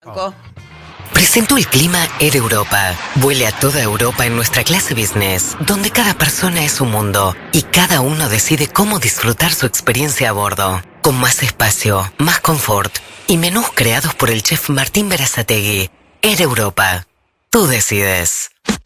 Oh. Presentó el clima Air Europa. Vuele a toda Europa en nuestra clase business, donde cada persona es un mundo y cada uno decide cómo disfrutar su experiencia a bordo. Con más espacio, más confort y menús creados por el chef Martín Berazategui. Air Europa. Tú decides.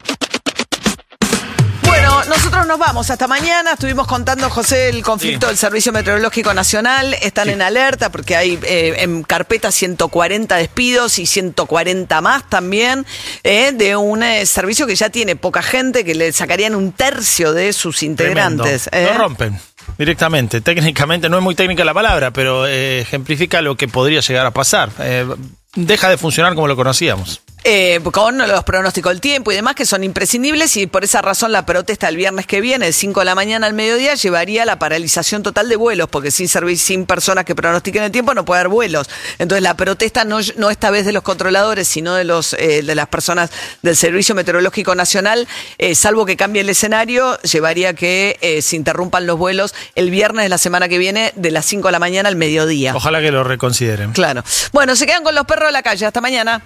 Bueno, nosotros nos vamos. Hasta mañana. Estuvimos contando, José, el conflicto del Servicio Meteorológico Nacional. Están en alerta porque hay en carpeta 140 despidos y 140 más también de un servicio que ya tiene poca gente, que le sacarían un tercio de sus integrantes. Lo rompen directamente. Técnicamente, no es muy técnica la palabra, pero ejemplifica lo que podría llegar a pasar. Deja de funcionar como lo conocíamos. Con los pronósticos del tiempo y demás que son imprescindibles, y por esa razón la protesta el viernes que viene de 5 de la mañana al mediodía llevaría a la paralización total de vuelos, porque sin personas que pronostiquen el tiempo no puede haber vuelos. Entonces la protesta no esta vez de los controladores, sino de las personas del Servicio Meteorológico Nacional, salvo que cambie el escenario, llevaría a que se interrumpan los vuelos el viernes de la semana que viene de las 5 de la mañana al mediodía. Ojalá que lo reconsideren. Claro. Bueno, se quedan con los perros de la calle. Hasta mañana.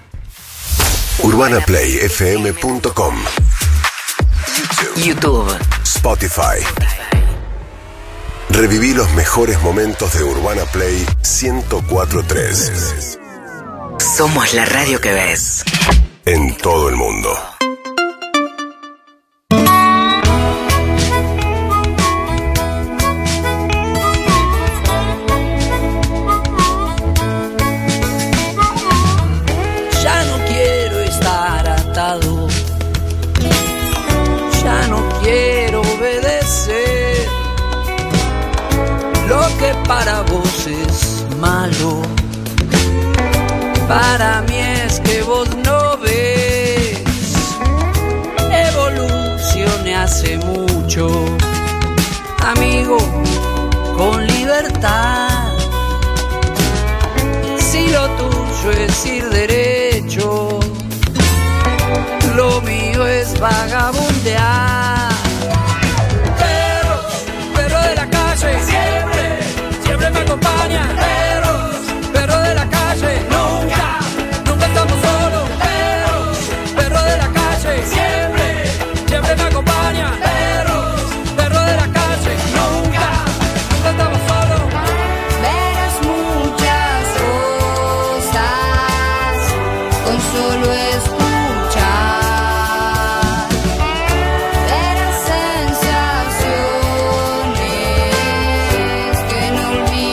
UrbanaPlayFM.com, YouTube. Spotify. Reviví los mejores momentos de Urbana Play 104.3 Somos la radio que ves. en todo el mundo. Ya no quiero estar atado, ya no quiero obedecer lo que para vos es malo. Para mí es que vos no ves. Evolucioné hace mucho, amigo, con libertad. Si lo tuyo es ir derecho, lo mío es vagabundear. Perro de la calle, siempre me acompaña. Perro de la calle, nunca estamos solos. Perro de la calle, siempre me acompaña. Perro de la calle, nunca estamos solos. Verás muchas cosas con solo escuchar. Verás sensaciones que no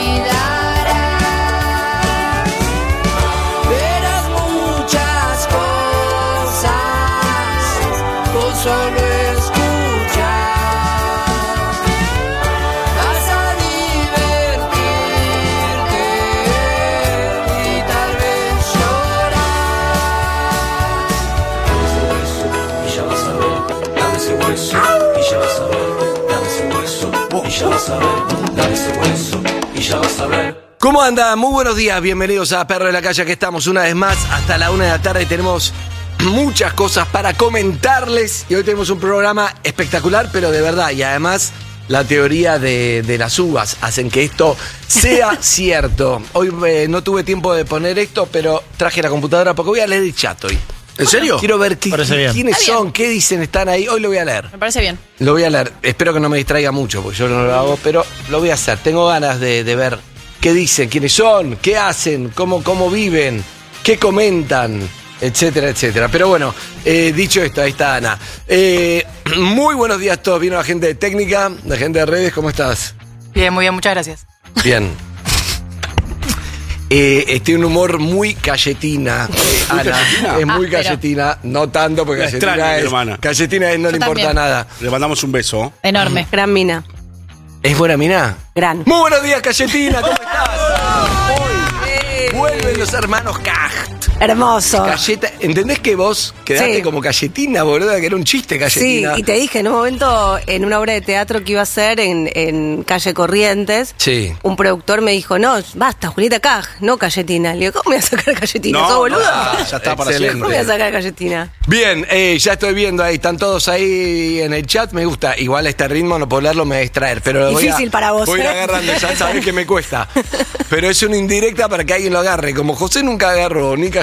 olvidarás. Verás muchas cosas con solo escuchar. Vas a divertirte y tal vez llorar. Y ya vas a ver, dame ese hueso. Y ya vas a ver, dame ese hueso. Y ya vas a ver, dame ese hueso. Y ya vas a ver. ¿Cómo anda? Muy buenos días, bienvenidos a Perro de la Calle, que estamos una vez más hasta la 1 de la tarde. Tenemos muchas cosas para comentarles y hoy tenemos un programa espectacular, pero de verdad, y además la teoría de las uvas hacen que esto sea cierto. Hoy no tuve tiempo de poner esto, pero traje la computadora porque voy a leer el chat hoy. ¿En serio? Quiero ver Parece bien. quiénes son, qué dicen, están ahí. Hoy lo voy a leer. Me parece bien. Lo voy a leer. Espero que no me distraiga mucho, porque yo no lo hago, pero lo voy a hacer. Tengo ganas de ver qué dicen, quiénes son, qué hacen, cómo viven, qué comentan, etcétera, etcétera. Pero bueno, dicho esto, ahí está Ana. Muy buenos días a todos. Vino la gente de técnica, la gente de redes, ¿cómo estás? Bien, muy bien, muchas gracias. Bien. Tiene un humor muy galletina, Ana. galletina? Es muy pero- galletina, no tanto porque La galletina extraño, mi es. hermana. Galletina no le importa también. nada. Le mandamos un beso. Enorme. Gran mina. ¿Es buena mina? Gran. Muy buenos días, Galletina, ¿cómo estás? Hoy vuelven los hermanos Cacht. Hermoso. Galleta, ¿entendés que vos quedaste Sí. como Galletina, boludo? Que era un chiste, Sí, Galletina. y te dije en un momento, en una obra de teatro que iba a hacer en Calle Corrientes, Sí. un productor me dijo, no, basta, Julieta Caj, no Galletina. Le digo, ¿cómo me voy a sacar Galletina? ¿Sos boludo? Ya está para Excelente. ¿Cómo me voy a sacar Galletina? Bien, ya estoy viendo ahí, están todos ahí en el chat, me gusta. Igual este ritmo, no puedo leerlo, me va a distraer. Pero Difícil para vos, voy a ir ¿eh? agarrando, ya sabés que me cuesta. Pero es una indirecta para que alguien lo agarre. Como José nunca agarró ni Galletina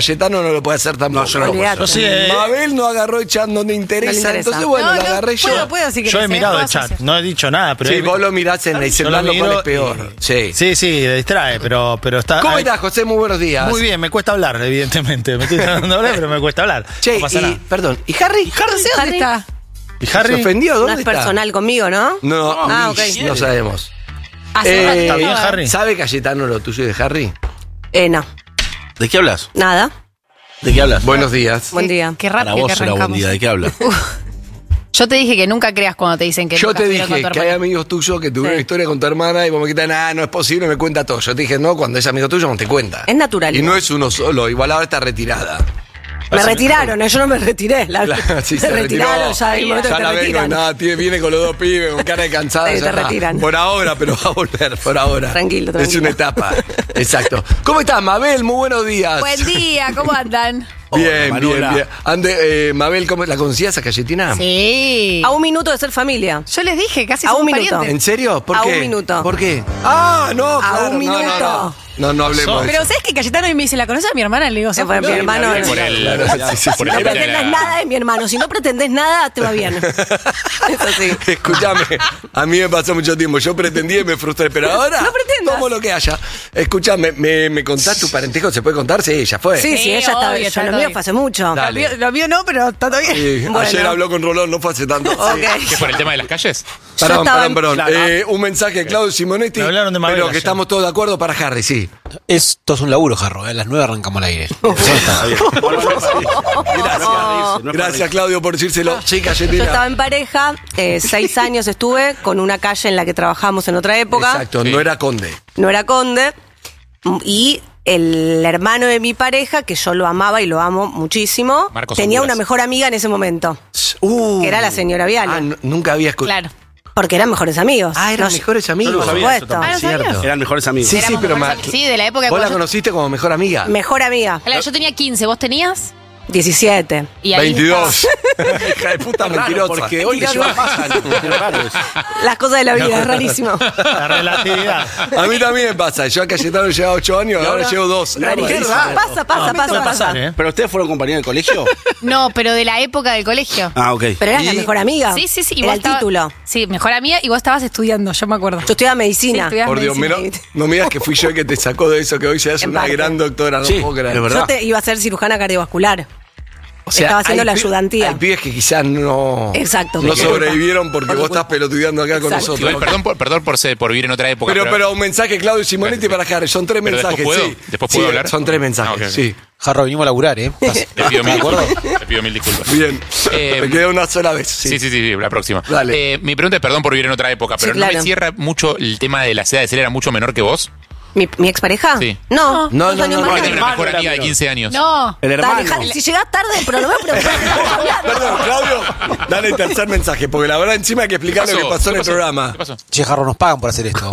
Cayetano no lo puede hacer tampoco. No, yo no lo puedo hacer. Yo sí, Mabel no agarró el chat, no le interesa. No le interesa. Entonces, bueno, No, lo no, agarré yo. puedo, si Yo querés, he mirado el vas a chat, hacer. no he dicho nada, pero Sí, vos lo mirás en el yo celular, lo lo cual miro es peor. y- Sí. Sí, distrae, pero está. ¿Cómo ay, estás, José? Muy buenos días. Muy bien, me cuesta hablar, evidentemente. Me estoy tratando de hablar, pero me cuesta hablar. Che, no pasa nada. perdón, ¿y Harry? No sé dónde está. ¿Y ¿Se Harry? ofendió? No ¿Dónde es está? personal conmigo, ¿no? No, Ah, ok. no sabemos. ¿Está bien, Harry? ¿Sabe Cayetano lo tuyo de Harry? No. ¿De qué hablas? Nada. ¿De qué hablas? Buenos días. Buen día. Qué Para rápido que vos era buen arrancamos. día. ¿De qué hablas? Yo te dije que nunca creas cuando te dicen que Yo nunca te estuvieron dije con tu que hay hermana. amigos tuyos que tuvieron Sí. una historia con tu hermana y vos me quitas, no es posible, me cuenta todo. Yo te dije, no, cuando es amigo tuyo no te cuenta. Es natural. Y no es uno solo, igual ahora está retirada. Me retiraron, yo no me retiré. Claro, sí, se retiraron, ya hay un momento ya que la te vengo, retiran. nada, viene con los dos pibes, con cara de cansada. Sí, ya te está. retiran. Por ahora, pero va a volver, por ahora. Tranquilo, Es tranquilo. una etapa. Exacto. ¿Cómo estás, Mabel? Muy buenos días. Buen día, ¿cómo andan? Bien, Hola, bien, Manuela. bien. Mabel, ¿cómo la conocías a Cayetina? Sí. A un minuto de ser familia. Yo les dije, casi A somos un minuto. parientes. ¿En serio? ¿Por A qué? un minuto. ¿Por qué? Ah, no, A claro, un minuto. No hablemos de Pero eso. ¿sabes que Cayetano me dice, ¿la conoces a mi hermana? Le digo, Se fue mi hermano. Por el, Claro, sí, sí, por sí. el No tema de pretendés la- nada de mi hermano. Si no pretendés nada, te va bien. Eso sí. Escúchame, a mí me pasó mucho tiempo. Yo pretendía y me frustré, pero ahora No pretendas. tomo lo que haya. Escúchame, ¿me contás tu parentesco? ¿Se puede contar? Sí, ya fue. Sí, Sí, ella está. obvio, Yo está lo todo mío bien. fue hace mucho. Dale. Lo mío no, pero está todo bien. Sí, Bueno. ayer habló con Rolón, no fue hace tanto. Ok. ¿Qué por el tema de las calles? Perdón, estaba perdón. Claro. Un mensaje de Claudio Simonetti. Me hablaron de Mabel pero que ayer. estamos todos de acuerdo para Harry, sí. Esto es un laburo, Jarro. A las 9 arrancamos al aire. Gracias, Claudio, por decírselo. Sí, Yo estaba Cayetina. en pareja, 6 años estuve con una calle en la que trabajamos en otra época. Exacto, Sí. no era conde. No era conde. Y el hermano de mi pareja, que yo lo amaba y lo amo muchísimo, Marcos tenía Honduras. una mejor amiga en ese momento. Que era la señora Viale. Nunca había escuchado. Claro. Porque eran mejores amigos. Ah, eran No, mejores amigos. Yo no Por sabía eso supuesto. Ah, ¿no sabías? Cierto. Eran mejores amigos. Sí, sí, Éramos pero mejores amigos. Sí, de la época de vos la cuando yo- conociste como mejor amiga. Mejor amiga. Claro, yo tenía 15, ¿vos tenías? 17. Y ahí 22. Hija de puta Raro, mentirosa. porque hoy les pasan. Es raro eso. Las cosas de la vida, es rarísimo. La relatividad. A mí también me pasa. Yo a Cayetano llevaba 8 años y ahora llevo 2. Rarísimo. Pasa, No, pasa, puede pasa. pasar, ¿eh? ¿Pero ustedes fueron compañeros de colegio? No, pero de la época del colegio. Ah, ok. Pero eras la Y- mejor amiga. Sí, sí, sí. y Era vos el estabas- título. Sí, mejor amiga y vos estabas estudiando, yo me acuerdo. Yo estudiaba medicina. Sí, estudiabas Por Dios, medicina. no me digas que fui yo el que te sacó de eso, que hoy seas En una parte. gran doctora, no Sí, puedo creer. es verdad. Yo iba a ser cirujana cardiovascular. O sea, Estaba haciendo hay la pi- ayudantía. Hay pibes que quizás no, Exacto, no por supuesto. sobrevivieron porque Por vos supuesto. estás pelotudeando acá con Exacto. nosotros. Igual, perdón por vivir en otra época. Pero un mensaje, Claudio Simonetti para Harry. Son 3 Pero mensajes, después puedo, sí. después Sí, puedo hablar. Son 3 mensajes, Ah, ok, ok. sí. Jarro, venimos a laburar, ¿eh? Te pido ¿De acuerdo? te pido mil disculpas. Bien. Eh, Me quedé una sola vez. Sí, sí, sí, la próxima. Dale. Mi pregunta es perdón por vivir en otra época, pero Sí, ¿no claro. me cierra mucho el tema de las edades? ¿Él era mucho menor que vos? ¿Mi expareja? Sí. No, No, dos no, años no, más no, que- Era una mejor amiga de 15 años. No. El Dale, hermano. Harry, si llegás tarde, pero no me preocupes. Perdón, Claudio, dale el tercer mensaje, porque la verdad encima hay que explicar lo que pasó en el programa. ¿Qué pasó? Che, Jarro, nos pagan por hacer esto.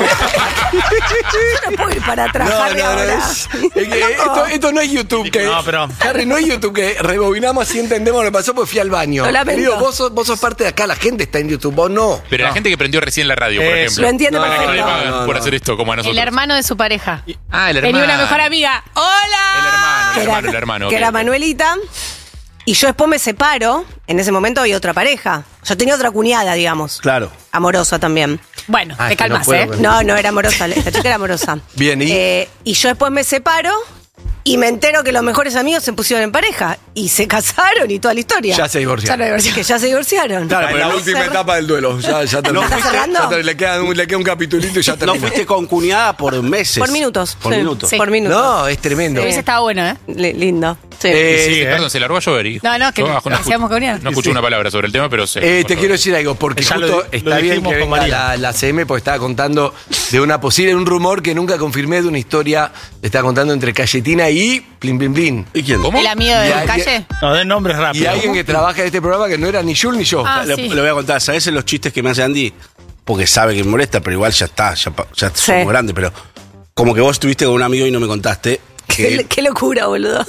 Yo no puedo ir para atrás, Harry, ahora. es que esto no es YouTube. Que, No, pero- Harry, no es YouTube que rebobinamos y entendemos lo que pasó porque fui al baño. Lo lamento. Querido, vos sos parte de acá, la gente está en YouTube, vos no. Pero la gente que prendió recién la radio, por Eso. ejemplo. Lo entiendo No, ¿A qué le perfecto. pagan no, por no. hacer esto como a nosotros? El hermano de su pareja. Ah, el hermano. Tenía una mejor amiga. ¡Hola! El hermano, el hermano. que ok, era ok. Manuelita. Y yo después me separo. En ese momento había otra pareja. Yo tenía otra cuñada, digamos. Claro. Amorosa también. Bueno, Ah, te es que no calmas, puedo ¿eh? con- No, no era amorosa. La chica era amorosa. Bien, ¿y? Y yo después me separo. Y me entero que los mejores amigos se pusieron en pareja. Y se casaron y toda la historia. Ya se divorciaron. Que ya se divorciaron. Claro, pero la Ahí última cerra- etapa del duelo. Ya terminó. ¿Está cerrando? Le queda un capitulito y ya No terminó. fuiste con cuñada por meses. Por minutos. Por Sí. minutos. Sí. Por minutos. No, es tremendo. Ese estaba bueno, ¿eh? Lindo. Sí. Eh, Sí, Perdón, se largó a llover. Y No, no, que yo no, abajo hacíamos comunidad. No escuché una palabra sobre el tema, pero sé. Te quiero decir algo, porque Ya justo lo está bien dijimos que con venga María. la CM, porque estaba contando de una posible, un rumor que nunca confirmé de una historia, estaba contando entre Cayetina y Plin Plin Plin. ¿Y quién? ¿Cómo? ¿El amigo de Y la alguien- calle? No, den nombres Y rápido. alguien que trabaja en este programa que no era ni Jul ni yo. Ah, Le, sí. le voy a contar, ¿sabes los chistes que me hace Andy? Porque sabe que me molesta, pero igual ya está, ya Sí. somos grandes, pero como que vos estuviste con un amigo y no me contaste. Que Qué locura, boludo.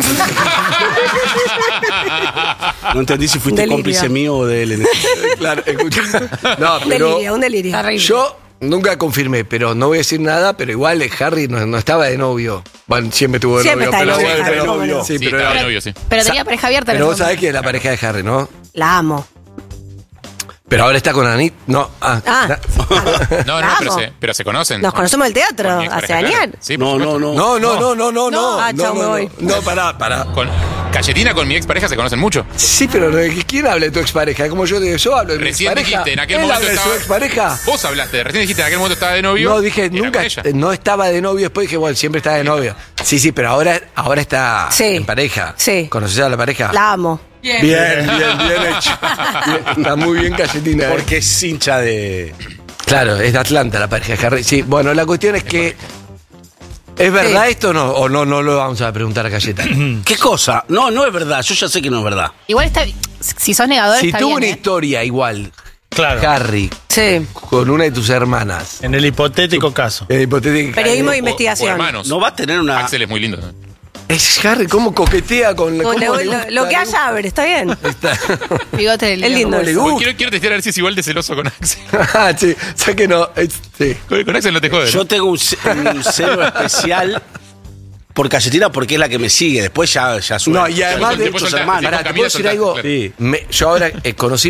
no entendí si fuiste Delirio. cómplice mío o de él. Claro, escucha. No, Un pero delirio, un delirio. Terrible. yo nunca confirmé, pero no voy a decir nada, pero igual Harry no estaba de novio. Bueno, siempre tuvo de Siempre novio. está de pero novio, bueno, Harry, pero- ¿cómo no? sí, Sí, pero, estaba de novio, sí. Pero tenía pareja abierta. en pero ese vos sabés momento. que es la pareja de Harry, ¿no? La amo. Pero ahora está con Anit. No, Ah, No, La pero amo. se conocen. Nos conocemos del teatro Con mi hace expareja, claro. años. Sí, por No, supuesto. no. Ah, chao, me voy. No, pará. Con Cayetina, con mi expareja, se conocen mucho. Sí, pero ¿quién habla de tu expareja? Como yo hablo de mi Recién expareja. dijiste, en aquel ¿Él momento habla de su estaba... expareja? Vos hablaste, recién dijiste, en aquel momento estaba de novio. No, dije, era nunca, con ella. no estaba de novio, después dije, bueno, siempre estaba de novio. Sí, pero ahora está Sí. en pareja. Sí. ¿Conoces a la pareja? La amo. Bien hecho. Bien, está muy bien Cayetina. Porque es hincha de. Claro, es de Atlanta la pareja de Harry. Sí, bueno, la cuestión es que... ¿Es verdad esto o no? ¿O no lo vamos a preguntar a Cayetana? ¿Qué cosa? No es verdad. Yo ya sé que no es verdad. Igual está. Si sos negador, Si está tuvo bien. una ¿eh? historia igual, Claro. Harry, Sí. con una de tus hermanas, En el hipotético caso. en hipotética... Periodismo de O investigación. hermanos. No va a tener una. Axel es muy lindo. Es Harry, ¿cómo coquetea con... Con cómo le lo gusta, que haya abre, está bien. Está. Bigote del Es lindo. ¿Cómo le eso. gusta? Quiero testear a ver si es igual de celoso con Axel. Sí, sé que no. Sí. Con Axel no te jodes. Yo tengo un cero especial por Cayetina porque es la que me sigue. Después ya sube. No, y además de Después hecho, soltaste, hermanos. pará, con ¿te Camila puedo decir soltaste, algo? claro. Sí. Yo ahora conocí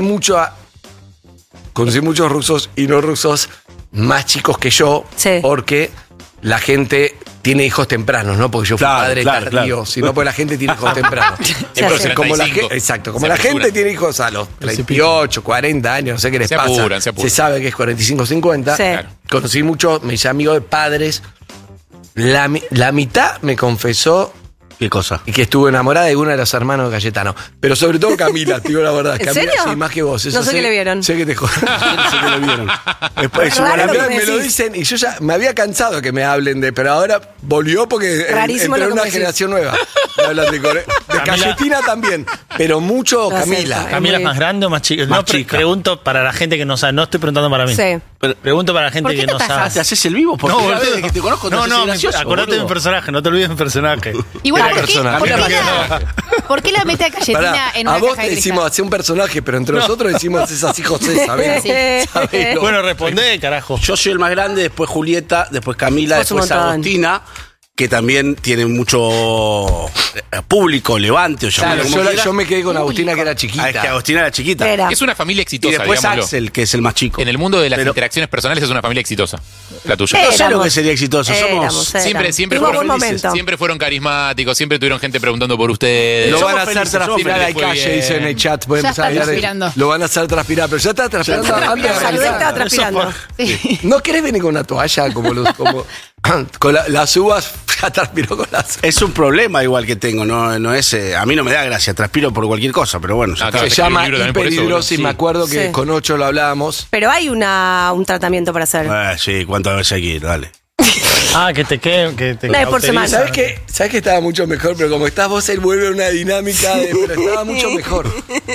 muchos rusos y no rusos más chicos que yo, Sí. porque la gente tiene hijos tempranos, ¿no? Porque yo fui Claro, padre claro, tardío, claro. sino porque la gente tiene hijos tempranos. Entonces, como la 75. exacto, como Se la apresuran. gente tiene hijos a los 38, 40 años, no sé qué les Se pasa. apuran, se apuran. Se sabe que es 45, 50. Sí. Claro. Conocí mucho, me hice amigo de padres. La mitad me confesó ¿Qué cosa? y que estuve enamorada de uno de los hermanos de Cayetano. Pero sobre todo Camila, te digo la verdad. ¿En Camila, serio? sí, más que vos. Eso No sé qué le vieron. Sé que te jodas. Sé que lo vieron. Después, Raro bueno, lo que me me lo decís. dicen y yo ya me había cansado que me hablen de, pero ahora volvió porque Rarísimo entró lo que una me decís. generación nueva. Me hablan de Cayetina también, pero mucho No sé, Camila. está ¿Camila es muy- más grande o más chica? Más No, chica. pregunto para la gente que no sabe. No estoy preguntando para mí. Sí. Pregunto para la gente ¿Por qué que te no sabe. atajás? ¿Te haces el vivo? Porque No, cada boludo. vez que te conozco te No, haces no, el gracioso, acordate de mi boludo. personaje, no te olvides de mi personaje. Igual, ¿Qué ¿por qué, personaje? por qué Camila ¿por qué la mete a Cayetina Pará, en a una vos caja de te cristal? decimos hacer un personaje, pero entre nosotros decimos es así José, ¿sabés? Sí. ¿Sabés? Bueno, respondé, carajo. Yo soy el más grande, después Julieta, después Camila, Vos un después montón. Agostina, que también tiene mucho público, levante o Claro, llamarlo como yo quiera. me quedé con Agustina que era Ah, chiquita. es que Agostina era chiquita. Era. Es una familia Y exitosa, después digámoslo. Axel, que es el más chico. En el mundo de las Pero- interacciones personales es una familia exitosa. La tuya. No sé lo Éramos. que sería exitoso. Somos. Siempre Tuvimos buen fueron, momento. siempre fueron carismáticos, siempre tuvieron gente preguntando por ustedes. Lo Somos van a hacer felices, transpirar, somos hay felices. calle, dice en el chat. Pueden Ya empezar a está hablar de- transpirando. Lo van a hacer transpirar, pero ya está transpirando antes de La salud está arrancar. transpirando. Sí. ¿No querés venir con una toalla como con las uvas? Ya transpiró con las uvas. Es un problema igual que tengo, no es. A mí no me da gracia, transpiro por cualquier cosa, pero bueno. ya Ah, está. claro. Se llama escribí un libro también por eso, hiperhidrosis, boludo. me acuerdo que Sí. con 8 lo hablábamos. Pero hay un tratamiento para hacer. Sí, ¿cuántas veces hay que ir? Dale. Ah, que te quede. Que te Una vez por cauteriza. semana. ¿Sabes que estaba mucho mejor? Pero como estás vos, él vuelve a una dinámica de... Pero estaba mucho mejor.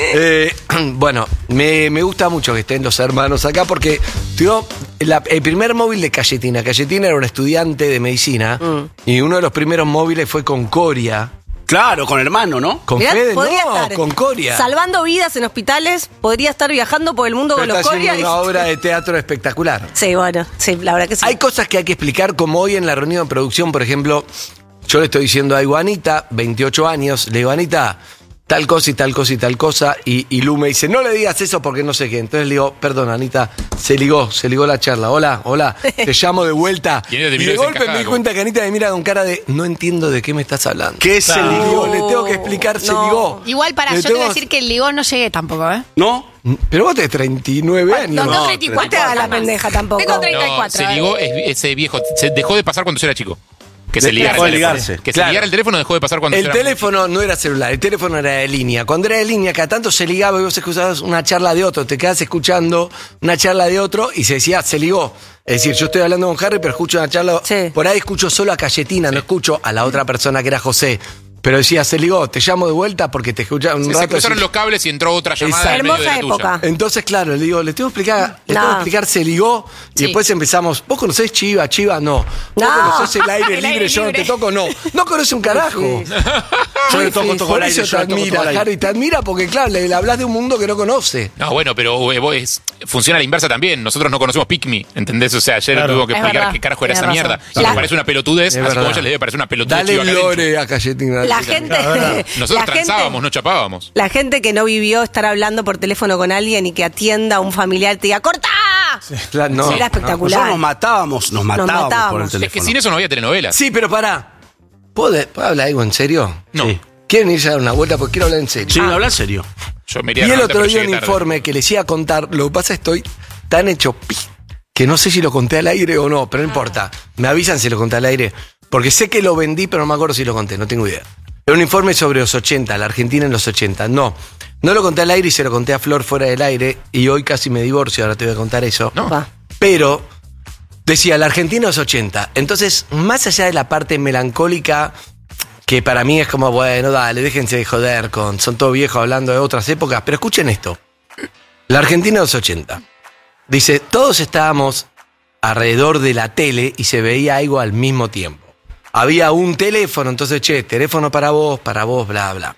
Bueno, me gusta mucho que estén los hermanos acá porque tío, el primer móvil de Cayetina. Cayetina era un estudiante de medicina y uno de los primeros móviles fue con Coria. Claro, con hermano, ¿no? Con Mirá, Fede, podría no, estar con Coria. salvando vidas en hospitales, podría estar viajando por el mundo Pero con los está haciendo Coria. una obra de teatro espectacular. Sí, bueno, sí, la verdad que sí. Hay cosas que hay que explicar, como hoy en la reunión de producción, por ejemplo, yo le estoy diciendo a Iguanita, 28 años, le digo, Anita, tal cosa y tal cosa y tal cosa, y Lu me dice, no le digas eso porque no sé qué. Entonces le digo, perdón, Anita, se ligó la charla. Hola, te llamo de vuelta. Y ella te Y miró de golpe desencajada, me di como- cuenta que Anita me mira con cara de, no entiendo de qué me estás hablando. ¿Qué se Le digo, ligó? le tengo que explicar, se No. ligó. Igual para, Le yo te voy a tengo- decir que el ligón no llegué tampoco, ¿eh? ¿No? Pero vos tenés 39 años. No, No, 34. No te hagas la pendeja tampoco. Tengo No, 34. se ligó ese viejo. Se dejó de pasar cuando yo era chico. Que se ligara Dejó el de teléfono. ligarse. Que se Claro. ligara el teléfono dejó de pasar cuando El yo era teléfono no era celular, el teléfono era de línea. Cuando era de línea, cada tanto se ligaba y vos escuchabas una charla de otro, te quedás escuchando una charla de otro y se decía, se ligó. Es decir, yo estoy hablando con Harry, pero escucho una charla. Sí. Por ahí escucho solo a Cayetina, no escucho a la otra persona que era José. Pero decía, se ligó, te llamo de vuelta porque te escuchaba un Se rato. cruzaron decís- los cables y entró otra llamada Exacto. en medio de la Hermosa tuya. época. Entonces, claro, le digo, le tengo que explicar, se ligó, y Sí. después empezamos, ¿vos conocés Chiva? Chiva, no. ¿Vos No. conocés el aire El libre? aire Yo no libre. te toco, no. No conoce un carajo. Yo le toco Por el aire, eso yo te le toco admira, todo el aire. Harry, te admira porque, claro, le hablas de un mundo que no conoce. No, bueno, pero funciona a la inversa también. Nosotros no conocemos Pick Me, ¿entendés? O sea, ayer Claro. tuvimos que Es explicar verdad. qué carajo era esa Tienes mierda. razón. Si La- nos parece una pelotudez, Es así como a verdad. ella le debe parecer una pelotudez. Dale Chiva Calencho. lore a Cayetín. La gente, Nosotros la transábamos, gente, no chapábamos. la gente que no vivió estar hablando por teléfono con alguien y que atienda a un familiar y te diga, ¡corta! Claro, no. Era espectacular. Nosotros nos matábamos por matábamos. el Es teléfono. Es que sin eso no había telenovelas. Sí, pero pará. ¿Puedo hablar algo en serio? No. Sí. ¿Quieren irse a dar una vuelta? Porque quiero hablar en serio. Sí, habla en serio. Yo me iría Y el realmente, otro pero día llegué un tarde. informe que les iba a contar, lo que pasa estoy tan hecho que no sé si lo conté al aire o no, pero no importa. Me avisan si lo conté al aire, porque sé que lo vendí, pero no me acuerdo si lo conté, no tengo idea. Era un informe sobre los 80, la Argentina en los 80. No lo conté al aire y se lo conté a Flor fuera del aire, y hoy casi me divorcio, ahora te voy a contar eso. No. Va. Pero decía, la Argentina es 80. Entonces, más allá de la parte melancólica, que para mí es como, bueno, dale, déjense de joder, son todos viejos hablando de otras épocas, pero escuchen esto. La Argentina de los 80. Dice, todos estábamos alrededor de la tele y se veía algo al mismo tiempo. Había un teléfono, entonces, teléfono para vos, bla, bla.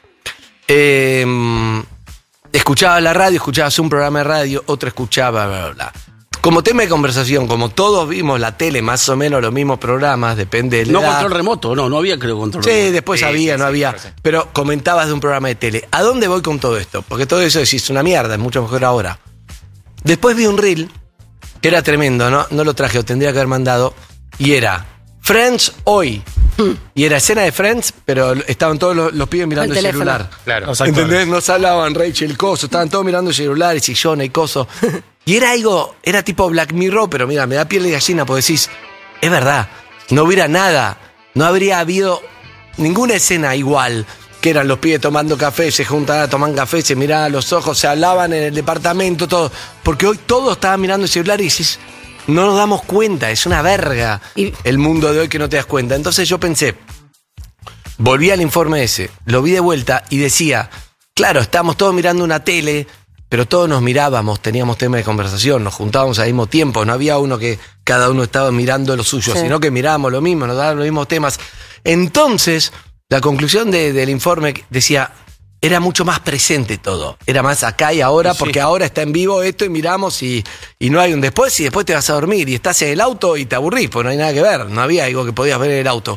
Escuchabas la radio, escuchabas un programa de radio, otro escuchaba, bla, bla, bla. Como tema de conversación, como todos vimos la tele, más o menos los mismos programas, depende de la No edad. control remoto, no había creo control Sí, remoto. después Sí, había, sí, no sí, había. claro, sí. Pero comentabas de un programa de tele. ¿A dónde voy con todo esto? Porque todo eso es una mierda, es mucho mejor ahora. Después vi un reel, que era tremendo, ¿no? No lo traje, lo tendría que haber mandado. Y era Friends hoy. Y era escena de Friends, pero estaban todos los pibes mirando El el teléfono. celular. Claro. Los actores. ¿Entendés? No se hablaban Rachel, coso, estaban todos mirando el celular, y sillones y coso. Y era algo, era tipo Black Mirror, pero mira, me da piel de gallina, porque decís, es verdad, no hubiera nada, no habría habido ninguna escena igual, que eran los pibes tomando café, se juntaban a tomar café, se miraban a los ojos, se hablaban en el departamento, todo. Porque hoy todos estaban mirando el celular y decís, no nos damos cuenta, es una verga Y- el mundo de hoy que no te das cuenta. Entonces yo pensé, volví al informe ese, lo vi de vuelta y decía, claro, estábamos todos mirando una tele, pero todos nos mirábamos, teníamos tema de conversación, nos juntábamos al mismo tiempo, no había uno que cada uno estaba mirando lo suyo, Sí. sino que mirábamos lo mismo, nos daban los mismos temas. Entonces, la conclusión del informe decía, era mucho más presente todo, era más acá y ahora, Sí. porque ahora está en vivo esto y miramos y no hay un después, y después te vas a dormir y estás en el auto y te aburrís, porque no hay nada que ver, no había algo que podías ver en el auto.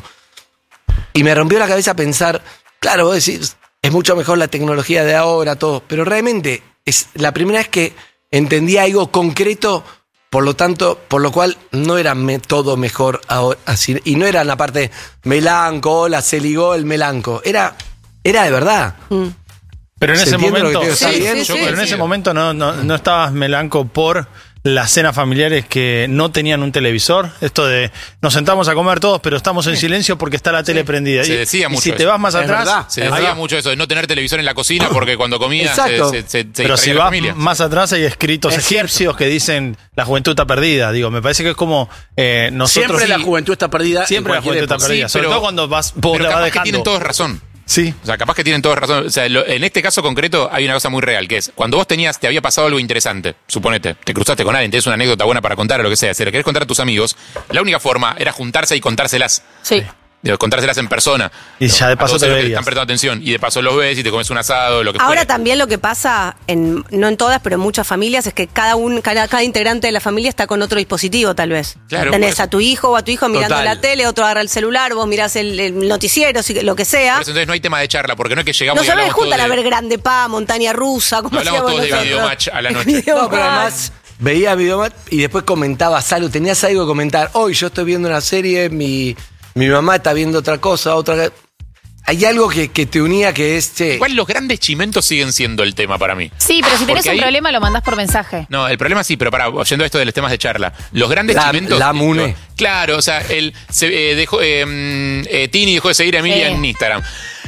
Y me rompió la cabeza pensar, claro, vos decís, es mucho mejor la tecnología de ahora, todo, pero realmente es la primera vez que entendí algo concreto, por lo tanto, por lo cual no era todo mejor ahora, así, y no era la parte melanco, hola, se ligó el melanco, era de verdad. Pero en ¿Se ese entiende lo que momento, te digo? ¿Está bien? sí, pero en sí. ese momento no estabas melanco por las cenas familiares que no tenían un televisor. Esto de nos sentamos a comer todos, pero estamos en silencio porque está la tele prendida. Se Y- decía y mucho si te eso. vas más Es atrás, verdad. Se decía mucho eso de no tener televisor en la cocina porque cuando comías Exacto. se pero si distraía la vas familia. más atrás hay escritos Es cierto. egipcios que dicen la juventud está perdida. Digo, me parece que es como nosotros Siempre la juventud está perdida. siempre en la juventud cualquier está época. perdida. Sí, Sobre pero- todo cuando vos Pero la vas capaz que dejando. tienen todos razón. Sí. O sea, capaz que tienen todos razón. O sea, en este caso concreto hay una cosa muy real, que es, cuando vos te había pasado algo interesante, suponete, te cruzaste con alguien, tenés una anécdota buena para contar o lo que sea, si le querés contar a tus amigos, la única forma era juntarse y contárselas. Sí. Digo, contárselas en persona. Y ya de A paso todos te los que veías. están prestando atención. Y de paso los ves y te comes un asado, lo que Ahora fuere. también lo que pasa, no en todas, pero en muchas familias, es que cada integrante de la familia está con otro dispositivo, tal vez. Claro, Tenés pues. a tu hijo o a tu hijo mirando Total. la tele, otro agarra el celular, vos mirás el noticiero, lo que sea. Por eso entonces no hay tema de charla, porque no es que llegamos No y se ven hablamos todos juntan a de- ver Grande Pa, Montaña Rusa, como No hablamos hacíamos todos de nosotros. Videomatch a la noche. No, pero Videomatch. además veía Videomatch y después comentabas algo, tenías algo que comentar. Hoy yo estoy viendo una serie, mi mamá está viendo otra cosa, otra. Hay algo que te unía que es, che, Igual los grandes chimentos siguen siendo el tema para mí. Sí, pero si tenés Porque un ahí- problema lo mandás por mensaje. No, el problema sí, pero oyendo esto de los temas de charla, los grandes La- chimentos. la Mune. Claro, o sea, Tini dejó de seguir a Emilia Sí. en Instagram.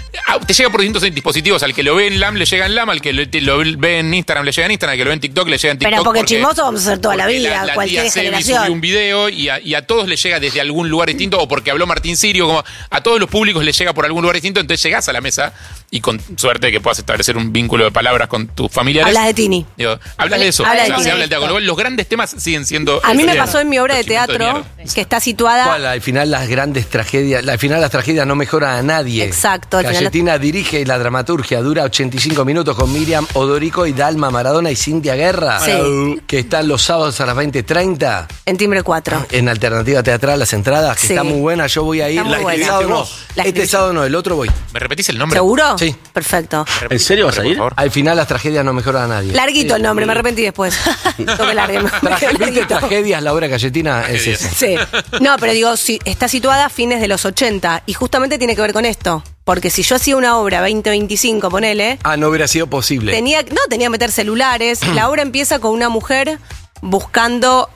te llega por distintos dispositivos. Al que lo ve en LAM le llega en LAM, al que lo ve en Instagram le llega en Instagram, al que lo ve en TikTok le llega en TikTok. Pero porque chismoso vamos a hacer toda la porque vida, la cualquier tía Sebi generación. subió un video y a todos les llega desde algún lugar distinto, o porque habló Martín Sirio, como a todos los públicos les llega por algún lugar distinto, entonces llegás a la mesa y con suerte de que puedas establecer un vínculo de palabras con tus familiares. Hablas de Tini. Digo, hablas de eso. Habla de O sea, Tini. se habla del teatro. Los grandes temas siguen siendo. A mí me siguen pasó en mi obra de los chismitos teatro, mierda. que está situada... ¿Cuál? Al final las grandes tragedias, al final las tragedias no mejoran a nadie. Exacto, al final- Cayetina dirige la dramaturgia, dura 85 minutos con Miriam Odorico y Dalma Maradona y Cintia Guerra. Sí. Que están los sábados a las 20:30 En Timbre 4. en Alternativa Teatral, las entradas, que Sí. está muy buena. Yo voy a ir. Está muy buena. Sábado no. La Este escribiste. sábado no, el otro voy. ¿Me repetís el nombre? ¿Seguro? Sí. Perfecto. ¿En serio vas a ir? Por favor. Al final las tragedias no mejoran a nadie. Larguito el nombre, me arrepentí después. Tengo que larguemos. ¿Viste Tragedias? La obra de Cayetina es esa. Sí. No, pero digo, está situada a fines de los 80 y justamente tiene que ver con esto. Porque si yo hacía una obra 2025, ponele, Ah, no hubiera sido posible. tenía que meter celulares. La obra empieza con una mujer buscando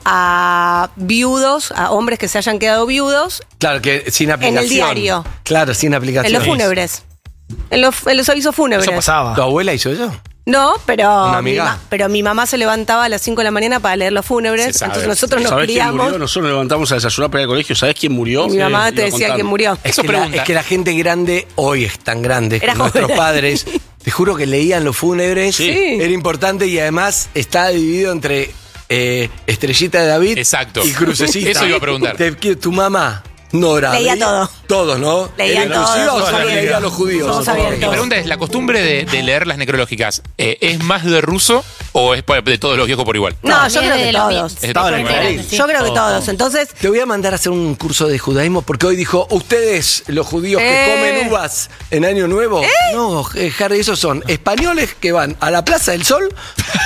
a viudos, a hombres que se hayan quedado viudos, Claro, que sin aplicación. diario. Claro, sin aplicación. en los fúnebres. En los avisos fúnebres. Eso pasaba. ¿Tu abuela hizo eso? No, pero Una amiga. pero mi mamá se levantaba a las 5 de la mañana para leer los fúnebres. Se sabe. Entonces nosotros nos ¿Sabés quién criamos. murió? Nosotros nos levantamos a desayunar para ir al colegio. ¿Sabés quién murió? Y mi mamá te Iba decía contando. que murió. Eso es pregunta. que la gente grande hoy es tan grande Era que nuestros joven. padres, te juro que leían los fúnebres, Sí. era importante y además está dividido entre Estrellita de David Exacto. y Crucecita. Eso iba a preguntar. Tu mamá, Nora. Leía veía- todo. Todos, ¿no? Leían ¿Era inclusiva todo, o solo somos leía a los judíos? somos abiertos. Mi pregunta es, ¿la costumbre de leer las necrológicas es más de ruso o es de todos los viejos por igual? No, yo creo que de los todos. Es de todos los Grandes, sí. Yo creo que todos. Entonces, Te voy a mandar a hacer un curso de judaísmo porque hoy dijo, ustedes, los judíos que comen uvas en Año Nuevo. No, Harry, esos son españoles que van a la Plaza del Sol.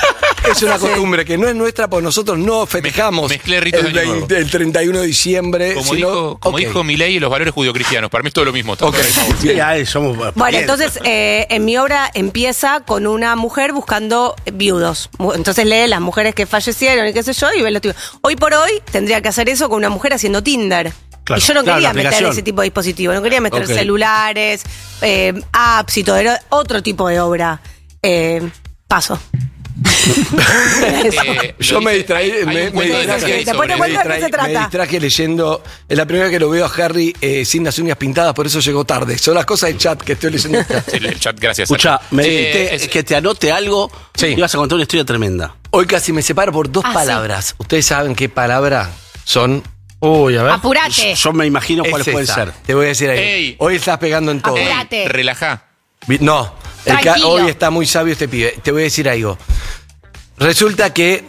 Es una costumbre que no es nuestra, porque nosotros no festejamos mezclé ritos el, de Año Nuevo. el 31 de diciembre. Como sino- dijo Milei y los valores judio-cristianos. Para mí es todo lo mismo. está Ok. todo el mismo. Sí, ahí somos. bueno, bien. entonces en mi obra empieza con una mujer buscando viudos. Entonces lee las mujeres que fallecieron y qué sé yo, y ve los tipos. Hoy por hoy tendría que hacer eso con una mujer haciendo Tinder. Claro. Y yo no Claro, quería la meter aplicación. ese tipo de dispositivo, no quería meter Ok. celulares, apps y todo, era otro tipo de obra. Paso. Yo me distraí, me distraje, Después te cuento de qué se trata. me distraje leyendo. Es la primera vez que lo veo a Harry sin las uñas pintadas, por eso llegó tarde. Son las cosas del chat que estoy leyendo. Sí, el chat, gracias. Escucha, me dijiste es- que te anote algo. Sí. Ibas a contar una historia tremenda. Hoy casi me separo por dos Ah, sí. palabras. ¿Ustedes saben qué palabra son? Uy, a ver. Apurate. Yo me imagino Es cuáles pueden esa. ser. Te voy a decir ahí. Ey. Hoy estás pegando en todo. Apurate. Relajá. No, Tranquilo. hoy está muy sabio este pibe. Te voy a decir algo. Resulta que...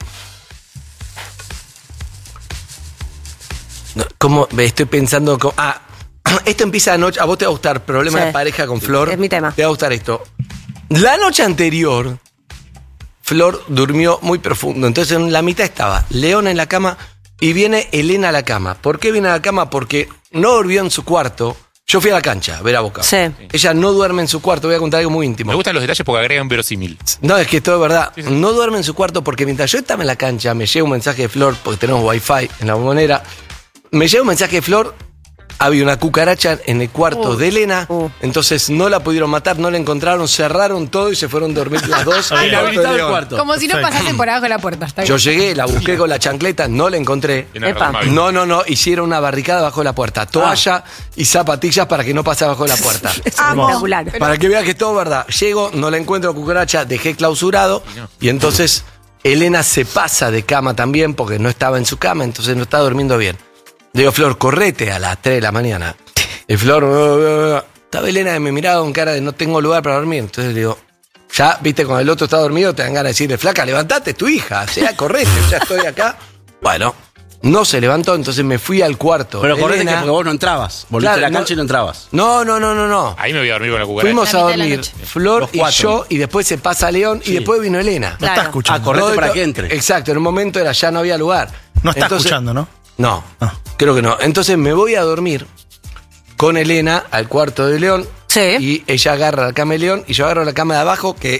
No, ¿cómo? Estoy pensando... esto empieza anoche. A vos te va a gustar. Problema Sí. de pareja con Flor. Es mi tema. Te va a gustar esto. La noche anterior, Flor durmió muy profundo. Entonces en la mitad estaba León en la cama y viene Elena a la cama. ¿Por qué viene a la cama? Porque no durmió en su cuarto. Yo fui a la cancha a ver a Boca. Sí. Ella no duerme en su cuarto. Voy a contar algo muy íntimo. Me gustan los detalles porque agregan verosímil. No, es que todo es verdad. No duerme en su cuarto porque mientras yo estaba en la cancha me llega un mensaje de Flor, porque tenemos wifi en la bombonera. Me llega un mensaje de Flor, había una cucaracha en el cuarto de Elena, entonces no la pudieron matar, no la encontraron, cerraron todo y se fueron a dormir las dos. Bien. Inhabilitado el cuarto. Como si no pasasen por abajo de la puerta. Está bien. Yo llegué, la busqué con la chancleta, no la encontré. Tiene Epa. razón, Mavi. No, hicieron una barricada bajo la puerta, toalla y zapatillas para que no pase bajo la puerta. Espectacular. Para que veas que es todo verdad. Llego, no la encuentro cucaracha, dejé clausurado y entonces Elena se pasa de cama también porque no estaba en su cama, entonces no estaba durmiendo bien. Le digo, Flor, correte a las 3 de la mañana. Y Flor, estaba Elena que me miraba con cara de no tengo lugar para dormir. Entonces le digo, ya, viste, cuando el otro está dormido te dan ganas de decirle, flaca, levantate, es tu hija, o sea, correte, ya estoy acá. Bueno, no se levantó, entonces me fui al cuarto. Pero correte que Elena- porque vos no entrabas. Volviste Claro, a la cancha y no entrabas. No. Ahí me voy a dormir con la cucaracha. Fuimos La a mitad de la dormir noche. Flor Los y cuatro. yo, y después se pasa León, y después vino Elena. No Claro. está escuchando. Correte Todo para esto- que entre. Exacto, en un momento era ya no había lugar. No está Entonces- escuchando, ¿no? No, Ah. creo que no. Entonces me voy a dormir con Elena al cuarto de León. Sí. Y ella agarra la cama de León y yo agarro la cama de abajo que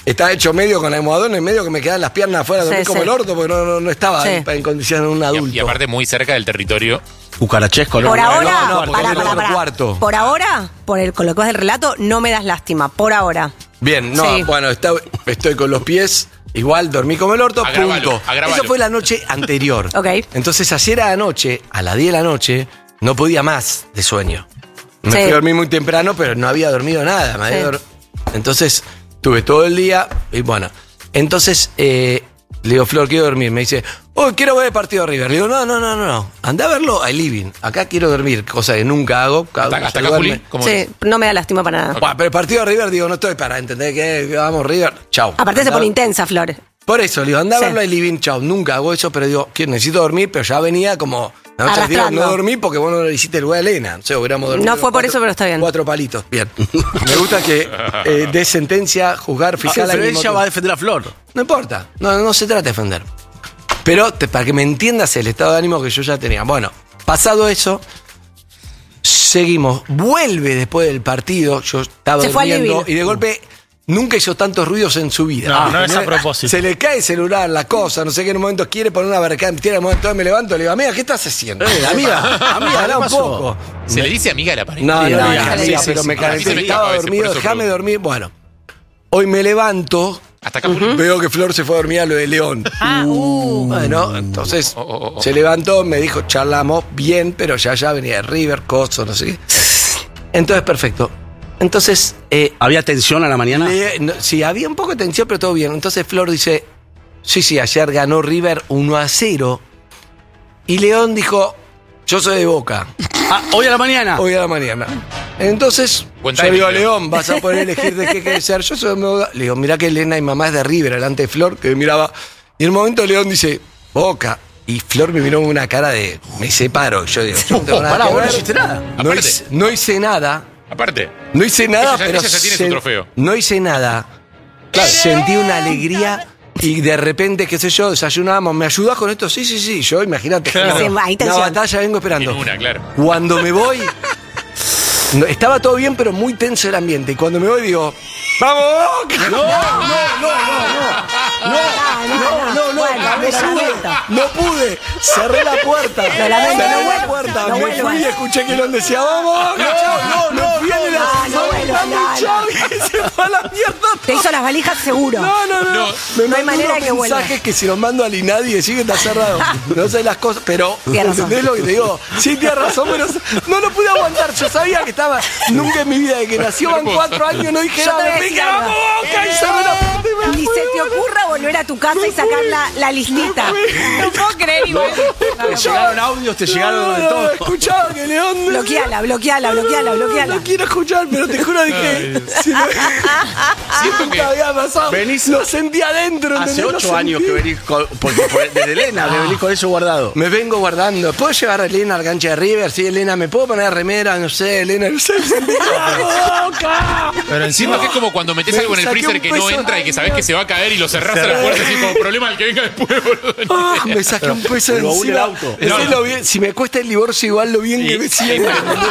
estaba hecho medio con almohadón en medio que me quedaban las piernas afuera, dormí Sí, como sí. el orto porque no estaba Sí. en condiciones de un adulto. Y aparte muy cerca del territorio. Cucarachesco, ¿no? Por ahora, no, porque pará, es el pará, otro pará. cuarto. Por ahora, con lo que vas del relato, no me das lástima. Por ahora. Bien, no, Sí. bueno, estoy con los pies, igual dormí como el orto, Agravalo, punto. agravalo. Eso fue la noche anterior. Ok. Entonces ayer a la noche, a las 10 de la noche, no podía más de sueño. Me Sí. fui a dormir muy temprano, pero no había dormido nada. me había Sí. Entonces, tuve todo el día y bueno. Entonces, le digo, Flor, quiero dormir. Me dice, quiero ver el partido de River. Le digo, no. Andá a verlo al living. Acá quiero dormir, cosa que nunca hago. Cada uno Hasta se acá, duerme. Juli. ¿Cómo Sí, es? no me da lástima para nada. Bueno, pero el partido de River, digo, no estoy para entender que vamos, River, chau. Aparte se Andá- pone intensa, Flores. Por eso, le digo, andá a Sí. verlo al living, chau. Nunca hago eso, pero digo, necesito dormir, pero ya venía como... La noche anterior Arrastrando. no dormí porque vos no le hiciste el lugar a Elena. O sea, hubiéramos dormido. No fue por eso, pero está bien. 4 palitos. Bien. Me gusta que de sentencia, juzgar, fiscal al Pero mismo ella tiempo. va a defender a Flor. No importa. No se trata de defender. Pero para que me entiendas el estado de ánimo que yo ya tenía. Bueno, pasado eso, seguimos. Vuelve después del partido. Yo estaba Se fue al durmiendo living. y de golpe nunca hizo tantos ruidos en su vida. No es a propósito. Se le cae el celular, la cosa, no sé qué, en un momento quiere poner una barricada, tiene el momento, me levanto, le digo, amiga, ¿qué estás haciendo? amiga, pará ¿qué un pasó? poco. ¿Se le dice amiga a la pareja? No, Sí, no, amiga, hija, sí, amiga, sí, pero sí. me A mí calenté, se me estaba escapó ese, dormido, por eso déjame pregunto. dormir. Bueno, hoy me levanto, Hasta acá, Juli. veo que Flor se fue a dormir a lo de León. Bueno, entonces Oh. se levantó, me dijo, charlamos bien, pero ya venía de River, Coso, no sé qué. Entonces, perfecto. Entonces, ¿Había tensión a la mañana? sí, había un poco de tensión, pero todo bien. Entonces Flor dice, sí, ayer ganó River 1-0. Y León dijo, yo soy de Boca, Hoy a la mañana. hoy a la mañana. Entonces, Buen yo timing, digo, León. León, vas a poder elegir de qué querés ser. Yo soy de Boca. Le digo, mirá que Elena y mamá es de River, delante de Flor, que miraba. Y en un momento León dice, Boca. Y Flor me miró con una cara de, me separo. Yo digo, yo no tengo nada Pará, que vos no ver. hiciste nada. No Aparte. no hice nada. Aparte. No hice nada, Ella ya- pero ella ya tiene su trofeo. no hice nada. Sentí una alegría y de repente, qué sé yo, desayunábamos. ¿Me ayudás con esto? Sí. Yo, imagínate. Claro. Sí, hay Una tensión. batalla vengo esperando. En una, claro. Cuando me voy, estaba todo bien, pero muy tenso el ambiente. Y cuando me voy, digo, ¡vamos! Boca! Bueno, me lo sube. lamento. No pude. Cerré la puerta. Lo lamento, Cerré no la vuelvas. puerta. No Me vuelvas. fui y escuché que León decía, ¡vamos! Me fui en el ascensor, vuelvas, dame no. chau, y se fue a la mierda. Te hizo las valijas seguro. No. No. Me No hay mandó manera unos de que vuelva. mensajes que si los mando al INADI decir que está cerrado. No sé las cosas, pero Tienes razón. ¿entendés lo que te digo? Sí, tienes razón, pero no lo pude aguantar. Yo sabía que estaba, nunca en mi vida, de que nació van 4 años, no dije Yo te nada. voy a Me decir dije, algo. ¡vamos, Boca! Y cerré la puerta y me Ni fui. se te ocurra volver a tu casa y sacar la listita. No puedo creer igual. Te llegaron audios, te llegaron de todo. Escuchaba que León... Bloqueala. No quiero escuchar, pero te juro dije... Si no, Siento nunca que había pasado. Venís- Lo sentí adentro. Hace ¿entendés? Lo 8 años sentí. que venís con, porque desde Elena, que venís con eso guardado. Me vengo guardando. ¿Puedo llevar a Elena al cancha de River? Sí, Elena, ¿me puedo poner remera? No sé, Elena, no sé. ¡Boca! Pero Siento encima que es como cuando metes Me algo en el saqué freezer un que no peso entra y que sabes que se va a caer y lo cerrás a la Cerré. fuerza así como problema al que venga después, boludo. Ah, me saqué un peso de Pero aún el encima. auto. Es No. lo bien- si me cuesta el divorcio, igual lo bien que me siento.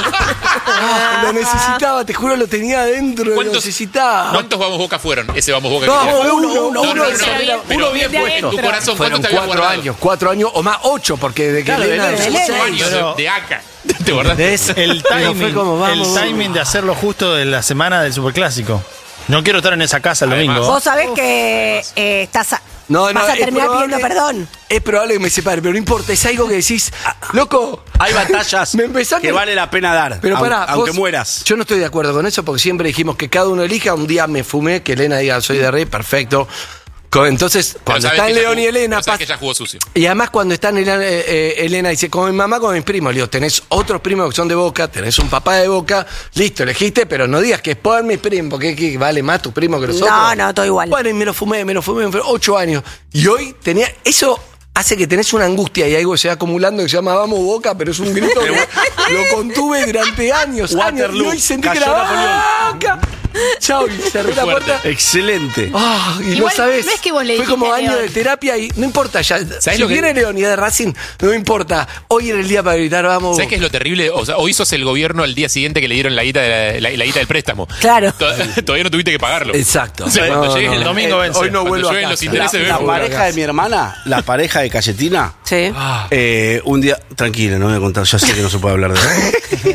Lo necesitaba, te juro, lo tenía adentro. Lo ¿Cuántos- necesitaba. ¿Cuántos vamos boca fueron? Ese vamos boca. No, que queda. uno. Pero bien en puesto. tu corazón, Fueron ¿cuántos te habías 4 guardado? años, 4 años o más 8, porque de que Claro, Elena. de Elena. 8 años Pero- de acá. ¿Te guardaste? el Pero fue como, vamos. timing de hacerlo justo de la semana del Superclásico. No quiero estar en esa casa el Además. domingo. Vos sabés que vas a es terminar probable- pidiendo perdón. Es probable que me separe, pero no importa, es algo que decís, loco. Hay batallas Me empezaste- que vale la pena dar, Pero pará, aunque vos- mueras. Yo no estoy de acuerdo con eso porque siempre dijimos que cada uno elija. Un día me fumé, que Elena diga soy de Rey, perfecto. Entonces, cuando sabes están que ella León y jugó- Elena, pero sabes pasa- que ella jugó sucio. y además cuando están Elena dice, como mi mamá, como mis primos, le digo, tenés otros primos que son de Boca, tenés un papá de Boca, listo, elegiste, pero no digas que es por mis primos, porque ¿qué vale más tu primo que los otros. No, todo igual. Bueno, y me lo fumé, 8 años. Y hoy tenía, eso hace que tenés una angustia y algo se va acumulando que se llama Vamos Boca, pero es un grito que lo contuve durante años. Y Waterloo, hoy sentí que cayó era Napoleón. Boca. Chau, y cerré la Fuerte. puerta. Excelente. Ah, y Igual, no sabes. no es que vos le fue dijiste como a año León. de terapia y no importa ya. Si lo que- viene León y de Racing, no importa. Hoy era el día para gritar, vamos. ¿Sabes qué es lo terrible? O sea, hoy sos el gobierno al día siguiente que le dieron la guita, la guita del préstamo. Claro. Todavía no tuviste que pagarlo. Exacto. O sea, cuando lleguen- el domingo vence. Hoy no Cuando vuelvo a lleguen casa. los intereses, La vemos. pareja de mi hermana, la pareja de Cayetina, Sí. un día. Tranquila, no voy a contar, ya sé que no se puede hablar de eso.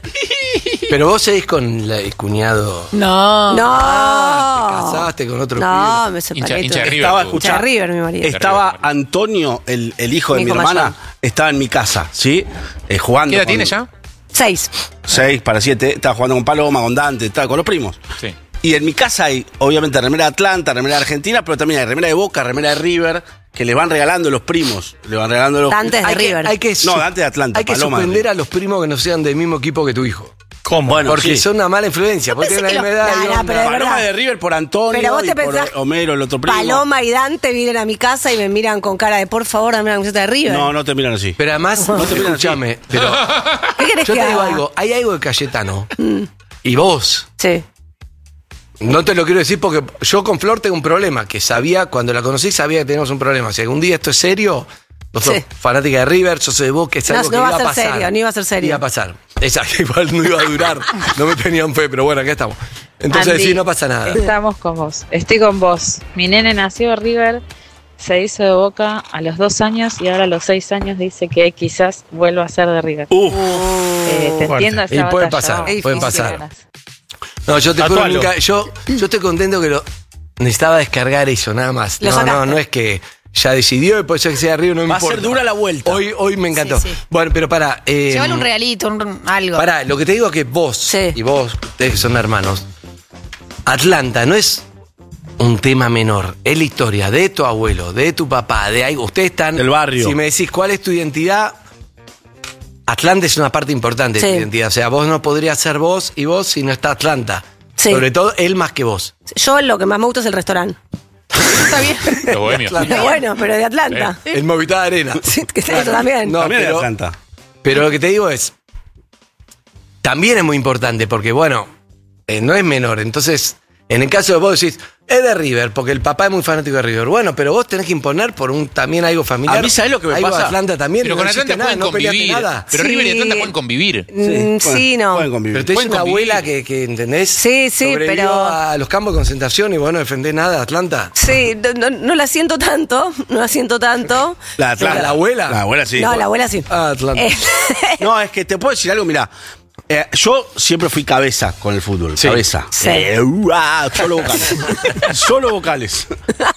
Pero vos seguís con el cuñado. No. No. Te casaste con otro No, pibe. me separé. Hincha de River. Estaba tú. Hincha de River, mi marido. Estaba Antonio, el hijo de Mi mi hijo hermana, mayor. estaba en mi casa, ¿sí? Jugando. ¿Qué edad con- tiene ya? 6. 6 para 7. Estaba jugando con Paloma, con Dante, estaba con los primos. Sí. Y en mi casa hay, obviamente, remera de Atlanta, remera de Argentina, pero también hay remera de Boca, remera de River, que le van regalando los primos. Le van regalando los. Dante es de River. No, Dante de Atlanta, Hay que Paloma de suspender River. a los primos que no sean del mismo equipo que tu hijo. ¿Cómo? Bueno, Porque sí. son una mala influencia. Porque pensé tienen la que misma lo- edad. y No, no, onda. pero de Paloma verdad. de River por Antonio Pero vos te y por pensás- Homero, el otro primo. Paloma y Dante vienen a mi casa y me miran con cara de por favor, dame la camiseta de River. No, no te miran así. Pero además, no te escúchame, pero ¿Qué querés yo que te digo haga? algo. Hay algo de Cayetano. Y vos. Sí. No te lo quiero decir porque yo con Flor tengo un problema, que sabía, cuando la conocí, sabía que teníamos un problema. Si algún día esto es serio, vos sos Sí. fanática de River, yo soy de Boca, es No, algo que no va iba a ser pasar. serio, ni iba a ser serio. Iba a pasar. Exacto, igual no iba a durar. No me tenían fe, pero bueno, acá estamos. Entonces Andy, sí, no pasa nada. Estamos con vos. Estoy con vos. Mi nene nació de River, se hizo de Boca a los 2 años y ahora a los 6 años dice que quizás vuelva a ser de River. Te entiendo esa Y puede batalla, pasar, vamos. puede Sí, pasar. ganas. No, yo te juro, Tatualo. nunca, yo estoy contento que lo necesitaba descargar eso, nada más. Lo No, sacaste. no es que ya decidió y puede ser que sea de River, no me Va a importa. ser dura la vuelta. Hoy me encantó. Sí, sí. Bueno, pero para. Llévale un regalito, algo. Pará, lo que te digo es que vos Sí. y vos, ustedes que son hermanos, Atlanta no es un tema menor. Es la historia de tu abuelo, de tu papá, de algo. Ustedes están. Del barrio. Si me decís cuál es tu identidad, Atlanta es una parte importante de Sí. tu identidad. O sea, vos no podrías ser vos y vos si no está Atlanta. Sí. Sobre todo él más que vos. Yo lo que más me gusta es el restaurante. Está bien. Los bohemios. Atlanta. Bueno, pero de Atlanta. El Movistar Arena. Sí, que eso también. No, También de pero- Atlanta. Pero lo que te digo es, también es muy importante porque, bueno, no es menor. Entonces, en el caso de vos decís, es de River, porque el papá es muy fanático de River. Bueno, pero vos tenés que imponer por también algo familiar. A mí, ¿sabés lo que me algo de pasa? Atlanta también. Pero no con hiciste Atlanta nada, pueden no peleaste convivir. nada. Pero Sí. River y Atlanta pueden convivir. Sí, no. Pueden convivir. Pero te Pueden una convivir. abuela que ¿entendés? Sí, sí, Sobrevivió pero- a los campos de concentración y vos no defendés nada de Atlanta. Sí, no la siento tanto, no la siento tanto. La de Atlanta. ¿La abuela? La abuela sí. No, la abuela sí. Ah, Atlanta. No, es que te puedo decir algo, mira. Yo siempre fui cabeza con el fútbol. Sí. Cabeza. Sí. Solo vocales. Solo vocales.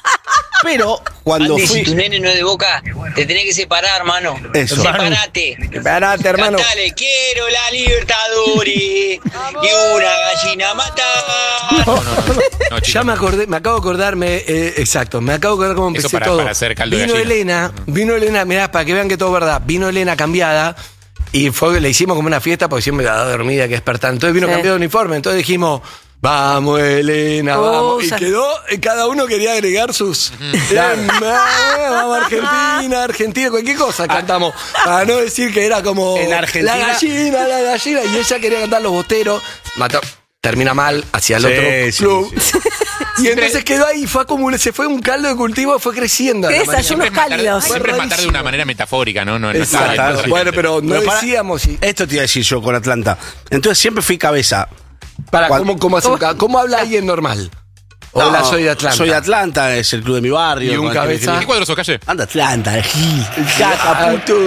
Pero cuando Andy, fui. si tu nene no es de Boca, te tenés que separar, hermano. Eso. Separate. Parate, hermano. Cantale, quiero la Libertadores y una gallina mata. No, Ya chicos, me acordé, me acabo de acordarme, exacto, me acabo de acordar cómo empecé Eso para- todo. para hacer caldo de vino gallina. Vino Elena, mirá, para que vean que todo es verdad, vino Elena cambiada y le hicimos como una fiesta porque siempre la dormida que despertar. Entonces vino Sí. cambiado de uniforme, entonces dijimos, vamos Elena, vamos. Y sa- quedó, cada uno quería agregar sus... vamos Argentina, cualquier cosa cantamos. Para no decir que era como... En Argentina- la gallina, y ella quería cantar los bosteros. Termina mal hacia el Sí, otro sí, club. sí. Y entonces quedó ahí, se fue un caldo de cultivo, fue creciendo. ¿Qué la mañana. desayunos siempre es matar- cálidos? Siempre es matar de rarísimo. una manera metafórica, ¿no? No está Exacto. bien. Bueno, pero no Pero para- decíamos si. Esto te iba a decir yo con Atlanta. Entonces siempre fui cabeza. Para, Cuando- ¿cómo habla alguien normal? Hola, No, soy de Atlanta. Soy de Atlanta, es el club de mi barrio. ¿Y un con el que me cabeza? crié. ¿Qué cuadro sos, calle? Anda Atlanta, Gil. Ah, puto.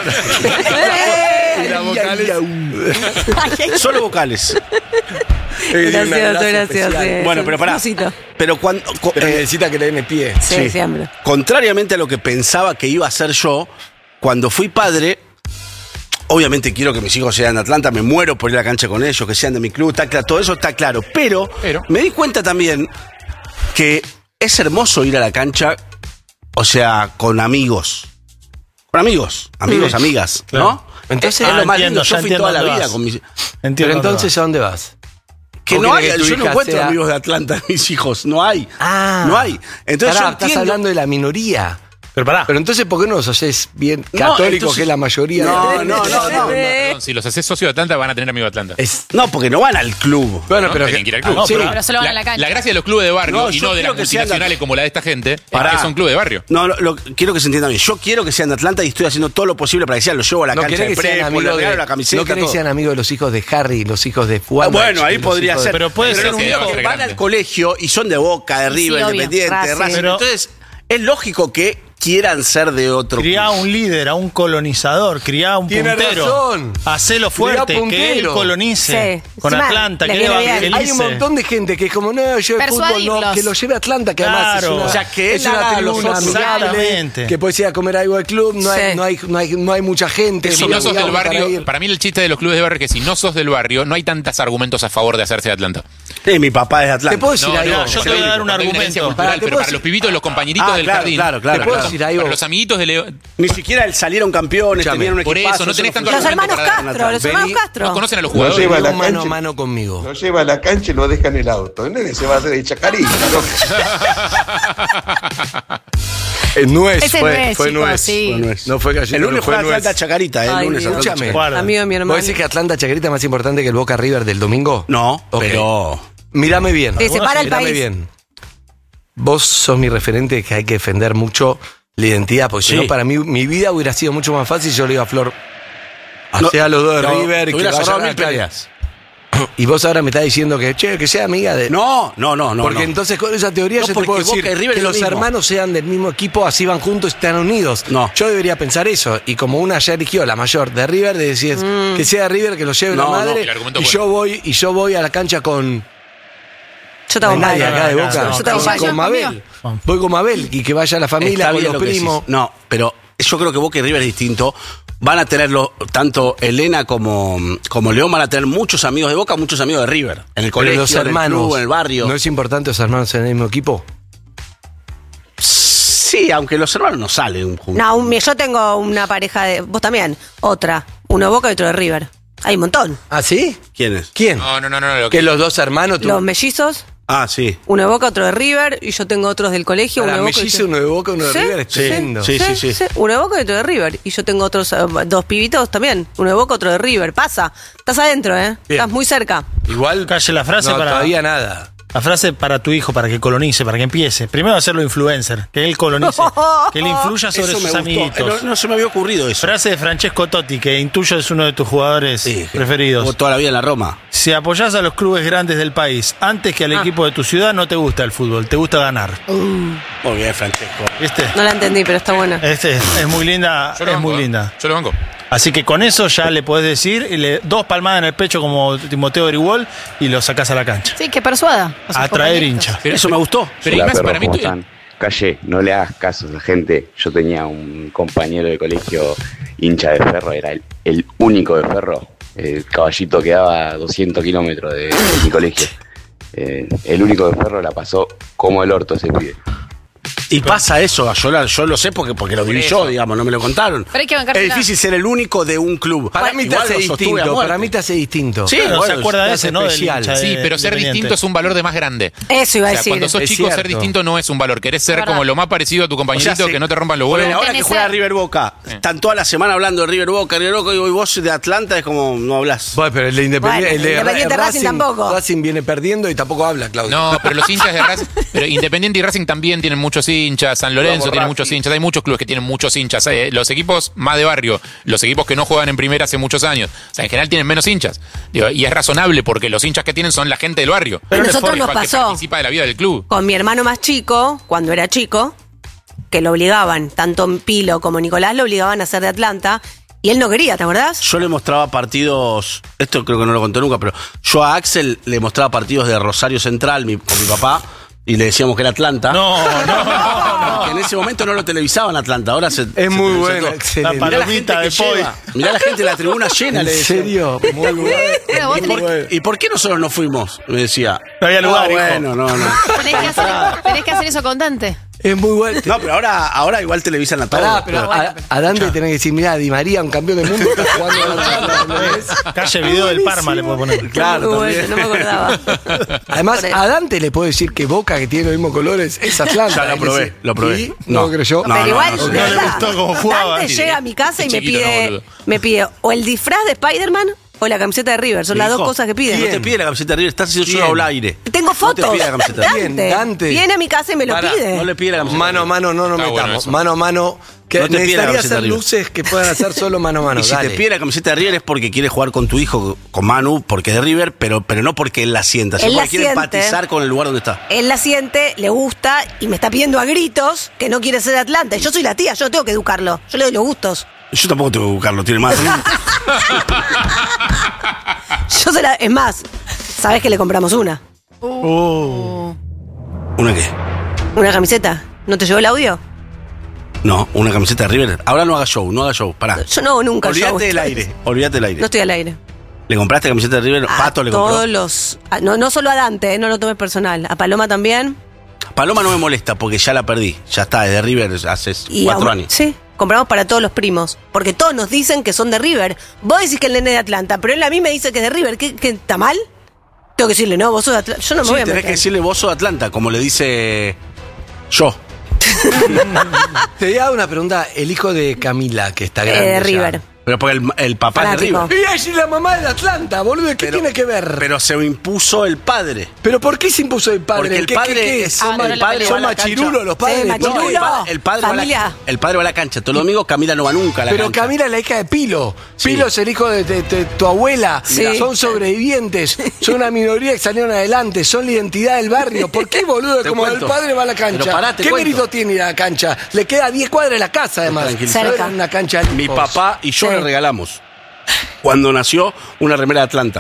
Y la vocales. Solo vocales. Gracioso, sí. Bueno, pero pará. Hermosito. Pero cuando. Pero necesita que le den el pie. Sí, siempre. Contrariamente a lo que pensaba que iba a ser yo, cuando fui padre, obviamente quiero que mis hijos sean de Atlanta, me muero por ir a la cancha con ellos, que sean de mi club, está claro, todo eso está claro. Pero me di cuenta también que es hermoso ir a la cancha, o sea, con amigos. Con amigos, amigas, Claro. ¿no? Entonces, es lo más entiendo, lindo. Yo ya fui entiendo toda la dónde vida vas. con mis. Pero entonces, ¿a dónde vas? Que ¿O no hay, querés que tu yo no hija encuentro sea- amigos de Atlanta, mis hijos, no hay. Ah. No hay. Entonces Pará, yo estás entiendo. hablando de la minoría. Pero pará. Pero entonces, ¿por qué no los haces bien No, católicos, entonces- que es la mayoría? No. Perdón, si los haces socio de Atlanta, van a tener amigos de Atlanta. No, porque no van al club. Bueno, ¿no? pero Tienen que ir al club. no, sí. Pero solo van a la cancha. La gracia de los clubes de barrio No, y yo no de quiero las que sean multinacionales como la de esta gente es Pará. que son clubes de barrio. No, quiero que se entienda bien. Yo quiero que sean de Atlanta y estoy haciendo todo lo posible para que sean. Los llevo a la no cancha querés de que sean prepo, amigos le de, regalo la camiseta. no querés que todo. sean amigos de los hijos de Harry, los hijos de Juan. Bueno, ahí podría ser. Pero puede ser un que hijo va a que ser van grande. al colegio y son de Boca, de Sí, River, obvio. Independiente, de Racing. Racing. Pero- Entonces, es lógico que quieran ser de otro Criá a club. un líder, a un colonizador, criá a un Tiene puntero. razón. Hacelo fuerte, Criá que él puntero. colonice. Sí. Con Encima, Atlanta, le que viene él bien. evangelice. Hay un montón de gente que es como, no, yo el fútbol no, Persuadirlos. que lo lleve a Atlanta, que además es Claro. una, O sea, que es él una haga tribuna los otros. amigable, Exactamente. que puedes ir a comer algo al club, no hay, Sí. no hay mucha gente. Si muy no sos del obligado para barrio, ir. para mí el chiste de los clubes de barrio es que si no sos del barrio, no hay tantos argumentos a favor de hacerse de Atlanta. Sí, mi papá es de Atlanta. ¿Te puedo decir No, algo? no, yo te voy a dar un porque hay una herencia argumento. cultural, Pará, ¿te pero puedo para los pibitos, los compañeritos del claro, jardín. claro. ¿Te puedo decir algo? Para los amiguitos de León. Ni siquiera salieron campeones, Escúchame, tenían un por equipazo. eso, no tenés tanto Los hermanos para dar Castro, los hermanos Castro. No conocen a los Lo jugadores. lleva a la Un mano a cancha. mano conmigo. Lo lleva a la cancha y lo deja en el auto. El nene se va a hacer de chacarita. Nuez, Ese fue nuez, fue chicos, nuez. sí. Fue nuez. No fue gallito, El lunes fue juega nuez. Atlanta Chacarita, el Ay, lunes Dios. Atlanta Escúchame. Chacarita. Amigo de mi hermano. ¿Vos decís que Atlanta Chacarita es más importante que el Boca River del domingo? No, Ok. pero... Mírame bien. Te separa el Mírame país. bien. Vos sos mi referente que hay que defender mucho la identidad, porque si Sí. no, para mí, mi vida hubiera sido mucho más fácil si yo le digo a Flor, No, hacé a los dos de no, River, te que hubieras vayan ahorrado a 1000 la calle. peleas. Y vos ahora me estás diciendo que, che, que sea amiga de... No. Porque no. entonces con esa teoría No, yo te porque puedo Boca decir y River que es lo los mismo. hermanos sean del mismo equipo, así van juntos y están unidos. No. Yo debería pensar eso. Y como una ya eligió la mayor de River, de decir que sea de River, que lo lleve No, la no, madre. el argumento y es yo voy a la cancha con... Yo te No hay nadie acompaño. acá de no, Boca. no, Yo te acompaño. con Mabel. Voy con Mabel y que vaya la familia, Está con bien los lo que primos. decís. No, pero yo creo que Boca y River es distinto. Van a tenerlo, tanto Elena como León van a tener muchos amigos de Boca, muchos amigos de River. En el Pero colegio, los en el hermanos, club, en el barrio. ¿no es importante los hermanos en el mismo equipo? Sí, aunque los hermanos no salen juntos. No, yo tengo una pareja de. Vos también. Otra. Uno de Boca y otro de River. Hay un montón. ¿Ah, sí? ¿Quién es? ¿Quién? No. Lo Que los dos hermanos... tú- Los mellizos. Ah, sí. Uno de Boca, otro de River. Y yo tengo otros del colegio. Ahora, uno de Boca. y mellizo, otro- uno de Boca, uno de Sí, River, es sí, tremendo. Sí, sí, sí. Uno de Boca y otro de River. Y yo tengo otros dos pibitos también. Uno de Boca, otro de River. Pasa. Estás adentro, ¿eh? Bien. Estás muy cerca. Igual... Calle la frase no, para... todavía nada. La frase para tu hijo, para que colonice, para que empiece. Primero hacerlo influencer, que él colonice, que él influya sobre Eso me sus gustó. amiguitos. No se me había ocurrido eso. Frase de Francesco Totti, que intuyo es uno de tus jugadores Sí, preferidos. jugó toda la vida en la Roma. Si apoyás a los clubes grandes del país antes que al equipo de tu ciudad, no te gusta el fútbol, te gusta ganar. Muy bien, Francesco. ¿Viste? No la entendí, pero está buena. Es muy linda, Yo lo es banco, muy ¿eh? linda. Yo lo banco. Así que con eso ya le podés decir, y dos palmadas en el pecho como Timoteo Grigol y lo sacás a la cancha. Sí, que persuada. a sus A traer compañeritos. hincha. Pero- Eso me gustó. Pero Hola, Ignacio, perros, para mí... ¿cómo están? Calle, no le hagas caso a esa gente. Yo tenía un compañero de colegio hincha de Ferro, era el único de Ferro, el caballito que daba 200 kilómetros de mi colegio. El único de Ferro la pasó como el orto ese pibe. Y pasa eso, yo lo sé porque lo viví yo, digamos, no me lo contaron. Pero hay que Es bancársela. difícil ser el único de un club. Para mí te Igual hace lo sostuve a distinto. muerte. Para mí te hace distinto. Sí, Claro, bueno, se acuerda de te ese, hace ¿no? Del especial. hincha Sí, de pero ser Independiente. distinto es un valor de más grande. Eso iba a O sea, decir. cuando sos Es chico, ser cierto. distinto no es un valor. Querés ser Verdad. como lo más parecido a tu compañerito, O sea, sí. que no te rompan los Bueno, huevos. ahora que Tenés juega ser. River Boca, están toda la semana hablando de River Boca, y vos de Atlanta es como no hablas. Bueno, pero el de Independiente, Bueno, Independiente Racing tampoco. Racing viene perdiendo y tampoco habla, Claudio. No, pero los hinchas de Racing, pero Independiente y Racing también tienen muchos hinchas, San Lorenzo Vamos, tiene Racing. muchos hinchas, hay muchos clubes que tienen muchos hinchas, los equipos más de barrio, los equipos que no juegan en primera hace muchos años, o sea, en general tienen menos hinchas. Digo, y es razonable porque los hinchas que tienen son la gente del barrio. Pero nosotros Que nos que pasó. participa de la vida del club. Con mi hermano más chico, cuando era chico, que lo obligaban, tanto Pilo como Nicolás lo obligaban a ser de Atlanta, y él no quería, ¿te acordás? Yo le mostraba partidos, esto creo que no lo conté nunca, pero yo a Axel le mostraba partidos de Rosario Central, con mi papá, y le decíamos que era Atlanta. No. Que en ese momento no lo televisaban Atlanta, ahora se... Es muy se bueno, todo. excelente. Mirá la gente Palomita que de Poi. lleva. Mirá la gente en la tribuna llena, le ¿En decía. serio? Muy bueno. Pero vos tenés, ¿Y por qué nosotros no fuimos? Me decía. No había lugar, hijo. Bueno, no. tenés que hacer eso con Dante. Es muy bueno. No, pero ahora igual televisan a todos. Pará, pero a Dante tenés que decir, mirá, Di María, un campeón del mundo, está jugando en la Calle video del Parma le puedo poner. Claro, Muy bueno, también. no me acordaba. Además, a Dante le puedo decir que Boca, que tiene los mismos colores, es Atlanta. Ya lo probé. ¿Y? No lo creyó. Pero igual, no, de no le verdad, gustó cómo jugaba. Dante llega a mi casa y Qué chiquito, no, boludo. me pide o el disfraz de Spider-Man o la camiseta de River. Son las dos cosas que piden. No te pide la camiseta de River, estás haciendo solo al aire. Tengo fotos. No te pide la camiseta de River. Dante, Dante. viene a mi casa y me lo Pará, pide. No le pide la camiseta. Mano a mano, no nos Está bueno metamos. eso. Mano a mano. Que No te pide la necesitaría camiseta hacer de River. luces que puedan hacer solo mano a mano. Y si Dale. te pide la camiseta de River es porque quiere jugar con tu hijo, con Manu, porque es de River, pero no porque él la sienta, sino Él la porque quiere siente. empatizar con el lugar donde está. Él la siente, le gusta y me está pidiendo a gritos que no quiere ser de Atlanta. Y yo soy la tía, yo tengo que educarlo. Yo le doy los gustos. Yo tampoco tengo que buscarlo, tiene más. Es más, ¿sabés que le compramos una? ¿Una qué? ¿Una camiseta? ¿No te llegó el audio? No, una camiseta de River. Ahora no haga show, pará. Yo no hago nunca Olvídate show. del aire, olvídate del aire. No estoy al aire. ¿Le compraste camiseta de River? A Pato le compró. todos los... no solo a Dante, no lo tomes personal. A Paloma también. Paloma no me molesta porque ya la perdí. Ya está, es de River hace 4 años. Sí, compramos para todos los primos. Porque todos nos dicen que son de River. Vos decís que el nene es de Atlanta, pero él a mí me dice que es de River. ¿Qué está mal? Tengo que decirle, no, vos sos de Atlanta. Yo no me Sí, voy a tenés meter. que decirle vos sos de Atlanta, como le dice yo. Te voy a dar una pregunta. El hijo de Camila, que está grande. De ya. River. Pero porque el papá Fanático. es de River. Y ella es la mamá de Atlanta, boludo. ¿Qué tiene que ver? Pero se impuso el padre. ¿Pero por qué se impuso el padre? Porque el padre es- ¿Son, el padre va son a la cancha. machirulos los padres? Sí, No, machirulos. El padre va a Familia. el padre va a la cancha. Todos los domingos Camila no va nunca a la Pero cancha. Camila es la hija de Pilo. Sí. Pilo es el hijo de tu abuela. Sí. Son sobrevivientes. Son una minoría que salieron adelante. Son la identidad del barrio. ¿Por qué, boludo? Te Como cuento. el padre va a la cancha. Pero pará, te ¿Qué cuento. mérito tiene ir a la cancha? Le queda 10 cuadras de la casa, además. Tranquilízate. No era una cancha de Mi hijos. papá y yo Sí. le regalamos, cuando nació, una remera de Atlanta.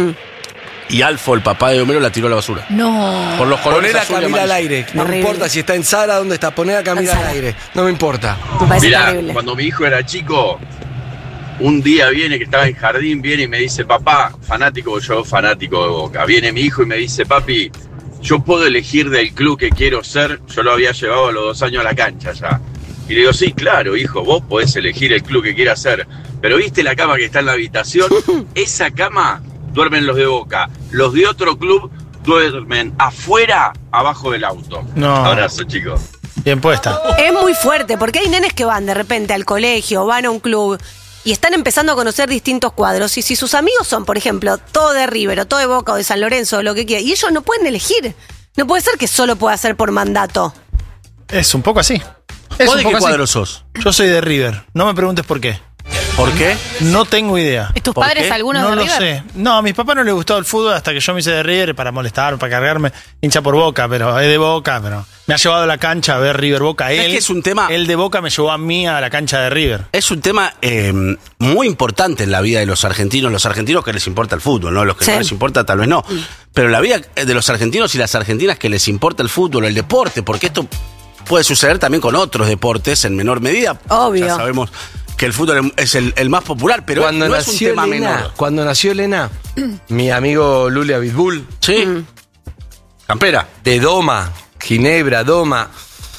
Y Alfo, el papá de Homero, la tiró a la basura. No. Por los colores Poner a azul y Camila al amarillo. aire. No me Horrible. importa si está en Sara, dónde está. Poner a Camila al aire. No me importa. Me parece Mirá, terrible. cuando mi hijo era chico, un día viene que estaba en jardín, viene y me dice, papá, fanático, yo fanático de Boca. Viene mi hijo y me dice, papi, yo puedo elegir del club que quiero ser. Yo lo había llevado a los 2 años a la cancha ya. Y le digo, sí, claro, hijo, vos podés elegir el club que quieras ser. Pero ¿viste la cama que está en la habitación? Esa cama duermen los de Boca. Los de otro club duermen afuera, abajo del auto. No. Abrazo, chicos. Bien puesta. Es muy fuerte, porque hay nenes que van de repente al colegio, van a un club y están empezando a conocer distintos cuadros. Y si sus amigos son, por ejemplo, todo de River, o todo de Boca, o de San Lorenzo, o lo que quiera, y ellos no pueden elegir. No puede ser que solo pueda ser por mandato. Es un poco así. Es ¿Vos un de poco qué así. cuadro sos? Yo soy de River. No me preguntes por qué. ¿Por qué? No tengo idea. ¿Y tus ¿Por padres qué? algunos No de lo River? sé. No, a mis papás no les gustó el fútbol hasta que yo me hice de River para molestar, para cargarme. Hincha por Boca, pero es de Boca, pero me ha llevado a la cancha a ver River Boca. Es Él, que es un tema- Él de Boca me llevó a mí a la cancha de River. Es un tema muy importante en la vida de los argentinos que les importa el fútbol, ¿no? Los que Sí. no les importa tal vez no. Pero la vida de los argentinos y las argentinas que les importa el fútbol, el deporte, porque esto puede suceder también con otros deportes en menor medida. Obvio. Ya sabemos que el fútbol es el más popular, pero Cuando no es un nació tema Elena, menor. cuando nació Elena, mi amigo Lulia Bitbull, Sí. Campera. de Doma, Ginebra, Doma,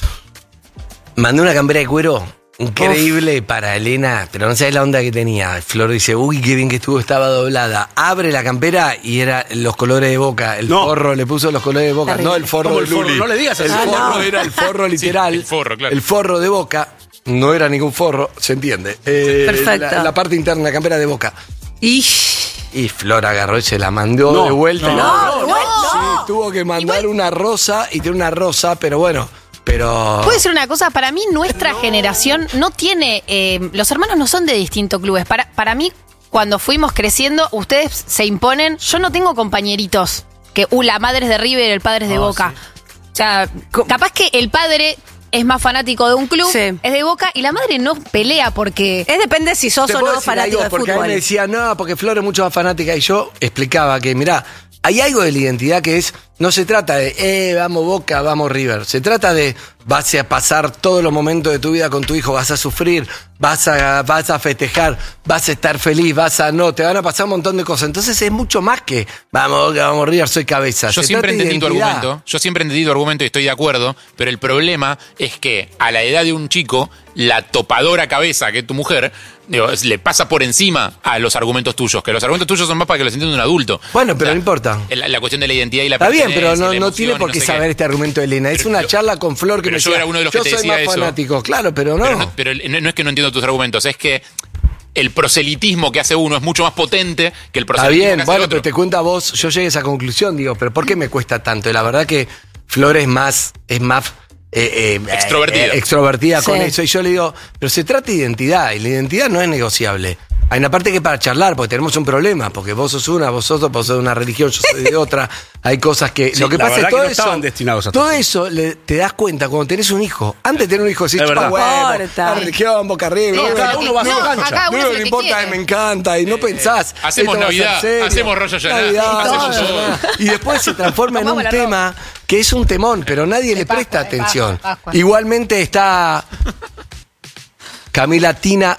mandó una campera de cuero increíble para Elena, pero no sabes la onda que tenía. Flor dice, uy, qué bien que estuvo, estaba doblada. Abre la campera y era los colores de Boca. El No. forro le puso los colores de Boca, Terrible. no el forro ¿Cómo de el forro? Luli. No le digas El así. forro no. era el forro literal. el forro, claro. El forro de Boca. No era ningún forro, se entiende. Perfecto. La parte interna, la campera de Boca. Y Y Flor agarró y se la mandó No, de vuelta. no, de vuelta. Sí, tuvo que mandar una rosa y tiene una rosa, pero bueno, pero... Puede ser una cosa, para mí nuestra generación no tiene, los hermanos no son de distintos clubes. Para mí, cuando fuimos creciendo, ustedes se imponen, yo no tengo compañeritos, que la madre es de River, el padre es de Boca. O sea, capaz que el padre es más fanático de un club, Sí. es de Boca, y la madre no pelea porque... depende si sos ¿Te o puedo no decir fanático algo? de Porque a mí fútbol. me decía, no, porque Flor es mucho más fanática. Y yo explicaba que, mirá, hay algo de la identidad que es, no se trata de, vamos Boca, vamos River. Se trata de, vas a pasar todos los momentos de tu vida con tu hijo, vas a sufrir, vas a festejar, vas a estar feliz, te van a pasar un montón de cosas. Entonces es mucho más que, vamos Boca, vamos River, soy cabeza. Yo Se siempre he trata de entendido tu identidad. argumento. Yo siempre he entendido tu argumento y estoy de acuerdo, pero el problema es que a la edad de un chico, la topadora cabeza que es tu mujer, le pasa por encima a los argumentos tuyos, que los argumentos tuyos son más para que los entienda un adulto. Bueno, pero no importa. La cuestión de la identidad y la Está bien, pero pertenencia, no la emoción tiene por y qué no sé saber este argumento de Elena. Es una charla con Flor que pero me yo decía, era uno de los que yo te soy decía más eso. fanático. Claro, pero no. Pero no es que no entiendo tus argumentos, es que el proselitismo que hace uno es mucho más potente que el Está proselitismo bien, que hace bueno, el otro. pero te cuento a vos, yo llegué a esa conclusión, digo, pero ¿por qué me cuesta tanto? Y la verdad que Flor es más extrovertida con Sí. eso. Y yo le digo, pero se trata de identidad, y la identidad no es negociable. Hay una parte que es para charlar, porque tenemos un problema, porque vos sos una, vos sos de una religión, yo soy de otra. Hay cosas que. Sí, lo que la pasa es verdad todo que no eso. estaban destinados a todo todo. eso te das cuenta cuando tenés un hijo. Antes de tener un hijo, sí, Es verdad. la religión, Boca Arriba. No, cada uno va a su cancha. acá uno No hace lo me que importa, quiere. me encanta, y no pensás. Hacemos esto va a ser Navidad, serio. hacemos Rosh Hashanah, Navidad, hacemos Rosh todo. Hashanah. Y después se transforma en un Tomamos la ropa. tema que es un temón, pero nadie le presta Pascua, atención. Pascua. Igualmente está Camila Tina.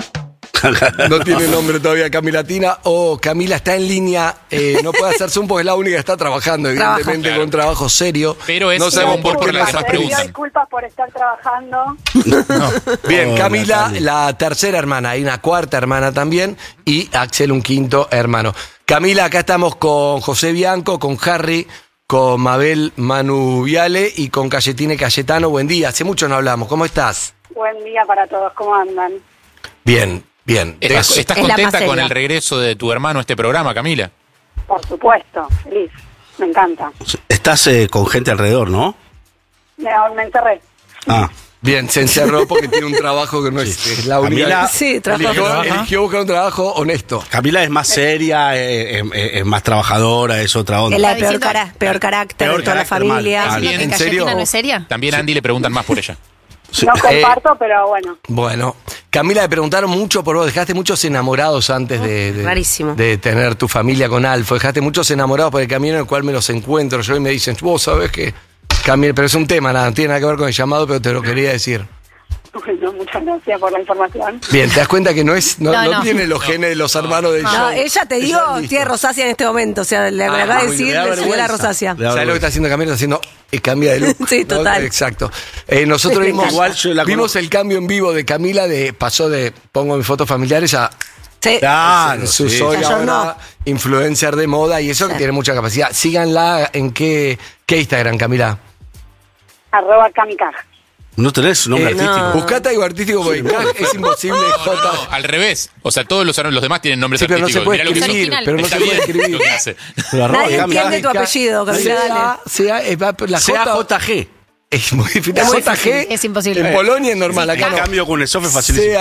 No tiene nombre todavía Camila Tina. O Camila está en línea. No puede hacer Zoom porque es la única que está trabajando, evidentemente, Claro. con trabajo serio. Pero es no sabemos un por por qué la no que más hace- preguntan. Disculpas por estar trabajando. Bien, Hola, Camila, Cami. la tercera hermana, hay una cuarta hermana también, y Axel, un quinto hermano. Camila, acá estamos con José Bianco, con Harry, con Mabel Manu Viale y con Cayetine Cayetano. Buen día, hace mucho no hablamos, ¿cómo estás? Buen día para todos, ¿cómo andan? Bien, bien. ¿Estás Es la contenta más con seria. el regreso de tu hermano a este programa, Camila? Por supuesto, feliz, me encanta. Estás con gente alrededor, ¿no? Me encerré. Ah. Bien, se encerró porque tiene un trabajo que no es la única. Camila, Sí, trabajo. Eligió buscar un trabajo honesto. Camila es más seria, es más trabajadora, es otra onda. Es la Está peor, diciendo- peor carácter Peor de toda la carácter, mal. familia. Ah, ¿Diciendo que ¿en Cayetina serio? no es seria? También a Andy le preguntan más por ella. Sí. No comparto, pero bueno. Bueno, Camila, le preguntaron mucho por vos. Dejaste muchos enamorados antes rarísimo. de tener tu familia con Alfo. Dejaste muchos enamorados por el camino en el cual me los encuentro yo y me dicen, vos sabés que Camila, pero es un tema, nada, no tiene nada que ver con el llamado, pero te lo quería decir. Bueno, muchas gracias por la información. Bien, te das cuenta que no No. tiene los genes de los hermanos de No, show. ella te digo, Ella es tiene rosácea en este momento. O sea, le acaba de muy decir, bien, le da le subió la vergüenza. rosácea. ¿Sabes lo que está haciendo Camila? Está haciendo cambia de look. Sí, ¿no? total. Exacto. Nosotros vimos, Igual yo la vimos conozco. el cambio en vivo de Camila, pasó de pongo mis fotos familiares a Sí. Claro, su sí. soy Yo ahora no. influencer de moda y eso que tiene mucha capacidad. Síganla en qué Instagram, Camila. @Camicaj. ¿No tenés nombre artístico? Buscate algo artístico porque es imposible. J. No, al revés. O sea, todos los demás tienen nombres Sí, pero no se artísticos. puede Mirá lo que son. escribir. Pero no Está se puede bien escribir. lo que hace. Pero arroba Nadie Camila. entiende tu apellido, Camila, dale. La J. CAJG. Es muy difícil. Es muy JG. difícil, es imposible. En Polonia es normal. Acá En no. cambio con el software facilísimo.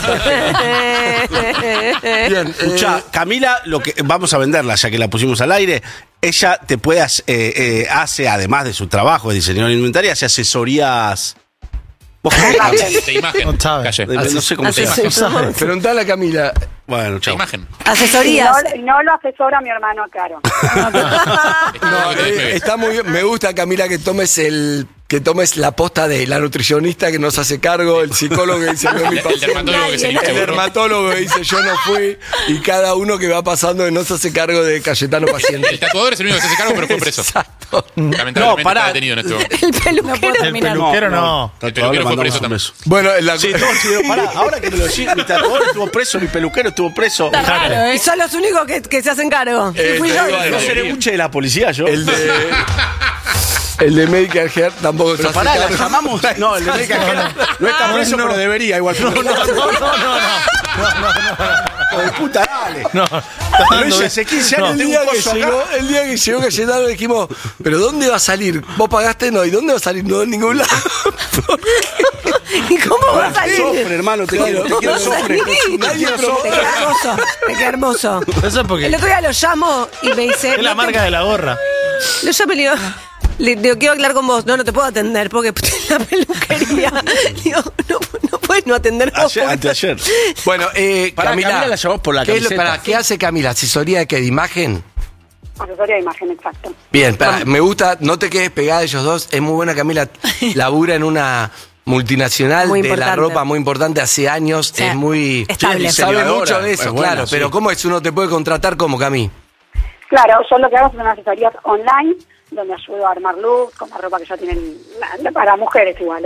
Bien. Escuchá, Camila, lo que vamos a venderla, ya que la pusimos al aire. Ella te puede hace, además de su trabajo de diseñadora de indumentaria, hace asesorías. ¿Vos qué? De imagen. No sabe. Calle. No sé cómo se llama. Asesor- Preguntale a Camila. Bueno, De chao. imagen. Asesorías. Y no lo asesora mi hermano Caro. No, está muy bien. Me gusta, Camila, que tomes la posta de la nutricionista que nos hace cargo, el psicólogo que dice no es mi El paciente. dermatólogo que se El viste burro. dermatólogo que dice yo no fui y cada uno que va pasando que no se hace cargo de Cayetano El paciente. tatuador es el único que se hace cargo, pero fue preso. Exacto. Lamentablemente No, pará. está detenido en este momento. El peluquero. El peluquero no. El peluquero fue preso también. Bueno, Sí, todos estuvieron, pará, ahora que me lo decís, mi tatuador estuvo preso, mi peluquero estuvo preso. Está raro, ¿eh? Y son los únicos que se hacen cargo. Eh, Fui te yo. digo algo. No seré mucho de la policía yo. El de Medical Care tampoco se Pero hace pará, la cargo. llamamos. No, el de Medical Care no está preso, pero debería igual. No, de puta, dale. No. Lo hice hace 15 años, El tengo día, un coso acá. el día que llegó Cayetano le dijimos, ¿pero dónde va a salir? ¿Vos pagaste? No, ¿y dónde va a salir? No, en ningún lado. ¿Y cómo va a salir? Sofre, hermano, te quiero No sofre. salí. Nadie Te probó. queda hermoso. Te queda hermoso. Eso es porque El otro día lo llamo y me dice. es la no te- marca de la gorra. Lo llamo y le digo. Le digo, quiero hablar con vos. No te puedo atender porque la peluquería. Digo, no puedes no atender vos. Ayer, anteayer. Bueno, Pará, Camila, Camila la llamamos por la ¿qué es camiseta. ¿Qué hace Camila? ¿Asesoría de qué? ¿De imagen? Asesoría de imagen, exacto. Bien, me gusta, no te quedes pegada de ellos dos. Es muy buena, Camila. Labura en una multinacional Muy de la importante. ropa muy importante hace años. Sí. Es muy... Estable. Sabe mucho de Es eso, buena, claro. sí. Pero ¿cómo es? Uno te puede contratar como Cami. Claro, yo lo que hago son asesorías online, donde ayudo a armar looks con la ropa que ya tienen, para mujeres igual,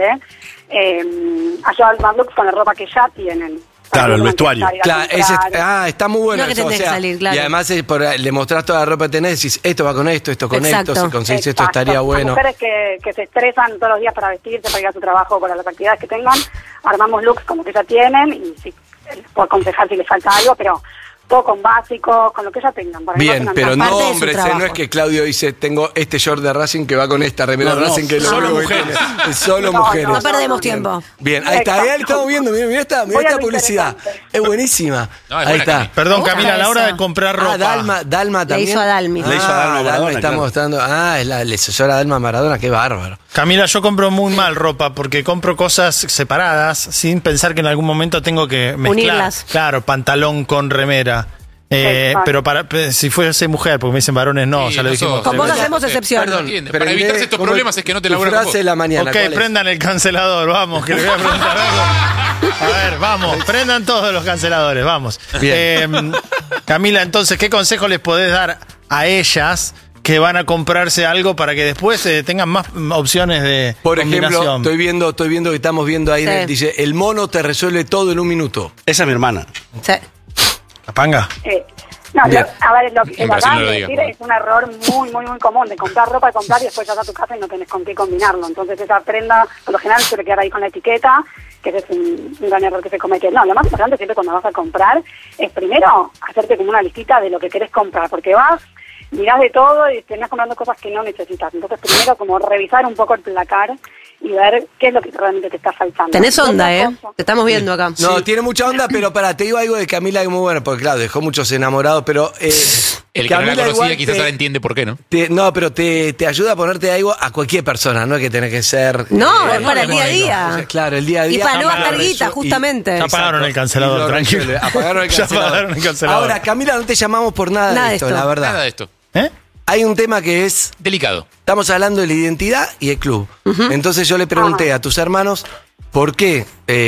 ayudo a armar looks con la ropa que ya tienen. Claro, el vestuario. Claro, está muy bueno No que eso, tenés que salir, claro. Y además le mostrás toda la ropa que tenés, decís, esto va con esto con Exacto. esto, si conseguís esto Exacto. estaría Las bueno. mujeres que se estresan todos los días para vestirse, para ir a su trabajo, para las actividades que tengan, armamos looks como que ya tienen y si, puedo aconsejar si les falta algo, pero todo con básicos, con lo que ya tengan. Para que Bien, tengan pero tanta no parte de su hombres, trabajo. no es que Claudio dice, tengo este short de Racing que va con esta remera No, de Racing que es lo solo único que mujeres. tiene. Es solo No, mujeres. No perdemos tiempo. Bien, ahí está, ahí estamos viendo, mira esta Voy a lo publicidad. Es buenísima. No, es Ahí buena, está. Cami. Perdón, Otra Camila, a la hora esa. de comprar ropa. Dalma Le también. hizo a Dalmi. Le hizo a Dalma Maradona, está claro. mostrando. Es la asesora Dalma Maradona, qué bárbaro. Camila, yo compro muy mal ropa porque compro cosas separadas sin pensar que en algún momento tengo que mezclar. Unirlas. Claro, pantalón con remera. Exacto. Pero si fuese mujer, porque me dicen varones, no, Sí, ya lo dijimos. nosotros. Con vos Perdón, hacemos excepción. Perdón, Entiende, pero para evitarse estos como problemas es que no te tu laburan con frase vos. de la mañana. Ok, ¿cuál es? prendan el cancelador, vamos, que le voy a preguntar algo. A ver, vamos, prendan todos los canceladores, vamos. Bien. Camila, entonces, ¿qué consejo les podés dar a ellas que van a comprarse algo para que después tengan más opciones de Por ejemplo, combinación? estoy viendo que estamos viendo ahí, Sí. dice, el mono te resuelve todo en un minuto. Esa es mi hermana. Sí. ¿La panga? No, Bien. a ver, lo que En Brasil acabas no lo de digas, decir por es un error muy común de comprar ropa, de comprar y después llegas a tu casa y no tenés con qué combinarlo. Entonces esa prenda, por lo general, suele quedar ahí con la etiqueta, que ese es un gran error que se comete. No, lo más importante siempre cuando vas a comprar es primero hacerte como una listita de lo que querés comprar, porque vas, mirás de todo y terminás comprando cosas que no necesitas. Entonces primero como revisar un poco el placar y ver qué es lo que realmente te está faltando. Tenés onda, Otra ¿eh? cosa- Te estamos viendo acá. No, tiene mucha onda, pero te digo algo de Camila que es muy bueno, porque claro, dejó muchos enamorados, pero... El que no la Camila conocía igual quizás te- ahora entiende por qué, ¿no? No, pero te ayuda a ponerte algo a cualquier persona, no es que tenés que ser... No, es no, para el no, día a no. día. O sea, claro, el día a Y día... para no gastar Camila guita, resu- justamente. Ya pagaron el cancelador, Y lo tranquilo. resuelve. Apagaron el Ya cancelador. pagaron el cancelador. Ahora, Camila, no te llamamos por nada, de esto, la verdad. Nada de esto. ¿Eh? Hay un tema que es... Delicado. Estamos hablando de la identidad y el club. Entonces yo le pregunté a tus hermanos por qué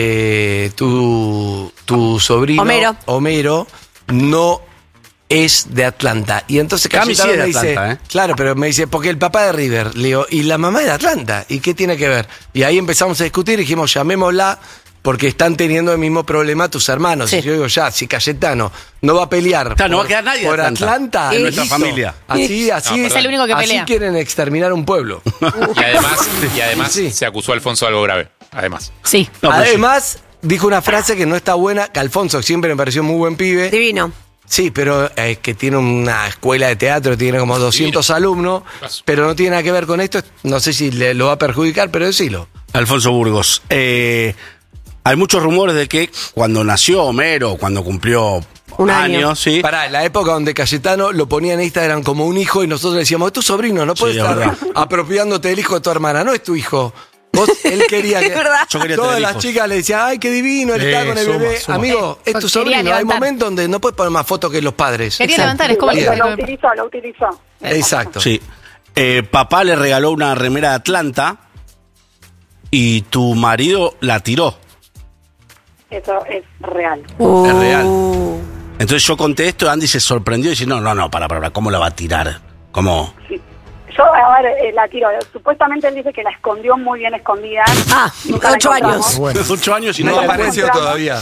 tu sobrino Homero. no es de Atlanta. Y entonces Cami sí Cayetano es de me dice, Atlanta, ¿eh? claro, pero me dice, porque el papá de River, le digo, y la mamá es de Atlanta, ¿y qué tiene que ver? Y ahí empezamos a discutir y dijimos, llamémosla porque están teniendo el mismo problema tus hermanos. Sí. Y yo digo, ya, si Cayetano no va a pelear Claro, no va a quedar nadie de por Atlanta. Atlanta, En nuestra listo. familia. Así, así, Es el único que así pelea. quieren exterminar un pueblo. Y además Sí. se acusó a Alfonso de algo grave. Además. Sí. No, pero Además, dijo una frase que no está buena, que Alfonso siempre me pareció muy buen pibe. Divino. Sí, pero que tiene una escuela de teatro, tiene como 200 alumnos, pero no tiene nada que ver con esto. No sé si lo va a perjudicar, pero decilo. Alfonso Burgos. Hay muchos rumores de que cuando nació Homero, cuando cumplió Un año. años, sí. Pará, la época donde Cayetano lo ponía en Instagram como un hijo y nosotros le decíamos, es tu sobrino, no puedes Sí, es estar verdad. apropiándote del hijo de tu hermana, no es tu hijo. Él quería que Es verdad. Yo quería todas tener las hijos. chicas le decían, ay, qué divino, él Sí, está con el suma, bebé. suma. Amigo, es tu Quería sobrino. Hay levantar. momentos donde no puedes poner más fotos que los padres. Quería levantar, es como Sí, el lo utilizó. Exacto. Sí. Papá le regaló una remera de Atlanta y tu marido la tiró. Eso es real. Es real. Entonces yo conté esto, Andy se sorprendió y dice, no, para, ¿cómo la va a tirar? ¿Cómo? Yo, a ver, la tiro. Supuestamente él dice que la escondió muy bien escondida. Ah, Nunca la 8 años. encontramos. Bueno. 8 años y No no la apareció encontramos. todavía.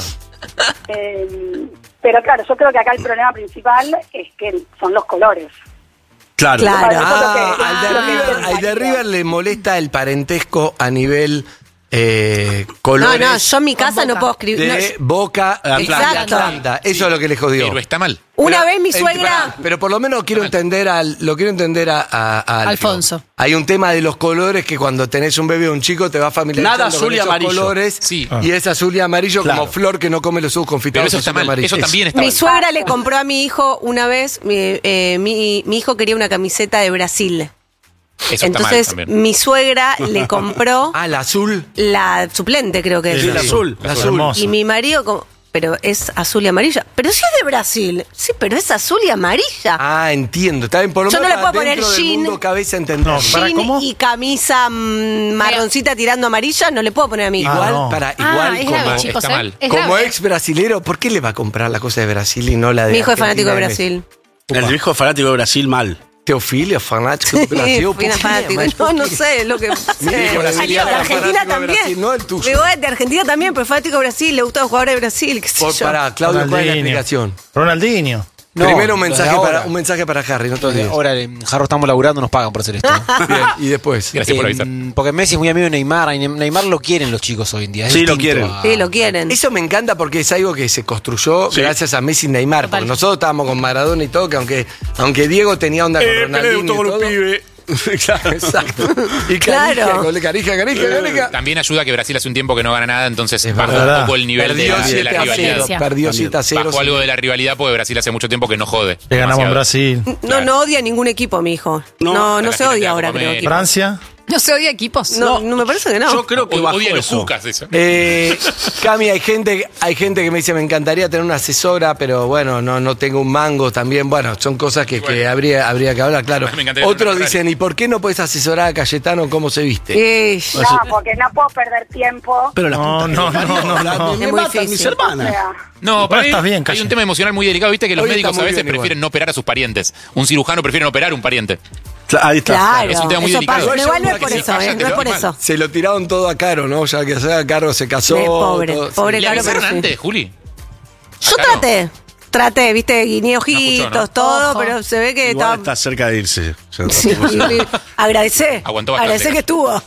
Pero claro, yo creo que acá el problema principal es que son los colores. Claro. Claro. Al de River le molesta el parentesco a nivel No, colores no, yo en mi casa no puedo escribir. no, de Boca y Exacto. Atlanta. Eso es lo que le jodió. Pero está mal. Una vez mi pará, suegra. pero por lo menos quiero entender a Alfio. Alfonso. Hay un tema de los colores que cuando tenés un bebé o un chico te va familiarizando Nada azul con y esos amarillo. colores Sí. y es azul y amarillo Claro. como Flor que no come los ojos Pero confitados. eso está azul y mal. amarillo. Eso también está Mi mal. suegra le compró a mi hijo una vez. Mi hijo quería una camiseta de Brasil. Eso Entonces está mal también. mi suegra le compró Ah, la azul. la suplente, creo que Sí, es. el azul. La Es azul. hermoso. Y mi marido, como, pero es azul y amarilla. Pero si es de Brasil. Sí, pero es azul y amarilla. Ah, entiendo. Está bien, por lo Yo no menos le puedo poner dentro del jean. mundo cabeza entender. Jean y camisa marroncita tirando amarilla, no le puedo poner a mi hijo. Igual, igual es como, grave, chicos, está mal. Es como grave. ex brasilero, ¿por qué le va a comprar la cosa de Brasil y no la de Mi hijo es fanático de Argentina y Messi? Brasil. El hijo fanático de Brasil, mal. Teofilio, fanático de Brasil. Fui una fanática. No sé, lo que Mi hijo de brasileño era Argentina fanático de también. Brasil, no el tuyo. Digo, de Argentina también, pero fanático de Brasil, le gustan los jugadores de Brasil, qué sé yo. Para Claudio, ¿cuál es la Ronaldinho. explicación? Ronaldinho. No, Primero un lo de mensaje, ahora. un mensaje para Harry, no te olvides. Ahora en Jarro estamos laburando, nos pagan por hacer esto. Bien, y después. Gracias por avisar. Porque Messi es muy amigo de Neymar. Y Neymar lo quieren los chicos hoy en día. Es Sí, lo distinto quieren. a- Sí, lo quieren. Eso me encanta porque es algo que se construyó gracias a Messi y Neymar. Porque nosotros estábamos con Maradona y todo, que aunque Diego tenía onda con Ronaldinho y todo. Claro, exacto. Y Claro. Canija. También ayuda que Brasil hace un tiempo que no gana nada, entonces bajó verdad. un poco el nivel de Perdió la 7 a rivalidad. 0. Perdió 7 a 0. Bajó algo de la rivalidad porque Brasil hace mucho tiempo que no jode. Le ganamos en Demasiado. Brasil. No odia ningún equipo, mi hijo. No, la se final de odia la ahora, Copa creo. América. equipo. Francia. No se odia equipos. No, me parece que no. Yo creo que bajó Odia los eso. cucas eso. Cami, hay gente que me dice, me encantaría tener una asesora, pero bueno, no tengo un mango también. Bueno, son cosas que habría que hablar, claro. Me encantaría Otros tener una dicen, ¿y por qué no puedes asesorar a Cayetano cómo se viste? No, porque no puedo perder tiempo. Pero la No, puta no, que no, parió, no, no. Me Es muy matan mis difícil. O hermanas. sea, No, para mí estás bien, hay Calle. un tema emocional muy delicado. Viste que los Hoy está médicos a muy veces bien igual. prefieren no operar a sus parientes. Un cirujano prefiere no operar a un pariente. Ahí está. Claro, Es un tema muy eso delicado. pasa. Igual no es Igual por que eso, se no es por mal. eso. Se lo tiraron todo a Caro, ¿no? Ya que sea, Caro se casó. Sí, pobre, todo. pobre ¿Le Caro, avisaron pero sí. antes, Juli? Yo Caro? traté, viste, guiñé ojitos, No escuchó, ¿no? todo, Ojo. pero se ve que Igual estaba... está cerca de irse. Ya Sí, agradecé. Aguantó bastante. Agradecé que estuvo.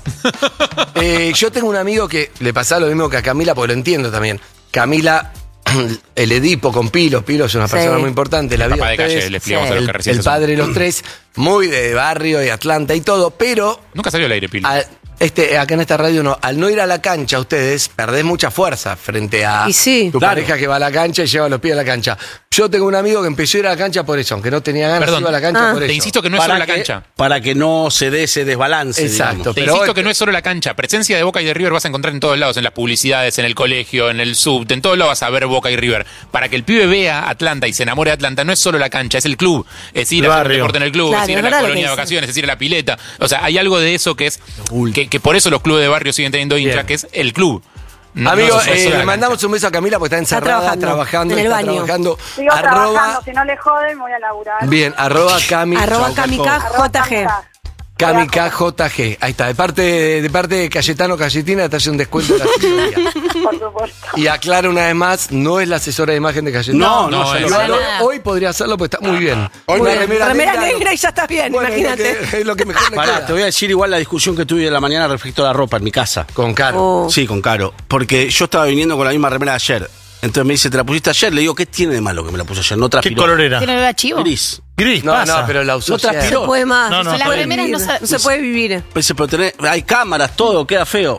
Yo tengo un amigo que le pasaba lo mismo que a Camila, porque lo entiendo también. Camila, el Edipo con Pilo es una Sí. persona muy importante. La El vida papá de calle, ustedes, le explicamos a los que recién el se padre de los tres, muy de barrio y Atlanta y todo, pero Nunca salió al aire, Pilo. acá en esta radio no, al no ir a la cancha ustedes perdés mucha fuerza frente a Y sí. tu pareja que va a la cancha y lleva los pies a la cancha. Yo tengo un amigo que empezó a ir a la cancha por eso, aunque no tenía ganas, Perdón, iba a la cancha por te eso. insisto que no es solo la cancha. Para que no se dé ese desbalance. Exacto. Te pero insisto hoy- que no es solo la cancha. Presencia de Boca y de River vas a encontrar en todos lados, en las publicidades, en el colegio, en el subte, en todos lados vas a ver Boca y River. Para que el pibe vea Atlanta y se enamore de Atlanta, no es solo la cancha, es el club. Es ir El a hacer un barrio. deporte en el club, Claro, es ir es a la verdad lo colonia que de dice. vacaciones, es ir a la pileta. O sea, hay algo de eso que es que por eso los clubes de barrio siguen teniendo hinchas, Bien. que es el club. No- Amigo, no es solo la le cancha. mandamos un beso a Camila porque está encerrada, trabajando en el está baño. trabajando. Sigo trabajando, si no le joden, voy a laburar. Bien, arroba Cami. Arroba chau, Cami Caco. KJG. Cami KJG. Ahí está. De parte de Cayetano Cayetina te hace un descuento de la asesoría. Por supuesto. Y aclaro una vez más, no es la asesora de imagen de Cayetano. No, no, ya es- lo sé. Hoy podría hacerlo porque está muy bien. Hoy Una me- remera Negra y ya estás bien, Bueno, imagínate. Es lo que mejor le Pará, queda. te voy a decir igual la discusión que tuve en la mañana respecto a la ropa en mi casa. Con Caro. Oh. Sí, con Caro. Porque yo estaba viniendo con la misma remera de ayer. Entonces me dice, ¿te la pusiste ayer? Le digo, ¿qué tiene de malo que me la puse ayer? No ¿Qué transpiró. color era? ¿Tiene olor a chivo? Gris. Gris, No, pasa. no, pero la usó No ayer. transpiró. No puede más. No, no, se las puede remeras vivir. no No se puede vivir. Pensé, pero hay cámaras, todo, queda feo.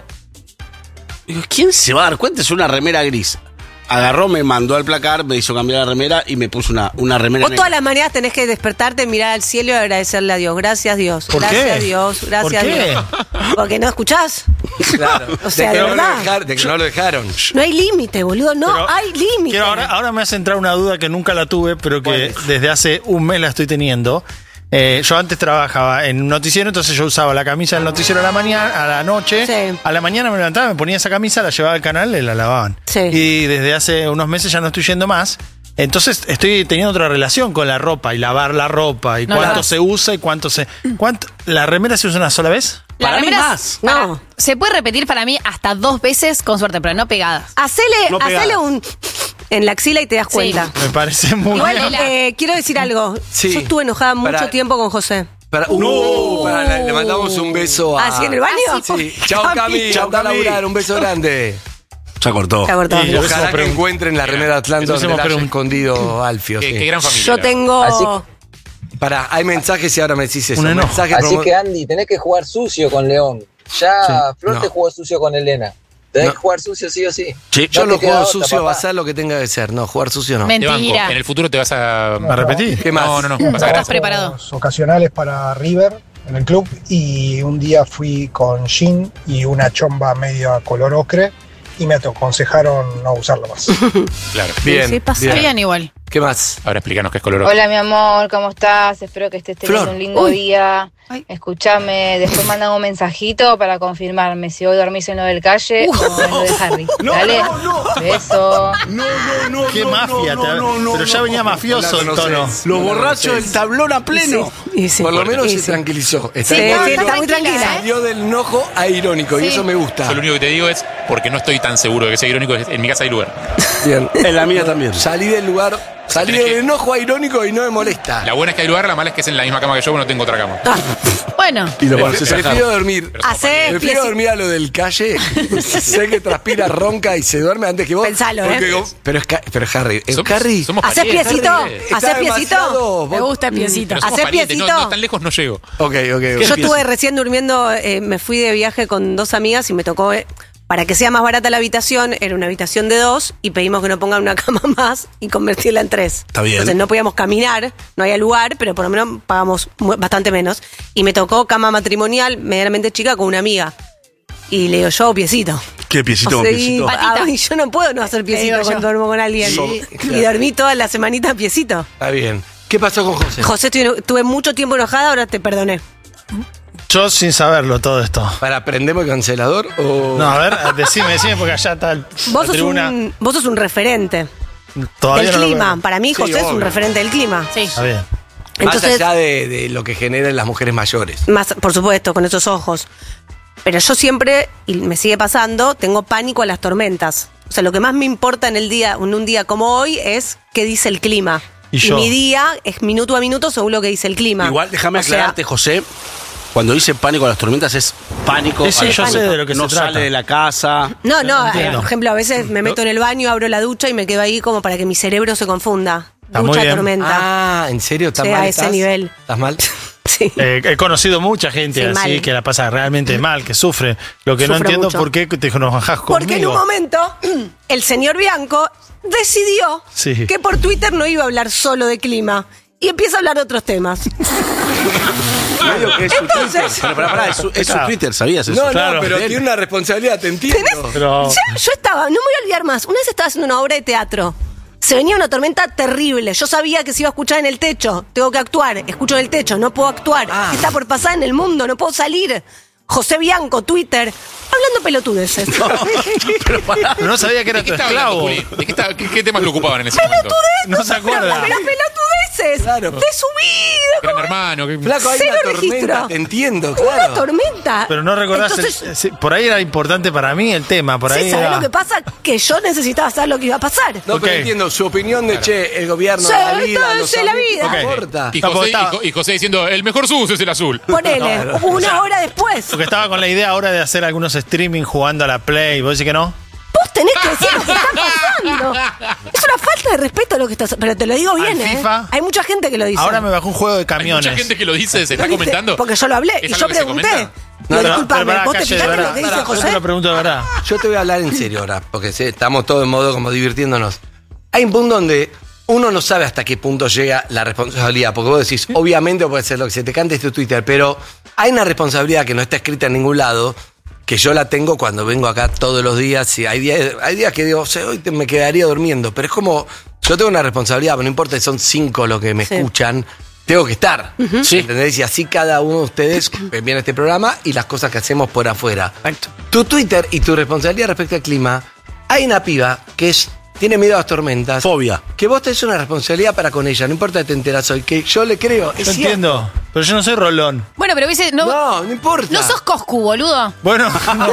Digo, ¿quién se va a dar cuenta? Es una remera gris. Agarró, me mandó al placar, me hizo cambiar la remera y me puso una remera Vos negra. todas las mañanas tenés que despertarte, mirar al cielo y agradecerle a Dios. Gracias, Dios. ¿Por Gracias, qué? Dios. Gracias, ¿Por qué? Dios. Porque no escuchás. Claro. O sea, de que no lo verdad. de que no lo dejaron. No hay límite, boludo. No Pero hay límite. quiero ahora me hace entrar una duda que nunca la tuve, pero que desde hace un mes la estoy teniendo. Yo antes trabajaba en un noticiero, entonces yo usaba la camisa del noticiero a la mañana, a la noche. Sí. A la mañana me levantaba, me ponía esa camisa, la llevaba al canal y la lavaban. Sí. Y desde hace unos meses ya no estoy yendo más. Entonces estoy teniendo otra relación con la ropa y lavar la ropa y No cuánto lavas. se usa y cuánto. ¿La remera se usa una sola vez? La Para mí remera más. No. se puede repetir para mí hasta 2 veces con suerte, pero no pegadas. Hacele No pegadas. un en la axila y te das Sí. cuenta. Me parece muy Igual, bien. quiero decir algo. Sí. Yo estuve enojada mucho Pará. tiempo con José. Le mandamos un beso a. ¿Ah, sí, en el baño? Sí. Chao, Cami. Chao, Anda a Cami. laburar. Un beso grande. Se cortó. Se cortó. Y yo Ojalá que encuentren la remera de Atlanta Entonces donde la hemos haya pregun- escondido Alfio. Qué Sí. gran familia. Yo la verdad. tengo. Pará, hay mensajes y ahora me decís eso. Un enojo. Mensajes Así promo- que Andy, tenés que jugar sucio con León. Ya Flor no. te jugó sucio con Elena. Tenés No. que jugar sucio sí o sí. Yo No no te queda juego otra, sucio, va a papá. ser lo que tenga que ser. No, jugar sucio no. Men- Te banco. Mentira. En el futuro te vas a repetir? ¿Qué más? No, vas a ¿Estás grabar. preparado? Ocasionales para River en el club y un día fui con jean y una chomba medio a color ocre y me aconsejaron no usarlo más. Claro. Bien. Sí, pasa bien. bien igual. ¿Qué más? Ahora explícanos qué es color. Hola, mi amor, ¿cómo estás? Espero que estés teniendo Flor. un lindo Uy. día. Ay. Escúchame, después mandan un mensajito para confirmarme si hoy dormís en lo del calle o en lo de Harry. Dale. Beso. No, Qué mafia. Pero ya venía mafioso el tono. Los borrachos del tablón a pleno. Y sí. Por lo menos Y se sí. tranquilizó. Sí, está muy tranquila, ¿eh? Salió del enojo a irónico y Sí. eso me gusta. Yo lo único que te digo es porque no estoy tan seguro de que sea irónico. En mi casa hay lugar. Bien. En la mía también. Salí del lugar, salí Tenés del que- enojo a irónico y no me molesta. La buena es que hay lugar, la mala es que es en la misma cama que yo, porque no tengo otra cama. Bueno, Y lo conoces a Prefiero dormir. Hacé Prefiero pieci- dormir a lo del calle. Sé que transpira, ronca y se duerme antes que vos. Pensalo, Porque ¿eh? Pero es Harry. Somos- Harry. somos ¿Hacés parientes. piecito? Está ¿Hacés piecito? demasiado- me gusta el piecito. Pero somos ¿Hacés parientes, no, piecito? no tan lejos no llego. Ok. Yo estuve recién durmiendo, me fui de viaje con 2 amigas y me tocó, para que sea más barata la habitación, era una habitación de 2 y pedimos que no pongan una cama más y convertirla en 3. Está bien. Entonces no podíamos caminar, no había lugar, pero por lo menos pagamos bastante menos. Y me tocó cama matrimonial medianamente chica con una amiga. Y le digo, yo piecito. ¿Qué piecito O con sea, piecito? y yo no puedo no hacer piecito digo yo. cuando duermo con alguien. Sí. Y dormí toda la semanita piecito. Está bien. ¿Qué pasó con José? José, tuve mucho tiempo enojada, ahora te perdoné. Yo sin saberlo todo esto. ¿Para prendemos el cancelador o...? No, a ver, decime porque allá está la Vos sos, tribuna. vos sos un referente Todavía del no lo clima. veo. Para mí, Sí, José es un obvio. referente del clima. Sí. Está bien. Más Entonces, allá de lo que generan las mujeres mayores. más, por supuesto, con esos ojos. Pero yo siempre, y me sigue pasando, tengo pánico a las tormentas. O sea, lo que más me importa en un día como hoy es qué dice el clima. Y yo. mi día es minuto a minuto según lo que dice el clima. Igual, déjame O sea, aclararte, José. Cuando dice pánico a las tormentas es pánico. Sí, sí, a la yo tormenta. sé de lo que no se trata. sale de la casa. No, Entiendo. por ejemplo, a veces me meto en el baño, abro la ducha y me quedo ahí como para que mi cerebro se confunda. Está muy Mucha bien. tormenta. Ah, ¿en serio? ¿Estás Sí, mal? a ese nivel. ¿Estás mal? Sí. He conocido mucha gente Sí, así mal. que la pasa realmente mal, que sufre. Lo que no Sufre entiendo mucho. por qué te enojas conmigo. Porque en un momento el señor Bianco decidió Sí. que por Twitter no iba a hablar solo de clima y empieza a hablar de otros temas. Medio que es su Entonces- Twitter. Pero pará, es su Claro. Twitter, ¿sabías eso? No, Claro. pero tiene una responsabilidad, te entiendo. Pero Yo estaba, no me voy a olvidar más, una vez estaba haciendo una obra de teatro. Se venía una tormenta terrible. Yo sabía que se iba a escuchar en el techo. Tengo que actuar. Escucho en el techo. No puedo actuar. Ah. ¿Qué está por pasar en el mundo? No puedo salir. José Bianco, Twitter. Hablando pelotudeces. pero no sabía que era ¿De qué tu estaba hablando, esclavo. Juli? ¿Qué temas lo ocupaban en ese momento? No se acuerda. Pero pelotudeces. Claro. De su vida. Gran hermano. Flaco, hay Cero una tormenta, registro. te entiendo, Una claro. tormenta. Pero no recordás. Entonces, sí, por ahí era importante para mí el tema. Por ahí sí, ¿sabés era- lo que pasa? Que yo necesitaba saber lo que iba a pasar. No, Ok. pero entiendo, su opinión de, che, el gobierno, Sí, la vida, los sí, la amigos, vida. no Ok. importa. Y No, porque José, estaba- y José diciendo, el mejor sucio es el azul. Ponele, una hora después. Porque estaba con la idea ahora de hacer algunos streaming jugando a la Play. ¿Vos decís que no? Vos tenés que decir lo que está pasando. Es una falta de respeto lo que estás. Pero te lo digo bien, ¿Al ¿eh? FIFA? Hay mucha gente que lo dice. Ahora me bajó un juego de Hay camiones. mucha gente que lo dice, se está ¿Lo viste? comentando. Porque yo lo hablé ¿Es y algo yo que se pregunté. comenta? No, pero disculpame, pará, ¿vos te calle, de fijaste verdad. lo que dice Pará, Yo te José? lo pregunto de verdad. Yo te voy a hablar en serio ahora, porque estamos todos en modo como divirtiéndonos. Hay un punto donde uno no sabe hasta qué punto llega la responsabilidad, porque vos decís, obviamente puede ser lo que se te cante tu Twitter, pero hay una responsabilidad que no está escrita en ningún lado, que yo la tengo cuando vengo acá todos los días, y hay días que digo, hoy me quedaría durmiendo, pero es como, yo tengo una responsabilidad, pero no importa si son 5 los que me escuchan, tengo que estar, ¿entendés? Y así cada uno de ustedes viene a este programa y las cosas que hacemos por afuera. Tu Twitter y tu responsabilidad respecto al clima, hay una piba que tiene miedo a las tormentas. Fobia. Que vos tenés una responsabilidad para con ella, no importa que te enteras hoy, que yo le creo. Yo entiendo. Pero yo no soy Rolón. Bueno, pero dice, No importa. no sos Coscu, boludo. Bueno,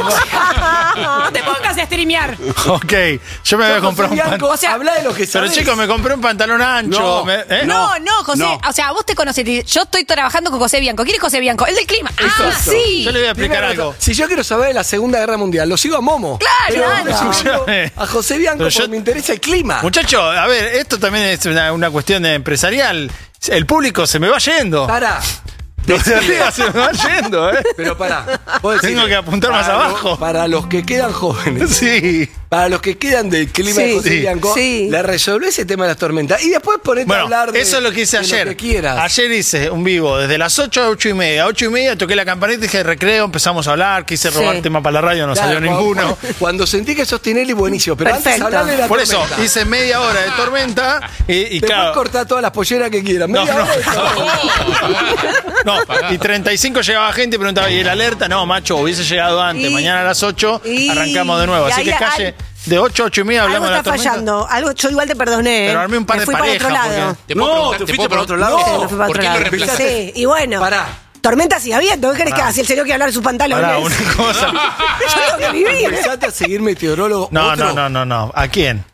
No te pongas a streamear. ok. Yo me voy a comprar un pantalón. O sea, habla de lo que Pero sabés. chicos, me compré un pantalón ancho. No. ¿Eh? No, José. no. O sea, vos te conoces. Yo estoy trabajando con José Bianco. ¿Quién es José Bianco? El del clima. Ah, Exacto. sí. Yo le voy a explicar Tiene razón. algo. Si yo quiero saber de la Segunda Guerra Mundial, lo sigo a Momo. Claro, Pero claro. no sigo Escuchame. a José Bianco Pero porque yo- me interesa el clima. Muchachos, a ver, esto también es una cuestión empresarial. El público se me va yendo. Para. Los de arriba se me van yendo, ¿eh? Pero pará. Tengo que apuntar más abajo. Para los que quedan jóvenes. Sí. Para los que quedan del clima de José Bianco, le resolvé ese tema de las tormentas. Y después ponete a hablar de. Eso es lo que hice ayer. Lo que quieras. Ayer hice un vivo desde las 8 a 8 y media. A 8 y media toqué la campanita, dije recreo, empezamos a hablar, quise robar tema para la radio, no salió ninguno. Cuando sentí que sos Tinelli, buenísimo. Pero antes hablar de la Por tormenta. eso hice media hora de tormenta y Después claro. cortar todas las polleras que quieras. No, Media no. hora de tormenta. No, y 35 llegaba gente y preguntaba, ¿y el alerta? No, macho, hubiese llegado antes. Mañana a las 8 arrancamos de nuevo. y Así ahí que calle de 8 a 8 y media hablamos de Algo la está tormenta. fallando. Algo, yo igual te perdoné. Pero armé un par Me de fui para parejas. otro lado. ¿Te puedo preguntar- ¿te te fuiste puedo para otro preguntar- lado? Sí, me fui para ¿Por otro qué lo lado. reemplazaste? Sí, y bueno. Pará. Tormenta sigue habiendo. ¿Qué querés que haga? Si él se dio que hablar de sus pantalones. Pará, una cosa. Yo tengo que vivir. Empezaste a seguir meteorólogo. No, otro. no. ¿A quién?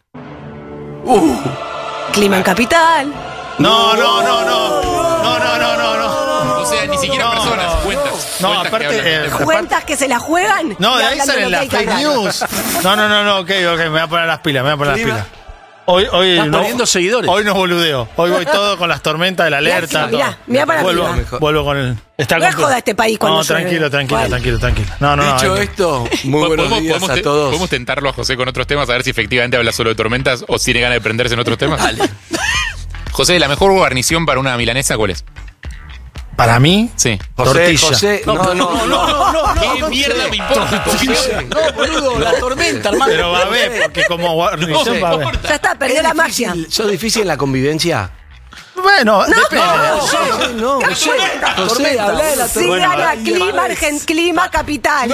Clima en Capital. No. O sea, ni siquiera personas, cuentas. No, Cuentas que aparte. hablan. Cuentas que se la juegan. No, y de ahí hablan salen lo que las hay que fake hablar. news. No, ok, me voy a poner las pilas, Clima. Hoy Están perdiendo seguidores. Hoy no boludeo. Hoy voy todo con las tormentas de la alerta. Mirá para vuelvo, arriba. vuelvo con el. Está No es completo. joda este país cuando No, llueve. tranquilo. No. Dicho hay que- esto, muy buenos días a todos. ¿Podemos tentarlo a José con otros temas a ver si efectivamente habla solo de tormentas o si tiene ganas de prenderse en otros temas? Dale. José, ¿la mejor guarnición para una milanesa cuál es? Para mí, Sí. tortilla. No. ¿Qué mierda me importa? No, boludo, la tormenta, hermano. Pero va a haber, porque como guarnición va a haber. Ya está, perdió la magia. ¿Sos difícil en la convivencia? Bueno, depende. No, José, habla de la Sigan tormenta. a Clima, Clima Capital.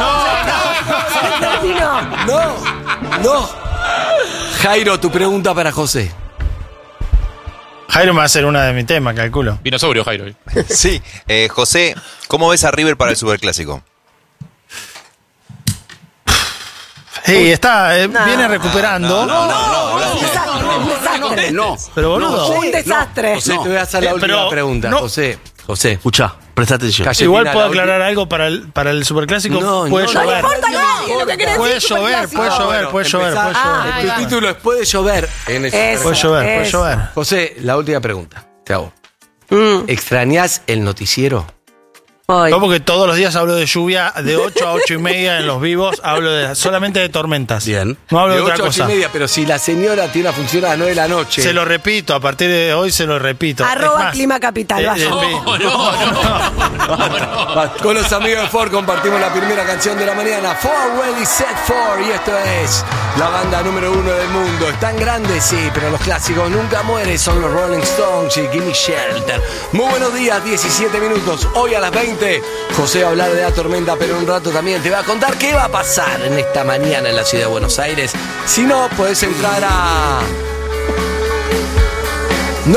No. Jairo, tu pregunta para José. Jairo me va a hacer una de mi tema, calculo. Vino sobrio, Jairo. Sí. José, ¿cómo ves a River para el Superclásico? Sí, viene recuperando. No. Pero boludo. Un desastre. José, te voy a hacer la última pero pregunta. no. José, Escuchá, prestate atención. Calle Igual Pina, puedo la última. aclarar algo para el Superclásico. No, puede no, No llover. importa nadie lo que querés Puede decir. llover, puede llover. Ah, ahí El va. título es Puede llover en el Eso. Puede llover. Eso. José, la última pregunta. Te hago. ¿Extrañás el noticiero? No, porque todos los días hablo de lluvia, de 8 a 8 y media en los vivos, hablo solamente de tormentas. Bien. No hablo de, De otra 8 a 8 cosa. y media, pero si la señora tiene una función a las 9 de la noche. Se lo repito, a partir de hoy se lo repito. Arroba Es más, Clima Capital. vaya. Con los amigos de Ford compartimos la primera canción de la mañana. Ford Ready Set For. Y esto es la banda número 1 del mundo. Están grandes, sí, pero los clásicos nunca mueren. Son los Rolling Stones y Gimme Shelter. Muy buenos días, 17 minutos. Hoy a las 20, José va a hablar de la tormenta, pero en un rato también te va a contar qué va a pasar en esta mañana en la ciudad de Buenos Aires. Si no, podés entrar a... ¡No!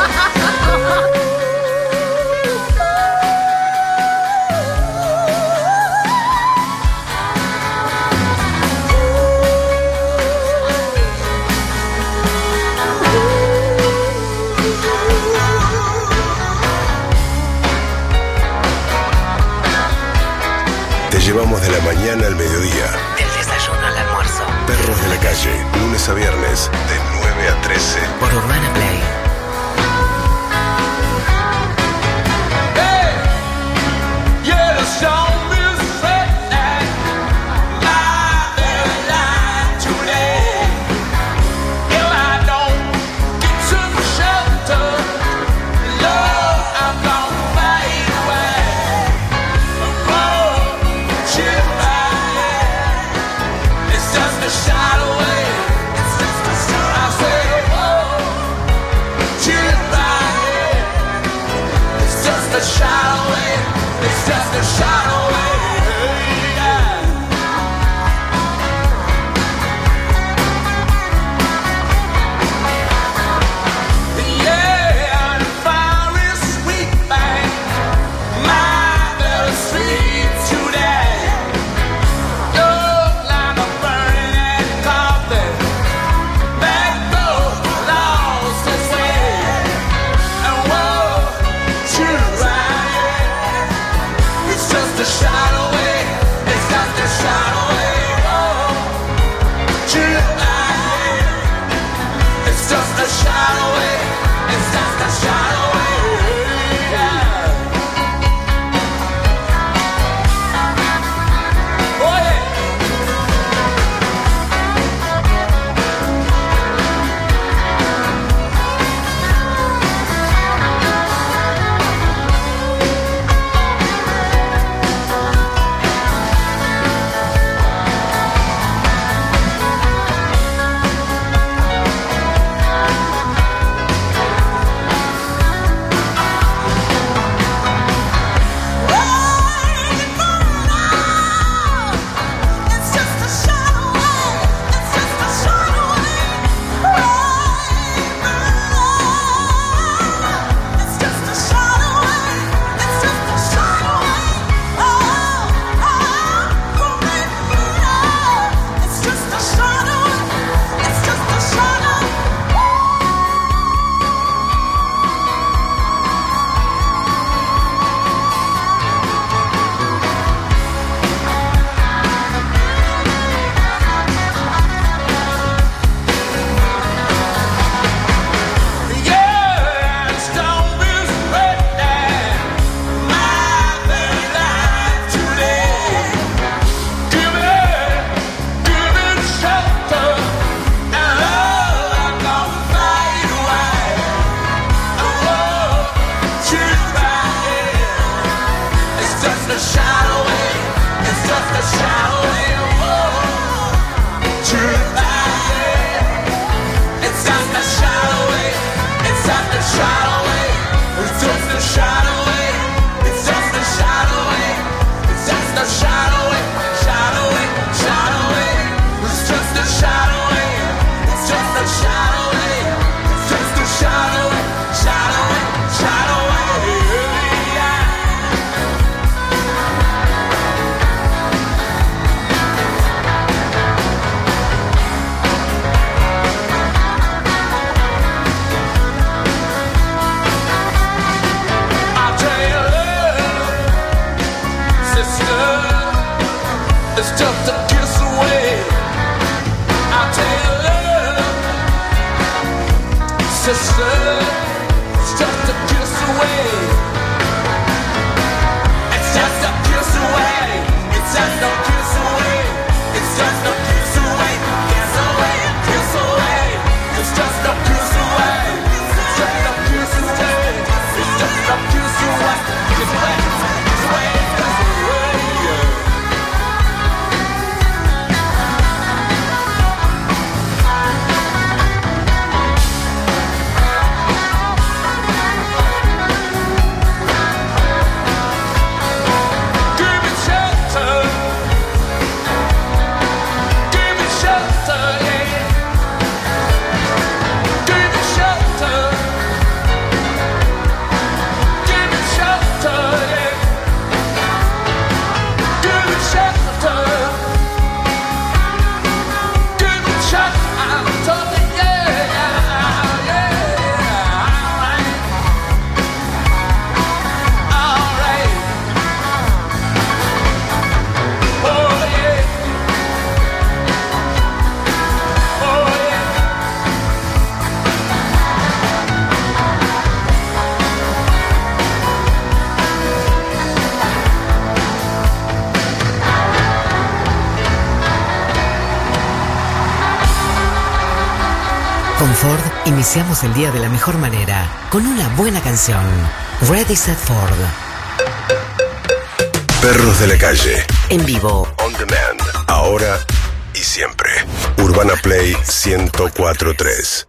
Te llevamos de la mañana al mediodía. Del desayuno al almuerzo. Perros de la calle, lunes a viernes, de 9 a 13. Por Urbana Play. It's just a shadow It's just a kiss away. I'll tell you love, sister. It's just a kiss away. It's just a kiss away. It's just a kiss away. It's just a kiss away. Kiss away, kiss away. It's just a kiss away. It's just a kiss away. It's just a kiss away. Kiss away, kiss away, kiss away, yeah. Give me shelter. Give me shelter, yeah. Give me shelter. Give me shelter, yeah. Give me shelter. Give me shelter, yeah, yeah. All right. Oh, yeah. Oh, yeah. Con Ford iniciamos el día de la mejor manera, con una buena canción. Ready Set Ford. Perros de la calle. En vivo. On demand. Ahora y siempre. Urbana Play 104.3.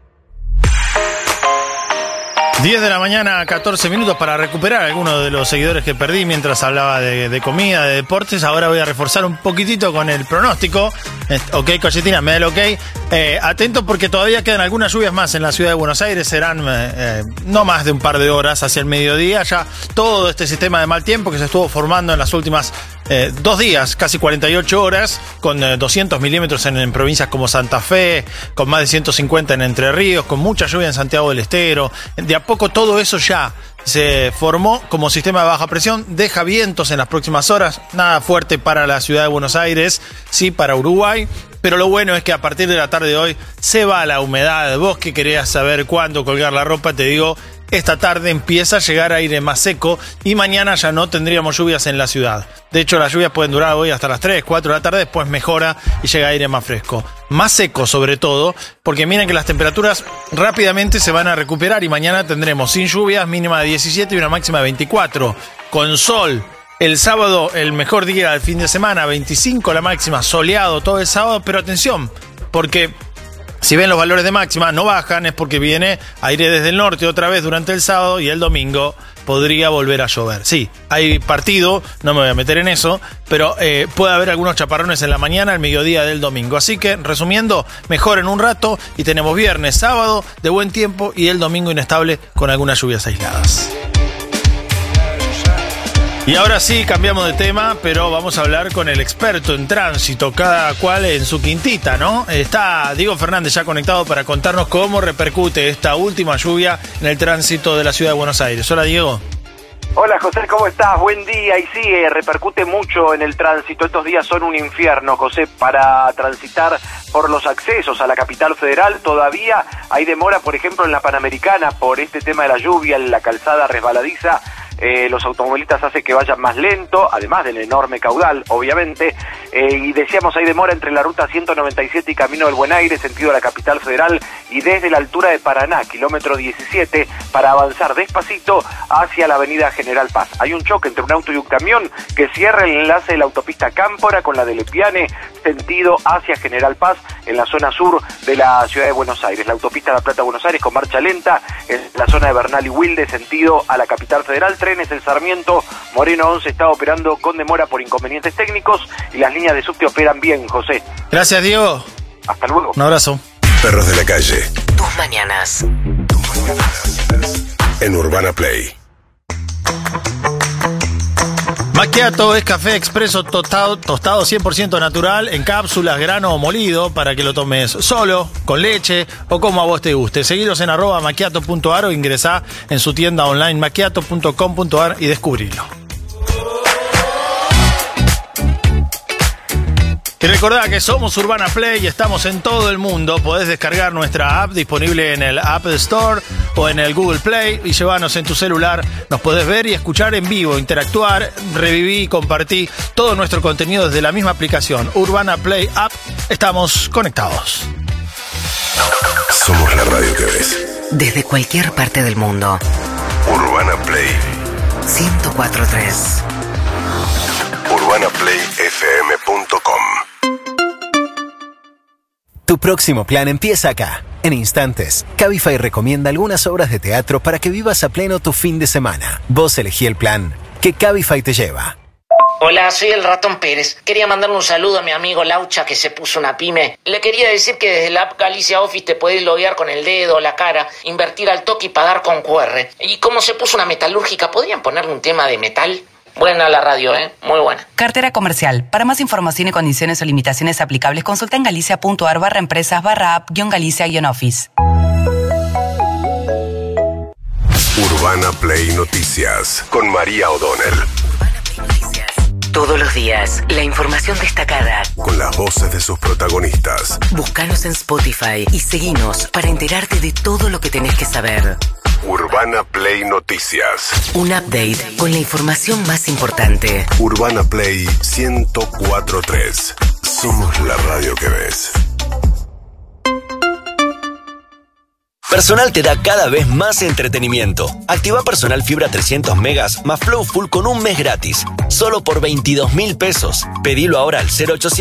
10 de la mañana, 14 minutos para recuperar algunos de los seguidores que perdí mientras hablaba de comida, de deportes. Ahora voy a reforzar un poquitito con el pronóstico. Ok, Cochetina, me da el ok. Atento porque todavía quedan algunas lluvias más en la ciudad de Buenos Aires. Serán no más de un par de horas hacia el mediodía. Ya todo este sistema de mal tiempo que se estuvo formando en las últimas 2 días, casi 48 horas, con 200 milímetros en provincias como Santa Fe, con más de 150 en Entre Ríos, con mucha lluvia en Santiago del Estero. De a poco todo eso ya se formó como sistema de baja presión, deja vientos en las próximas horas, nada fuerte para la ciudad de Buenos Aires, sí para Uruguay, pero lo bueno es que a partir de la tarde de hoy se va la humedad. Vos que querías saber cuándo colgar la ropa, te digo, esta tarde empieza a llegar aire más seco y mañana ya no tendríamos lluvias en la ciudad. De hecho, las lluvias pueden durar hoy hasta las 3, 4 de la tarde, después mejora y llega aire más fresco. Más seco sobre todo, porque miren que las temperaturas rápidamente se van a recuperar y mañana tendremos sin lluvias, mínima de 17 y una máxima de 24. Con sol, el sábado el mejor día del fin de semana, 25 la máxima, soleado todo el sábado, pero atención, porque si ven los valores de máxima no bajan, es porque viene aire desde el norte otra vez durante el sábado y el domingo podría volver a llover. Sí, hay partido, no me voy a meter en eso, pero puede haber algunos chaparrones en la mañana, al mediodía del domingo. Así que, resumiendo, mejor en un rato y tenemos viernes, sábado de buen tiempo y el domingo inestable con algunas lluvias aisladas. Y ahora sí, cambiamos de tema, pero vamos a hablar con el experto en tránsito, cada cual en su quintita, ¿no? Está Diego Fernández ya conectado para contarnos cómo repercute esta última lluvia en el tránsito de la ciudad de Buenos Aires. Hola, Diego. Hola, José, ¿cómo estás? Buen día. Y sí, repercute mucho en el tránsito. Estos días son un infierno, José, para transitar por los accesos a la capital federal. Todavía hay demora, por ejemplo, en la Panamericana por este tema de la lluvia, en la calzada resbaladiza. Los automovilistas hacen que vayan más lento, además del enorme caudal, obviamente, y decíamos, hay demora entre la ruta 197 y Camino del Buen Aire, sentido a la capital federal, y desde la altura de Paraná, kilómetro 17, para avanzar despacito hacia la avenida General Paz. Hay un choque entre un auto y un camión que cierra el enlace de la autopista Cámpora con la de Lepiane, sentido hacia General Paz, en la zona sur de la ciudad de Buenos Aires. La autopista La Plata-Buenos Aires con marcha lenta, en la zona de Bernal y Wilde, sentido a la capital federal. Trenes El Sarmiento, Moreno 11 está operando con demora por inconvenientes técnicos y las líneas de subte operan bien, José. Gracias, Diego. Hasta luego. Un abrazo. Perros de la calle. Tus mañanas. En Urbana Play. Macchiato es café expreso tostado 100% natural, en cápsulas, grano o molido, para que lo tomes solo, con leche o como a vos te guste. Seguilos en @macchiato.ar o ingresá en su tienda online macchiato.com.ar y descubrilo. Y recordá que somos Urbana Play y estamos en todo el mundo. Podés descargar nuestra app disponible en el App Store o en el Google Play y llevarnos en tu celular. Nos podés ver y escuchar en vivo, interactuar, revivir y compartir todo nuestro contenido desde la misma aplicación. Urbana Play App. Estamos conectados. Somos la radio que ves. Desde cualquier parte del mundo. Urbana Play 104.3. UrbanaPlayFM.com. Tu próximo plan empieza acá. En instantes, Cabify recomienda algunas obras de teatro para que vivas a pleno tu fin de semana. Vos elegí el plan que Cabify te lleva. Hola, soy el Ratón Pérez. Quería mandarle un saludo a mi amigo Laucha que se puso una pyme. Le quería decir que desde la app Galicia Office te podés loguear con el dedo o la cara, invertir al toque y pagar con QR. Y como se puso una metalúrgica, ¿podrían ponerle un tema de metal? Buena la radio, muy buena. Cartera comercial. Para más información y condiciones o limitaciones aplicables, consulta en galicia.ar/empresas/app-galicia-office. Urbana Play Noticias con María O'Donnell. Todos los días, la información destacada. Con las voces de sus protagonistas. Búscanos en Spotify y seguinos para enterarte de todo lo que tenés que saber. Urbana Play Noticias. Un update con la información más importante. Urbana Play 104.3. Somos la radio que ves. Personal te da cada vez más entretenimiento. Activa Personal Fibra 300 megas más Flow Full con un mes gratis. Solo por 22.000 pesos. Pedilo ahora al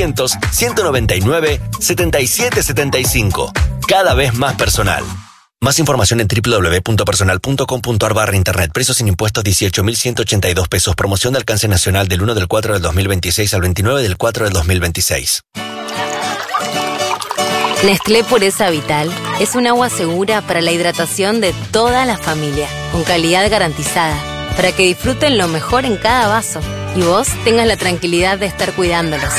0800-199-7775. Cada vez más personal. Más información en www.personal.com.ar/internet. Precios sin impuestos 18.182 pesos. Promoción de alcance nacional del 1 del 4 del 2026 al 29 del 4 del 2026. Nestlé Pureza Vital es un agua segura para la hidratación de toda la familia, con calidad garantizada, para que disfruten lo mejor en cada vaso y vos tengas la tranquilidad de estar cuidándolos.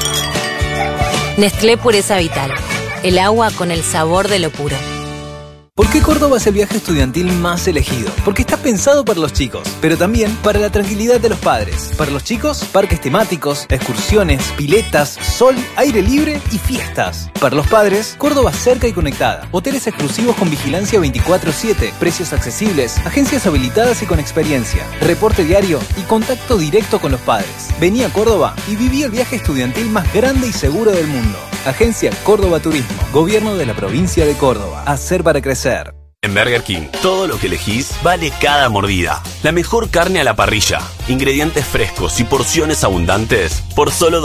Nestlé Pureza Vital, el agua con el sabor de lo puro. ¿Por qué Córdoba es el viaje estudiantil más elegido? Porque está pensado para los chicos, pero también para la tranquilidad de los padres. Para los chicos, parques temáticos, excursiones, piletas, sol, aire libre y fiestas. Para los padres, Córdoba cerca y conectada. Hoteles exclusivos con vigilancia 24/7, precios accesibles, agencias habilitadas y con experiencia, reporte diario y contacto directo con los padres. Vení a Córdoba y viví el viaje estudiantil más grande y seguro del mundo. Agencia Córdoba Turismo, Gobierno de la Provincia de Córdoba. Hacer para crecer. En Burger King, todo lo que elegís vale cada mordida. La mejor carne a la parrilla, ingredientes frescos y porciones abundantes por solo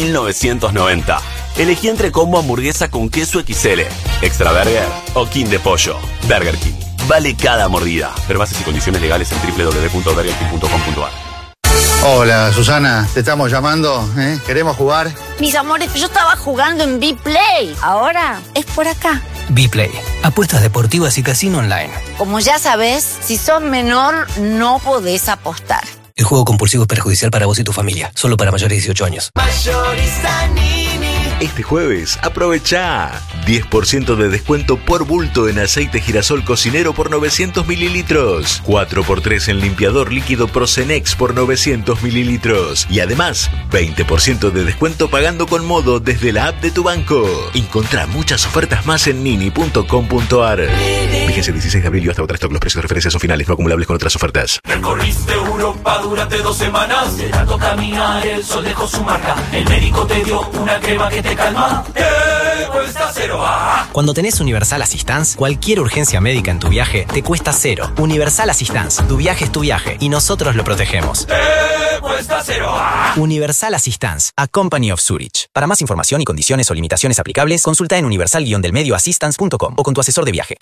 12.990. Elegí entre combo hamburguesa con queso XL, extra burger o king de pollo. Burger King, vale cada mordida. Ver bases y condiciones legales en www.burgerking.com.ar. Hola, Susana, te estamos llamando, ¿eh? ¿Queremos jugar? Mis amores, yo estaba jugando en B-Play. Ahora es por acá. B-Play, apuestas deportivas y casino online. Como ya sabes, si sos menor, no podés apostar. El juego compulsivo es perjudicial para vos y tu familia. Solo para mayores de 18 años. Mayorista Nini. Este jueves, aprovecha 10% de descuento por bulto en aceite girasol cocinero por 900 mililitros. 4x3 en limpiador líquido Procenex por 900 mililitros. Y además, 20% de descuento pagando con Modo desde la app de tu banco. Encontrá muchas ofertas más en nini.com.ar. Vigencia 16 de abril y hasta otra stock. Los precios de referencia son finales, no acumulables con otras ofertas. Recorriste Europa durante 2 semanas. De tanto caminar, el sol dejó su marca. El médico te dio una crema que te calma. Te cuesta cero. Cuando tenés Universal Assistance, cualquier urgencia médica en tu viaje te cuesta cero. Universal Assistance, tu viaje es tu viaje y nosotros lo protegemos. Te cuesta cero. Universal Assistance, a Company of Zurich. Para más información y condiciones o limitaciones aplicables, consulta en universal-delmedioassistance.com o con tu asesor de viaje.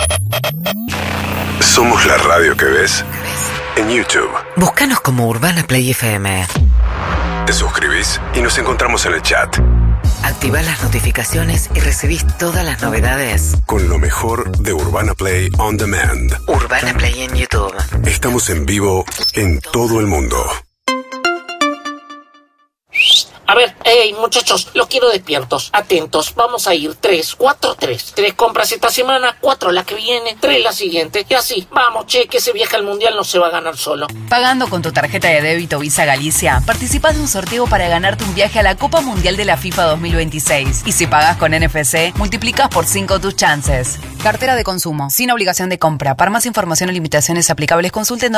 Somos la radio que ves en YouTube. Búscanos como Urbana Play FM. Te suscribís y nos encontramos en el chat. Activá las notificaciones y recibís todas las novedades. Con lo mejor de Urbana Play On Demand. Urbana Play en YouTube. Estamos en vivo en todo el mundo. A ver, hey, muchachos, los quiero despiertos, atentos. Vamos a ir 3, 4, 3. 3 compras esta semana, 4 la que viene, 3 la siguiente. Y así, vamos, che, que ese viaje al mundial no se va a ganar solo. Pagando con tu tarjeta de débito Visa Galicia, participás de un sorteo para ganarte un viaje a la Copa Mundial de la FIFA 2026. Y si pagás con NFC, multiplicás por 5 tus chances. Cartera de consumo, sin obligación de compra. Para más información o limitaciones aplicables, consulten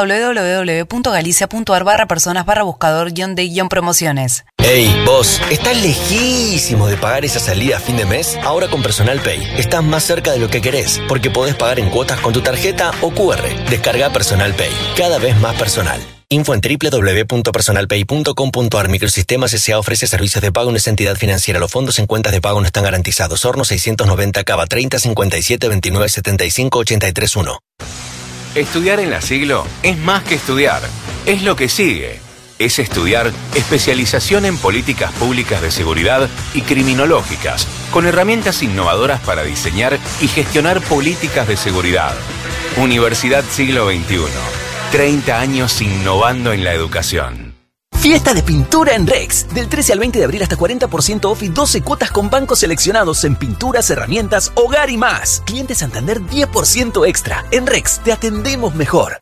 www.galicia.ar/personas/buscador-de-promociones. Hey, vos, ¿estás lejísimo de pagar esa salida a fin de mes? Ahora con Personal Pay estás más cerca de lo que querés, porque podés pagar en cuotas con tu tarjeta o QR. Descarga Personal Pay, cada vez más personal. Info en www.personalpay.com.ar. Microsistemas S.A. ofrece servicios de pago en esa entidad financiera. Los fondos en cuentas de pago no están garantizados. Horno 690 Cava 30 57 29 75 83 1. Estudiar en la Siglo es más que estudiar, es lo que sigue. Es estudiar especialización en políticas públicas de seguridad y criminológicas, con herramientas innovadoras para diseñar y gestionar políticas de seguridad. Universidad Siglo XXI. 30 años innovando en la educación. Fiesta de pintura en Rex. Del 13 al 20 de abril hasta 40% off y 12 cuotas con bancos seleccionados en pinturas, herramientas, hogar y más. Cliente Santander 10% extra. En Rex te atendemos mejor.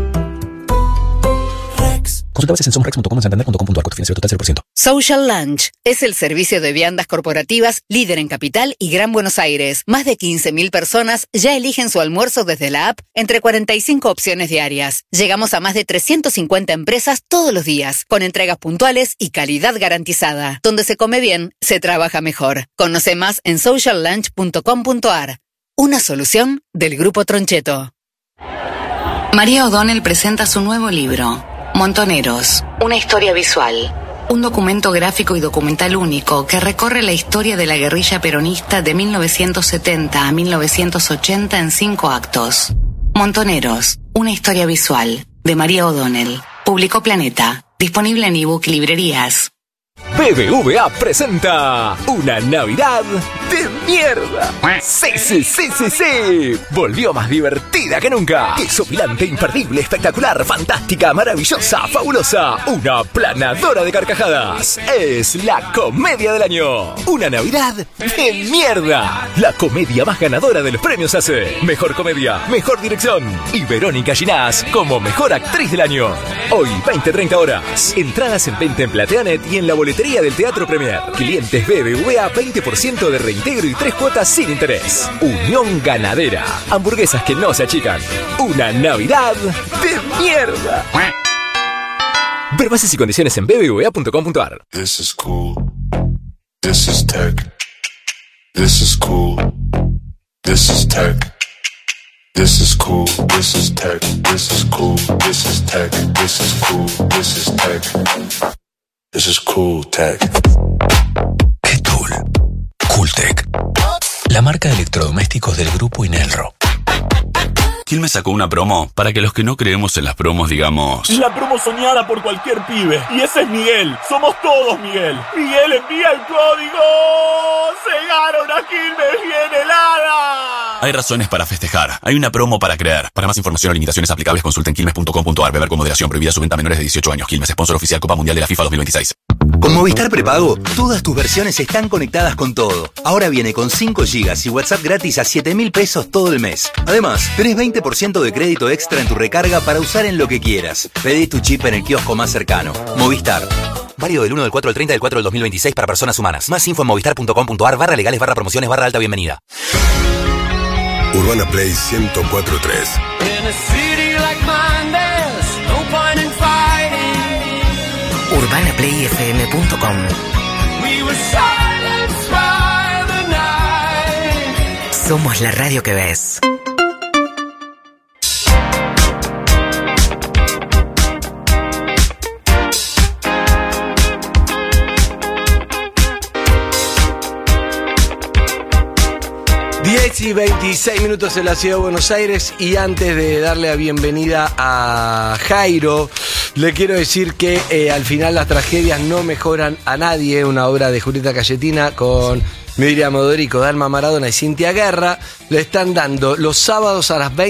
Consulta bases en somrex.com en santander.com.ar. Costo financiero total 0%. Social Lunch es el servicio de viandas corporativas líder en Capital y Gran Buenos Aires. Más de 15.000 personas ya eligen su almuerzo desde la app entre 45 opciones diarias. Llegamos a más de 350 empresas todos los días, con entregas puntuales y calidad garantizada. Donde se come bien, se trabaja mejor. Conoce más en sociallunch.com.ar. Una solución del Grupo Troncheto. María O'Donnell presenta su nuevo libro, Montoneros, una historia visual. Un documento gráfico y documental único que recorre la historia de la guerrilla peronista de 1970 a 1980 en 5 actos. Montoneros, una historia visual, de María O'Donnell. Publicó Planeta. Disponible en ebook y librerías. BBVA presenta una Navidad de mierda. Sí. Volvió más divertida que nunca. Desopilante, imperdible, espectacular, fantástica, maravillosa, fabulosa. Una planadora de carcajadas. Es la comedia del año. Una Navidad de mierda. La comedia más ganadora de los premios ACE. Mejor comedia, mejor dirección. Y Verónica Ginás como mejor actriz del año. Hoy, 20-30 horas. Entradas en venta en Plateanet y en la boletería del Teatro Premier. Clientes BBVA, 20% de reintegro y 3 cuotas sin interés. Unión Ganadera. Hamburguesas que no se achican. Una Navidad de mierda. Ver bases y condiciones en bbva.com.ar. This is cool. This is tech. This is cool. This is tech. This is cool. This is tech. This is cool. This is tech. This is cool. This is tech. This is cool tech. ¿Qué tool? Cooltech. La marca de electrodomésticos del grupo Inelro. Quilmes sacó una promo para que los que no creemos en las promos digamos... La promo soñada por cualquier pibe. Y ese es Miguel. Somos todos Miguel. Miguel envía el código. ¡Se gana una Quilmes bien helada! Hay razones para festejar. Hay una promo para creer. Para más información o limitaciones aplicables consulten quilmes.com.ar. Beber con moderación. Prohibida su venta a menores de 18 años. Quilmes, sponsor oficial Copa Mundial de la FIFA 2026. Con Movistar Prepago, todas tus versiones están conectadas con todo. Ahora viene con 5 GB y WhatsApp gratis a 7.000 pesos todo el mes. Además, tenés 20% de crédito extra en tu recarga para usar en lo que quieras. Pedí tu chip en el kiosco más cercano. Movistar. Válido del 1 del 4 al 30 del 4 del 2026 para personas humanas. Más info en movistar.com.ar/legales/promociones/alta bienvenida. Urbana Play 104.3. UrbanaPlayFM.com. Somos la radio que ves. Y 26 minutos en la ciudad de Buenos Aires, y antes de darle la bienvenida a Jairo, le quiero decir que al final las tragedias no mejoran a nadie. Una obra de Julieta Cayetina con Miriam Odorico, Dalma Maradona y Cintia Guerra. Le están dando los sábados a las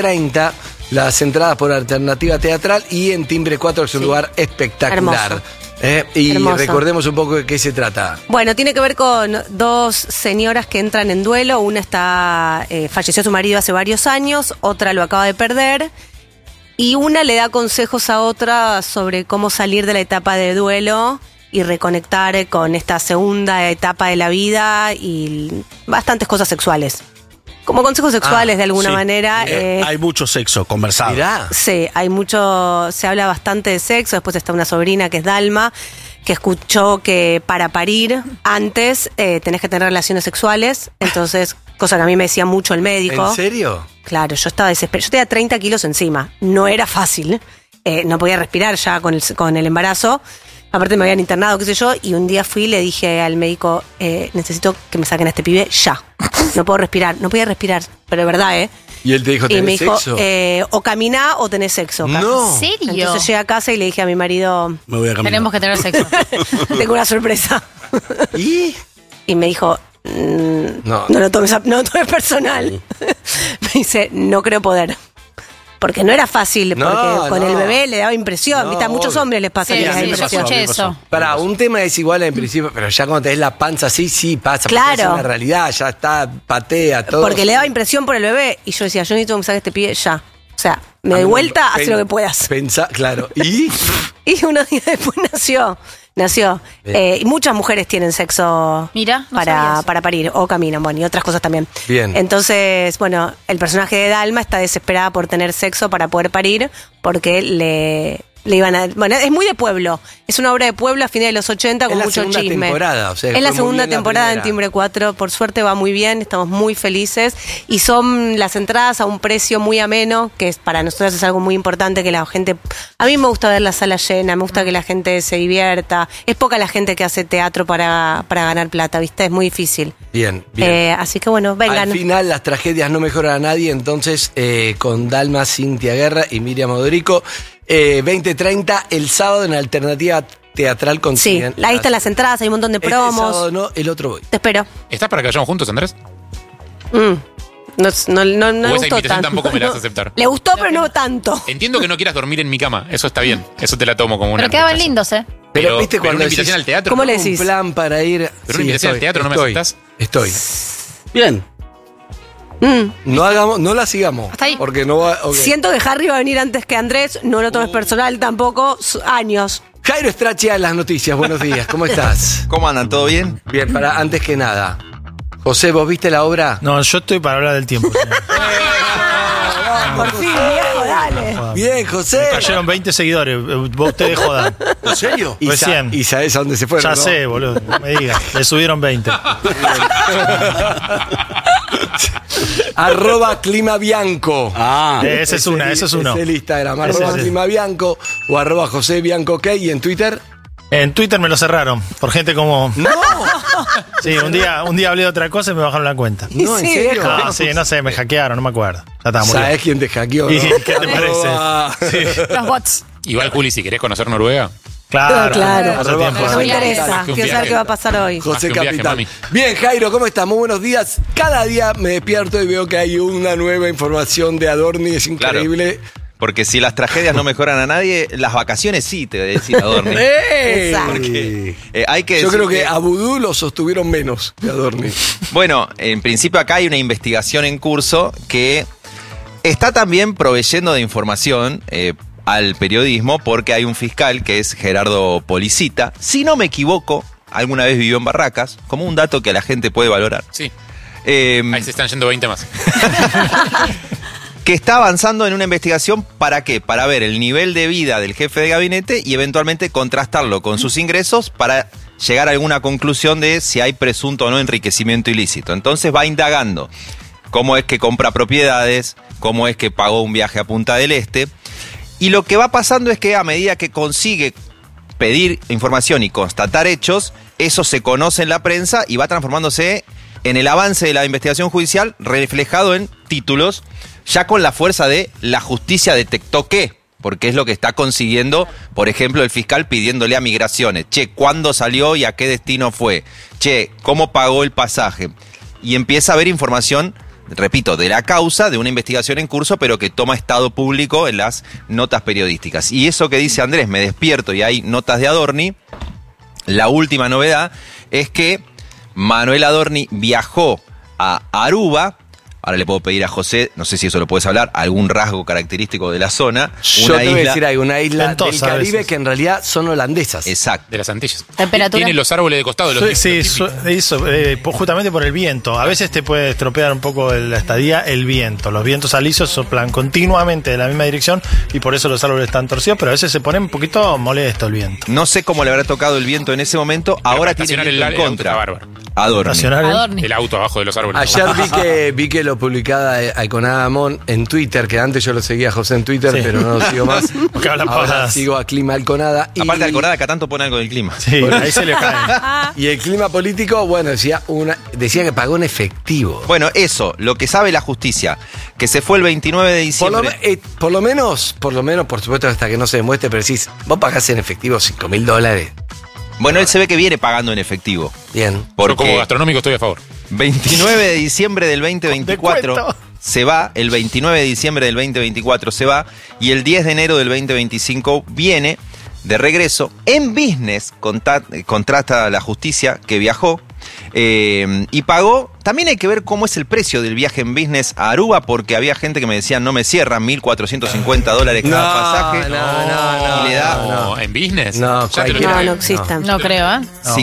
20:30 las entradas por Alternativa Teatral, y en Timbre 4 es un lugar espectacular. Hermoso. Y Hermoso. recordemos un poco de qué se trata. Bueno, tiene que ver con dos señoras que entran en duelo. Una falleció su marido hace varios años, otra lo acaba de perder. Y una le da consejos a otra sobre cómo salir de la etapa de duelo y reconectar con esta segunda etapa de la vida y bastantes cosas sexuales. Como consejos sexuales de alguna manera. Hay mucho sexo conversado. Sí, hay mucho, se habla bastante de sexo. Después está una sobrina que es Dalma, que escuchó que para parir antes tenés que tener relaciones sexuales. Entonces, cosa que a mí me decía mucho el médico. ¿En serio? Claro, yo estaba desesperada. Yo tenía 30 kilos encima. No era fácil. No podía respirar ya con el embarazo. Aparte me habían internado, qué sé yo, y un día fui y le dije al médico, necesito que me saquen a este pibe ya. No puedo respirar, no podía respirar, pero de verdad, Y él te dijo, y me ¿tenés dijo, sexo? o caminá o tenés sexo. No. ¿En serio? Entonces llegué a casa y le dije a mi marido, Me voy a caminar. Tenemos que tener sexo. tengo una sorpresa. ¿Y? Y me dijo, no lo tomes personal. Me dice, no creo poder. Porque no era fácil, porque con el bebé le daba impresión. ¿Viste? A muchos hombres les pasa que les da impresión. Para, un tema es igual en principio, pero ya cuando tenés la panza así, sí pasa. Claro. Es una realidad, ya está, patea, todo. Porque le daba impresión por el bebé. Y yo decía, yo necesito que me saque este pibe ya. O sea, me doy vuelta, haz lo que puedas. Claro. ¿Y? Y unos días después nació. Y muchas mujeres tienen sexo para parir o caminan, bueno, y otras cosas también. Bien. Entonces, bueno, el personaje de Dalma está desesperada por tener sexo para poder parir porque le iban a... Bueno, es muy de pueblo. Es una obra de pueblo a fines de los 80 con mucho chisme. Es la segunda temporada. O sea, es la fue muy segunda bien la temporada en primera. Timbre 4. Por suerte va muy bien, estamos muy felices. Y son las entradas a un precio muy ameno, que para nosotros es algo muy importante, que la gente... A mí me gusta ver la sala llena, me gusta que la gente se divierta. Es poca la gente que hace teatro para ganar plata, ¿viste? Es muy difícil. Bien. Así que bueno, vengan. Al final las tragedias no mejoran a nadie, entonces con Dalma, Cintia Guerra y Miriam Odorico, 20:30 el sábado en Alternativa Teatral con Sí, ahí están las entradas, hay un montón de promos. Este sábado no, el otro voy. Te espero. ¿Estás para que vayamos juntos, Andrés? No O esa gustó invitación tanto. tampoco me la vas a aceptar. Le gustó, pero no tanto. Entiendo que no quieras dormir en mi cama, eso está bien, eso te la tomo como una... Pero quedaban lindos, ¿eh? Pero viste pero cuando una invitación decís, al teatro. ¿Cómo le un decís? plan para ir. Pero una invitación al teatro, ¿no me aceptás? Estoy. Bien. No la sigamos. Hasta ahí. Porque no va. Okay. Siento que Harry va a venir antes que Andrés, no lo tomes personal tampoco, años. Jairo Strachia en las noticias, buenos días, ¿cómo estás? ¿Cómo andan? ¿Todo bien? Bien, antes que nada. José, ¿vos viste la obra? No, yo estoy para hablar del tiempo. Por fin, viejo, dale. Bien, José. Me cayeron 20 seguidores. Ustedes jodan. ¿En serio? Recién. ¿Y sabés a dónde se fueron? Ya ¿no? sé, boludo. No me digas. Le subieron 20. @climabianco. Ese es uno. Es el Instagram, @climabianco o @José Bianco OK, y en Twitter. En Twitter me lo cerraron por gente como... ¡No! Sí, un día hablé de otra cosa y me bajaron la cuenta. No, ¿en serio? No, sí, no sé, me hackearon, no me acuerdo. Ya está, murió. ¿Sabés quién te hackeó? ¿Y no? qué te parece? Sí. Los bots. Igual, Juli, si querés conocer Noruega... Claro. Hace tiempo. No me interesa, Un quiero saber qué va a pasar hoy. José Más que un viaje, Capitán. mami. Bien, Jairo, ¿cómo estás? Muy buenos días. Cada día me despierto y veo que hay una nueva información de Adorni, es increíble. Porque si las tragedias no mejoran a nadie, las vacaciones sí, te voy a decir, Adorni. ¡Ey! Porque hay que Yo decir creo que a Vudú lo sostuvieron menos que Adorni. Bueno, en principio acá hay una investigación en curso que está también proveyendo de información al periodismo, porque hay un fiscal que es Gerardo Policita. Si no me equivoco, alguna vez vivió en Barracas, como un dato que la gente puede valorar. Sí. Ahí se están yendo 20 más. Que está avanzando en una investigación, ¿para qué? Para ver el nivel de vida del jefe de gabinete y eventualmente contrastarlo con sus ingresos para llegar a alguna conclusión de si hay presunto o no enriquecimiento ilícito. Entonces va indagando cómo es que compra propiedades, cómo es que pagó un viaje a Punta del Este. Y lo que va pasando es que a medida que consigue pedir información y constatar hechos, eso se conoce en la prensa y va transformándose en el avance de la investigación judicial reflejado en títulos, ya con la fuerza de la justicia detectó qué, porque es lo que está consiguiendo, por ejemplo, el fiscal pidiéndole a Migraciones, che, ¿cuándo salió y a qué destino fue? Che, ¿cómo pagó el pasaje? Y empieza a haber información repito, de la causa de una investigación en curso, pero que toma estado público en las notas periodísticas. Y eso que dice Andrés, me despierto y hay notas de Adorni, la última novedad es que Manuel Adorni viajó a Aruba. Ahora le puedo pedir a José, no sé si eso lo puedes hablar, algún rasgo característico de la zona. Yo te voy a decir, hay una isla del Caribe que en realidad son holandesas. Exacto. De las Antillas. ¿Temperatura? Tiene los árboles de costado. Justamente por el viento. A veces te puede estropear un poco la estadía el viento. Los vientos alisos soplan continuamente de la misma dirección y por eso los árboles están torcidos, pero a veces se pone un poquito molesto el viento. No sé cómo le habrá tocado el viento en ese momento. Ahora tiene viento en contra. Adorni. El auto abajo de los árboles. Ayer vi que lo publicaba Alconada Amón en Twitter, que antes yo lo seguía a José en Twitter, pero no lo sigo más. Ahora sigo a Clima Alconada. Aparte Alconada acá tanto pone algo del clima. Sí, bueno, ahí se le cae. Y el clima político, bueno, decía que pagó en efectivo. Bueno, eso, lo que sabe la justicia, que se fue el 29 de diciembre. Por lo menos, por supuesto, hasta que no se demuestre, pero decís, vos pagás en efectivo $5.000. Bueno, él se ve que viene pagando en efectivo. Bien. Porque yo como gastronómico estoy a favor. 29 de diciembre del 2024 se va, el 29 de diciembre del 2024 se va, y el 10 de enero del 2025 viene de regreso en business, contrasta la justicia que viajó y pagó. También hay que ver cómo es el precio del viaje en business a Aruba, porque había gente que me decía, no me cierran, $1.450 cada pasaje. No, y le da, ¿en business? No existen. No creo, ¿eh?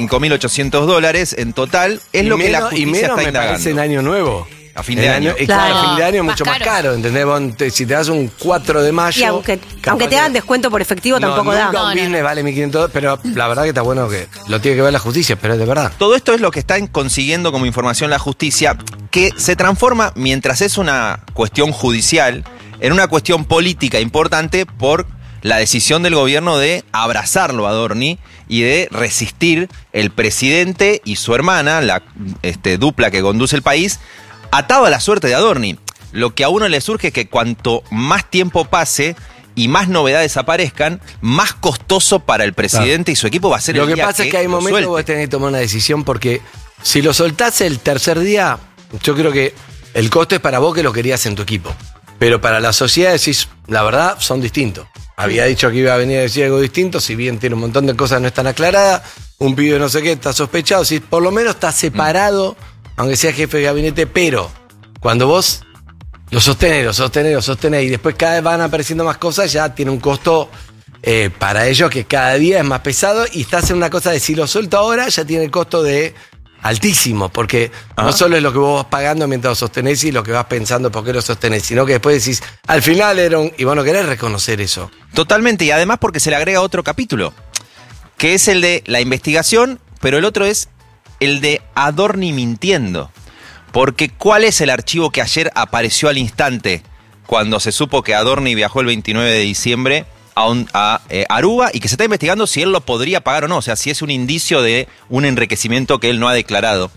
$5.800 en total, es lo que la justicia está indagando. En Año Nuevo. A fin de año. Claro, a fin de año es mucho más caro, ¿entendés? Si te das un 4 de mayo... Y aunque te hagan descuento por efectivo, tampoco da. Un business vale $1.500, pero la verdad que está bueno que lo tiene que ver la justicia, pero es de verdad. Todo esto es lo que están consiguiendo como información la justicia, que se transforma, mientras es una cuestión judicial, en una cuestión política importante por la decisión del gobierno de abrazarlo a Adorni y de resistir el presidente y su hermana, la dupla que conduce el país, atado a la suerte de Adorni. Lo que a uno le surge es que cuanto más tiempo pase y más novedades aparezcan, más costoso para el presidente y su equipo va a ser el día que Lo que pasa es que hay momentos que vos tenés que tomar una decisión, porque si lo soltás el tercer día, yo creo que el costo es para vos que lo querías en tu equipo. Pero para la sociedad decís, la verdad, son distintos. Había dicho que iba a venir a decir algo distinto, si bien tiene un montón de cosas no están aclaradas, un pibe no sé qué, está sospechado, si por lo menos está separado, aunque sea jefe de gabinete, pero cuando vos lo sostenés y después cada vez van apareciendo más cosas, ya tiene un costo para ellos que cada día es más pesado, y estás en una cosa de si lo suelto ahora, ya tiene el costo de altísimo, porque no solo es lo que vos vas pagando mientras lo sostenés y lo que vas pensando por qué lo sostenés, sino que después decís, al final era y vos no querés reconocer eso. Totalmente, y además porque se le agrega otro capítulo, que es el de la investigación, pero el otro es el de Adorni mintiendo. Porque ¿cuál es el archivo que ayer apareció al instante cuando se supo que Adorni viajó el 29 de diciembre a Aruba y que se está investigando si él lo podría pagar o no? O sea, si es un indicio de un enriquecimiento que él no ha declarado.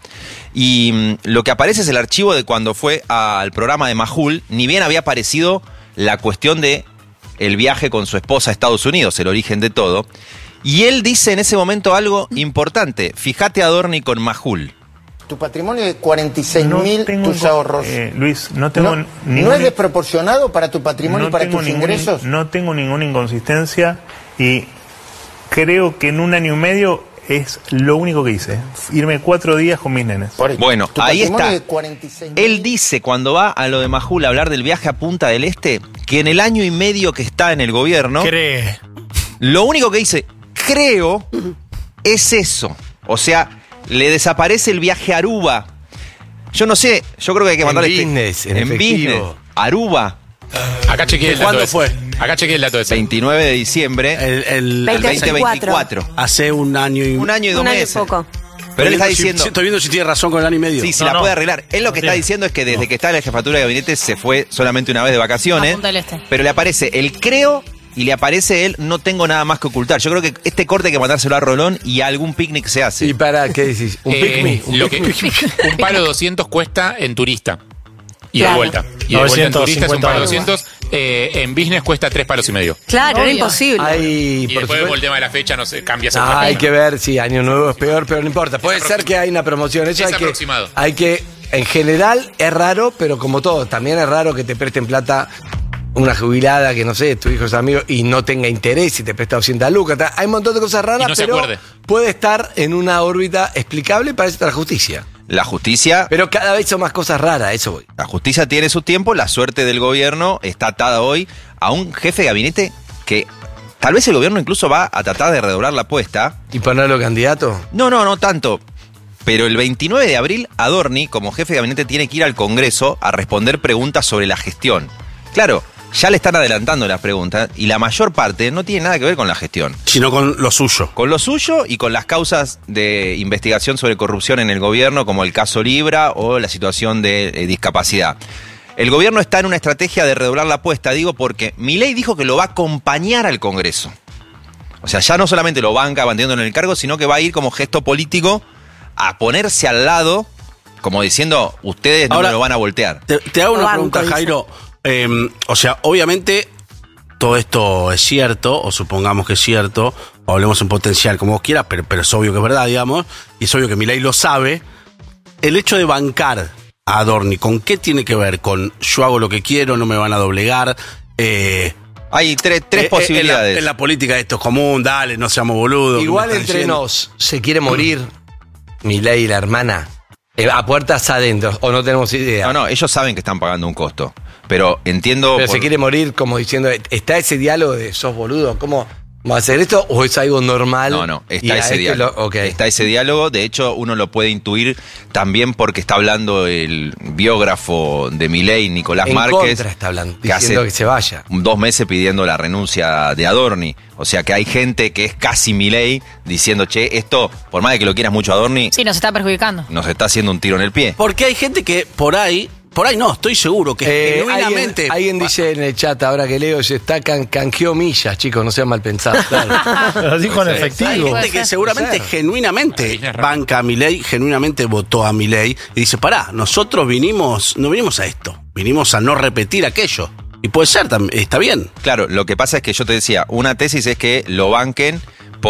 Y lo que aparece es el archivo de cuando fue al programa de Majul, ni bien había aparecido la cuestión de el viaje con su esposa a Estados Unidos, el origen de todo. Y él dice en ese momento algo importante. Fíjate Adorni con Majul. Tu patrimonio de 46.000, tus ahorros. Luis, no tengo ¿No es desproporcionado para tu patrimonio y para tus ingresos? No tengo ninguna inconsistencia y creo que en 1 año y medio es lo único que hice. Irme 4 días con mis nenes. Bueno, ahí está. Él dice cuando va a lo de Majul a hablar del viaje a Punta del Este, que en el año y medio que está en el gobierno, lo único que dice, creo, es eso. O sea, le desaparece el viaje a Aruba. Yo no sé, yo creo que hay que mandarle en business, Aruba. Acá chequeé el dato. ¿Cuándo fue? Acá chequeé el dato de ese. 29 de diciembre el 2024. Hace un año y 2 meses. Poco. Pero él está diciendo... Estoy viendo si tiene razón con el año y medio. Sí, se la puede arreglar. Él lo que está diciendo es que desde que está en la jefatura de gabinete se fue solamente una vez de vacaciones. Pero le aparece el creo y le aparece él, no tengo nada más que ocultar. Yo creo que este corte hay que mandárselo a Rolón y algún picnic se hace. ¿Y para qué decís? ¿Un picnic? Un palo 200 cuesta en turista. Y de vuelta. Y de vuelta en turista es un palo 200. En business cuesta 3 palos y medio. Claro, era imposible. Y después vemos el tema de la fecha, no sé, cambia hay que ver si año nuevo es peor, pero no importa. Puede ser que hay una promoción. Eso es aproximado. Hay que en general es raro, pero como todo, también es raro que te presten plata una jubilada que, no sé, tu hijo es amigo y no tenga interés y te presta 200 lucas. Hay un montón de cosas raras, y no pero se acuerde. puede estar en una órbita explicable para eso está la justicia. La justicia... Pero cada vez son más cosas raras, eso voy. La justicia tiene su tiempo, la suerte del gobierno está atada hoy a un jefe de gabinete que tal vez el gobierno incluso va a tratar de redoblar la apuesta. ¿Y ponerlo candidato? No tanto. Pero el 29 de abril, Adorni, como jefe de gabinete, tiene que ir al Congreso a responder preguntas sobre la gestión. Claro, ya le están adelantando las preguntas y la mayor parte no tiene nada que ver con la gestión. Sino con lo suyo. Con lo suyo y con las causas de investigación sobre corrupción en el gobierno, como el caso Libra o la situación de discapacidad. El gobierno está en una estrategia de redoblar la apuesta, digo, porque Milei dijo que lo va a acompañar al Congreso. O sea, ya no solamente lo banca manteniéndolo en el cargo, sino que va a ir como gesto político a ponerse al lado, como diciendo, ustedes no me lo van a voltear. Te hago una pregunta, Jairo. O sea, obviamente todo esto es cierto, o supongamos que es cierto, o hablemos en potencial, como vos quieras, pero es obvio que es verdad, digamos, y es obvio que Milei lo sabe. El hecho de bancar a Adorni, ¿con qué tiene que ver? ¿Con yo hago lo que quiero, no me van a doblegar? Hay tres posibilidades. En la política esto es común, dale, no seamos boludos. Igual entre nos, ¿se quiere morir Milei y la hermana? A puertas adentro, o no tenemos idea. No, ellos saben que están pagando un costo. Pero entiendo... Pero se quiere morir como diciendo, ¿está ese diálogo de sos boludo? ¿Cómo va a hacer esto? ¿O es algo normal? No, está ese diálogo. Está ese diálogo. De hecho, uno lo puede intuir también porque está hablando el biógrafo de Milei, Nicolás Márquez. En contra está hablando, diciendo que se vaya. 2 meses pidiendo la renuncia de Adorni. O sea que hay gente que es casi Milei diciendo, che, esto, por más de que lo quieras mucho Adorni... Sí, nos está perjudicando. Nos está haciendo un tiro en el pie. Porque hay gente que por ahí no, estoy seguro que genuinamente... Alguien dice en el chat, ahora que leo, se está canjeó millas, chicos, no sean mal pensados. Claro. Lo dijo en efectivo. Hay gente que seguramente genuinamente banca a Milei, genuinamente votó a Milei y dice, pará, nosotros no vinimos a esto, vinimos a no repetir aquello. Y puede ser, está bien. Claro, lo que pasa es que yo te decía, una tesis es que lo banquen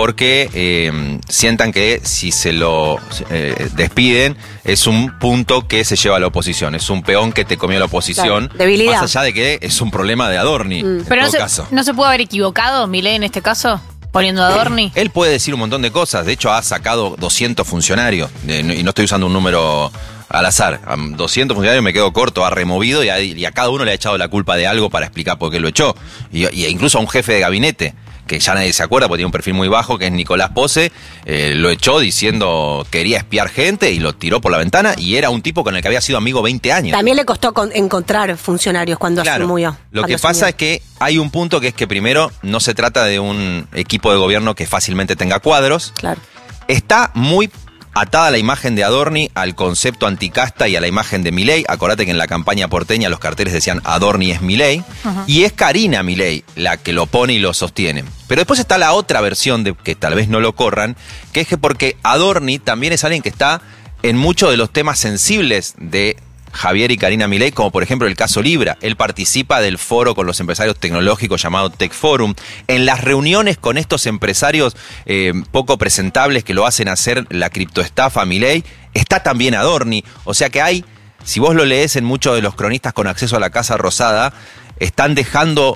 porque sientan que si se lo despiden es un punto que se lleva a la oposición, es un peón que te comió la oposición, claro, debilidad. Más allá de que es un problema de Adorni. Pero en todo caso. ¿No se puede haber equivocado Milei en este caso? Poniendo a Adorni. Él puede decir un montón de cosas, de hecho ha sacado 200 funcionarios, y no estoy usando un número al azar, 200 funcionarios me quedo corto, ha removido y a cada uno le ha echado la culpa de algo para explicar por qué lo echó, y incluso a un jefe de gabinete, que ya nadie se acuerda porque tiene un perfil muy bajo, que es Nicolás Pose, lo echó diciendo quería espiar gente y lo tiró por la ventana y era un tipo con el que había sido amigo 20 años. También le costó encontrar funcionarios cuando asumió. Lo que pasa es que hay un punto que es que primero no se trata de un equipo de gobierno que fácilmente tenga cuadros. Claro. Está muy atada la imagen de Adorni al concepto anticasta y a la imagen de Milei. Acordate que en la campaña porteña los carteles decían Adorni es Milei. Y es Karina Milei la que lo pone y lo sostiene. Pero después está la otra versión de que tal vez no lo corran, que es que porque Adorni también es alguien que está en muchos de los temas sensibles de Javier y Karina Milei, como por ejemplo el caso Libra. Él participa del foro con los empresarios tecnológicos llamado Tech Forum. En las reuniones con estos empresarios poco presentables que lo hacen hacer la criptoestafa a Milei, está también Adorni. O sea que hay, si vos lo lees en muchos de los cronistas con acceso a la Casa Rosada, están dejando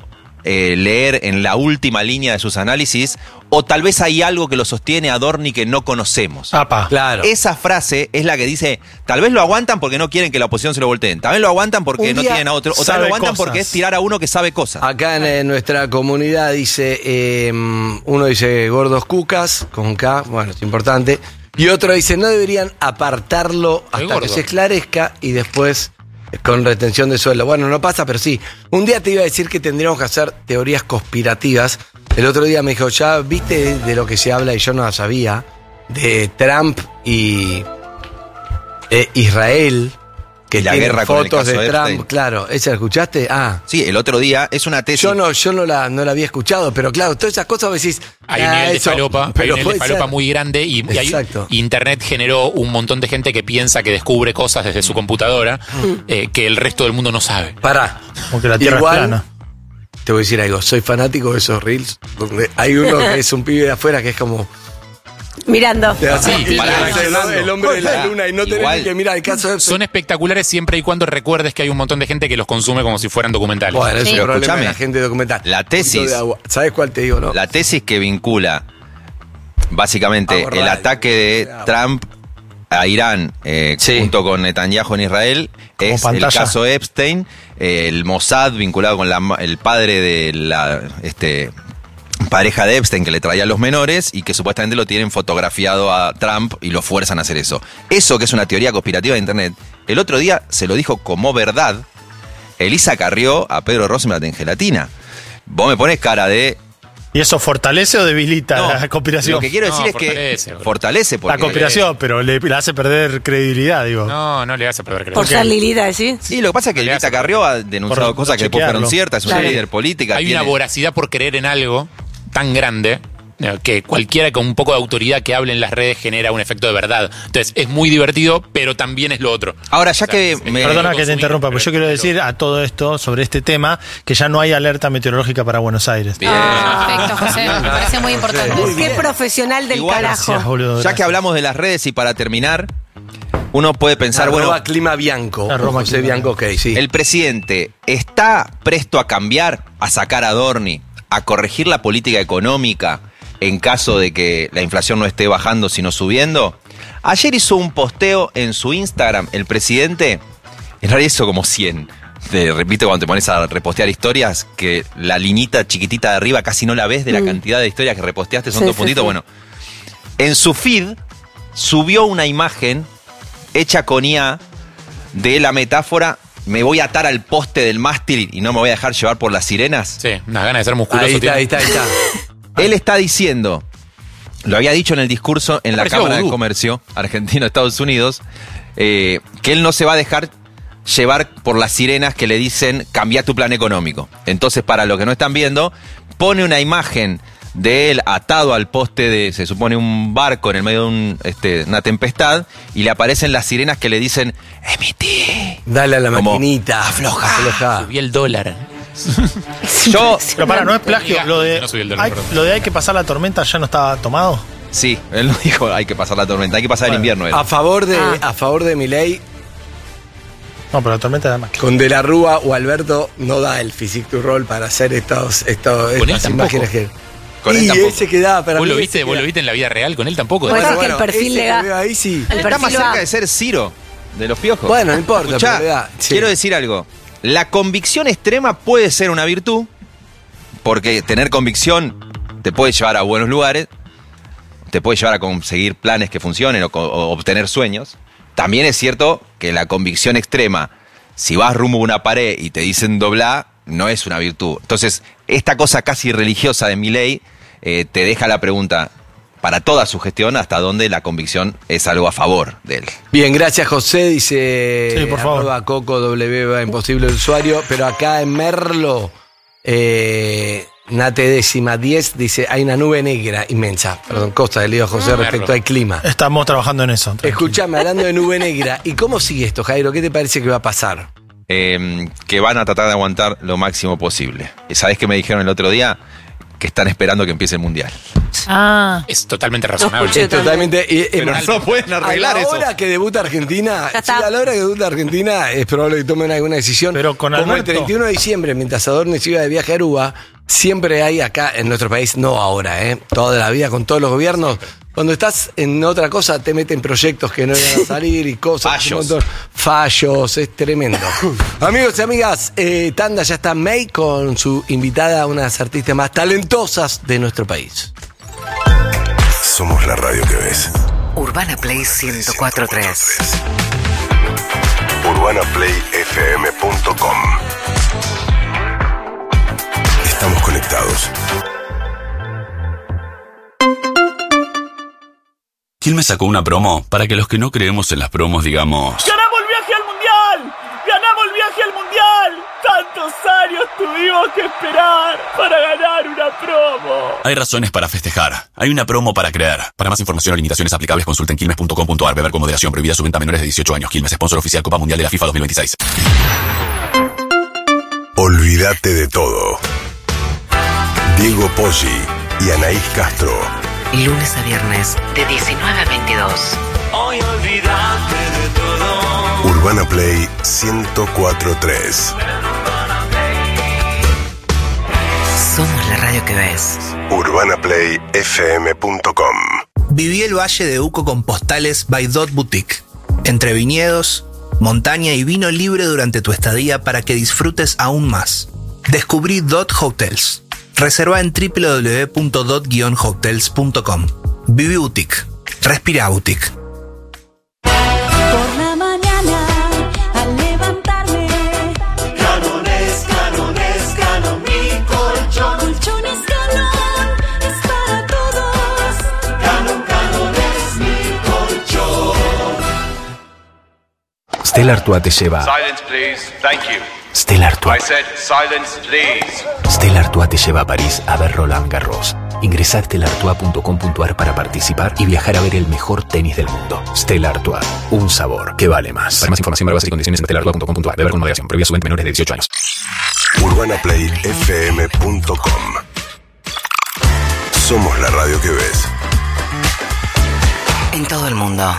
leer en la última línea de sus análisis, o tal vez hay algo que lo sostiene Adorni que no conocemos. Claro. Esa frase es la que dice, tal vez lo aguantan porque no quieren que la oposición se lo volteen, tal vez lo aguantan porque no tienen a otro, o tal vez lo aguantan porque es tirar a uno que sabe cosas. Acá en nuestra comunidad dice, uno dice gordos cucas, con K, bueno, es importante, y otro dice, no deberían apartarlo hasta que se esclarezca y después con retención de sueldo. Bueno, no pasa, pero sí. Un día te iba a decir que tendríamos que hacer teorías conspirativas. El otro día me dijo, ya viste de lo que se habla y yo no la sabía, de Trump y Israel, que la tienen guerra con el fotos caso de Epstein. Trump. Claro, ¿esa la escuchaste? Sí, el otro día es una tesis. Yo no la había escuchado, pero claro, todas esas cosas vos decís. Hay un nivel de falopa muy grande y Internet generó un montón de gente que piensa que descubre cosas desde su computadora que el resto del mundo no sabe. Pará. Porque la Tierra es plana. Te voy a decir algo, soy fanático de esos reels, donde hay uno que es un pibe de afuera que es como Mirando. El hombre de la luna y no tenés que mirar el caso de... Son espectaculares siempre y cuando recuerdes que hay un montón de gente que los consume como si fueran documentales. Bueno, ese es el problema de escúchame. la gente documental. La tesis. ¿Sabes cuál te digo, no? La tesis que vincula básicamente el ataque de Trump a Irán junto con Netanyahu en Israel es pantalla. el caso Epstein, el Mossad vinculado con el padre de la pareja de Epstein que le traía a los menores y que supuestamente lo tienen fotografiado a Trump y lo fuerzan a hacer eso. Eso que es una teoría conspirativa de internet, el otro día se lo dijo como verdad Elisa Carrió a Pedro Rosenblatt en Gelatina. Vos me pones cara de... ¿Y eso fortalece o debilita la conspiración? Lo que quiero decir es que fortalece porque la conspiración, pero le hace perder credibilidad, digo. No le hace perder credibilidad. Por ser Lilita, ¿sí? Sí, lo que pasa es que Elisa Carrió ha denunciado cosas que después fueron ciertas, es una líder política. Hay una voracidad por creer en algo tan grande que cualquiera con un poco de autoridad que hable en las redes genera un efecto de verdad. Entonces es muy divertido, pero también es lo otro. Ahora, ya que... Perdona que te interrumpa, pero yo quiero decir a todo esto, sobre este tema, que ya no hay alerta meteorológica para Buenos Aires. Perfecto, José. Me parece muy importante. Qué profesional del carajo. Gracias, boludo, ya que hablamos de las redes y para terminar, uno puede pensar, Clima Bianco. José Bianco, ok, sí. El presidente está presto a cambiar, a sacar a Adorni, a corregir la política económica en caso de que la inflación no esté bajando sino subiendo. Ayer hizo un posteo en su Instagram, el presidente, en realidad hizo como 100. Te repito, cuando te pones a repostear historias, que la linita chiquitita de arriba casi no la ves de la cantidad de historias que reposteaste, son 2 puntitos. Bueno, en su feed subió una imagen hecha con IA de la metáfora: me voy a atar al poste del mástil y no me voy a dejar llevar por las sirenas. Sí, unas ganas de ser musculoso. Ahí está. Él está diciendo, lo había dicho en el discurso en la Cámara de Comercio Argentina-Estados Unidos, que él no se va a dejar llevar por las sirenas que le dicen cambia tu plan económico. Entonces, para los que no están viendo, pone una imagen de él atado al poste de, se supone, un barco en el medio de una tempestad, y le aparecen las sirenas que le dicen emití. Dale a la maquinita. Afloja. Subí el dólar. Pero para, no es plagio. Lo de hay que pasar la tormenta ya no estaba tomado. Sí, él no dijo hay que pasar la tormenta, hay que pasar el invierno. A favor de Milei. No, pero la tormenta da más. Con De la Rúa o Alberto no da el physique to roll para hacer estas imágenes que... Con él tampoco. Ese quedaba para ¿Vos lo mí. viste en la vida real? Con él tampoco. Pues es que el perfil le da. Ahí sí. Está más cerca de ser Ciro, de los Piojos. Bueno, no importa. Escuchá, pero quiero decir algo. La convicción extrema puede ser una virtud, porque tener convicción te puede llevar a buenos lugares, te puede llevar a conseguir planes que funcionen o obtener sueños. También es cierto que la convicción extrema, si vas rumbo a una pared y te dicen doblá, no es una virtud. Entonces, esta cosa casi religiosa de Milei te deja la pregunta, para toda su gestión, hasta dónde la convicción es algo a favor de él. Bien, gracias José, dice sí, por favor. Coco W, imposible el usuario, pero acá en Merlo, Nate 10 dice, hay una nube negra inmensa. Perdón, Costa del Lío José respecto al clima. Estamos trabajando en eso. Escuchame, hablando de nube negra, ¿y cómo sigue esto, Jairo? ¿Qué te parece que va a pasar? Que van a tratar de aguantar lo máximo posible. ¿Sabés qué me dijeron el otro día? Que están esperando que empiece el Mundial. Es totalmente razonable. Es totalmente. Pero no pueden arreglar eso. A la hora que debuta Argentina, es probable que tomen alguna decisión. Pero con como Alberto. el 31 de diciembre, mientras Adorni se iba de viaje a Aruba, siempre hay acá en nuestro país, no ahora, toda la vida con todos los gobiernos. Cuando estás en otra cosa, te meten proyectos que no iban a salir y cosas. Fallos, es tremendo. Amigos y amigas, Tanda, ya está May con su invitada, una de las artistas más talentosas de nuestro país. Somos la radio que ves. Urbana Play 104.3. UrbanaPlayFM.com. Estamos conectados. Quilmes sacó una promo para que los que no creemos en las promos digamos... ¡Ganamos el viaje al mundial! ¡Ganamos el viaje al mundial! ¡Tantos años tuvimos que esperar para ganar una promo! Hay razones para festejar. Hay una promo para creer. Para más información o limitaciones aplicables, consulten quilmes.com.ar. Beber con moderación. Prohibida su venta a menores de 18 años. Quilmes, sponsor oficial Copa Mundial de la FIFA 2026. Olvídate de todo. Diego Poggi y Anaís Castro lunes a viernes, de 19 a 22. Hoy olvídate de todo. Urbana Play 104.3. Somos la radio que ves. UrbanaPlayFM.com. Viví el Valle de Uco con postales by Dot Boutique. Entre viñedos, montaña y vino libre durante tu estadía para que disfrutes aún más. Descubrí Dot Hotels. Reserva en www.dot-hotels.com. Viví Boutique. Respira Boutique. Por la mañana, al levantarme, Canon mi colchón. Colchón es Canon, es para todos. Canon es mi colchón. Stella Artois te lleva. Silence, please. Thank you. Stella Artois. I said silence, please. Stella Artois te lleva a París a ver Roland Garros. Ingresa a stellartois.com.ar para participar y viajar a ver el mejor tenis del mundo. Stella Artois, un sabor que vale más. Para más información, bases y condiciones en stellartois.com.ar. Beber con moderación. Prohibida su venta menores de 18 años. UrbanaPlayFM.com. Somos la radio que ves. En todo el mundo.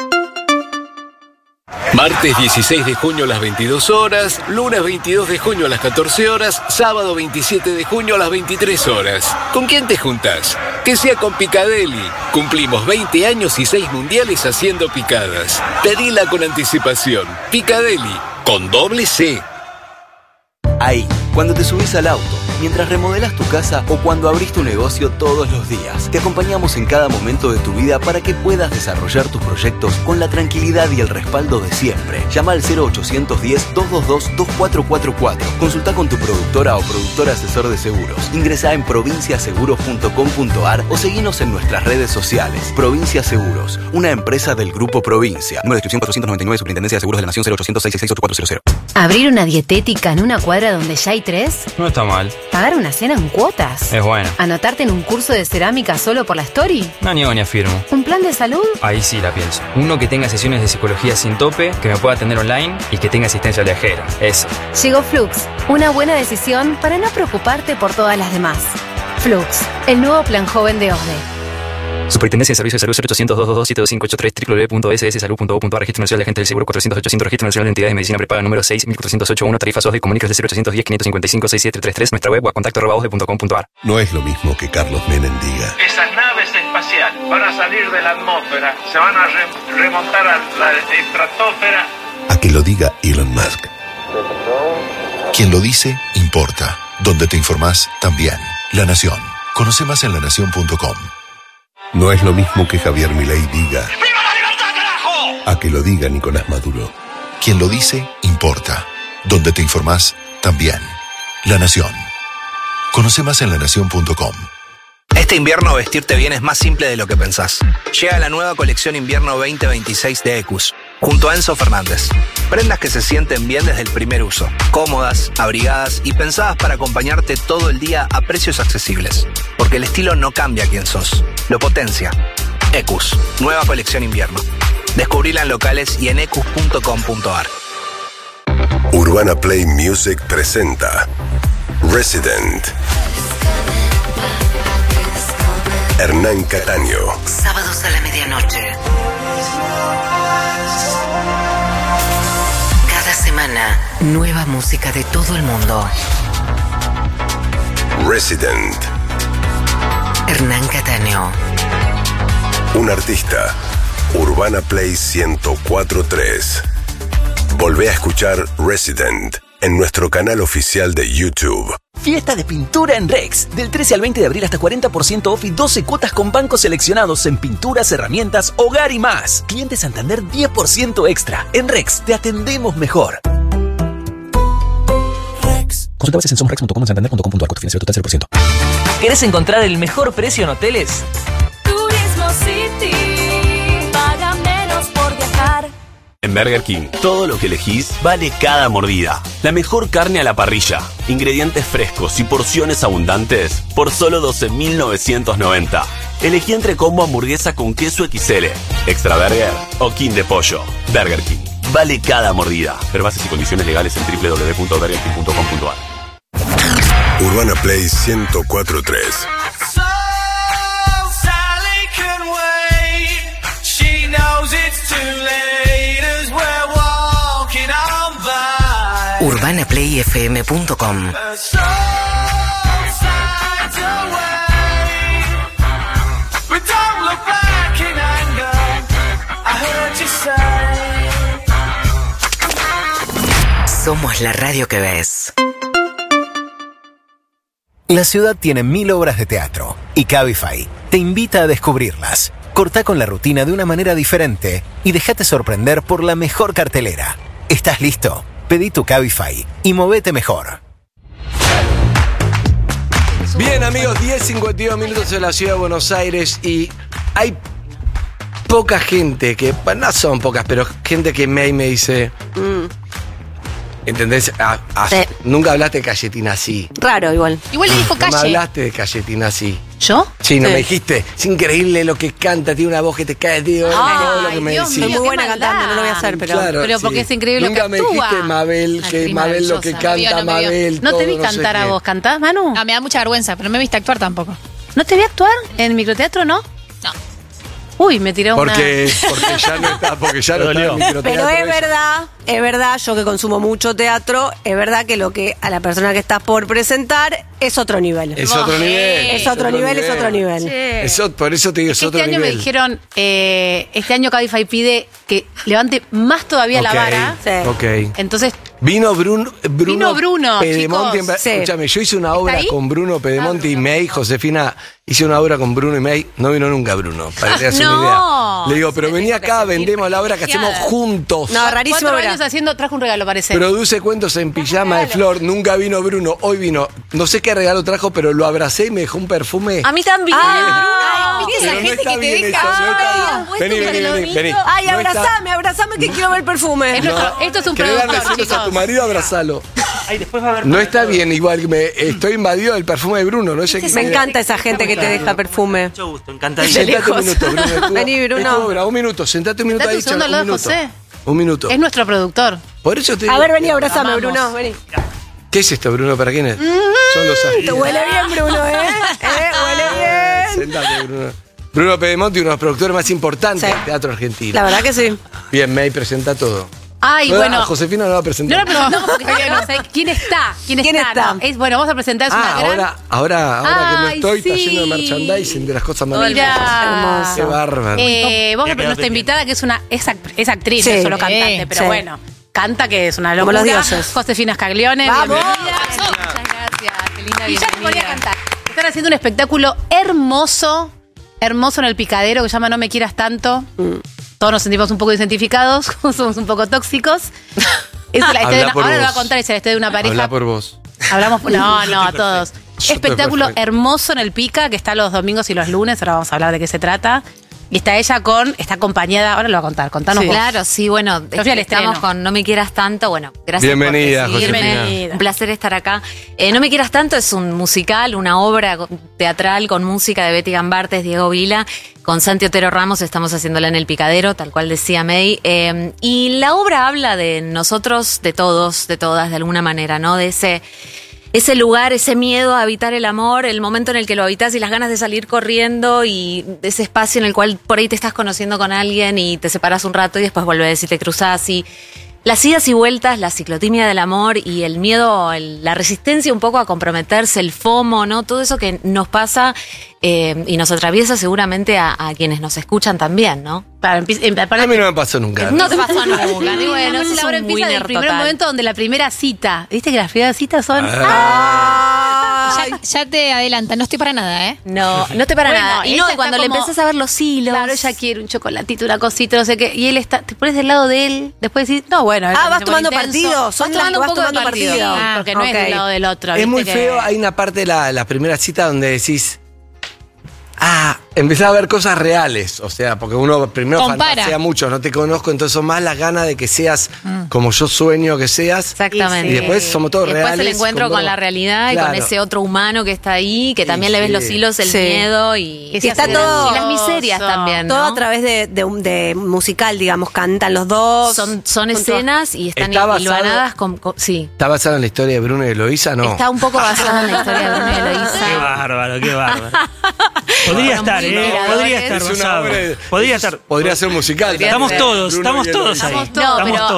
Martes 16 de junio a las 22 horas, lunes 22 de junio a las 14 horas, sábado 27 de junio a las 23 horas. ¿Con quién te juntás? Que sea con Picadeli. Cumplimos 20 años y 6 mundiales haciendo picadas. Pedila con anticipación. Picadeli, con doble C. Ahí, cuando te subís al auto, mientras remodelas tu casa o cuando abrís tu negocio todos los días. Te acompañamos en cada momento de tu vida para que puedas desarrollar tus proyectos con la tranquilidad y el respaldo de siempre. Llama al 0810-222-2444. Consulta con tu productora o productor asesor de seguros. Ingresa en provinciaseguros.com.ar o seguinos en nuestras redes sociales. Provincia Seguros, una empresa del Grupo Provincia. Número de inscripción 499, Superintendencia de Seguros de la Nación, 0800-666-8400. ¿Abrir una dietética en una cuadra donde ya hay 3? No está mal. ¿Pagar una cena en cuotas? Es bueno. ¿Anotarte en un curso de cerámica solo por la story? No niego ni afirmo. ¿Un plan de salud? Ahí sí la pienso. Uno que tenga sesiones de psicología sin tope, que me pueda atender online y que tenga asistencia al viajero. Eso. Llegó Flux, una buena decisión para no preocuparte por todas las demás. Flux, el nuevo plan joven de OSDE. Superintendencia de Servicios de Salud 0800-222-7583 www.sssalud.gov.ar. Registro Nacional de Agentes del Seguro 400-800. Registro Nacional de Entidades de Medicina Prepaga número 6.408.1. Tarifas OSDE. Comunicas de 0810-555-6733. Nuestra web @osde.com.ar. No es lo mismo que Carlos Menem diga. Esas naves espaciales van a salir de la atmósfera, se van a remontar a la estratosfera. A que lo diga Elon Musk. Quien lo dice, importa. Donde te informás, también. La Nación. Conoce más en lanación.com. No es lo mismo que Javier Milei diga. ¡Viva la libertad, carajo! A que lo diga Nicolás Maduro. Quien lo dice, importa. Donde te informás, también. La Nación. Conoce más en lanación.com. Este invierno vestirte bien es más simple de lo que pensás. Llega la nueva colección invierno 2026 de Ecus, junto a Enzo Fernández. Prendas que se sienten bien desde el primer uso, cómodas, abrigadas y pensadas para acompañarte todo el día a precios accesibles. Porque el estilo no cambia quién sos, lo potencia. Ecus, nueva colección invierno. Descubrila en locales y en ecus.com.ar. Urbana Play Music presenta Resident. Hernán Cataño. Sábados a la medianoche. Cada semana, nueva música de todo el mundo. Resident. Hernán Cataño. Un artista. Urbana Play 104.3. Volvé a escuchar Resident en nuestro canal oficial de YouTube. Fiesta de pintura en Rex. Del 13 al 20 de abril hasta 40% off y 12 cuotas con bancos seleccionados en pinturas, herramientas, hogar y más. Cliente Santander 10% extra. En Rex te atendemos mejor. Rex. Consulta bases en somosrex.com o santander.com.ar. Costo financiero total 0%. ¿Querés encontrar el mejor precio en hoteles? Turismo City. Paga menos por viajar. En Burger King, todo lo que elegís vale cada mordida. La mejor carne a la parrilla, ingredientes frescos y porciones abundantes por solo 12.990. Elegí entre combo hamburguesa con queso XL, extra burger o king de pollo. Burger King, vale cada mordida. Ver bases y condiciones legales en www.burgerking.com.ar. Urbana Play 104.3. UrbanaPlayFM.com. Somos la radio que ves. La ciudad tiene 1000 obras de teatro y Cabify te invita a descubrirlas. Cortá con la rutina de una manera diferente y déjate sorprender por la mejor cartelera. ¿Estás listo? Pedí tu Cabify y movete mejor. Bien, amigos, 10:52 minutos en la ciudad de Buenos Aires y hay poca gente que, no son pocas, pero gente que me dice... ¿Entendés? Sí. Nunca hablaste de Cayetina así. Raro igual. Igual le dijo No me calle. hablaste de Cayetina así. ¿Yo? Sí, no Sí. me dijiste. Es increíble lo que canta, tiene una voz que te cae, tío. todo lo que me Dios decís. mío, Soy muy qué buena maldad. cantando, no lo voy a hacer, pero... Claro, Pero porque es increíble Nunca lo que me actúa. dijiste, Mabel, que Actriz Mabel lo que maravillosa. canta, No me vio. Mabel. No te todo, vi sé cantar a qué. vos. ¿Cantás, Manu? No, me da mucha vergüenza, pero no me viste actuar tampoco. ¿No te vi actuar en microteatro, no? No. Uy, me tiró Porque ya no está, porque ya no está en microteatro. Pero ella. es verdad, yo que consumo mucho teatro, es verdad que lo que a la persona que estás por presentar es otro nivel. Es otro nivel. Es otro nivel, es otro nivel. Por eso te digo, es Este otro año nivel. me dijeron, este año Cabify pide que levante más todavía la Ok, vara. ok. Entonces, Vino Bruno Pedemonte. chicos. Sí. Escúchame, yo hice una obra ahí? con Bruno Pedemonte y May, Josefina, hice una obra con Bruno y May. No vino nunca Bruno, para que te hagas una No. idea. Le digo, pero vení acá, vendemos la obra que hacemos juntos. No, rarísimo. 4 era. años haciendo, trajo un regalo, parece. Produce cuentos en pijama de flor. Nunca vino Bruno, hoy vino. No sé qué regalo trajo, pero lo abracé y me dejó un perfume. A mí también. ¿viste Pero esa no gente está que te bien deja? eso, no está bien. Ay, Vení, vení. Ay, No está- abrazame que quiero ver el perfume. Esto es un ¿Querés darle productor, besitos a tu chicos. marido? Abrazalo. Ahí después va a haber. No está bien, igual estoy invadido del perfume de Bruno. No sé qué Me encanta esa gente que te deja perfume. Mucho gusto, encantadísimo. Sentate un minuto, Bruno. Vení, Bruno. Es tu obra, un minuto. Sentate un minuto Date ahí, un segundo al chaval, lado de José. Un minuto. Es nuestro productor. Por eso te A digo- ver, vení, abrazame, Amamos. Bruno. Vení. ¿Qué es esto, Bruno? ¿Para quién es? Son los Te ajíes. huele bien, Bruno, ¿eh? Huele bien. Sentate, Bruno. Bruno Pedemonte, uno de los productores más importantes Sí. del teatro argentino. La verdad que sí. Bien, May presenta todo. Ay, No, bueno. a Josefina no la va a No presentar. la presentamos porque todavía no sé quién está. ¿Quién está? No, bueno, vamos a presentar. Es una gran... ahora que no Ay, estoy, está sí. lleno de merchandising de las cosas Mirá. maravillosas. Qué bárbaro. Vamos a nuestra invitada, que es actriz, Sí. no solo cantante, pero Sí. bueno, canta que es una Como locura. los dioses. Josefina Scaglione, ¡Vamos! bienvenida. Muchas gracias, qué linda y ya te ponía a cantar. Están haciendo un espectáculo hermoso en el Picadero que se llama No me quieras tanto. Todos nos sentimos un poco identificados, somos un poco tóxicos. Es la historia Habla por ahora lo va a vos. contar, es la historia de una pareja. Habla por vos. Hablamos, no, a todos. Yo Espectáculo estoy perfecto. hermoso en el Pica, que está los domingos y los lunes, ahora vamos a hablar de qué se trata. Y está ella está acompañada, ahora lo va a contar, contanos Sí, vos. claro, sí, bueno, Yo fui al estamos estreno. con No me quieras tanto, bueno, gracias Bienvenida, por recibirme. Josefina. Un placer estar acá. No me quieras tanto es un musical, una obra teatral con música de Betty Gambartes, Diego Vila, con Santi Otero Ramos, estamos haciéndola en el Picadero, tal cual decía May. Y la obra habla de nosotros, de todos, de todas, de alguna manera, ¿no? De ese lugar, ese miedo a habitar el amor, el momento en el que lo habitas y las ganas de salir corriendo y ese espacio en el cual por ahí te estás conociendo con alguien y te separas un rato y después volvés y te cruzás y las idas y vueltas, la ciclotimia del amor y el miedo, la resistencia un poco a comprometerse, el FOMO, ¿no? Todo eso que nos pasa y nos atraviesa seguramente a quienes nos escuchan también, ¿no? A mí no me pasó nunca. No te pasó nunca. Y bueno, Eso es la obra un empieza del winner primer total. momento donde la primera cita, ¿viste que las primeras citas son... Ya te adelanta, no estoy para nada, ¿eh? No te para Bueno, nada. Y ella no, está cuando le como- empezás a ver los hilos. Claro, ella quiere un chocolatito, una cosita, no sé qué. Y él está, te pones del lado de él, después decís, no, bueno. él Ah, también vas se tomando pone intenso. partido, Vas sos la que tomando un vas poco de tomando partido. partido. Sí, porque no es ok. del lado del otro. Es ¿viste? muy que- feo, hay una parte de la primera cita donde decís, empezás a ver cosas reales, o sea, porque uno primero Compara. fantasea mucho, no te conozco, entonces son más las ganas de que seas como yo sueño que seas. Exactamente. Y después somos todos Después reales. el encuentro con la realidad y con Claro. ese otro humano que está ahí, que Sí, también le ves sí. los hilos, el Sí. miedo y, Y está todo- y las miserias también, ¿no? Todo a través de musical, digamos, cantan los dos. Son escenas y están ¿Está basado- hilvanadas sí. ¿Está basado en la historia de Bruno y Eloísa? No. Está un poco basada en la historia de Bruno y Eloísa. Qué bárbaro, qué bárbaro. Podría estar, muy podría inspiradores. estar Es una basado. obra de- Podría estar. Podría ser musical. Estamos también. todos, Bruno estamos y todos Eloísa. ahí. No, Estamos pero todos. hablando de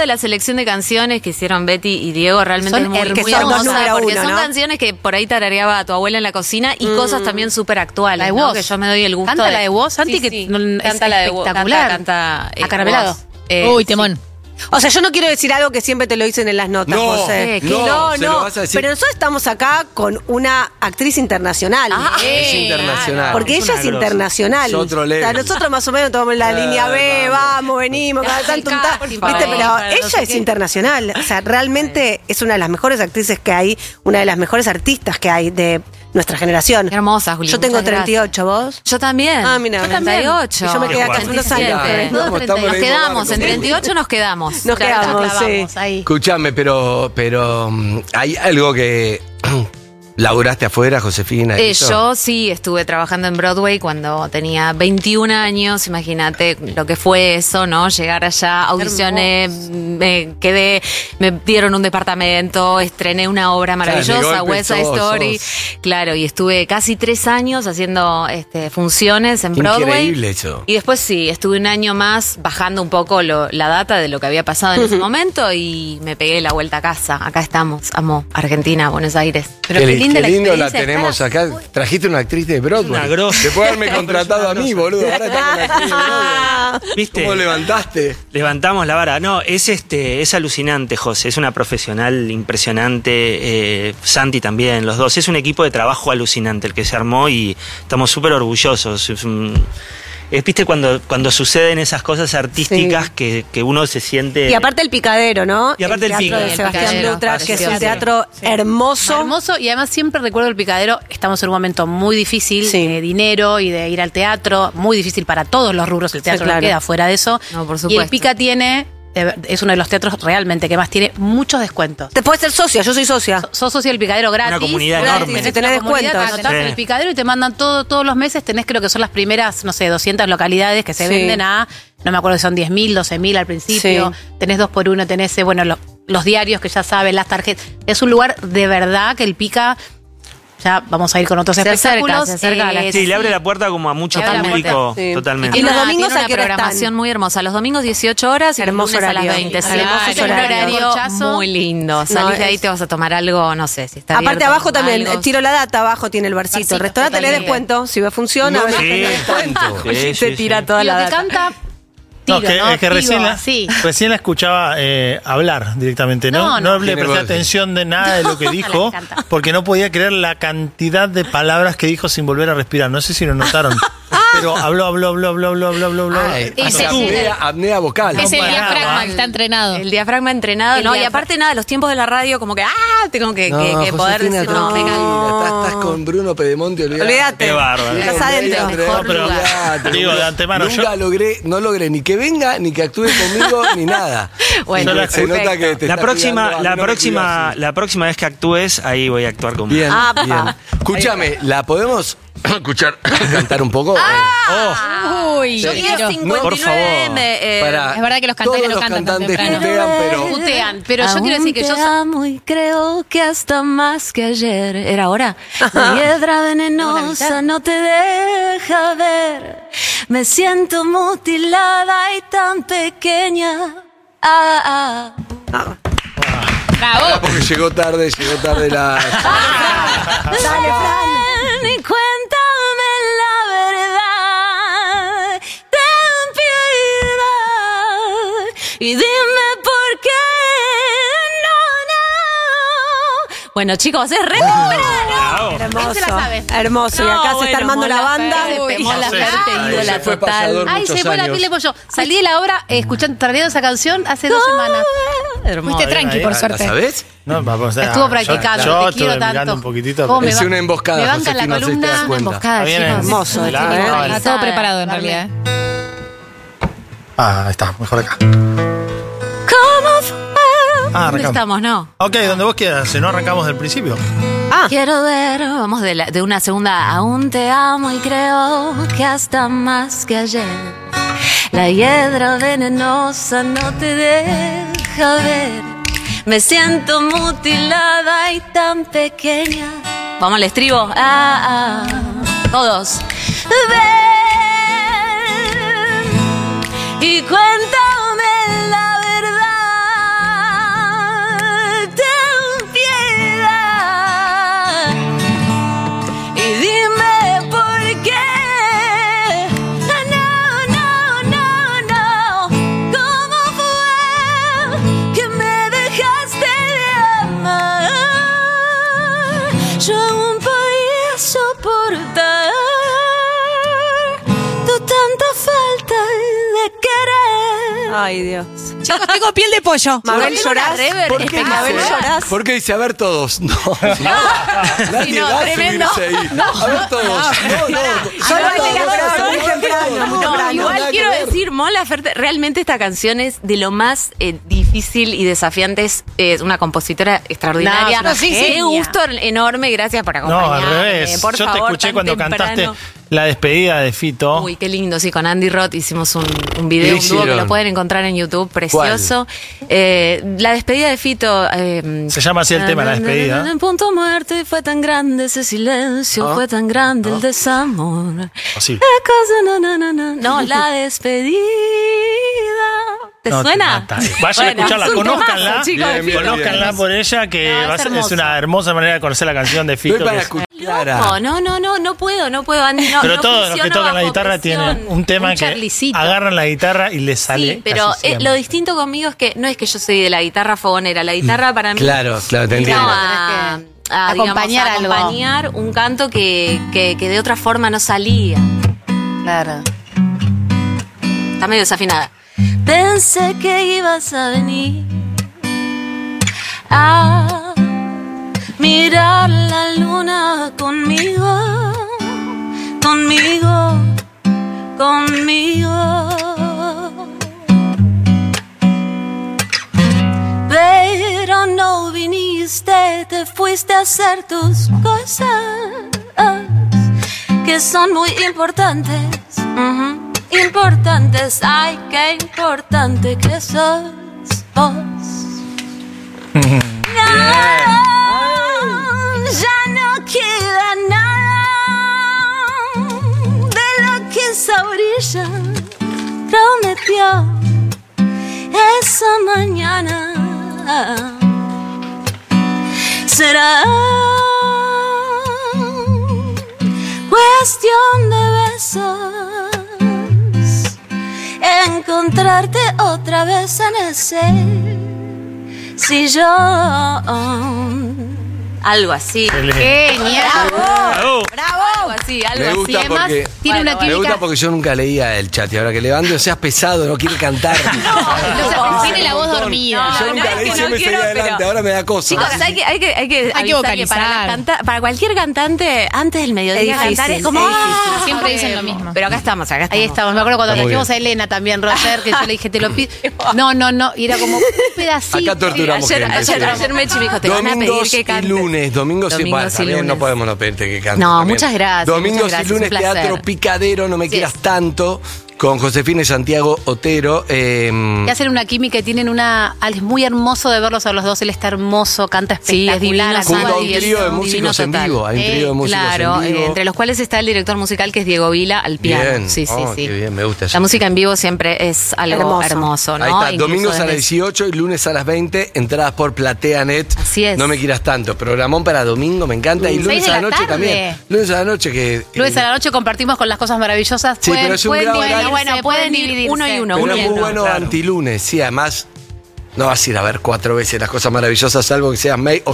la selección de canciones que hicieron Betty y Diego realmente Son es muy hermosos, hermosa, número porque uno, son ¿no? canciones que por ahí tarareaba a tu abuela en la cocina y cosas también súper actuales, La de ¿no? vos. Que yo me doy el gusto Canta la de vos, Santi, que sí. no- es Canta la de vos, espectacular. canta Acaramelado. vos. Uy, temón. O sea, yo no quiero decir algo que siempre te lo dicen en las notas, No, José. no, se lo vas a decir. Pero nosotros estamos acá con una actriz internacional. Es internacional. Porque ella es internacional. Es otro level. O sea, nosotros más o menos tomamos la línea B, vamos, venimos, cada tanto, ¿viste? Pero ella es internacional. O sea, realmente es una de las mejores actrices que hay, una de las mejores artistas que hay de nuestra generación. Hermosa, Juli. Yo tengo muchas 38, ¿vos? Yo también. Ah, mira, yo 38. Y yo me quedé acá hace unos años. Nos quedamos, en 38 nos quedamos. Nos quedamos, sí. Ahí. Escuchame, pero hay algo que laburaste afuera, Josefina. ¿eso? Yo sí estuve trabajando en Broadway cuando tenía 21 años, imagínate lo que fue eso, ¿no? Llegar allá, audicioné, me quedé, me dieron un departamento, estrené una obra maravillosa, Claro, de golpe West Side Story, claro, y estuve casi 3 años haciendo funciones en Broadway. Increíble eso. Y después sí, estuve un año más bajando un poco la data de lo que había pasado en ese momento y me pegué la vuelta a casa. Acá estamos, amo Argentina, Buenos Aires. Pero Qué linda la lindo la experiencia de tenemos estar acá. Trajiste una actriz de Broadway. Una grosa. Te puede haberme contratado a mí, boludo. Ahora estamos en la actriz de Broadway. ¿Viste? ¿Cómo levantaste? Levantamos la vara. No, es alucinante, José. Es una profesional impresionante. Santi también, los dos. Es un equipo de trabajo alucinante el que se armó y estamos súper orgullosos. ¿Viste cuando suceden esas cosas artísticas que uno se siente... Y aparte el picadero, ¿no? Y aparte el teatro picadero. de Sebastián Picadero, Dutra, que es un precioso. teatro hermoso. Hermoso, y además siempre recuerdo el picadero. Estamos en un momento muy difícil de dinero y de ir al teatro, muy difícil para todos los rubros. El teatro claro. no queda fuera de eso. No, por Y supuesto. el Pica es uno de los teatros realmente que más tiene muchos descuentos. Te puedes ser socia, yo soy socia. Sos socio del Picadero gratis. Una comunidad gratis, enorme. Tenés Tenés una comunidad, descuentos. anotás en Sí. el Picadero y te mandan todos los meses. Tenés, creo que son las primeras, no sé, 200 localidades que se Sí. venden a, no me acuerdo si son 10.000, 12.000 al principio. Sí. Tenés 2x1, tenés, los diarios que ya saben, las tarjetas. Es un lugar de verdad que el Pica, ya vamos a ir con otros Se acerca, espectáculos. se acerca a la Sí, le abre la puerta como a mucho Le abre la público. puerta. Sí. Totalmente. ¿Y los domingos tiene a qué una hora programación están? muy hermosa. Los domingos 18 horas y los Hermoso lunes a las horario. 20. Sí, Hermoso es un horario. horario Corchazo. muy lindo. No, Salís de ahí, es- te vas a tomar algo, no sé, si está Aparte abierto, abajo también, algo. tiro la data, abajo tiene el barcito. Barcito, El restaurante le totalmente. descuento, si me funciona. No a ver me si tenés tenés tanto. Sí, se sí, tira sí. toda Y la lo que data. canta, No, tiro, ¿no? es que recién, Digo, sí. recién la escuchaba hablar directamente, ¿no? No, le Tiene presté voz. atención de nada de lo que dijo, le encanta. porque no podía creer la cantidad de palabras que dijo sin volver a respirar. No sé si lo notaron, pero habló. Ay, Ese apnea vocal. Es el paraba. diafragma que está entrenado. El diafragma entrenado, El ¿no? Y diafra- aparte nada, los tiempos de la radio, como que, tengo que poder Josefina, decir, no, tranquila, venga. estás con Bruno Pedemonte, Olvídate. Qué bárbaro. Estás adentro. Mejor lugar. Digo, de antemano, Nunca no logré ni que venga, ni que actúe conmigo, ni nada. Bueno, se nota que te La está próxima, cuidando, a la mí no me próxima, cuidó así. la próxima vez que actúes, ahí voy a actuar con Bien, Ah, bien. papá. Escúchame, ¿la podemos escuchar, cantar un poco? Uy, Yo Sí. quiero tiro. 59 Por favor. Para- Es verdad que los cantantes todos no los cantan tan cantantes temprano. putean, pero putean, pero yo Aún quiero decir que te yo soy- amo y creo que hasta más que ayer. ¿Era ahora? La hiedra venenosa no te deja ver. Me siento mutilada y tan pequeña. Bravo. porque llegó tarde la... Dale, Fran, y cuéntame la verdad. Ten piedad y dime por qué no. Bueno, chicos, es re temprano. Hermoso. se la sabe. Hermoso. Y No, acá se bueno, está armando la Mola banda. Ferte, Uy. Mola Ferte, ídola Se fue total. payador Ay, muchos se fue la años. piel de pollo. Salí de la obra escuchando, tarareando esa canción hace 2 semanas. Fuiste tranqui, por ¿La suerte. sabés? No, vamos a Estuvo practicando, Yo te estuve quiero mirando tanto. un poquitito. ¿Cómo me Es va- una emboscada, Me banca la Josefina, no sé si te das columna. cuenta. Emboscada, Está bien, chicos. hermoso, Claro, ¿eh? vale. Está todo preparado en realidad. Ah, ahí está, mejor acá. ¿Cómo fue? ¿Dónde Arrancamos. estamos, no? Ok, donde vos quieras, si no arrancamos del principio. Quiero ver, vamos de una segunda. Aún te amo y creo que hasta más que ayer. La hiedra venenosa no te deja ver. Me siento mutilada y tan pequeña. Vamos al estribo. Todos. Ven y cuéntame la verdad. Ay, Dios. Chicos, tengo piel de pollo. Mabel, llorás. ¿Por qué Mabel, llorás. ¿Por qué dice a ver todos? No. Nadie va a tremendo. subirse ahí. A ver todos. No, igual quiero decir, Mon Laferte, realmente esta canción es de lo más difícil y desafiante. Es una compositora extraordinaria. No, sí, Qué gusto enorme, gracias por No, acompañarme. al revés. Por Yo te favor, escuché tan cuando temprano. cantaste la despedida de Fito. Uy, qué lindo, sí, con Andy Roth hicimos un video, un ¿Qué dúo que hicieron? lo pueden encontrar en YouTube, precioso. La despedida de Fito. Se llama así el tema, la despedida. En punto muerte fue tan grande ese silencio, fue tan grande el desamor. Posible. No, la despedida. ¿Te No, suena? te mata. Vayan a escucharla, es un conózcanla. temazo, chicos. Bien, bien, Conózcanla bien. por ella, que No, es va a ser- es hermoso. una hermosa manera de conocer la canción de Fito. Estoy para que es- escuchar No puedo, Andy. No, pero no todos los que funciona tocan la bajo guitarra presión. tienen un tema Un que Charlicito. agarran la guitarra y les sale. Sí, pero casi siempre. lo distinto conmigo es que no es que yo soy de la guitarra fogonera. La guitarra para mí Claro, claro, te vino entiendo. a acompañar algo. acompañar un canto que de otra forma no salía. Claro. Está medio desafinada. Pensé que ibas a venir a mirar la luna conmigo, conmigo, conmigo. Pero no viniste, te fuiste a hacer tus cosas que son muy importantes. Importantes, ay, qué importante que sos vos. Ya no queda nada de lo que esa orilla prometió esa mañana. Será cuestión de besos encontrarte otra vez en ese sillón. Algo así. Genial. Bravo. Algo así, algo Me así. gusta Además, porque tiene una me química. gusta porque yo nunca leía el chat y ahora que levando seas pesado, no quiere cantar. Tiene la voz dormida. Yo nunca leí, siempre seguía adelante, ahora me da cosa. Chicos, hay que avisar que vocalizar. para cualquier cantante, antes del mediodía Es difícil, cantar es como... es difícil. ¡ah! Siempre dicen lo mismo. Pero acá estamos. Ahí estamos. Me acuerdo cuando Está muy trajimos a Elena también, Roger, que yo le dije, te lo pido. No. Y era como un pedacito. Acá torturamos gente. Ayer Mechi me dijo, te van a pedir Domingos que y cantes. lunes, domingos y Domingos bueno, y también lunes. no podemos no pedirte que cantes. No, también. muchas gracias, Domingos muchas gracias, y lunes, un placer. Teatro Picadero, no me Sí. quieras tanto, con Josefina y Santiago Otero. Que hacen una química y tienen una. Es muy hermoso de verlos a los dos. Él está hermoso, canta Sí, es divino. espectacular. Junto a un Santi, es trío de divino músicos en total. vivo. Hay un trío de músicos Claro, en vivo. entre los cuales está el director musical que es Diego Vila al piano. Bien. Sí, Oh, sí. qué bien, me gusta eso. La música en vivo siempre es algo hermoso, ¿no? Ahí está, Incluso domingos a las desde- 18 y lunes a las 20, entradas por PlateaNet. Así es. No me quieras tanto. Programón para domingo, me encanta. Y 6 lunes de a la la noche tarde. también. Lunes a la noche que. Lunes a la noche compartimos con las cosas maravillosas. Sí, pero es un gran horario. Pueden dividirse. uno y uno. Pero uno es y muy uno. bueno antilunes, sí, además. No vas a ir a ver 4 veces las cosas maravillosas, salvo que seas May o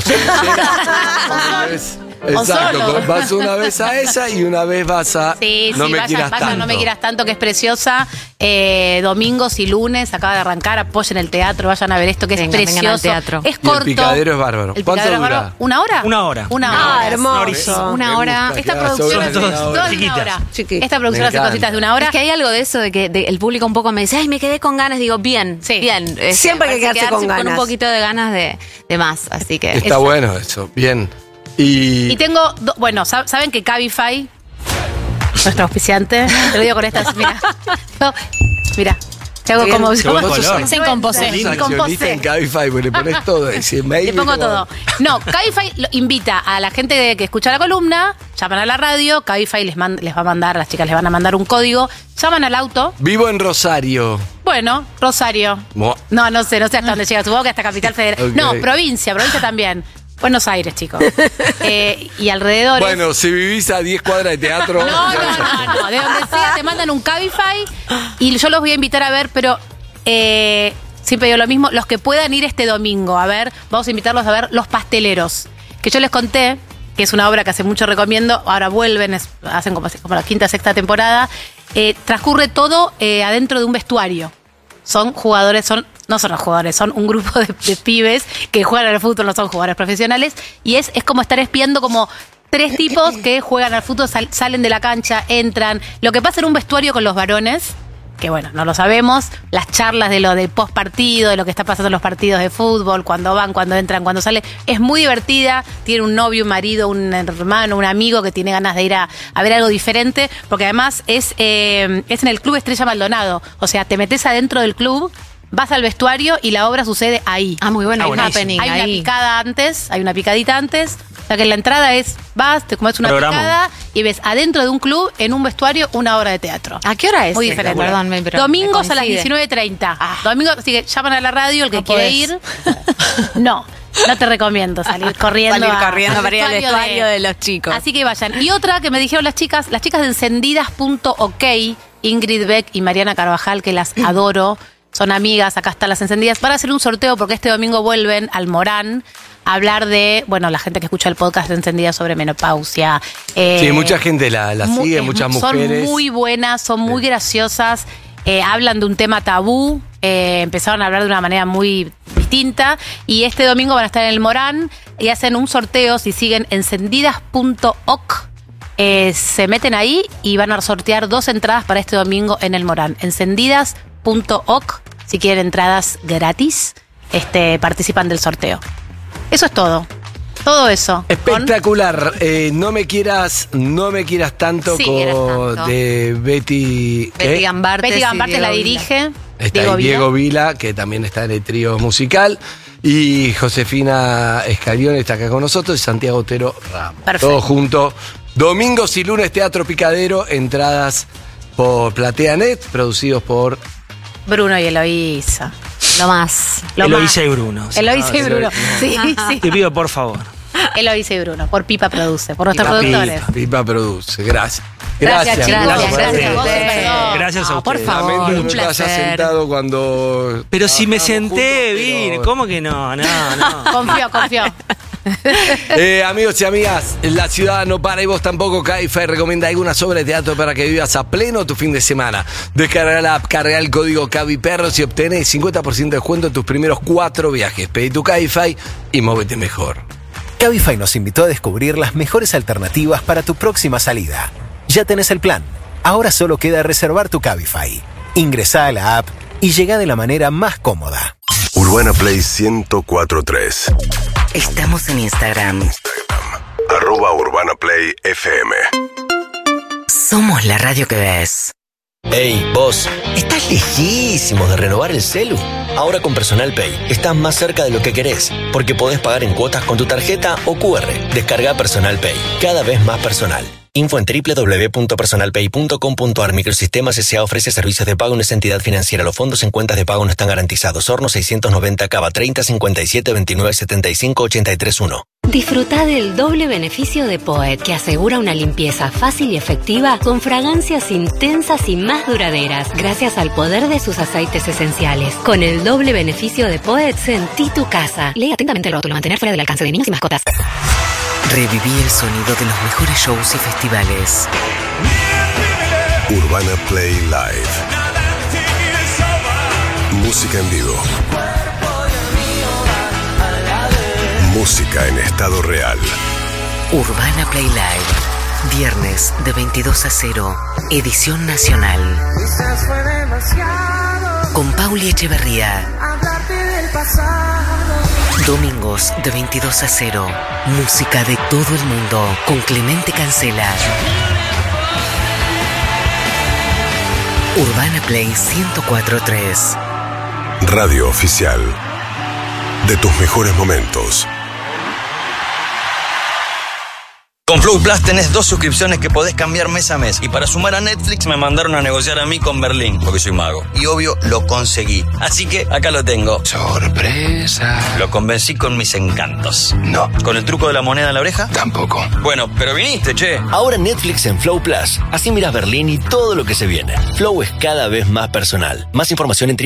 Exacto, solo. vas una vez a esa y una vez vas a No me quieras tanto. No me quieras tanto, que es preciosa. Domingos y lunes, acaba de arrancar, apoyen el teatro, vayan a ver esto que es Vengan al precioso. teatro. Es Y corto. el picadero es bárbaro. El ¿Cuánto picadero es dura? bárbaro. ¿Una hora? Una hora. Una Ah, hora. hermoso. Una Me hora. gusta, Esta queda producción sobre es una toda hora. una hora. Chiquita. Esta producción Me hace encanta. cositas de una hora. Es que hay algo de eso de que el público un poco me dice, ay, me quedé con ganas. Digo, bien, bien. Siempre hay que parece quedarse con ganas. un poquito de ganas de más. Así que. Está bueno eso, bien. Y tengo, bueno, ¿saben que Cabify, nuestro auspiciante, te lo digo con estas, mira, mira, te hago como Qué buen color. se encompose, Sos accionista en Cabify, porque le pones todo. Decís, le pongo todo. No, Cabify invita a la gente que escucha la columna, llaman a la radio, Cabify les va a mandar, las chicas les van a mandar un código, llaman al auto. Vivo en Rosario. Bueno, Rosario. No sé hasta dónde llega, supongo que hasta Capital Federal. Ok. No, provincia también. Buenos Aires, chicos. Y alrededor. Bueno, si vivís a 10 cuadras de teatro. No. De donde sea, te mandan un Cabify y yo los voy a invitar a ver, pero siempre digo lo mismo, los que puedan ir este domingo, a ver, vamos a invitarlos a ver Los Pasteleros, que yo les conté, que es una obra que hace mucho recomiendo, ahora vuelven, hacen como la quinta, sexta temporada, transcurre todo adentro de un vestuario. son jugadores, no son los jugadores, son un grupo de pibes que juegan al fútbol, no son jugadores profesionales, y es como estar espiando como 3 tipos que juegan al fútbol, salen de la cancha, entran. Lo que pasa en un vestuario con los varones, que bueno, no lo sabemos, las charlas de lo del post partido, de lo que está pasando en los partidos de fútbol, cuando van, cuando entran, cuando salen, es muy divertida. Tiene un novio, un marido, un hermano, un amigo que tiene ganas de ir a ver algo diferente, porque además es en el Club Estrella Maldonado, o sea, te metes adentro del club, vas al vestuario y la obra sucede ahí. Ah, muy bueno. Hay una picada antes, hay una picadita antes. O sea que la entrada vas, te comes una picada y ves adentro de un club, en un vestuario, una obra de teatro. ¿A qué hora es? Muy diferente. Perdón, pero domingos a las 19:30. Domingo, así que llaman a la radio, el que quiere ir. No te recomiendo salir corriendo. Para ir al vestuario de los chicos. Así que vayan. Y otra que me dijeron las chicas de encendidas.ok, Ingrid Beck y Mariana Carvajal, que las adoro. Son amigas, acá están las encendidas. Van a hacer un sorteo porque este domingo vuelven al Morán a hablar de, bueno, la gente que escucha el podcast de Encendidas sobre menopausia. Sí, mucha gente la sigue, muchas mujeres. Son muy buenas, son muy graciosas. Hablan de un tema tabú. Empezaron a hablar de una manera muy distinta. Y este domingo van a estar en el Morán y hacen un sorteo. Si siguen encendidas.ok, se meten ahí y van a sortear 2 entradas para este domingo en el Morán. Encendidas.ok, si quieren entradas gratis, participan del sorteo. Eso es todo. Todo eso. Espectacular. No me quieras tanto de Betty Gambartes. Betty Gambartes la dirige. Está Diego Vila, que también está en el trío musical. Y Josefina Escarione está acá con nosotros. Y Santiago Otero Ramos. Perfecto. Todos juntos. Domingos y lunes, Teatro Picadero. Entradas por PlateaNet, producidos por Bruno y Eloísa. Lo más. Eloísa y Bruno. Eloísa y Bruno. Sí. Te pido, por favor. Eloísa y Bruno. Por Pipa Produce. Por nuestros productores. Pipa Produce. Gracias. Gracias. Gracias a ustedes. Por favor. Lamento que no te hayas sentado cuando. Pero si me senté, Vir, ¿cómo que no? Confió. Amigos y amigas, la ciudad no para y vos tampoco. Cabify recomienda algunas obras de teatro para que vivas a pleno tu fin de semana. Descarga la app, carga el código CabiPerros y obtenés 50% de descuento en tus primeros 4 viajes. Pedí tu Cabify y móvete mejor. Cabify nos invitó a descubrir las mejores alternativas para tu próxima salida. Ya tenés el plan. Ahora solo queda reservar tu Cabify. Ingresá a la app y llegá de la manera más cómoda. Urbana Play 104.3. Estamos en Instagram. @Urbana Play FM. Somos la radio que ves. Ey, vos, ¿estás lejísimos de renovar el celu? Ahora con Personal Pay estás más cerca de lo que querés, porque podés pagar en cuotas con tu tarjeta o QR. Descarga Personal Pay, cada vez más personal. Info en www.personalpay.com.ar. Microsistemas S.A. ofrece servicios de pago en esa entidad financiera. Los fondos en cuentas de pago no están garantizados. Horno 690 Cava 30 57 29 75 83 1. Disfruta del doble beneficio de Poet, que asegura una limpieza fácil y efectiva con fragancias intensas y más duraderas, gracias al poder de sus aceites esenciales. Con el doble beneficio de Poet, sentí tu casa. Lee atentamente el rótulo. Mantener fuera del alcance de niños y mascotas. Reviví el sonido de los mejores shows y festivales. Urbana Play Live. Música en vivo. Música en estado real. Urbana Play Live. Viernes de 22 a 0. Edición nacional. Con Pauli Echeverría. Domingos de 22 a 0. Música de todo el mundo. Con Clemente Cancela. Urbana Play 104.3. Radio oficial de tus mejores momentos. Con Flow Plus tenés 2 suscripciones que podés cambiar mes a mes. Y para sumar a Netflix me mandaron a negociar a mí con Berlín, porque soy mago. Y obvio, lo conseguí. Así que acá lo tengo. ¡Sorpresa! Lo convencí con mis encantos. No. ¿Con el truco de la moneda en la oreja? Tampoco. Bueno, pero viniste, che. Ahora Netflix en Flow Plus. Así miras Berlín y todo lo que se viene. Flow es cada vez más personal. Más información en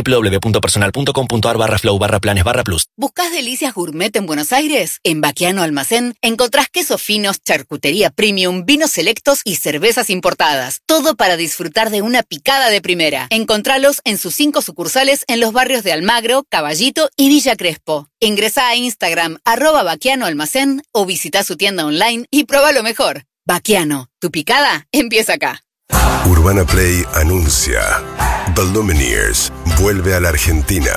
www.personal.com.ar/flow/planes/plus. ¿Buscás delicias gourmet en Buenos Aires? En Baquiano Almacén encontrás quesos finos, charcutería charcutería premium, vinos selectos y cervezas importadas. Todo para disfrutar de una picada de primera. Encontralos en sus 5 sucursales en los barrios de Almagro, Caballito y Villa Crespo. Ingresá a Instagram @Baquiano-Almacén o visita su tienda online y prueba lo mejor. Baquiano, tu picada empieza acá. Urbana Play anuncia The Lumineers vuelve a la Argentina.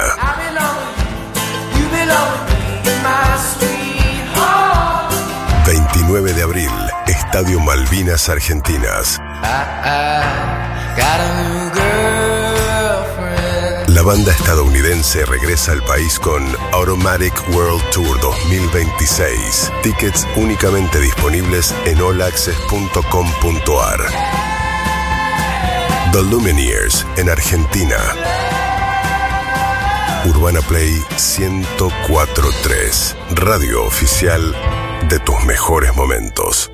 29 de abril, Estadio Malvinas Argentinas. La banda estadounidense regresa al país con Automatic World Tour 2026. Tickets únicamente disponibles en allaccess.com.ar. The Lumineers en Argentina. Urbana Play 104.3, radio oficial de tus mejores momentos.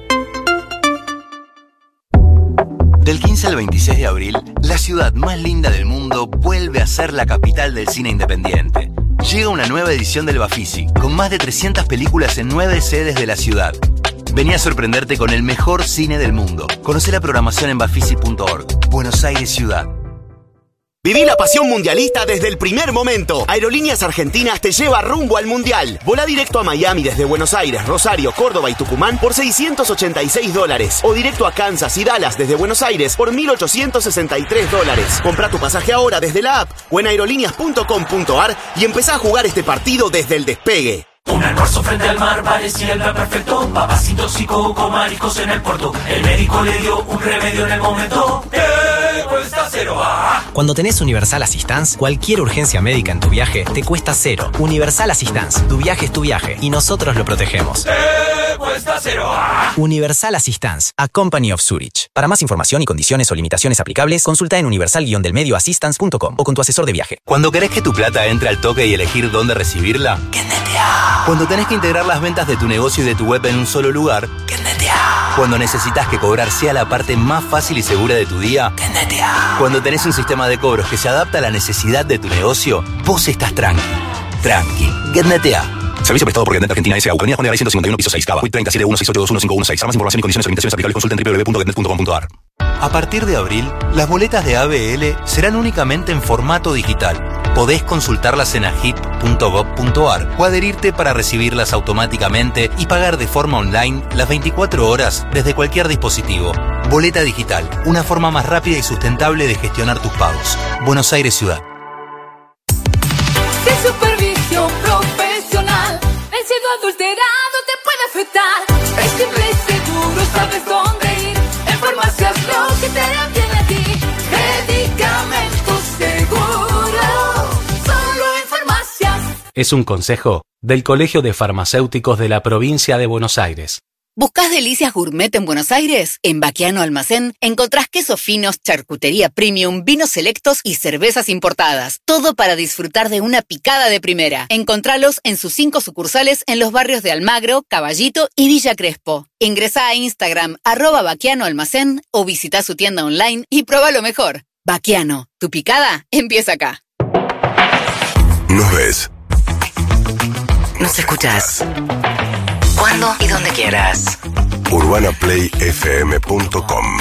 Del 15 al 26 de abril, la ciudad más linda del mundo vuelve a ser la capital del cine independiente. Llega una nueva edición del Bafisi, con más de 300 películas en 9 sedes de la ciudad. Vení a sorprenderte con el mejor cine del mundo. Conoce la programación en bafisi.org. Buenos Aires Ciudad. Viví la pasión mundialista desde el primer momento. Aerolíneas Argentinas te lleva rumbo al Mundial. Volá directo a Miami desde Buenos Aires, Rosario, Córdoba y Tucumán por $686. O directo a Kansas y Dallas desde Buenos Aires por $1.863. Comprá tu pasaje ahora desde la app o en aerolíneas.com.ar y empezá a jugar este partido desde el despegue. Un almuerzo frente al mar parecía el plan perfecto. Papas sin tóxico con mariscos en el puerto. El médico le dio un remedio en el momento. Cuesta cero. Cuando tenés Universal Assistance, cualquier urgencia médica en tu viaje te cuesta cero. Universal Assistance, tu viaje es tu viaje y nosotros lo protegemos. Cuesta cero. Universal Assistance, a Company of Zurich. Para más información y condiciones o limitaciones aplicables, consulta en universal-delmedioassistance.com o con tu asesor de viaje. Cuando querés que tu plata entre al toque y elegir dónde recibirla, ¡Netea! Cuando tenés que integrar las ventas de tu negocio y de tu web en un solo lugar, ¡Netea! Cuando necesitas que cobrar sea la parte más fácil y segura de tu día, ¡Netea! Cuando tenés un sistema de cobros que se adapta a la necesidad de tu negocio, vos estás tranqui. GetNetea. Servicio prestado por GetNet Argentina S.A. Avenida Juan de Garay 151, piso 6, Cava. 3716821516. Para más información y condiciones de limitaciones aplicables, consulta en www.getnet.com.ar. A partir de abril, las boletas de ABL serán únicamente en formato digital. Podés consultarlas en agip.gov.ar o adherirte para recibirlas automáticamente y pagar de forma online las 24 horas desde cualquier dispositivo. Boleta digital, una forma más rápida y sustentable de gestionar tus pagos. Buenos Aires Ciudad. Sin supervisión profesional, el cielo adulterado te puede afectar. Es simple y seguro, sabes dónde ir. En farmacias lo que te hará bien a ti. Medicamentos seguros, solo en farmacias. Es un consejo del Colegio de Farmacéuticos de la Provincia de Buenos Aires. ¿Buscás delicias gourmet en Buenos Aires? En Baquiano Almacén encontrás quesos finos, charcutería premium, vinos selectos y cervezas importadas. Todo para disfrutar de una picada de primera. Encontralos en sus 5 sucursales en los barrios de Almagro, Caballito y Villa Crespo. Ingresá a Instagram @Baquiano-Almacén o visita su tienda online y prueba lo mejor. Baquiano, tu picada empieza acá. Nos ves. Nos escuchás. Cuando y donde quieras. UrbanaPlayFM.com.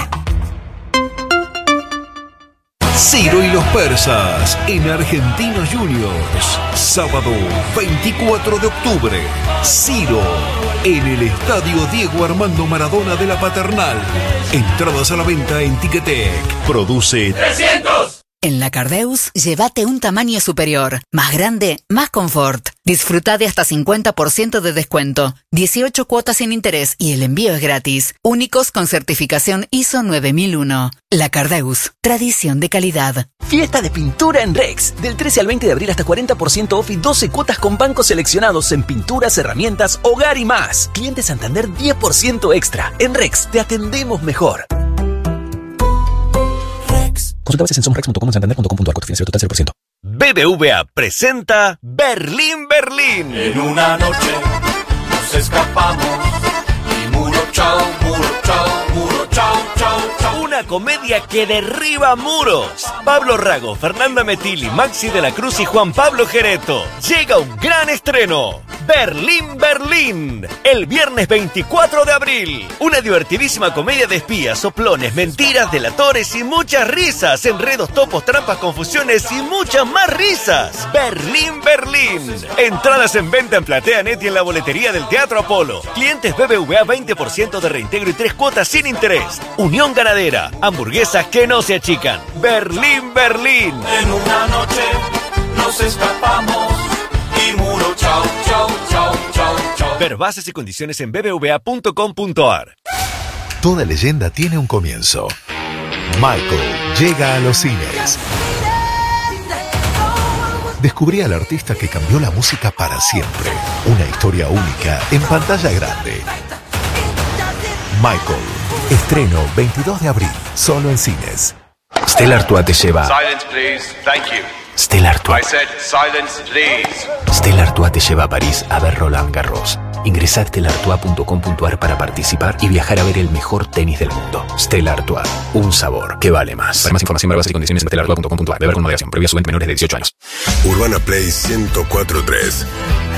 Ciro y los persas en Argentinos Juniors. Sábado 24 de octubre. Ciro en el Estadio Diego Armando Maradona de la Paternal. Entradas a la venta en Ticketek. Produce 300. En la Cardeus, llévate un tamaño superior. Más grande, más confort. Disfruta de hasta 50% de descuento. 18 cuotas sin interés y el envío es gratis. Únicos con certificación ISO 9001. La Cardeus, tradición de calidad. Fiesta de pintura en Rex. Del 13 al 20 de abril hasta 40% off y 12 cuotas con bancos seleccionados en pinturas, herramientas, hogar y más. Cliente Santander 10% extra. En Rex te atendemos mejor. Consulta bases en somrex.com, en santander.com.ar, costo financiero total 0%. BBVA presenta Berlín, Berlín. En una noche nos escapamos y muro chao, chao. Una comedia que derriba muros. Pablo Rago, Fernanda Metilli, Maxi de la Cruz y Juan Pablo Jereto. Llega un gran estreno. Berlín, Berlín. El viernes 24 de abril. Una divertidísima comedia de espías, soplones, mentiras, delatores y muchas risas. Enredos, topos, trampas, confusiones y muchas más risas. Berlín, Berlín. Entradas en venta en PlateaNet y en la boletería del Teatro Apolo. Clientes BBVA 20% de reintegro y 3 cuotas sin interés. Unión Ganadera. Hamburguesas que no se achican. Berlín, Berlín. En una noche nos escapamos y muro chau, chau, chau, chau, chau. Ver bases y condiciones en bbva.com.ar. Toda leyenda tiene un comienzo. Michael llega a los cines. Descubrí al artista que cambió la música para siempre. Una historia única en pantalla grande. Michael. Estreno 22 de abril. Solo en cines. Stella Artois te lleva. Silence, please. Thank you. Stella Artois. I said silence, please. Stella Artois te lleva a París a ver Roland Garros. Ingresa a stellartois.com.ar para participar y viajar a ver el mejor tenis del mundo. Stella Artois. Un sabor que vale más. Para más información, ver bases y condiciones en stellartois.com.ar. Beber con moderación. Prohibida su venta menores de 18 años. Urbana Play 104.3.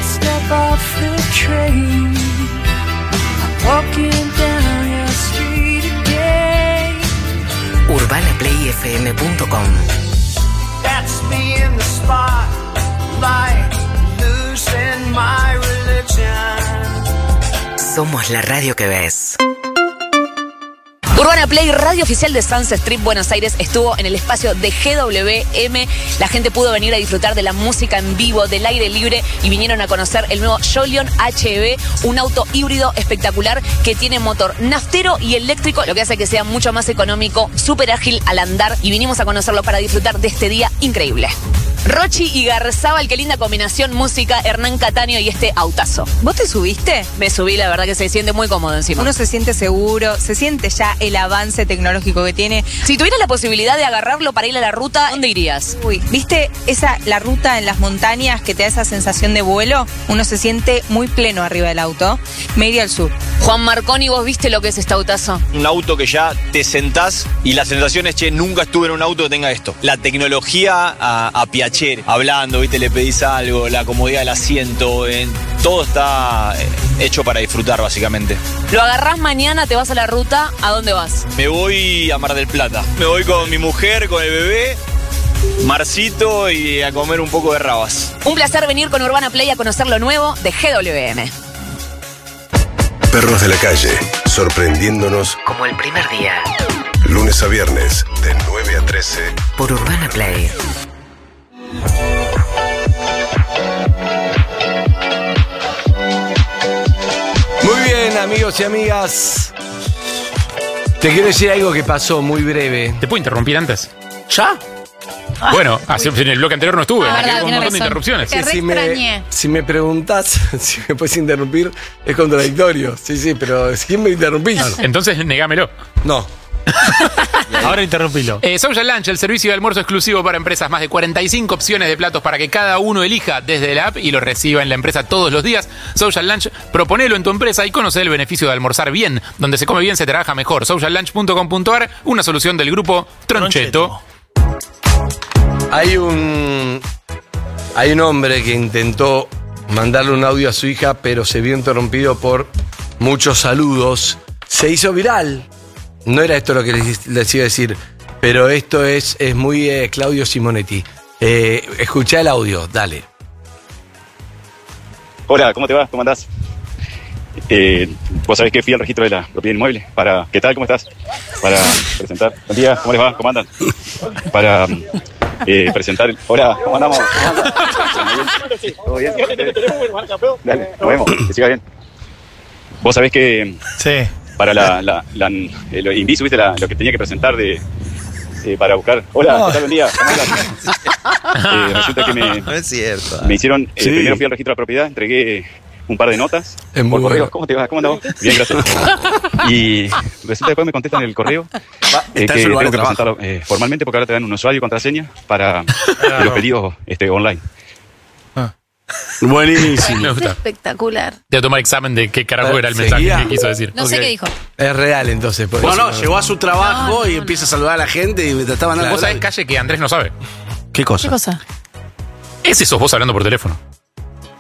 UrbanaPlayFM.com. That's me in the spotlight, losing my religion. Somos la radio que ves. Urbana Play, radio oficial de Sunset Strip Buenos Aires, estuvo en el espacio de GWM. La gente pudo venir a disfrutar de la música en vivo, del aire libre, y vinieron a conocer el nuevo Jolion HEV, un auto híbrido espectacular que tiene motor naftero y eléctrico, lo que hace que sea mucho más económico, súper ágil al andar, y vinimos a conocerlo para disfrutar de este día increíble. Rochi y Garzábal, qué linda combinación, música, Hernán Cataño y este autazo. ¿Vos te subiste? Me subí, la verdad que se siente muy cómodo encima. Uno se siente seguro, se siente ya el avance tecnológico que tiene. Si tuvieras la posibilidad de agarrarlo para ir a la ruta, ¿dónde irías? Uy, ¿viste la ruta en las montañas que te da esa sensación de vuelo? Uno se siente muy pleno arriba del auto. Me iría al sur. Juan Marconi, ¿vos viste lo que es este autazo? Un auto que ya te sentás y la sensación es, che, nunca estuve en un auto que tenga esto. La tecnología a piacere, hablando, viste, le pedís algo, la comodidad del asiento, todo está hecho para disfrutar, básicamente. Lo agarrás mañana, te vas a la ruta, ¿a dónde vas? Me voy a Mar del Plata. Me voy con mi mujer, con el bebé, Marcito, y a comer un poco de rabas. Un placer venir con Urbana Play a conocer lo nuevo de GWM. Perros de la calle, sorprendiéndonos como el primer día. Lunes a viernes, de 9 a 13. Por Urbana Play. Muy bien, amigos y amigas. Te quiero decir algo que pasó muy breve. ¿Te puedo interrumpir antes? ¿Ya? Bueno, en el bloque anterior no estuve, me quedé con un montón de interrupciones. Si me preguntás si me puedes interrumpir, es contradictorio. Sí, pero ¿quién me interrumpís? Entonces negámelo. No. Ahora interrumpilo. Social Lunch, el servicio de almuerzo exclusivo para empresas. Más de 45 opciones de platos para que cada uno elija desde la app y lo reciba en la empresa todos los días. Social Lunch, proponelo en tu empresa y conoce el beneficio de almorzar bien. Donde se come bien se trabaja mejor. Sociallunch.com.ar, una solución del grupo Troncheto. Hay un hombre que intentó mandarle un audio a su hija, pero se vio interrumpido por muchos saludos. Se hizo viral. No era esto lo que les iba a decir, pero esto es muy Claudio Simonetti. Escuchá el audio, dale. Hola, ¿cómo te va? ¿Cómo andás? Vos sabés que fui al registro de la propiedad inmueble para... ¿Qué tal? ¿Cómo estás? Para presentar... Buen día, ¿cómo les va? ¿Cómo andan? Para presentar... Hola, ¿cómo andamos? ¿Todo bien? Dale, nos vemos, que siga bien. Vos sabés que... Sí. Para lo Inviso, ¿viste? Lo que tenía que presentar para buscar... Hola, ¿qué tal? Buen día, ¿cómo andan? Resulta que No es cierto. me hicieron... Sí. Primero fui al registro de la propiedad, entregué un par de notas. Es muy por correo. bueno. ¿Cómo te va? ¿Cómo andamos? Bien, gracias. Y resulta que después me contestan en el correo que está en su lugar tengo de que presentarlo formalmente porque ahora te dan un usuario y contraseña para los pedidos online. Buenísimo. Me gusta. Espectacular. Te voy a tomar examen de qué carajo era el mensaje ¿Seguía? que quiso decir. No sé qué dijo. Es real, entonces. Pues. No, llegó a su trabajo y empieza a saludar a la gente y te estaban dando... Vos sabés, Calle, que Andrés no sabe. ¿Qué cosa? ¿Qué cosa? Ese sos vos hablando por teléfono.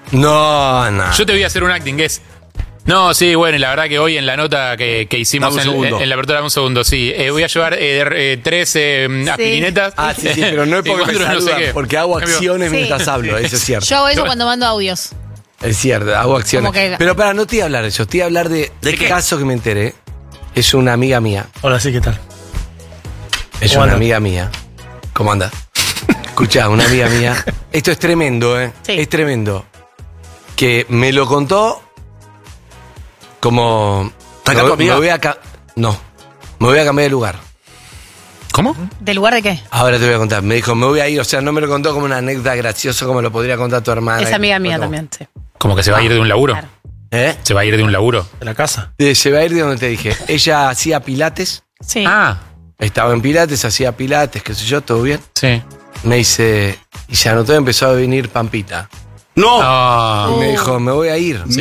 No. Yo te voy a hacer un acting, es... No, sí, bueno, y la verdad que hoy en la nota que hicimos en la apertura, un segundo, sí. Voy a llevar 3 aspirinetas. Sí, pero no es porque me saludan, porque hago acciones mientras hablo, eso es cierto. Yo hago eso cuando mando audios. Es cierto, hago acciones. Pero no te voy a hablar de eso, te voy a hablar de qué caso que me enteré. Es una amiga mía. Hola, sí, ¿qué tal? Es una amiga mía. ¿Cómo anda? Escuchá, una amiga mía. Esto es tremendo, ¿eh? Sí. Es tremendo. Que me lo contó como... ¿Está acá tu amiga? Me voy a cambiar de lugar. ¿Cómo? ¿De lugar de qué? Ahora te voy a contar. Me dijo, me voy a ir. O sea, no me lo contó como una anécdota graciosa como lo podría contar tu hermana. Es amiga mía también, sí. Como que se va a ir de un laburo. Claro. ¿Se va a ir de un laburo? ¿De la casa? Se va a ir de donde te dije. Ella hacía pilates. Sí. Estaba en pilates, hacía pilates, qué sé yo, todo bien. Sí. Me dice, y se anotó y empezó a venir Pampita. ¡No! Y me dijo, me voy a ir. Sí,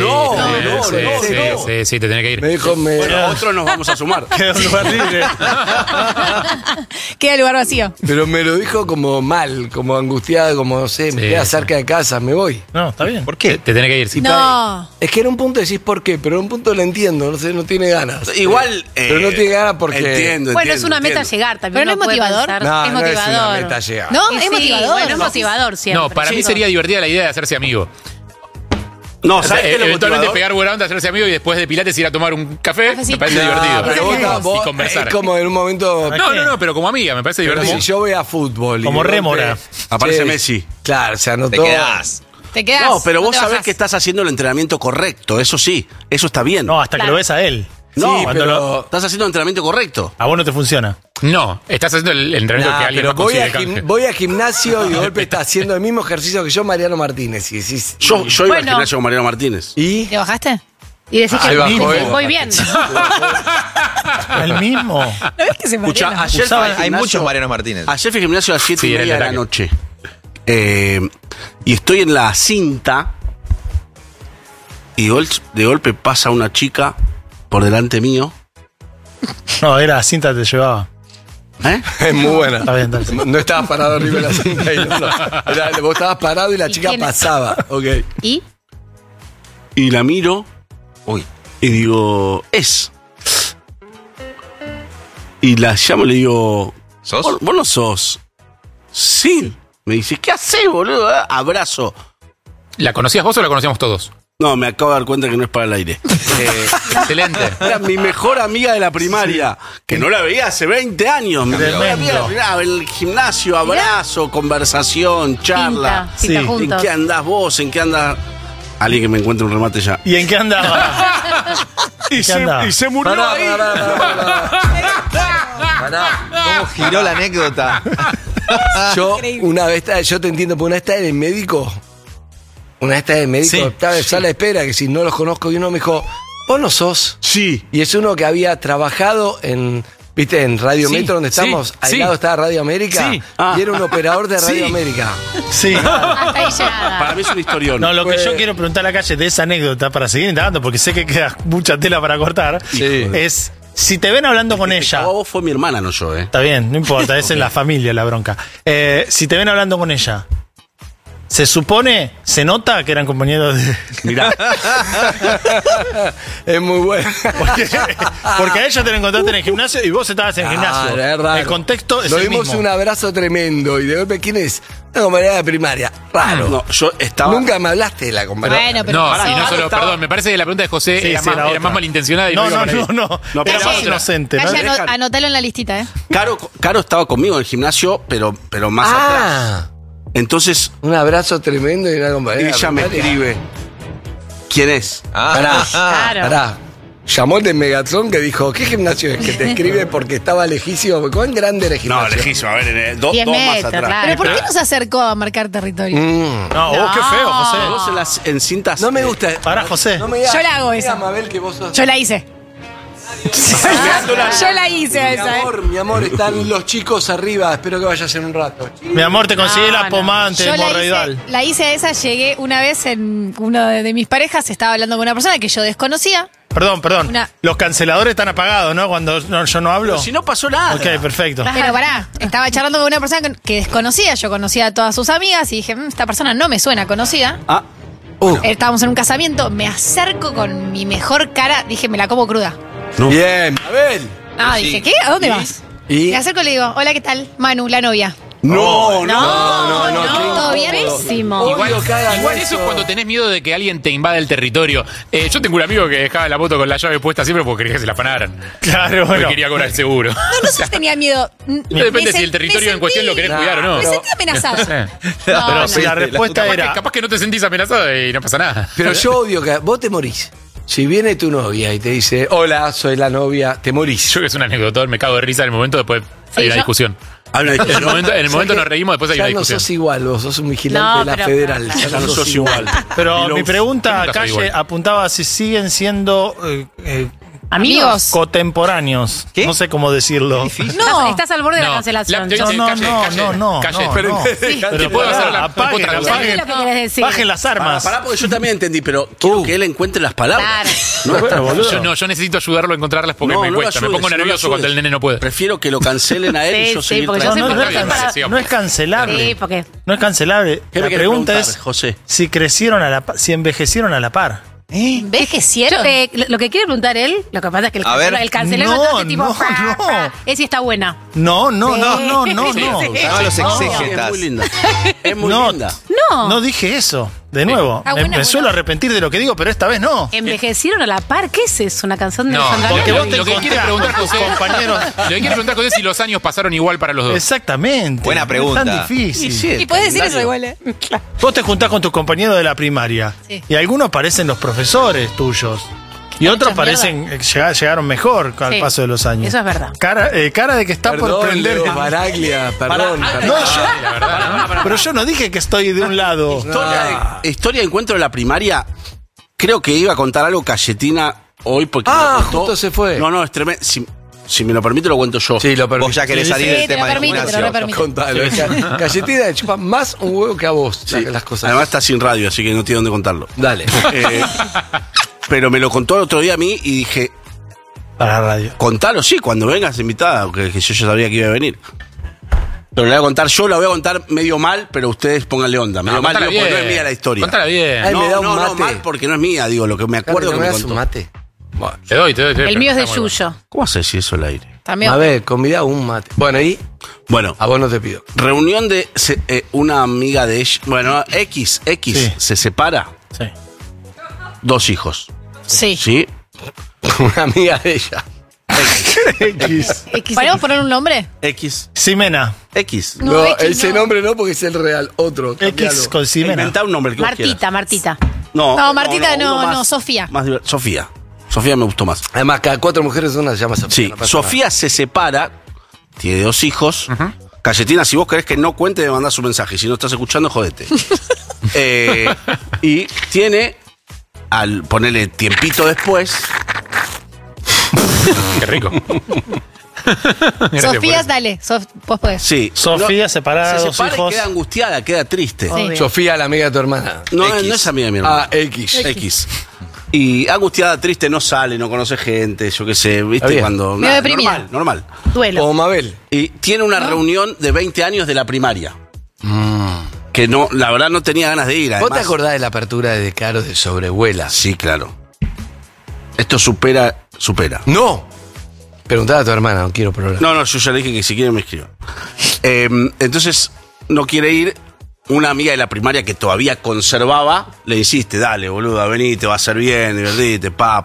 te tenés que ir. Me dijo, Bueno, otros nos vamos a sumar. Queda un lugar libre. Queda el lugar vacío. Pero me lo dijo como mal, como angustiado, como no sé, me queda cerca de casa, me voy. No, está bien. ¿Por qué? Te tenés que ir. No. Es que en un punto decís por qué, pero en un punto lo entiendo, no sé, no tiene ganas. Igual. Pero no tiene ganas porque. Entiendo. Bueno, es una meta llegar también. Pero no es motivador. No, es no motivador. es una meta llegar. No, es motivador. Bueno, es motivador siempre. No, para mí sería divertida la idea de hacerse amigo. No, ¿sabes qué es lo eventualmente motivador? pegar buena onda, hacerse amigo y después de pilates ir a tomar un café. Me parece divertido. Pero vos y conversar. es como en un momento. No, pero como amiga, me parece Pero divertido. si yo voy a fútbol. Como rémora. Aparece Messi. Claro, se anotó. Te quedás. Te quedás. No, pero no vos te sabés bajás. que estás haciendo el entrenamiento correcto, eso sí, eso está bien. No, hasta que lo ves a él. No, cuando pero estás haciendo el entrenamiento correcto. A vos no te funciona. No, estás haciendo el entrenamiento que alguien pero más consigue canje. voy a gimnasio y de golpe está haciendo el mismo ejercicio que yo, Mariano Martínez. Y decís, Yo iba al gimnasio con Mariano Martínez. ¿Y? ¿Te bajaste? Y decís que Ahí bajó, voy bien. El mismo. ¿No ves que se Escuchá, Mariano? ayer fui al Hay gimnasio- muchos Mariano Martínez. Ayer fui al gimnasio a las 7:30 era el de la ataque. noche. Y estoy en la cinta. Y de golpe pasa una chica por delante mío. No, era cinta te llevaba. Es muy buena. Está bien, dale. No estabas parado arriba de la cinta. Vos estabas parado y la chica quién es? pasaba. Ok. ¿Y? Y la miro. Y digo, Y la llamo y le digo, ¿Sos? ¿Vos no sos? Sí. Me dice, ¿qué haces, boludo? Abrazo. ¿La conocías vos o la conocíamos todos? No, me acabo de dar cuenta que no es para el aire. Excelente. Era mi mejor amiga de la primaria, que no la veía hace 20 años. Mi mejor amiga de la primaria, en el gimnasio, abrazo, conversación, charla. Pinta juntos. ¿En qué andás vos? ¿En qué andás? Alguien que me encuentre un remate ya. ¿Y en qué andaba? Y se murió ahí. Pará, ¿cómo giró la anécdota? Yo una vez yo te entiendo, porque una vez estaba en el médico. Una vez estaba en el médico, estaba en sala de espera, que si no los conozco, y uno me dijo, ¿vos no sos? Sí. Y es uno que había trabajado en Radio Metro, donde estamos, al lado estaba Radio América, y era un operador de Radio América. Sí. Hasta ahí llegada. Para mí es un historión. No, lo que yo quiero preguntar a la calle de esa anécdota, para seguir indagando, porque sé que queda mucha tela para cortar, es si te ven hablando con ella. Vos fue mi hermana, no yo, Está bien, no importa, es en la familia la bronca. Si te ven hablando con ella, ¿se supone, se nota que eran compañeros de...? Mirá. Es muy bueno. Porque a ella te la encontraste en el gimnasio y vos estabas en el gimnasio. Es raro. El contexto es Nos el dimos mismo. un abrazo tremendo, y de golpe, ¿quién es? Una compañera de primaria. Raro. No, yo estaba... Nunca me hablaste de la compañera. Bueno, pero No, pasó. y no solo, perdón, me parece que la pregunta de José Sí, era, sí, más, era era más otra. malintencionada y No, iba no, por ahí. no. pero Era más sí. inocente, ¿no? Calla, anotalo en la listita, ¿eh? Caro estaba conmigo en el gimnasio, pero más atrás. Entonces, Un abrazo tremendo y una compañera. ella me primaria. escribe, ¿quién es? Pará. Llamó el de Megatron que dijo, ¿qué gimnasio es? Que te escribe porque estaba lejísimo. ¿Cuán grande era el gimnasio? No, lejísimo, a ver, dos 10 más metros, atrás. claro. ¿Pero por qué no se acercó a marcar territorio? No, qué feo, José. Vos en cintas... No me gusta. Pará, José. No me digas- Yo la hago no me digas, esa. Mabel, que vos sos... Yo la hice. Yo la hice esa, ¿eh? Mi amor, están los chicos arriba. Espero que vayas en un rato. Mi amor, te conseguí la pomada Yo anti-hemorroidal. la hice a esa, llegué una vez en uno de mis parejas, estaba hablando con una persona que yo desconocía. Perdón. Una- Los canceladores están apagados, ¿no? Cuando yo no hablo. Pero si no pasó nada. Ok, perfecto. Pero pará, estaba charlando con una persona que desconocía, yo conocía a todas sus amigas y dije, esta persona no me suena conocida. Estábamos en un casamiento, me acerco con mi mejor cara, dije, me la como cruda. Bien, Mabel. No, dije, ¿qué? ¿A dónde vas? ¿Y? Me acerco y le digo, hola, ¿qué tal? Manu, la novia. No. Todo bien. Igual eso es cuando tenés miedo de que alguien te invada el territorio. Yo tengo un amigo que dejaba la moto con la llave puesta siempre porque quería que se la afanaran. Claro, Porque bueno. quería cobrar el seguro. No sé si tenía miedo. Depende si el territorio en cuestión lo querés cuidar o no. Me sentí amenazada. Pero si la respuesta era... Capaz que no te sentís amenazado y no pasa nada. Pero yo odio que vos te morís. Si viene tu novia y te dice, hola, soy la novia, te morís. Yo que es un anecdotón, me cago de risa en el momento, después hay una discusión. Hay una En discusión. el momento nos reímos, después hay Ya una no discusión. sos igual, vos sos un vigilante de la federal. Ya no sos igual. Pero mi pregunta, Nunca soy Calle, igual. apuntaba a si siguen siendo Amigos. contemporáneos. ¿Qué? No sé cómo decirlo. No, estás al borde de la cancelación. Calle, No. Calle. Pero te puedo hacer la apaguen, otra cosa. ¿Qué es lo que querés decir? bajen las armas. Pará, porque yo también entendí, pero quiero que él encuentre las palabras. Claro. No está boludo. Yo necesito ayudarlo a encontrarlas porque No, me no lo cuesta. Me ayudes, pongo no lo nervioso cuando el ayudes. nene no puede. Prefiero que lo cancelen a él y yo Sí, seguir porque yo trabajando. soy No, no, importante. no es cancelable. Sí, porque... No es cancelable. ¿Qué La me querés pregunta preguntar, es José? si crecieron a la si envejecieron a la par. ¿Envejecieron? Lo que quiere preguntar él, lo que pasa es que A ver. el cancelero No, entonces tipo, no. es si está buena. No. Llama a los Es exégetas. muy linda. Es muy No. linda. No. No dije eso. De nuevo. Ah, buena, me suelo arrepentir de lo que digo, pero esta vez no. ¿Envejecieron a la par? ¿Qué es eso? ¿Una canción de No, Alejandra porque Lerner? vos te lo que quiere encontrás preguntar con tus José, compañeros. Lo que quiere preguntar José es si los años pasaron igual para los dos. Exactamente. Buena No pregunta. es tan difícil. Y puedes decir eso igual, ¿eh? Vos te juntás con tus compañeros de la primaria Sí. y algunos parecen los profesores tuyos. Y otros parecen llegaron mejor al Sí. paso de los años. Eso es verdad. Cara de que está por Perdón, prender. Leo Baraglia, perdón. No, pero yo no dije que estoy de un lado. Historia de encuentro de la primaria. Creo que iba a contar algo Cayetina hoy porque me lo contó. justo se fue. No, es tremendo. Si me lo permite, lo cuento yo. Sí, lo permito. Vos ya querés salir Sí, del te tema lo del permito, te gimnasio. lo permito. Contalo. Galletita chupa más un huevo que a vos. Sí. Las cosas. Además está sin radio, así que no tiene dónde contarlo. Dale. Pero me lo contó el otro día a mí y dije, Para la radio. contalo, sí, cuando vengas invitada, que yo ya sabía que iba a venir. Pero la voy a contar yo, la voy a contar medio mal, pero ustedes pónganle onda. Medio mal, contala digo, porque no bien. es mía la historia. Contala bien. Ay, me da un no, mate. mal porque no es mía, digo, lo que me acuerdo que ¿No me me das contó. un mate? Te doy. El mío es de Está muy Yuyo. ¿Cómo haces si eso al aire? También. A ver, convida un mate. Bueno, y Bueno, a vos no te pido. reunión de una amiga de ella, bueno, X Sí. se separa, Sí. 2 hijos, Sí. ¿sí? Una amiga de ella. ¿Podemos poner un nombre? X, Ximena. X. No, X ese no. nombre no porque es el real. Otro. X cambialo. con Ximena. Inventá un nombre que vos quieras. Martita. No, Martita uno no, más- Sofía. Sofía. Sofía me gustó más. Además, cada 4 mujeres una se llama Sofía. Sí, no pasa Sofía se separa, tiene 2 hijos. Cayetina, si vos querés que no cuente, me mandás un mensaje. Si no estás escuchando, jodete. Y tiene, al ponerle tiempito después, Qué rico. Gracias por Sofía, eso. dale. Vos podés. sí. Sofía separada, se 2 separa y hijos. queda angustiada, queda triste. Sí. nada. Sofía, la amiga de tu hermana. No, X. no es amiga de mi hermana. Ah, X. X. Y angustiada, triste, no sale, no conoce gente, yo qué sé, Está ¿viste? bien. Cuando. Medio deprimida. Normal. Duelo. O Mabel. Y tiene una reunión de 20 años de la primaria. Que no, la verdad no tenía ganas de ir. ¿Vos te además. acordás de la apertura de Caro de Sobrevuela? Sí, claro. Esto supera. ¡No! Preguntaba a tu hermana, no quiero problemas. No, yo ya le dije que si quiere me escriban. Entonces, no quiere ir. Una amiga de la primaria que todavía conservaba, le insiste, dale, boluda, vení, te va a hacer bien, divertite, pa.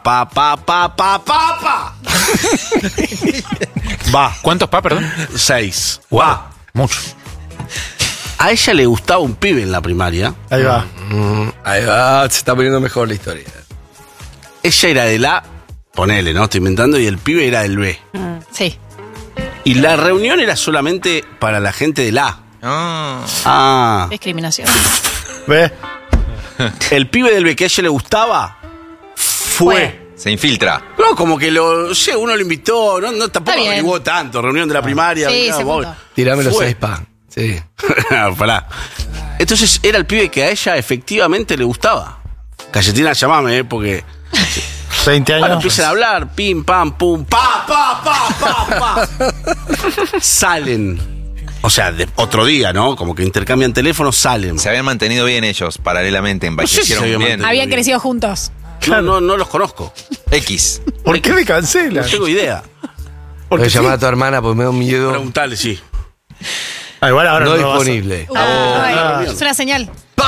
Va. ¿Cuántos perdón? 6. Va. Mucho. A ella le gustaba un pibe en la primaria. Ahí va. Ahí va, se está poniendo mejor la historia. Ella era de la, ponele, ¿no? Estoy inventando, y el pibe era del B. Sí. Y la reunión era solamente para la gente del A. Ah. Discriminación. ¿Ves? El pibe del B que a ella le gustaba fue. Se infiltra. No, como que uno lo invitó, no tampoco Está bien. averiguó tanto, reunión de la primaria. Sí, no, se vos- juntó. Tirame los Fue. 6 pa. Sí. Pará. Entonces era el pibe que a ella efectivamente le gustaba. Cayetina, llamame, porque 20 años. bueno, empiezan a hablar, pim, pam, pum, pa. Salen. O sea, otro día, ¿no? Como que intercambian teléfonos, salen. Se habían mantenido bien ellos, paralelamente, envejecieron bien. Habían crecido juntos. No los conozco. X. ¿Por qué me cancelan? No tengo idea. Voy a llamar a tu hermana porque me da un miedo. Preguntale, sí. Igual ahora no lo vas a- disponible. Es una señal.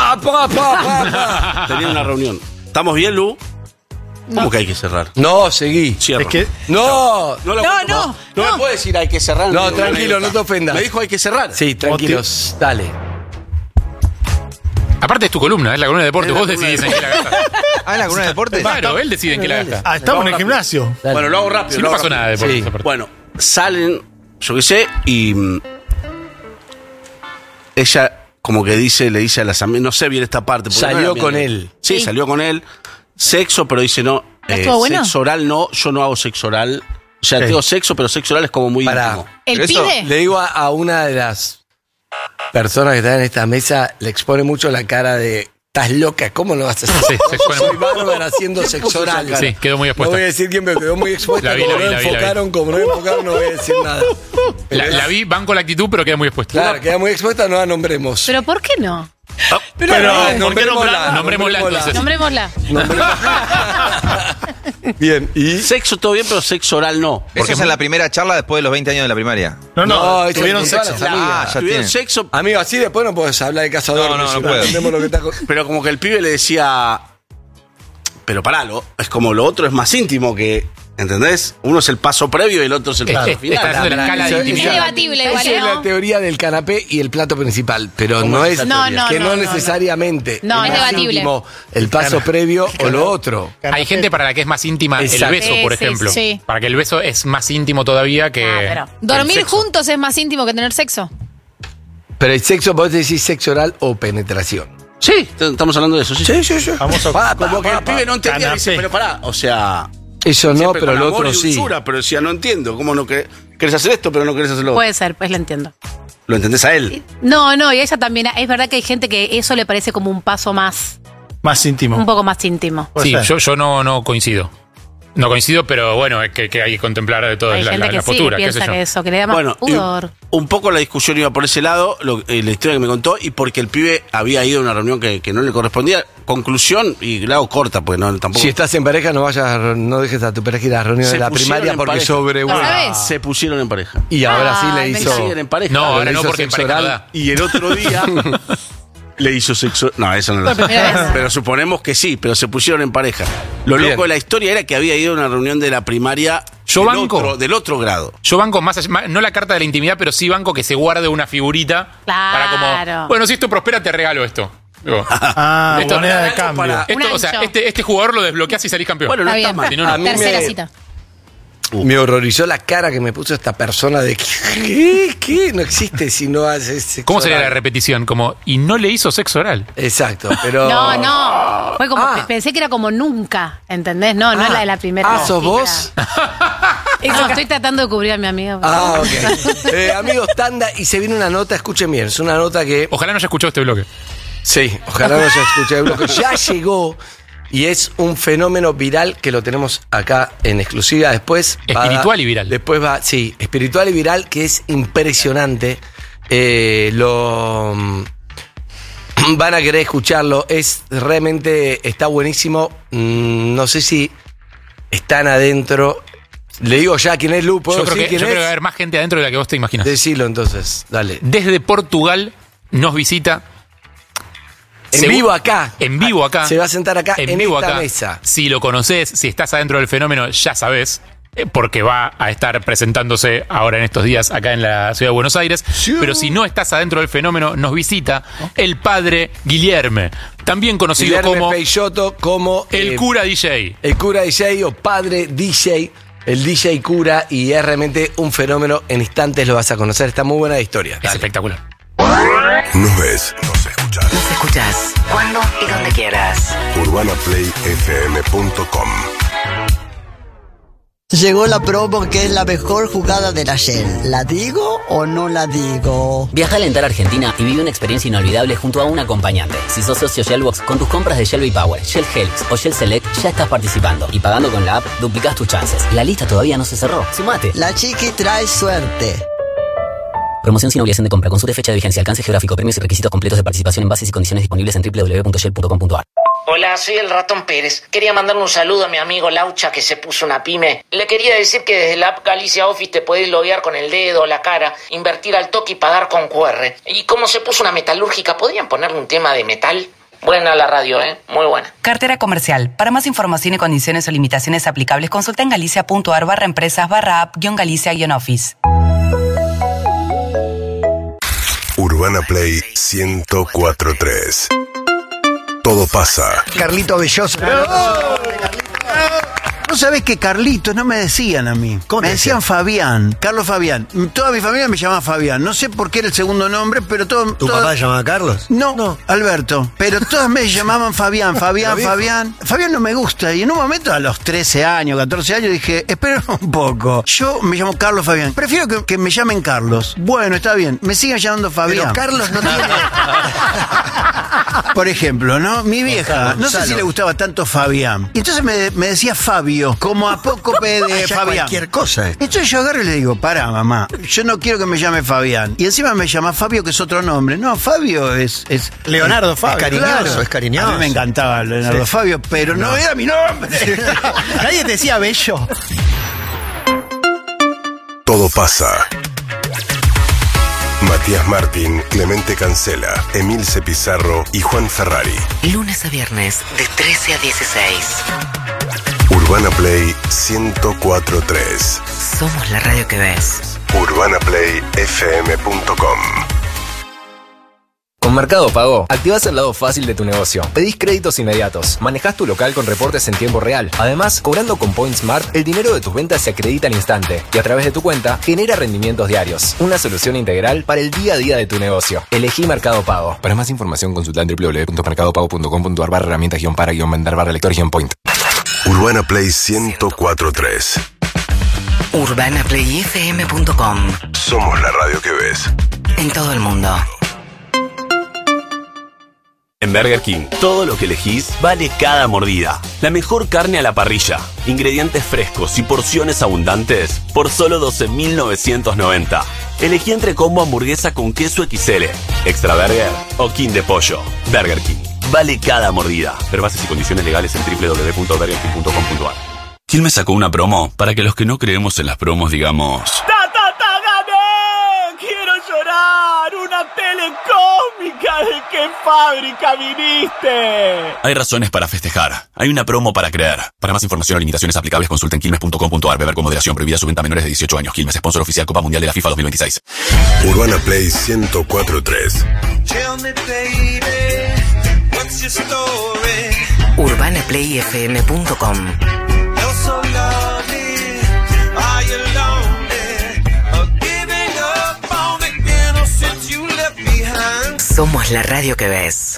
Tenía una reunión. ¿Estamos bien, Lu? ¿Cómo que hay que cerrar? No, seguí. Cierro. Es que No, No me puede decir hay que cerrar. No, tranquilo, no te ofendas. Me dijo hay que cerrar. Sí, tranquilos. Dale. Aparte es tu columna, es la columna de deporte. Es la Vos columna decidís en qué la gastas. ¿Ah, la columna de deportes? Claro, él decide en qué la gasta. estamos en el gimnasio. Dale. Bueno, lo hago rápido. Si lo no hago pasó rápido. nada de deporte. Sí. esa parte. Bueno, salen, yo qué sé, y ella como que le dice a las amigas, no sé bien esta parte. porque Salió no era mi con amiga. él. Sí, Sí. salió con él. Sexo, pero dice no. ¿Estuvo bueno? Sexo oral no, yo no hago sexo oral. O sea, Sí. tengo sexo, pero sexo oral es como muy Pará. íntimo. ¿El Pero eso- pibe? Le digo a una de las personas que están en esta mesa, le expone mucho la cara de estás loca, ¿cómo lo vas a hacer? Sí, se expone Soy mucho. bárbara haciendo sexo oral. Sí, quedó muy No expuesta. voy a decir quién, pero quedó muy expuesta. La vi, como la vi, no la vi, la vi. enfocaron, como no enfocaron, no voy a decir nada. La vi, van con la actitud, pero queda muy expuesta. Claro, queda muy expuesta, no la nombremos. ¿Pero por qué no? Pero, ¿por qué nombrémosla, nombrémosla entonces? Nombrémosla. Bien, y Sexo todo bien, pero sexo oral no. Eso es en la primera charla después de los 20 años de la primaria. No, eso tuvieron con todas sexo. las amigas. Ah, ya Tuvieron tienen. sexo, Amigo, así después no puedes hablar de cazador. No puedo. Entendemos lo que está pero como que el pibe le decía, pero paralo, es como lo otro es más íntimo que, ¿entendés? Uno es el paso previo y el otro es el paso Está final. haciendo la escala de Eso- Es intimidad. debatible igual, Esa es la ¿no? teoría del canapé y el plato principal, pero no es No, no, que no, no, necesariamente No, es es más debatible. íntimo el paso previo o lo otro. Hay gente para la que es más íntima Exacto. el beso, por Sí, ejemplo. sí. Para que el beso es más íntimo todavía que. pero- que el Dormir sexo. juntos es más íntimo que tener sexo. Pero el sexo, vos decís sexo oral o penetración. Sí, estamos hablando de eso. Sí, sí. Famoso. Como que el pibe no entendía, Canapé. dice, pero pará, o sea... Eso no, siempre pero con lo amor otro y sí. dulzura, pero decía, no entiendo, ¿cómo no querés hacer esto, pero no querés hacerlo? Puede ser, pues lo entiendo. ¿Lo entendés a él? No, y ella también. Es verdad que hay gente que eso le parece como un paso más, Más íntimo. un poco más íntimo. Puede Sí, ser. yo no coincido. No coincido, pero bueno, es que hay que contemplar de todo Hay la gente que sí, postura. que qué sé piensa yo. que eso, que le da más Bueno, y pudor. un poco la discusión iba por ese lado, la historia que me contó, y porque el pibe había ido a una reunión que no le correspondía. Conclusión, y la hago corta, pues no, tampoco... Si estás en pareja, no dejes a tu pareja ir a la reunión Se de la pusieron primaria en porque pareja. sobrevuela. ¿Sabes? Se pusieron en pareja. Y ahora sí Ah, le me hizo. Siguen en pareja. No, ahora le no, hizo porque en sexo pareja no oral. da. Y el otro día le hizo sexo. No, eso no lo Por primera vez. Pero suponemos que sí, pero se pusieron en pareja. Lo Bien. loco de la historia era que había ido a una reunión de la primaria Yo banco. del otro grado. Yo banco más allá, no la carta de la intimidad, pero sí banco que se guarde una figurita para Claro. como, bueno, si esto prospera, te regalo esto. Digo, Ah, Esto- moneda de cambio. esto, o sea, ancho. este jugador lo desbloqueas y salís campeón. Bueno, no Está está bien. mal. Si no, no. A mí Tercera me- cita. Me horrorizó la cara que me puso esta persona de ¿qué? No existe si no haces sexo ¿Cómo sería la oral. repetición? Como, y no le hizo sexo oral. Exacto, pero. No. Fue como, Ah. pensé que era como nunca, ¿entendés? No, no es la de la primera. Ah, ¿sos cita. vos? No, estoy tratando de cubrir a mi amiga. Ah, ok. Amigos, tanda, y se viene una nota, escuchen bien, es una nota que. Ojalá no haya escuchado este bloque. Sí, ojalá no se escuche el bloque. Ya llegó y es un fenómeno viral que lo tenemos acá en exclusiva. Después Espiritual y viral. Después va, sí, espiritual y viral, que es impresionante. Van a querer escucharlo. Es realmente, está buenísimo. No sé si están adentro. Le digo ya quién es Lu, ¿puedo Yo creo decir que quién va a es? haber más gente adentro de la que vos te imaginas. Decilo entonces, dale. Desde Portugal nos visita. En vivo acá. En vivo acá. Se va a sentar acá en vivo esta acá. mesa. Si lo conoces, si estás adentro del fenómeno, ya sabés. Porque va a estar presentándose ahora en estos días acá en la ciudad de Buenos Aires. Pero si no estás adentro del fenómeno, nos visita el padre Guillerme, también conocido Guillermo como Peixoto, como el cura DJ. El cura DJ o padre DJ, el DJ cura, y es realmente un fenómeno. En instantes lo vas a conocer. Está muy buena la historia. Es espectacular. Nos ves, nos escuchas. Nos escuchás cuando y donde quieras. UrbanaPlayFM.com. Llegó la promo que es la mejor jugada de la Shell. ¿La digo o no la digo? Viaja a Alentar Argentina y vive una experiencia inolvidable junto a un acompañante. Si sos socio Shellbox, con tus compras de Shell V-Power, Shell Helix o Shell Select ya estás participando. Y pagando con la app, duplicás tus chances. La lista todavía no se cerró. ¡Sumate! La chiqui trae suerte. Promoción sin obligación de compra. Consulte fecha de vigencia, alcance geográfico, premios y requisitos completos de participación en bases y condiciones disponibles en www.shell.com.ar. Hola, soy el Ratón Pérez. Quería mandarle un saludo a mi amigo Laucha que se puso una pyme. Le quería decir que desde la app Galicia Office te podés loguear con el dedo o la cara, invertir al toque y pagar con QR. Y como se puso una metalúrgica, ¿podrían ponerle un tema de metal? Buena la radio, muy buena. Cartera comercial. Para más información y condiciones o limitaciones aplicables, consulta en galicia.ar/empresas/app-galicia-office. Urbana Play 104.3. Todo pasa. Carlito Belloso. ¿No sabés que Carlitos no me decían a mí? Me decían Fabián, Carlos Fabián. Toda mi familia me llamaba Fabián. No sé por qué era el segundo nombre, pero todo... ¿Tu papá se llamaba Carlos? No, Alberto. Pero todas me llamaban Fabián. Fabián no me gusta. Y en un momento, a los 13 años, 14 años, dije, espera un poco. Yo me llamo Carlos Fabián. Prefiero que me llamen Carlos. Bueno, está bien. Me siguen llamando Fabián. Pero Carlos no tiene... Por ejemplo, ¿no? Mi vieja, no sé si le gustaba tanto Fabián. Y entonces me decía Fabio, como apócope de Fabián. Cualquier cosa. Entonces yo agarro y le digo, pará, mamá, yo no quiero que me llame Fabián. Y encima me llama Fabio, que es otro nombre. No, Fabio es Leonardo Fabio. Es cariñoso, claro. Es cariñoso. A mí me encantaba Leonardo Fabio, pero no era mi nombre. Nadie te decía Bello. Todo pasa. Matías Martín, Clemente Cancela, Emilce Pizarro y Juan Ferrari. Lunes a viernes, de 13 a 16. Urbana Play 104.3. Somos la radio que ves. UrbanaPlayFM.com. Con Mercado Pago, activás el lado fácil de tu negocio. Pedís créditos inmediatos, manejás tu local con reportes en tiempo real. Además, cobrando con Point Smart, el dinero de tus ventas se acredita al instante y a través de tu cuenta genera rendimientos diarios. Una solución integral para el día a día de tu negocio. Elegí Mercado Pago. Para más información consulta en www.mercadopago.com.ar/herramientas-para-lector-point. Urbana Play 104.3. UrbanaPlayFM.com. Somos la radio que ves. En todo el mundo. En Burger King, todo lo que elegís vale cada mordida. La mejor carne a la parrilla, ingredientes frescos y porciones abundantes por solo $12.990. Elegí entre combo hamburguesa con queso XL, extra burger o king de pollo. Burger King, vale cada mordida. Ver bases y condiciones legales en www.burgerking.com.ar. Quilmes sacó una promo para que los que no creemos en las promos digamos... ¡Gané! ¡Quiero llorar! ¡Una telecómica! ¿De qué fábrica viniste? Hay razones para festejar. Hay una promo para creer. Para más información o limitaciones aplicables, consulta en quilmes.com.ar. Beber con moderación. Prohibida su venta a menores de 18 años. Quilmes, sponsor oficial Copa Mundial de la FIFA 2026. Urbana Play 104.3. UrbanaPlayFM.com. Somos la radio que ves.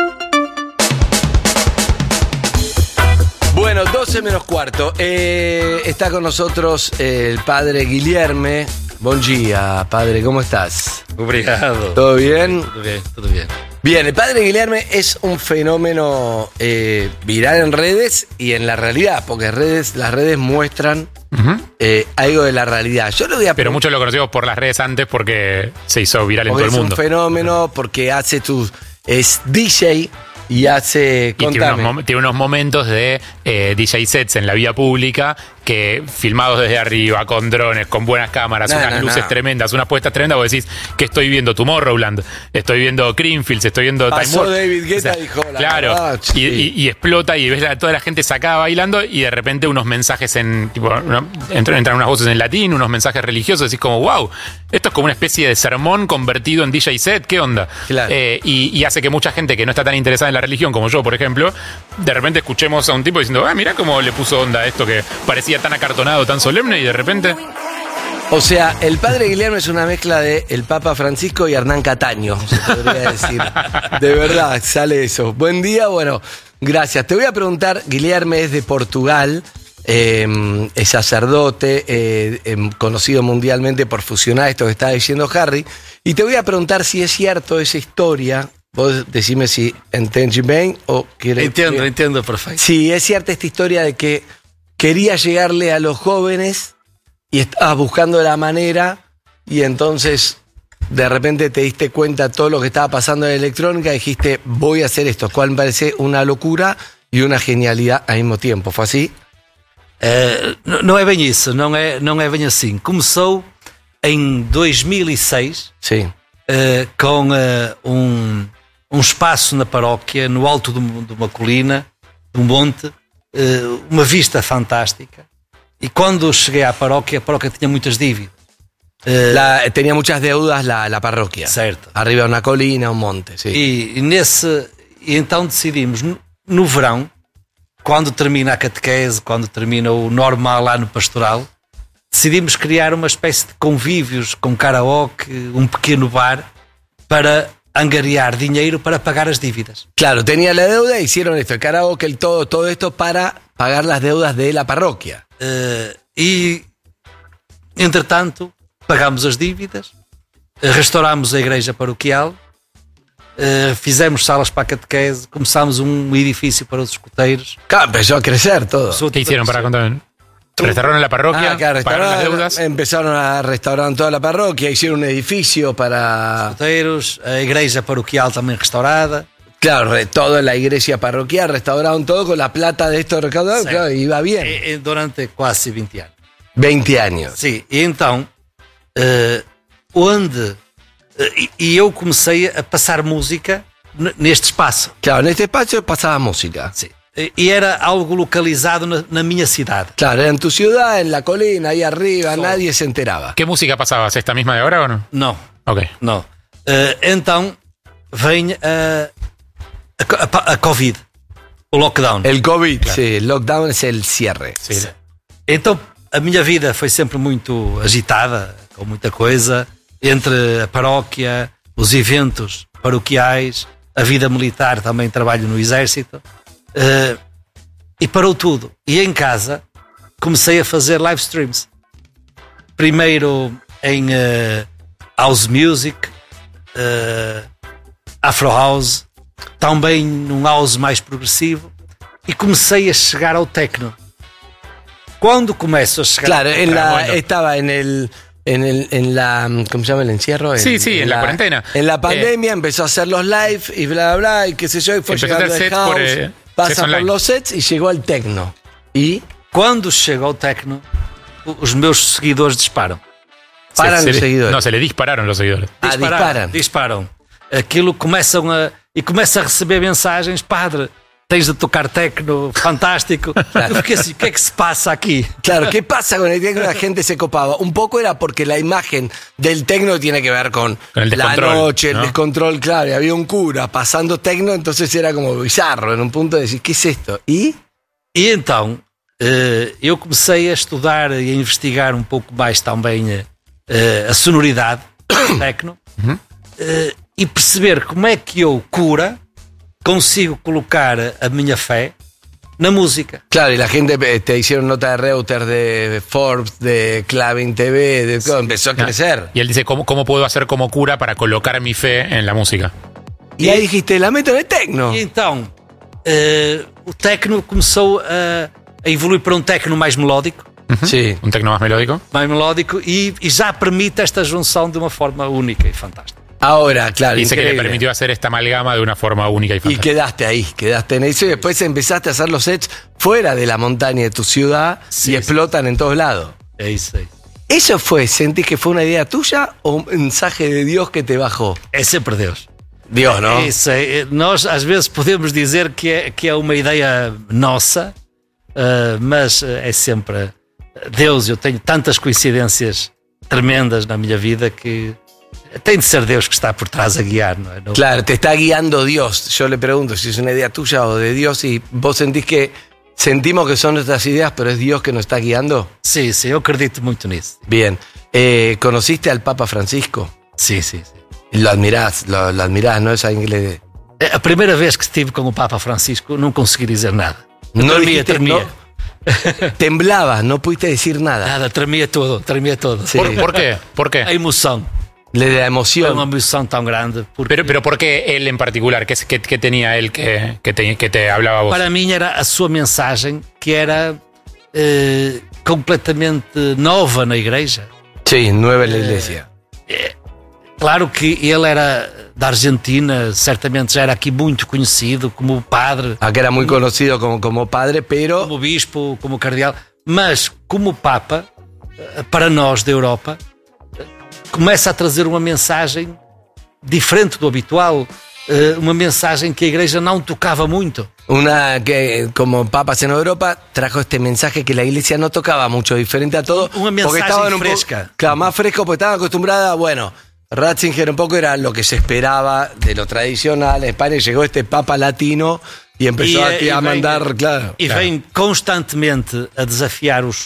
Bueno, 12 menos cuarto. Está con nosotros el padre Guilherme. Buen día, padre, ¿cómo estás? Obrigado. ¿Todo bien? Todo bien. Bien, el padre Guilherme es un fenómeno viral en redes y en la realidad, porque las redes muestran algo de la realidad. Yo lo voy a Pero muchos lo conocimos por las redes antes porque se hizo viral en todo el mundo. Es un fenómeno porque es DJ y hace... Y tiene unos momentos de DJ sets en la vía pública que filmados desde arriba, con drones, con buenas cámaras, unas luces tremendas, unas puestas tremendas, vos decís, ¿qué estoy viendo? Tomorrowland, estoy viendo Creamfields, estoy viendo Time Pasó Warp. David Guetta, dijo, claro, verdad, y explota y ves a toda la gente sacada bailando y de repente unos mensajes entran unas voces en latín, unos mensajes religiosos, decís como, wow, esto es como una especie de sermón convertido en DJ set, ¿qué onda? Claro. Y hace que mucha gente que no está tan interesada en la religión como yo, por ejemplo, de repente escuchemos a un tipo diciendo, mirá cómo le puso onda a esto que parecía tan acartonado, tan solemne, y de repente... O sea, el padre Guillermo es una mezcla de el Papa Francisco y Hernán Cataño, se podría decir. De verdad, sale eso. Buen día, bueno, gracias. Te voy a preguntar, Guillermo es de Portugal, es sacerdote, conocido mundialmente por fusionar esto que está diciendo Harry, y te voy a preguntar si es cierto esa historia. Vos decime si entendés bien o querés... Entiendo perfecto. Si es cierta esta historia de que quería llegarle a los jóvenes y estabas buscando la manera y entonces de repente te diste cuenta de todo lo que estaba pasando en electrónica y dijiste, voy a hacer esto, cual me parece una locura y una genialidad al mismo tiempo. ¿Fue así? Não é bem isso, não é bem assim. Começou em 2006 com um espaço na paróquia, no alto de uma colina, de um monte, uma vista fantástica. E quando cheguei à paróquia, a paróquia tinha muitas dívidas. Tenía muchas deudas la parroquia. Certo. Arriba de una colina, un monte, sí. E então decidimos, no verão, quando termina a catequese, quando termina o normal ano pastoral, decidimos criar uma espécie de convívios com karaoke, um pequeno bar, para angariar dinheiro para pagar as dívidas. Claro, tenía la deuda e hicieron esto, el karaoke, todo esto para pagar las deudas de la parroquia. E, entretanto, pagámos as dívidas, restaurámos a igreja paroquial, fizemos salas para a catequese, começámos um edifício para os escoteiros. Claro, empezó a crecer todo. ¿Qué hicieron para contar? Restauraron la parroquia, claro, pagaron las deudas. Empezaron a restaurar toda la parroquia, hicieron un edificio para... Escoteiros, a igreja paroquial também restaurada. Claro, toda la iglesia parroquial, restauraron todo con la plata de estos recaudados, claro, iba bien. Durante quase 20 anos. 20 anos. Sim, e então, e eu comecei a passar música neste espaço. Claro, neste espaço eu passava música. Sim. E era algo localizado na minha cidade. Claro, era en tu ciudad, en la colina, ahí arriba, nadie se enteraba. ¿Qué música pasabas? ¿Esta misma de ahora o no? Não. Ok. Não. Então, vem a Covid, o lockdown. El COVID, claro. Sí, el lockdown es el cierre. Sí. Então, a minha vida foi sempre muito agitada, com muita coisa, entre a paróquia, os eventos paroquiais, a vida militar, também trabalho no exército, e parou tudo. E em casa comecei a fazer live streams. Primeiro em house music, afro house, também num house mais progressivo, e comecei a chegar ao techno. Quando começo a chegar... Claro, estaba en la, ¿cómo se llama el encierro? Sí, en la cuarentena. En la pandemia empezó a hacer los live y bla, bla, bla, y qué sé yo, y fue llegando el house, pasa por los sets y llegó al techno. E? Quando chega ao techno, os meus seguidores disparam. Paran los seguidores. No, se le dispararon los seguidores. Disparam. Aquilo começa a receber mensagens, padre, tens de tocar techno, fantástico. Claro. Eu fiquei assim, o que é que se passa aquí? Claro, ¿qué pasa con el techno? La gente se copaba. Un poco era porque la imagen del techno tiene que ver con la noche, el descontrol, claro. Y había un cura pasando techno, entonces era como bizarro, en un punto de decir, ¿qué es esto? E então, eu comecei a estudar e a investigar um pouco mais também a sonoridade do techno, e perceber como é que eu, cura, consigo colocar a minha fé na música. Claro, y la gente te hicieron nota de Reuters, de Forbes, de Clavin TV, empezó a crecer. Y él dice, ¿cómo puedo hacer como cura para colocar mi fe en la música? Y ahí dijiste, la meto en el techno. E então, o techno começou a evoluir para um techno mais melódico. Sí. Un techno más melódico. Mais melódico e já permite esta junção de uma forma única e fantástica. Ahora, claro. Dice que le permitió hacer esta amalgama de una forma única y fantástica. Y quedaste ahí, quedaste en eso y después empezaste a hacer los sets fuera de la montaña de tu ciudad y explotan en todos lados. ¿Eso sentís que fue una idea tuya o un mensaje de Dios que te bajó? É sempre Deus. Dios, não? Nós às vezes podemos dizer que é uma ideia nossa, mas é sempre Deus. Eu tenho tantas coincidências tremendas na minha vida que tem de ser Deus que está por trás a guiar, ¿no? Claro, te está guiando Dios. Yo le pregunto si es una idea tuya o de Dios y vos sentimos que son nuestras ideas, pero es Dios que nos está guiando. Sí, eu acredito muito nisso. Bien. ¿Conociste al Papa Francisco? Sí. Lo admirás, ¿no? Esa inglés. A primeira vez que estive com o Papa Francisco não consegui dizer nada. No tremia. Temblabas, no pudiste decir nada. Nada, tremia todo. Sí. ¿Por qué? ¿Por qué? A emoção. La emoción. Foi uma emoção tão grande. Pero ¿por qué él en particular? ¿Qué tenía él que te hablaba a vos? Para mim era a sua mensagem que era completamente nova na igreja. Sí, nueva en la iglesia. Claro que ele era da Argentina, certamente já era aqui muito conhecido como padre. Acá era muy conocido como padre, pero... Como bispo, como cardeal. Mas, como Papa, para nós da Europa, começa a trazer uma mensagem diferente do habitual. Uma mensagem que a Igreja não tocava muito. Una que, como papas en Europa, trajo este mensaje que la Iglesia no tocaba mucho, diferente a todo. Una mensaje fresca. Claro, más fresco, porque estaba acostumbrada, bueno, Ratzinger un poco era lo que se esperaba de lo tradicional. En España llegó este papa latino y empezó a mandar, claro. E vem constantemente a desafiar os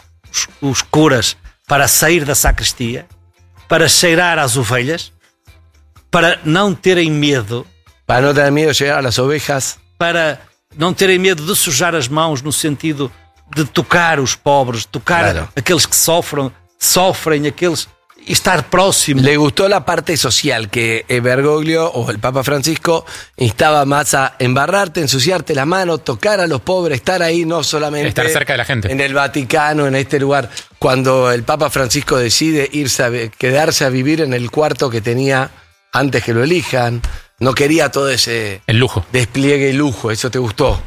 curas para sair da sacristia, para cheirar as ovelhas, para não terem medo. Para no tener miedo de llegar a las ovejas. Para não terem medo de sujar as mãos no sentido de tocar os pobres, tocar aqueles que sofrem, aqueles... y estar próximo. Le gustó la parte social, que Bergoglio o el Papa Francisco instaba más a embarrarte, ensuciarte la mano, tocar a los pobres, estar ahí, no solamente... Estar cerca de la gente. En el Vaticano, en este lugar. Cuando el Papa Francisco decide quedarse a vivir en el cuarto que tenía antes que lo elijan, no quería todo ese... El lujo. Despliegue y lujo, ¿eso te gustó?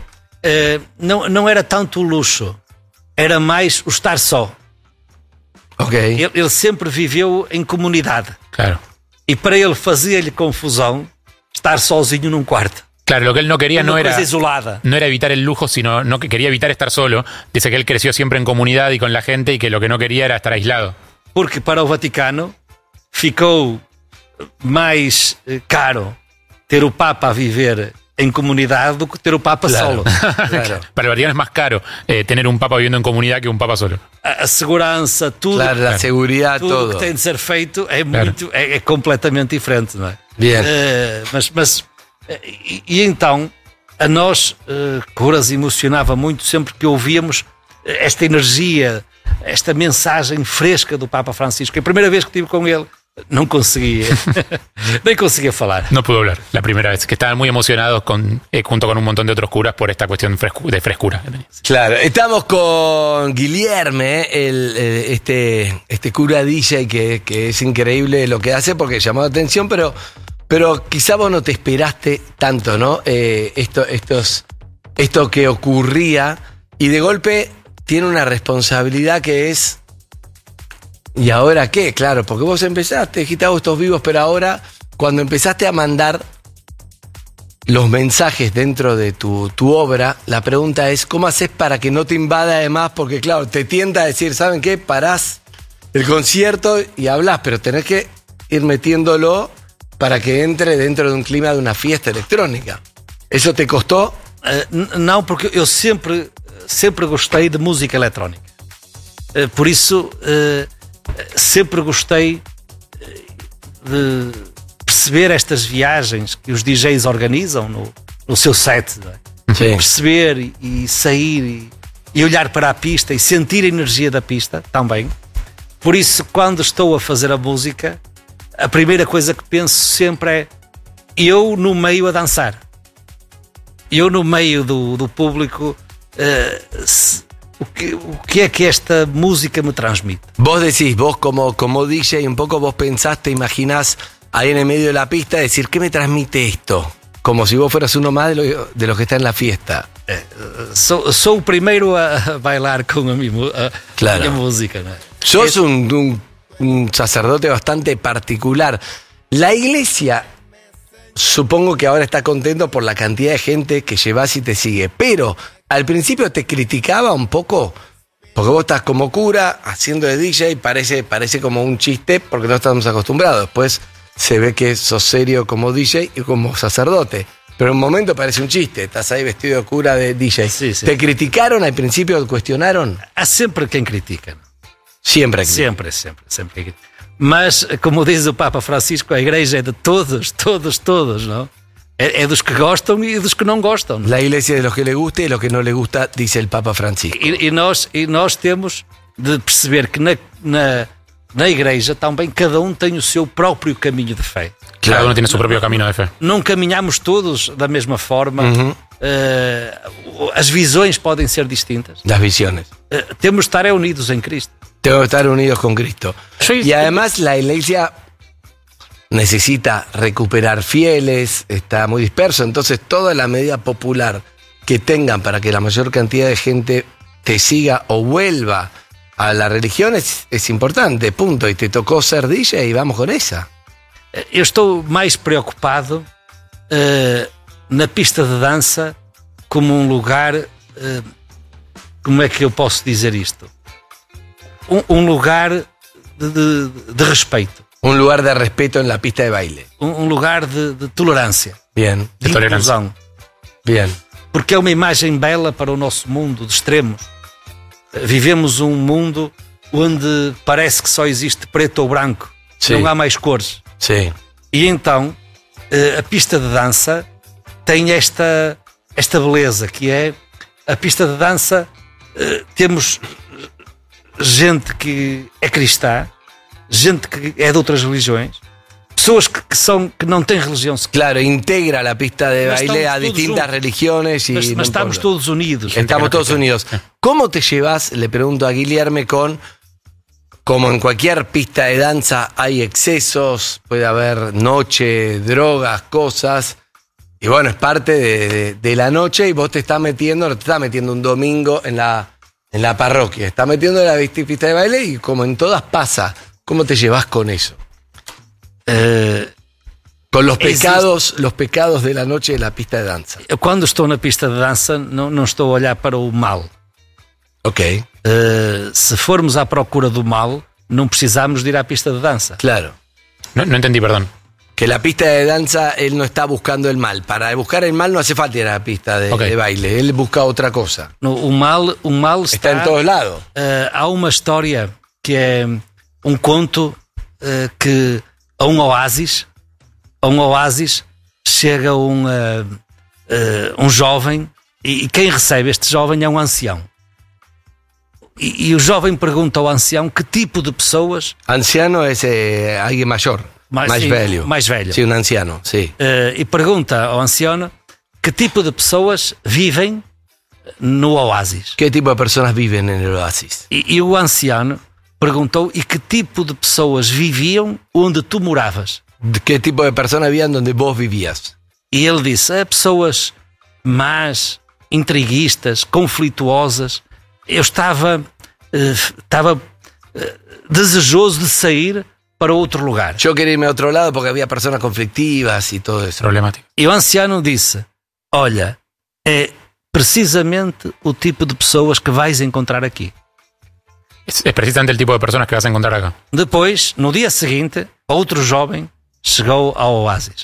Não era tanto o luxo, era mais o estar só. Okay. Ele sempre viveu em comunidade. Claro. E para ele fazia-lhe confusão estar sozinho num quarto. Claro, lo que él no quería no era evitar el lujo, sino que quería evitar estar solo. Dice que él creció siempre en comunidad y con la gente y que lo que no quería era estar aislado. Porque para o Vaticano ficou mais caro ter o Papa a viver en comunidad do que ter o Papa solo. Claro. Para el Vaticano es más caro tener un Papa viviendo en comunidad que un Papa solo. A segurança, tudo. Claro, la seguridad, tudo todo. que tem de ser feito é completamente diferente, não é? Bien. E então, a nós, curas, emocionava muito sempre que ouvíamos esta energia, esta mensagem fresca do Papa Francisco. A primeira vez que estive com ele, no conseguía, nem conseguía falar. No pudo hablar la primera vez, que estaban muy emocionados junto con un montón de otros curas por esta cuestión de frescura. Claro, estamos con Guilherme, este cura DJ que es increíble lo que hace porque llamó la atención, pero quizá vos no te esperaste tanto, ¿no? Esto que ocurría y de golpe tiene una responsabilidad que es... ¿Y ahora qué? Claro, porque vos empezaste, dijiste hago estos vivos, pero ahora cuando empezaste a mandar los mensajes dentro de tu obra, la pregunta es ¿cómo haces para que no te invada además? Porque claro, te tienta a decir, ¿saben qué? Parás el concierto y hablas, pero tenés que ir metiéndolo para que entre dentro de un clima de una fiesta electrónica. ¿Eso te costó? Não, porque eu sempre gostei de música eletrónica. Por isso... sempre gostei de perceber estas viagens que os DJs organizam no seu set, não é? Perceber e sair e olhar para a pista e sentir a energia da pista também. Por isso, quando estou a fazer a música, a primeira coisa que penso sempre é eu no meio a dançar, eu no meio do público. O que é que esta música me transmite? Vos decís, vos como DJ, un poco vos pensaste, imaginás ahí en el medio de la pista decir, ¿qué me transmite esto? Como si vos fueras uno más de los que está en la fiesta. Sou o primeiro a bailar con a minha música. ¿No? Sos un sacerdote bastante particular. La iglesia, supongo que ahora está contento por la cantidad de gente que llevas y te sigue, pero... Al principio te criticaba un poco, porque vos estás como cura, haciendo de DJ, parece como un chiste, porque no estamos acostumbrados. Después se ve que sos serio como DJ y como sacerdote. Pero en un momento parece un chiste, estás ahí vestido de cura de DJ. Sí. ¿Te criticaron al principio, cuestionaron? Há sempre quem critica. Sempre. Sempre. Mas, como diz o Papa Francisco, a igreja é de todos, não? É dos que gostam e dos que não gostam. La iglesia de los que le gusta y de los que no le gusta, dice el Papa Francisco. E nós temos de perceber que na igreja também cada um tem o seu próprio caminho de fé. Cada uno tiene su propio camino de fe. Não caminhamos todos da mesma forma. As visões podem ser distintas. Las visiones. Temos de estar unidos em Cristo. Tengo que estar unidos con Cristo. Y además la iglesia necesita recuperar fieles, está muy disperso, entonces toda la medida popular que tengan para que la mayor cantidad de gente te siga o vuelva a la religión es importante, punto. Y te tocó ser DJ y vamos con esa. Eu estou mais preocupado na pista de dança como um lugar, como é que eu posso dizer isto? Um lugar de respeito. Un lugar de respeto en la pista de baile. Um lugar de tolerância. Bien. De inclusão. Bien. Porque é uma imagem bela para o nosso mundo de extremos. Vivemos um mundo onde parece que só existe preto ou branco. Sim. Não há mais cores. Sim. E então a pista de dança tem esta beleza, que é a pista de dança. Temos gente que é cristã, gente que é de outras religiões, pessoas que não têm religião. Claro, integra la pista de baile a distintas religiones y mas estamos todos unidos. Estamos todos unidos. ¿Cómo te llevas, le pregunto a Guilherme, como en cualquier pista de danza hay excesos, puede haber noche, drogas, cosas, y bueno, es parte de la noche y vos te estás metiendo un domingo en la parroquia, estás metiendo en la pista de baile y como en todas pasa, ¿cómo te llevas con eso? Con los pecados de la noche de la pista de danza. Quando estou na pista de dança, não estou a olhar para o mal. Ok. Se formos à procura do mal, não precisamos de ir à pista de dança. Claro. No entendí, perdón. Que la pista de danza, él no está buscando el mal. Para buscar el mal no hace falta ir a la pista de baile. Él busca otra cosa. No, o mal está en todos lados. Há uma história que é um conto que a um oásis chega um jovem e quem recebe este jovem é um ancião. E o jovem pergunta ao ancião que tipo de pessoas... Anciano é alguém maior, mais velho. Mais velho. Sim, um anciano, sim. E pergunta ao ancião que tipo de pessoas vivem no oásis. Que tipo de pessoas vivem no oásis? E o ancião perguntou e que tipo de pessoas viviam onde tu moravas. De que tipo de pessoas viviam onde vos vivias? E ele disse, pessoas más, intriguistas, conflituosas. Eu estava desejoso de sair para outro lugar. Eu queria ir a outro lado porque havia pessoas conflictivas e todo isso. Problemático. E o anciano disse, olha, é precisamente o tipo de pessoas que vais encontrar aqui. É precisamente o tipo de pessoas que vas a encontrar acá. Depois, no dia seguinte, outro jovem chegou ao oásis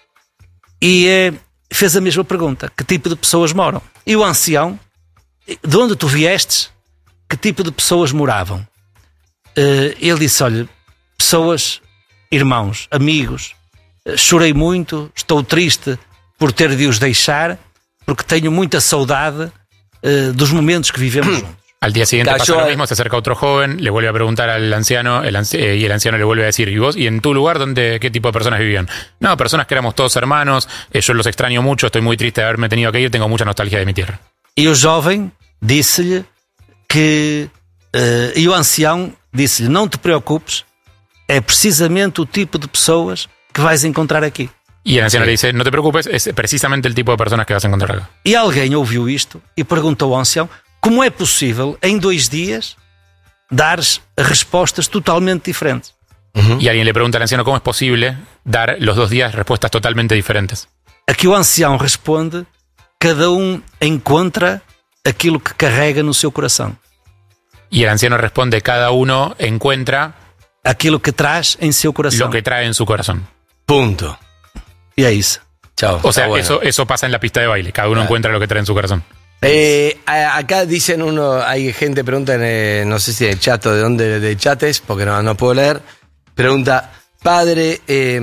e fez a mesma pergunta, que tipo de pessoas moram? E o ancião, de onde tu viestes, que tipo de pessoas moravam? Ele disse, olha, pessoas, irmãos, amigos, chorei muito, estou triste por ter de os deixar, porque tenho muita saudade dos momentos que vivemos juntos. Al día siguiente pasa lo mismo, se acerca otro joven, le vuelve a preguntar al anciano, y el anciano le vuelve a decir, ¿y vos? ¿Y en tu lugar qué tipo de personas vivían? No, personas que éramos todos hermanos, yo los extraño mucho, estoy muy triste de haberme tenido que ir, tengo mucha nostalgia de mi tierra. E o jovem disse-lhe que... e o ancião disse-lhe, não te preocupes, é precisamente o tipo de pessoas que vais encontrar aqui. Y el anciano le dice, no te preocupes, es precisamente el tipo de personas que vas a encontrar acá. E alguém ouviu isto e perguntou ao ancião, como é possível, em 2 dias, dares respostas totalmente diferentes? Y alguien le pregunta al anciano, ¿cómo es posible dar los 2 días respuestas totalmente diferentes? Aqui o ancião responde, cada encontra aquilo que carrega no seu coração. Y el anciano responde, cada uno encuentra aquilo que traz em seu coração. Lo que trae en su corazón. Punto. Y é isso. Chao. O sea, bueno. eso pasa en la pista de baile. Cada uno encuentra lo que trae en su corazón. Acá dicen hay gente pregunta no sé si en el chat o de dónde de chates, porque no puedo leer. Pregunta, padre,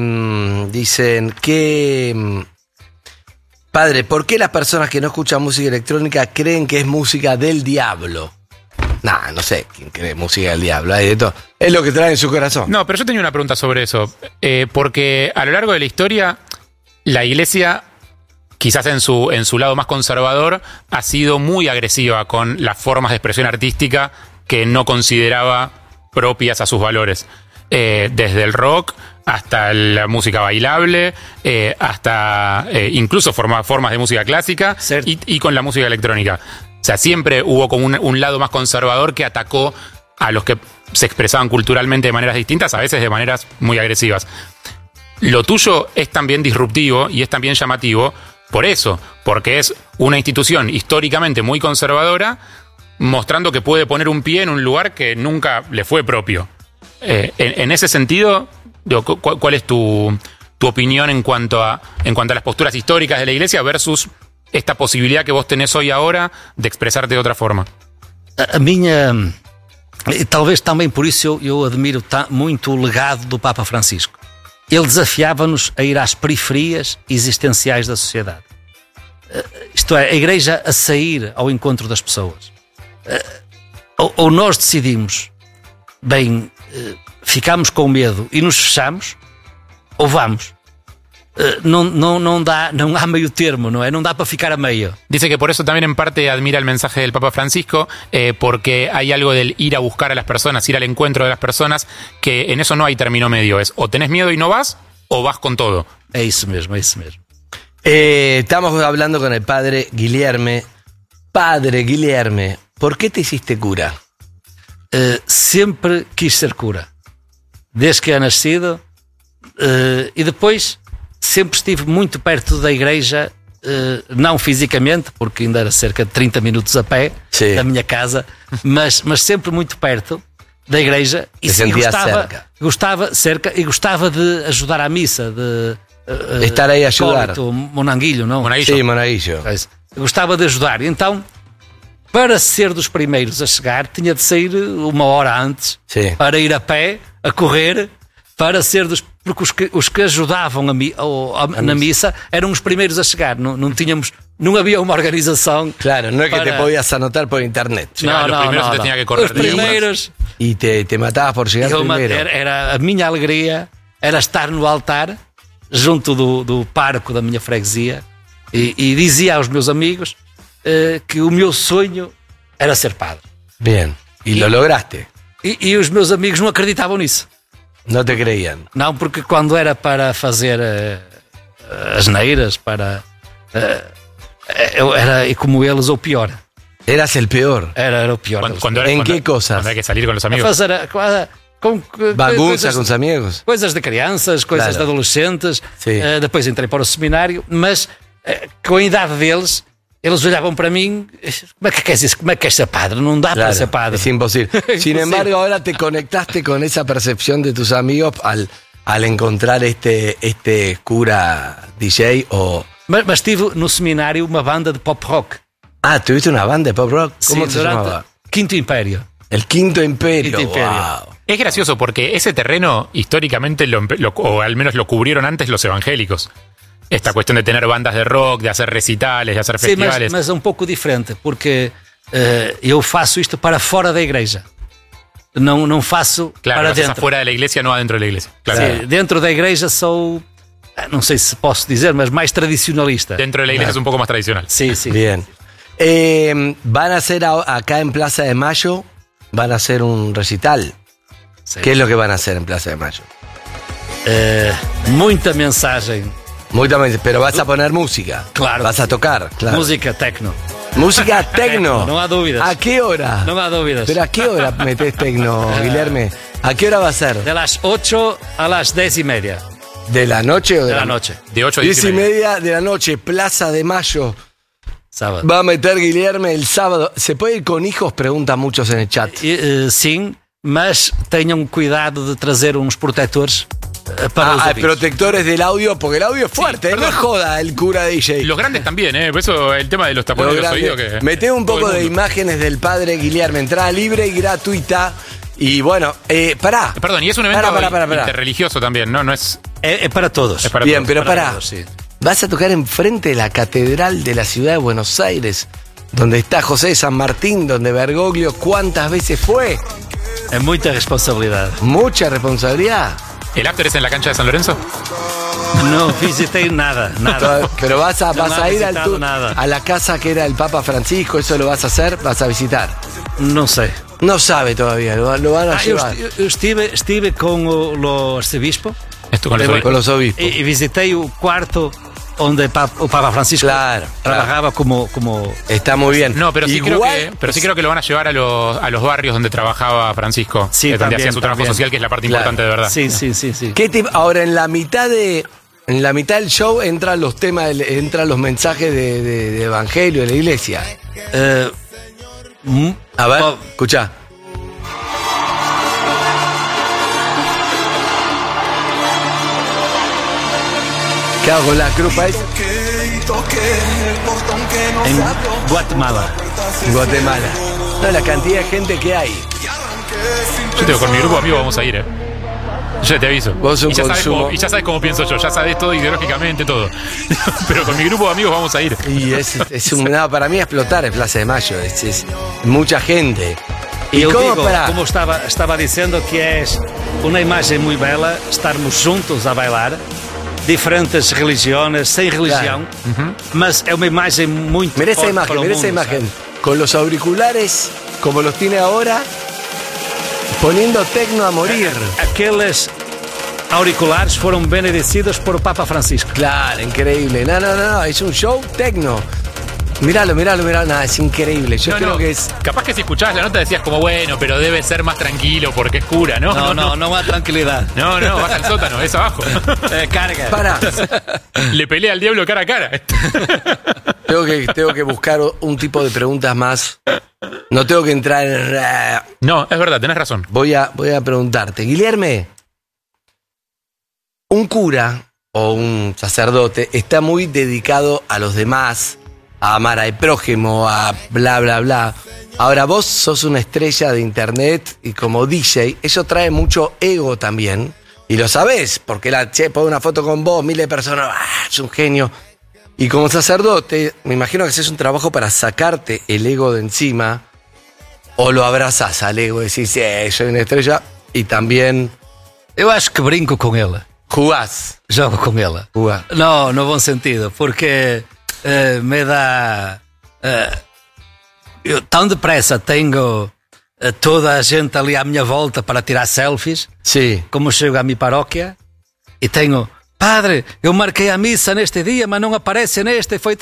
dicen que... Padre, ¿por qué las personas que no escuchan música electrónica creen que es música del diablo? No sé quién cree música del diablo, hay de todo. Es lo que trae en su corazón. No, pero yo tenía una pregunta sobre eso. Porque a lo largo de la historia, la iglesia, quizás en su lado más conservador, ha sido muy agresiva con las formas de expresión artística que no consideraba propias a sus valores. Desde el rock hasta la música bailable, hasta incluso formas de música clásica y con la música electrónica. O sea, siempre hubo como un lado más conservador que atacó a los que se expresaban culturalmente de maneras distintas, a veces de maneras muy agresivas. Lo tuyo es también disruptivo y es también llamativo por eso, porque es una institución históricamente muy conservadora, mostrando que puede poner un pie en un lugar que nunca le fue propio. En ese sentido, ¿cuál es tu opinión en cuanto a las posturas históricas de la Iglesia versus esta posibilidad que vos tenés hoy ahora de expresarte de outra forma? A minha... Talvez também por isso eu admiro muito o legado do Papa Francisco. Ele desafiava-nos a ir às periferias existenciais da sociedade. Isto é, a Igreja a sair ao encontro das pessoas. Ou nós decidimos, bem, ficamos com medo e nos fechamos, ou vamos. No há medio termo, ¿no? No da para ficar a medio. Dice que por eso también en parte admira el mensaje del Papa Francisco, porque hay algo del ir a buscar a las personas, ir al encuentro de las personas, que en eso no hay término medio. Es o tenés miedo y no vas, o vas con todo. É isso mesmo, é isso mesmo. Estamos hablando con el padre Guilherme. Padre Guilherme, ¿por qué te hiciste cura? Sempre quis ser cura. Desde que é nascido. E depois sempre estive muito perto da igreja, não fisicamente, porque ainda era cerca de 30 minutos a pé da minha casa, mas sempre muito perto da igreja e gostava de ajudar à missa, de estar aí a ajudar. Monanguilho, não? Sim, Monanguilho. Gostava de ajudar. Então, para ser dos primeiros a chegar, tinha de sair 1 hora antes para ir a pé, a correr, para ser dos... Porque os que ajudavam na missa eram os primeiros a chegar. Não havia uma organização. Claro, não é que te podías anotar por internet. Não. Te tinha que correr. Os primeiros. E te matabas por chegar primeiro. A minha alegria era estar no altar, junto do parco da minha freguesia, e dizia aos meus amigos que o meu sonho era ser padre. Bem, e lo lograste. E os meus amigos não acreditavam nisso. Não te creiam? Não, porque quando era para fazer asneiras, eu era como eles ou pior. Eras el peor? Era o pior. ¿En qué cosas? Cuando hay que salir con los amigos. Bagunça com os amigos? Coisas de crianças, coisas de adolescentes. Depois entrei para o seminário, mas com a idade deles, eles olhavam para mim, como é que queres ser padre? No da para ser padre. Es imposible. Sin embargo, ahora te conectaste con esa percepción de tus amigos al encontrar este cura DJ o... Mas tive no seminário uma banda de pop rock. Ah, ¿tuviste una banda de pop rock? ¿Cómo se llamaba? Quinto Imperio. El Quinto Imperio. Wow. Es gracioso porque ese terreno históricamente, o al menos lo cubrieron antes los evangélicos. Esta cuestión de tener bandas de rock, de hacer recitales, de hacer festivales. Mas é um pouco diferente, porque eu faço isto para fora da igreja. Não faço para dentro. Afuera de la iglesia, no adentro de la iglesia. Claro. Sí, dentro da igreja sou, não sei se posso dizer, mas mais tradicionalista. Dentro de la iglesia es un poco más tradicional. Sí. Bien. Van a hacer acá en Plaza de Mayo, van a hacer un recital. Sí. ¿Qué es lo que van a hacer en Plaza de Mayo? Muita mensagem. Pero vas a poner música. Claro. Vas a tocar. Claro. Música tecno. Música tecno. No há dúvidas. ¿A qué hora? No há dúvidas. ¿Pero a qué hora metes tecno, Guilherme? ¿A qué hora va a ser? De las 8 a las 10:30. ¿De la noche o de la noche? De 8 a 10:30 de la noche, Plaza de Mayo. Sábado. Va a meter Guilherme el sábado. ¿Se puede ir con hijos? Preguntan muchos en el chat. Sim, mas tenham cuidado de trazer uns protetores. Para protectores del audio, porque el audio es fuerte, no es joda el cura DJ. Los grandes también, por eso el tema de los tapones de los oídos. Meté un poco de imágenes del padre Guilherme, entrada libre y gratuita. Y bueno, pará. Perdón, y es un evento interreligioso también, ¿no? No es. Para todos. Es para bien, todos. pero pará. Todos, sí. Vas a tocar enfrente de la catedral de la ciudad de Buenos Aires, donde está José de San Martín, donde Bergoglio, ¿cuántas veces fue? Es mucha responsabilidad. Mucha responsabilidad. ¿El after es en la cancha de San Lorenzo? No visité nada. Pero vas a ir a la casa que era el Papa Francisco, ¿eso lo vas a hacer? ¿Vas a visitar? No sé. No sabe todavía, lo van a llevar. Eu estive com o arcebispo Esto con los obispos. Con los obispos. E visitei o quarto onde o Papa Francisco trabajaba como... Está muy bien. No, pero sí, creo que lo van a llevar a los barrios donde trabajaba Francisco, Sí, donde también, hacía su trabajo también. social, que es la parte importante de verdad. Sí. Ahora, en la mitad del show entran los temas, entran los mensajes de evangelio de la iglesia. A ver, escuchá. ¿Qué hago con la cruz, país? En Guatemala. Guatemala. No, la cantidad de gente que hay. Yo te digo, con mi grupo de amigos vamos a ir, Yo te aviso. Y ya sabes cómo pienso yo, ya sabes todo ideológicamente, todo. Pero con mi grupo de amigos vamos a ir. Y para mí explotar es Plaza de Mayo, es mucha gente. E eu digo, como estava dizendo, que é uma imagem muito bela estarmos juntos a bailar, diferentes religiões, sem religião, mas é uma imagem muito Mira esa forte imagen, para o mira mundo, esa imagen. ¿sabes? Con los auriculares, como los tiene ahora, poniendo tecno a morir. Aqueles auriculares foram benedecidos por o Papa Francisco. Claro, increíble. No, es un show tecno. Míralo, nada, es increíble. Yo creo que es... Capaz que si escuchabas la nota decías como, bueno, pero debe ser más tranquilo porque es cura, ¿no? No más tranquilidad. No, vas al sótano, es abajo. Carga. Para. Le pelea al diablo cara a cara. Tengo que buscar un tipo de preguntas más. No tengo que entrar en... No, es verdad, tenés razón. Voy a preguntarte. Guilherme, un cura o un sacerdote está muy dedicado a los demás, a amar al prójimo, a bla, bla, bla. Ahora, vos sos una estrella de internet y como DJ, eso trae mucho ego también. Y lo sabés, porque pone una foto con vos, miles de personas, es un genio. Y como sacerdote, me imagino que haces un trabajo para sacarte el ego de encima, o lo abrazás al ego y decís, soy una estrella, y también... Eu acho que brinco com ela. Jugás. Jogo com ela. Jugás. No bom sentido, porque me dá... eu tão depressa tenho toda a gente ali à minha volta para tirar selfies. Sim. Como chego à minha paróquia e tenho... Padre, eu marquei a missa neste dia, mas não aparece neste. Foi...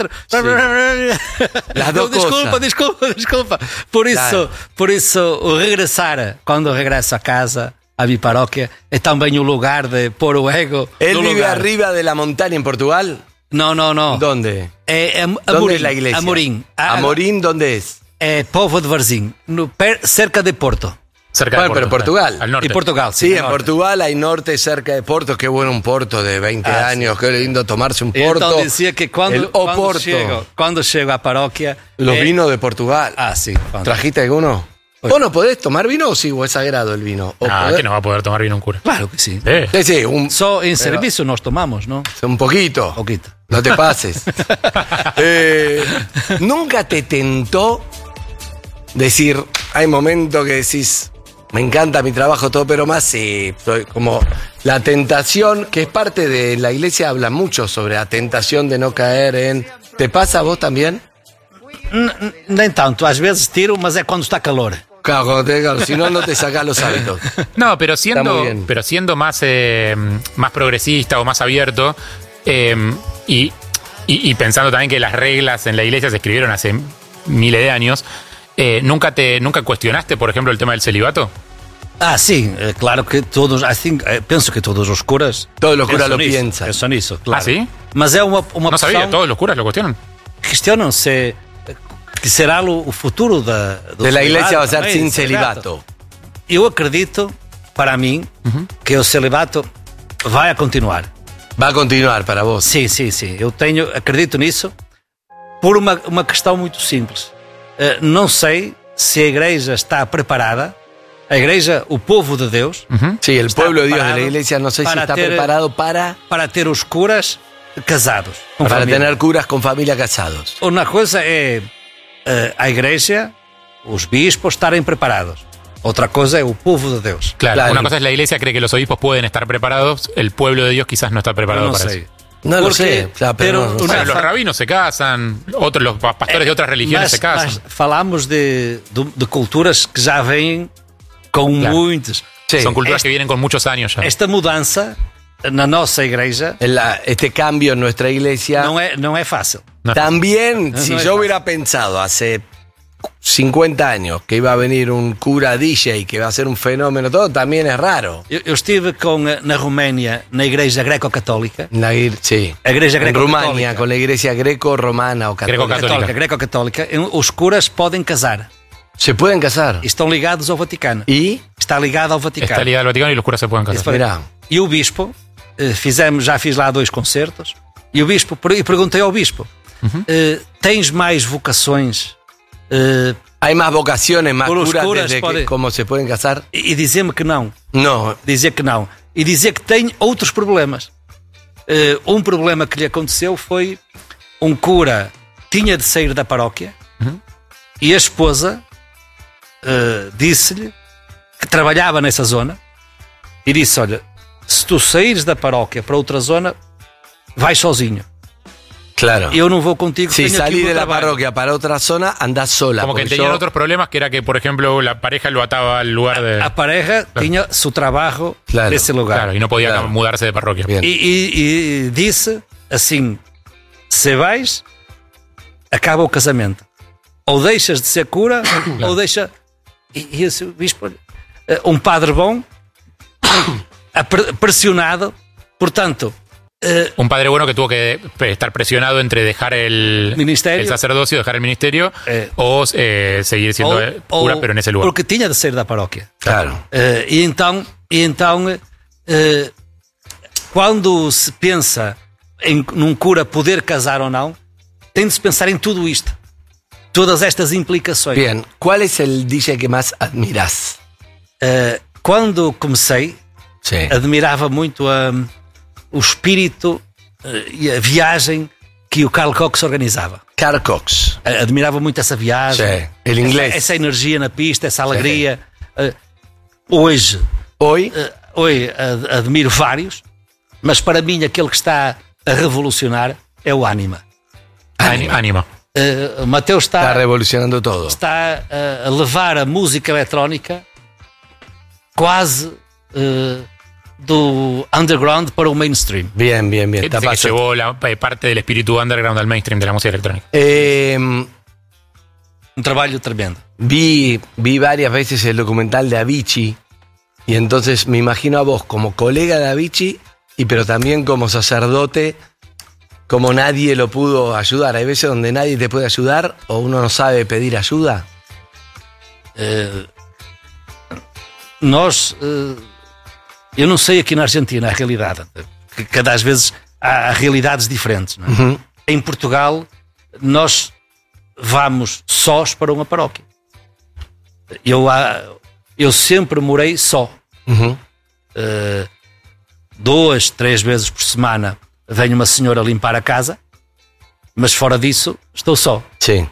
Desculpa. Por isso, o regressar, quando regresso a casa, a minha paróquia, é também o lugar de pôr o ego. ¿Él vive arriba de la montaña en Portugal? No. ¿Dónde? ¿Dónde es la iglesia? Amorim. ¿Amorim dónde es? Povo de Varzim, cerca de Porto. Cerca de Porto. Pero Portugal. Al norte. Y Portugal, sí. En Portugal hay norte cerca de Porto. Qué bueno un Porto de 20 años. Qué lindo tomarse un Porto. Então dizia que quando chego à paróquia... Los vinos de Portugal. Sí. ¿Trajiste alguno? ¿Vos no podés tomar vino o sí? ¿O es sagrado el vino? ¿Qué no va a poder tomar vino un cura? Claro que sí. Sí, Só en servicio nos tomamos, ¿no? Un poquito. No te pases. ¿Nunca te tentó decir, hay momentos que decís, me encanta mi trabajo, todo, pero más como la tentación, que es parte de la iglesia, habla mucho sobre la tentación de no caer en... ¿Te pasa a vos también? Nem tanto, às vezes tiro, mas é quando está calor. Claro, cuando te calor, si no te sacás los hábitos. No, pero siendo más progresista o más abierto, y pensando también que las reglas en la iglesia se escribieron hace miles de años, ¿nunca cuestionaste, por ejemplo, el tema del celibato? Sí, claro que todos, penso que todos os curas... Todos los curas lo piensan. Pensam nisso, claro. ¿Sí? Mas é uma No sabía, todos los curas lo cuestionan. Questionam-se que será o futuro de la iglesia va a ser sin celibato. Eu acredito, para mim, que o celibato vai a continuar. Vai a continuar para vos? Sim. Eu acredito nisso por uma questão muito simples. Não sei se a igreja está preparada. A igreja, o povo de Deus. Sí, el pueblo de Dios de la iglesia, no sé si está preparado para ter os curas casados. Para tener curas con familia casados. Uma coisa é a igreja, os bispos estarem preparados. Otra cosa es el pueblo de Dios. Claro, una cosa es la iglesia cree que los obispos pueden estar preparados, el pueblo de Dios quizás no está preparado para eso. No lo sé, pero los rabinos se casan, los pastores de otras religiones se casan. Mas falamos de culturas que ya vêm con muchos. Son culturas que vienen con muchos años ya. Esta mudanza na nossa igreja... Este cambio en nuestra iglesia... No es fácil. También, No si es yo hubiera pensado hace 50 años que iba a venir un cura DJ que va a ser un fenómeno, todo también es raro. Eu estive na Roménia, na igreja greco-católica. Sí. A igreja en Rumania, con la iglesia greco-romana o católica. Greco-católica. Os curas podem casar. Se pueden casar. E estão ligados ao Vaticano. E? Está ligado ao Vaticano. Está ligado al Vaticano y los curas se pueden casar. E o bispo, já fiz lá 2 concertos, e perguntei ao bispo, tens mais vocações? Hay más vocaciones, más Por curas desde que, como se pueden casar. E dizer-me que não. Não. Dizer que não. E dizer que tem outros problemas. Um problema que lhe aconteceu foi um cura tinha de sair da paróquia e a esposa disse-lhe que trabalhava nessa zona e disse, olha, se tu saíres da paróquia para outra zona, vais sozinho. Claro. Eu não vou contigo. Si salís de la trabalho. parroquia para otra zona, andás sola. Como que tenían otros problemas, que era que, por ejemplo, la pareja lo ataba al lugar de... A pareja tinha su trabajo nesse lugar. Claro, y no podía mudarse de parroquia. E disse assim, se vais, acaba o casamento. Ou deixas de ser cura, ou deixa... E esse bispo, um padre bom, pressionado, portanto... un padre bueno que tuvo que estar presionado entre dejar el sacerdocio, dejar el ministerio, o seguir siendo cura, pero en ese lugar. Porque tinha de sair da paróquia. Claro. E então, quando se pensa num cura poder casar ou não, tem de se pensar em tudo isto. Todas estas implicações. Bien, ¿cuál es el DJ que más admiras? Quando comecei, admirava muito o espírito e a viagem que o Carl Cox organizava. Carl Cox. Admirava muito essa viagem. Sí, el inglés. Essa energia na pista, essa alegria. Hoje admiro vários, mas para mim aquele que está a revolucionar é o Anima. Anima. O Mateus está revolucionando todo. Está a levar a música eletrónica quase do underground para o mainstream. Bien. Está que llevó parte del espíritu underground al mainstream de la música electrónica. Un trabajo tremendo. Vi varias veces el documental de Avicii y entonces me imagino a vos como colega de Avicii pero también como sacerdote, como nadie lo pudo ayudar. Hay veces donde nadie te puede ayudar o uno no sabe pedir ayuda. Eu não sei aqui na Argentina a realidade, que cada vez há realidades diferentes. Não é? Em Portugal, nós vamos sós para uma paróquia. Eu sempre morei só. 2, 3 vezes por semana vem uma senhora limpar a casa, mas fora disso estou só. Sim.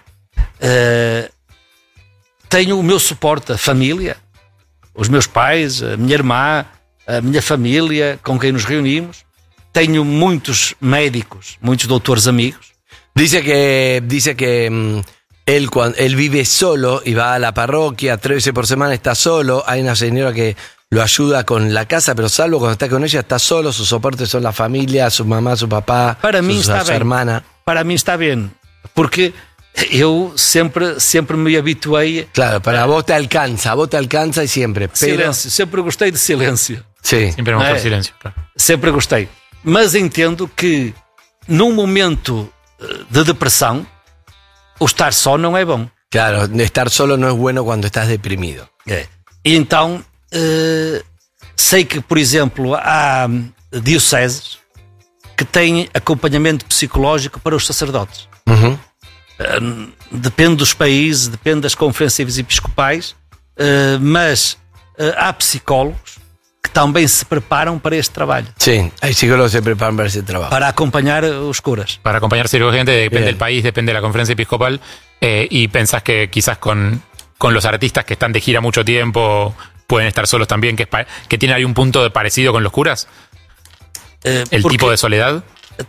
Tenho o meu suporte, a família, os meus pais, a minha irmã, a minha família com quem nos reunimos. Tenho muitos médicos, muchos doutores amigos. Dice que él vive solo y va a la parroquia 3 veces por semana, está solo. Hay una señora que lo ayuda con la casa, pero salvo cuando está con ella está solo. Sus soportes son la familia, su mamá, su papá, su hermana. Para mim está bem, porque eu sempre me habituei. Claro, para vos te alcanza y siempre. Pero... Silêncio, sempre gostei de silêncio. Sim. Sempre me gostou de silêncio. Claro. Sempre gostei. Mas entendo que num momento de depressão, o estar só não é bom. Claro, estar solo no es bueno cuando estás deprimido. E então, sei que, por exemplo, há dioceses que têm acompanhamento psicológico para os sacerdotes. Depende dos países, depende das conferências episcopais, mas há psicólogos que também se preparam para este trabalho. Sí, hay psicólogos que se preparan para ese trabajo. Para acompañar os curas. Para acompañar psicológicamente depende del país, depende de la conferencia episcopal. Y pensás que quizás con los artistas que están de gira mucho tiempo pueden estar solos también, que tienen ahí un punto de parecido con los curas. El tipo de soledad.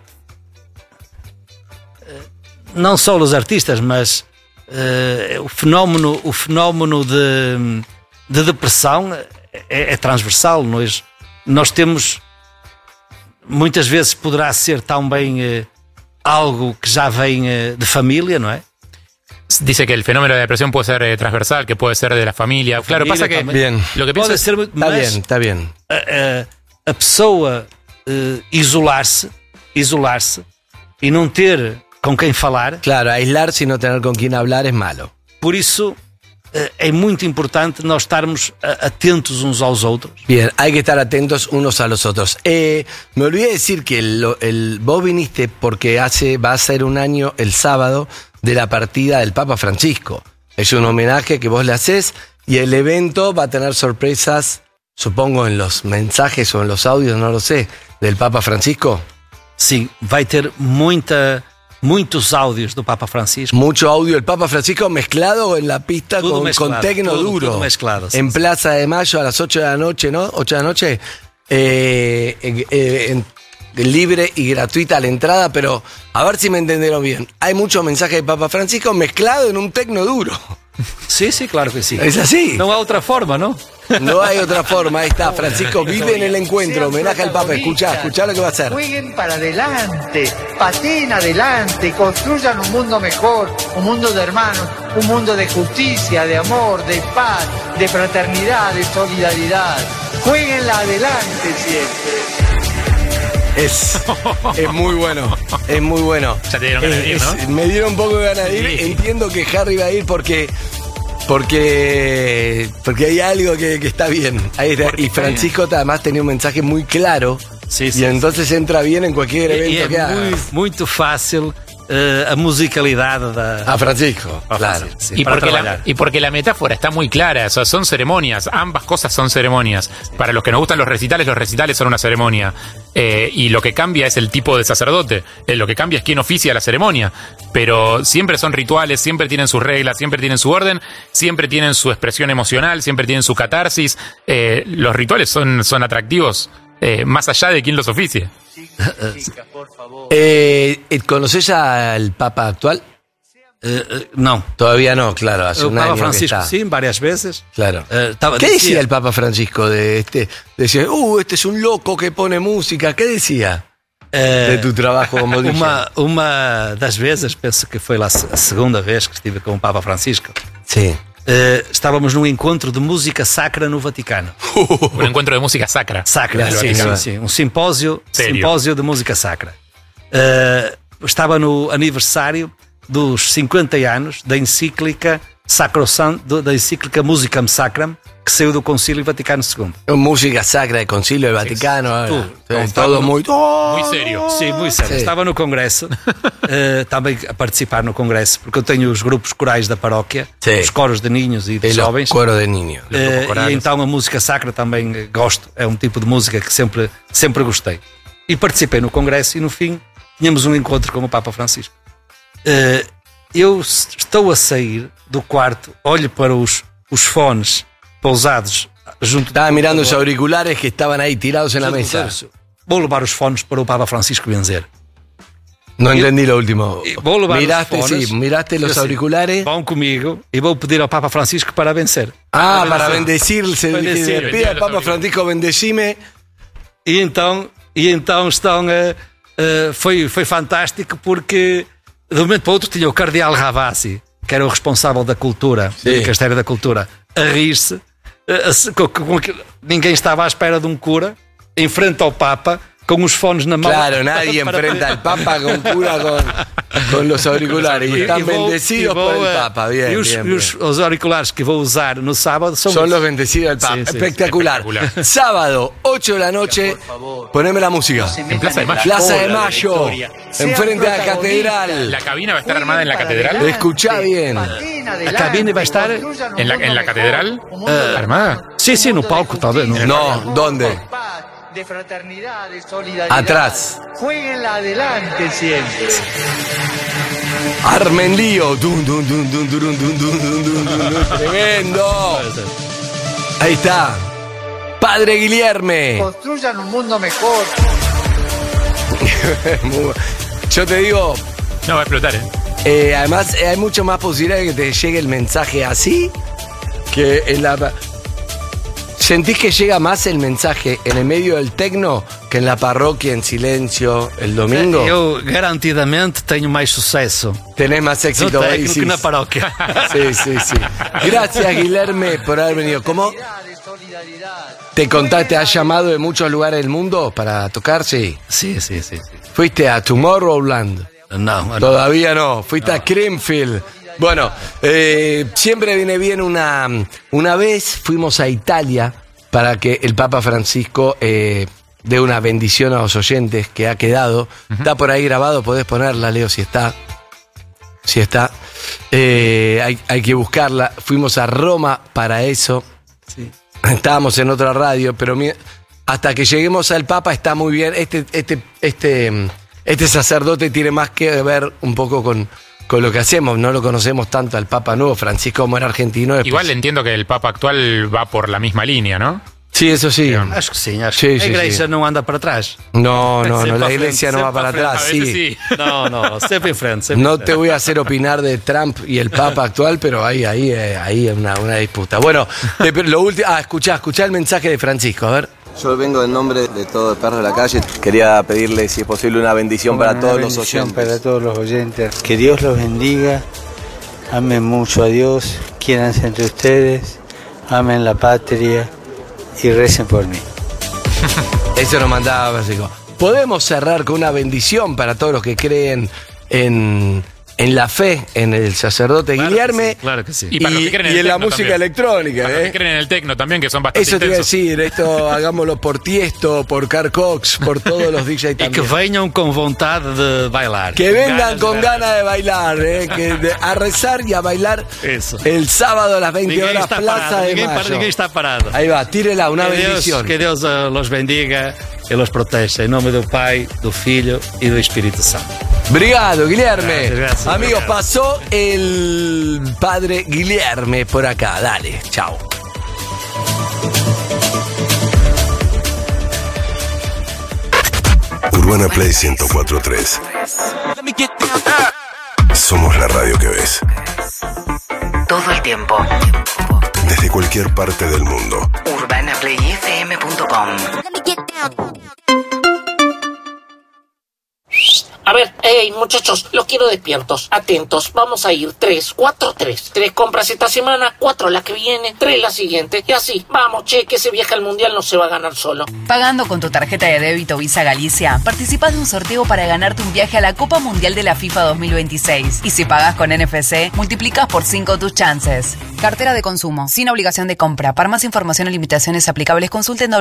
Não só os artistas, mas o fenómeno de depressão é transversal. Nós temos muitas vezes poderá ser também algo que já vem de família, não é? Dice que el fenómeno de depresión puede ser transversal, que puede ser de la familia. Claro, pasa que Bien. lo que pienso Pode ser, mas Está bien. a pessoa isolar-se e não ter com quem falar. Claro, aislarse y no tener con quién hablar es malo. Por isso é muito importante nós estarmos atentos uns aos outros. Bien, hay que estar atentos unos a los otros. Me olvidé decir que vos viniste porque va a ser un año el sábado de la partida del Papa Francisco. Es un homenaje que vos le haces y el evento va a tener sorpresas, supongo, en los mensajes o en los audios, no lo sé, del Papa Francisco. Sim, vai ter muitos áudios do Papa Francisco. Mucho audio del Papa Francisco mezclado en la pista Todo con mezclado, tecno todo- duro. todo mezclado, sí, en sí. Plaza de Mayo a las 8 de la noche, ¿no? 8 de la noche. Libre y gratuita la entrada, pero a ver si me entendieron bien. Hay muchos mensajes de Papa Francisco mezclado en un tecno duro. Sim, claro que sim. Es así. Não há outra forma, não? No hay otra forma. Ahí está. Francisco vive en el encuentro. Homenaje al Papa. Escuchá lo que va a hacer. Jueguen para adelante, pateen adelante, construyan un mundo mejor, un mundo de hermanos, un mundo de justicia, de amor, de paz, de fraternidad, de solidaridad. Jueguenla adelante siempre. Es muy bueno. Es muy bueno. Ya te dieron ganas de ir, ¿no? Me dieron un poco de ganas de ir. Sí. Entiendo que Harry va a ir porque hay algo que está bien. Ahí está. Y Francisco además tenía un mensaje muy claro. Y entonces entra bien en cualquier evento E que é hagas. muito fácil a musicalidade da. A Francisco, claro. Sim, Y para porque, trabalhar. y porque la metáfora está muy clara, o sea, son ceremonias, ambas cosas son ceremonias. Para los que nos gustan los recitales son una ceremonia. Y lo que cambia es el tipo de sacerdote, lo que cambia es quién oficia la ceremonia. Pero siempre son rituales, siempre tienen sus reglas, siempre tienen su orden, siempre tienen su expresión emocional, siempre tienen su catarsis. Los rituales son atractivos, más allá de quién los oficie. ¿Conocés al Papa actual? Não. Todavía no, claro, hace O un Papa año Francisco, que está. sim, várias vezes. Claro. Estava- ¿Qué decía dizia- el Papa Francisco de este? Decía, este es un loco que pone música. ¿Qué decía de tu trabajo como DJ? Uma das vezes, penso que foi lá a segunda vez que estive com o Papa Francisco. Sí. Estávamos num encontro de música sacra no Vaticano. Un encuentro de música sacra. Sacra, en el sim, Vaticano. sim. Um simpósio Sério? de música sacra. Estava no aniversário dos 50 anos da encíclica Sacrosanto, da encíclica Musicam Sacram, que saiu do Concílio Vaticano II. Música sacra del Concilio del Vaticano. Tudo. Todo muy... Muy serio. Sim, muito sério. Sim. Estava no congresso, também a participar no congresso, porque eu tenho os grupos corais da paróquia, Sim. os coros de ninhos e de El jovens. coro de niños. E então a música sacra também gosto, é um tipo de música que sempre gostei. E participei no congresso e no fim tínhamos um encontro com o Papa Francisco. Eu estou a sair do quarto, olho para os fones pousados junto. Estaba mirando los auriculares que estaban ahí tirados en la mesa. Vou levar os fones para o Papa Francisco benzer. No entendí lo último. Vou levar Miraste, os fones. sí, miraste los Eu, auriculares. Vão comigo e vou pedir ao Papa Francisco para vencer. Para bendecirse. Para Dije, bendecir. pide al Papa Francisco, bendecime. E então estão foi fantástico porque de um momento para o outro tinha o Cardeal Ravasi, que era o responsável da cultura, do Ministério da Cultura, a rir-se. Ninguém estava à espera de um cura em frente ao Papa com os fones na mão. Claro, nadie enfrenta al Papa con cura con los auriculares. Y están bendecidos por el Papa. Bien, os auriculares que vou usar no sábado son los bendecidos del Papa. Sí, sí, espectacular. Sábado, 8 de la noche. Poneme la música. En Plaza de Mayo. Plaza de Mayo. Enfrente a la catedral. ¿La cabina va a estar armada en la catedral? Escuchá bien. A cabine vai estar ¿En la catedral? ¿Armada? Sí, no palco, talvez. No, ¿dónde? De fraternidad, de solidaridad. Atrás. Jueguenla adelante siempre. Armen lío. Tremendo. Ahí está. Padre Guilherme. Construyan un mundo mejor. Yo te digo. No, va a explotar, Además, hay mucho más posibilidad de que te llegue el mensaje así que en la. ¿Sentís que llega más el mensaje en el medio del tecno que en la parroquia en silencio el domingo? Eu garantidamente tenho mais sucesso. Tenés más éxito no ahí, que na paróquia. Sí. Gracias, Guilherme, por haber venido. ¿Cómo? ¿Te contaste, has llamado de muchos lugares del mundo para tocar? Sí. Sí. ¿Fuiste a Tomorrowland? No. Todavía no. ¿Fuiste a Creamfield? Bueno, siempre viene bien una vez fuimos a Italia para que el Papa Francisco dé una bendición a los oyentes que ha quedado. Está por ahí grabado, podés ponerla, Leo, si está. Hay que buscarla. Fuimos a Roma para eso. Sí. Estábamos en otra radio, pero hasta que lleguemos al Papa está muy bien. Este sacerdote tiene más que ver un poco con lo que hacemos. No lo conocemos tanto al Papa nuevo, Francisco, como era argentino. Después. Igual entiendo que el Papa actual va por la misma línea, ¿no? Sí, eso sí. Acho que sim. A igreja não anda para trás. No, la iglesia no va para atrás. Sí. No, siempre en frente. No te voy a hacer opinar de Trump y el Papa actual, pero ahí es una disputa. Bueno, lo último. Escuchá el mensaje de Francisco, a ver. Yo vengo en nombre de todo el Perro de la Calle. Quería pedirle, si es posible, una bendición para todos los oyentes. Para todos los oyentes. Que Dios los bendiga. Amen mucho a Dios. Quiéranse entre ustedes. Amen la patria. Y recen por mí. Eso nos mandaba Francisco. Podemos cerrar con una bendición para todos los que creen en la fe, en el sacerdote Guilherme. Claro que sí. Y para los que creen en en la música también. electrónica. Para los que creen en el tecno también, que son bastante Eso te iba a intensos. decir, esto hagámoslo por Tiesto, por Carl Cox, por todos los DJs también. Y que vengan con vontade de bailar. Que vengan con ganas de bailar, a rezar y a bailar. Eso. El sábado a las 20 Ninguém horas, está Plaza parado, de ninguém Mayo. está parado. Ahí va, tírela, una bendición. Que Deus los bendiga e los proteja. Em nome do Pai, do Filho e do Espírito Santo. Obrigado, Guilherme. Gracias, Amigos, obrigado. pasó el padre Guilherme por acá. Dale, chao. Urbana Play 104.3. Somos la radio que ves. Todo el tiempo. Desde cualquier parte del mundo. UrbanaPlayFM.com. A ver, hey, muchachos, los quiero despiertos, atentos. Vamos a ir 3, 4, 3. 3 compras esta semana, 4 la que viene, 3 la siguiente. Y así, vamos, che, que ese viaje al mundial no se va a ganar solo. Pagando con tu tarjeta de débito Visa Galicia, participas de un sorteo para ganarte un viaje a la Copa Mundial de la FIFA 2026. Y si pagas con NFC, multiplicas por 5 tus chances. Cartera de consumo, sin obligación de compra. Para más información o limitaciones aplicables, consulten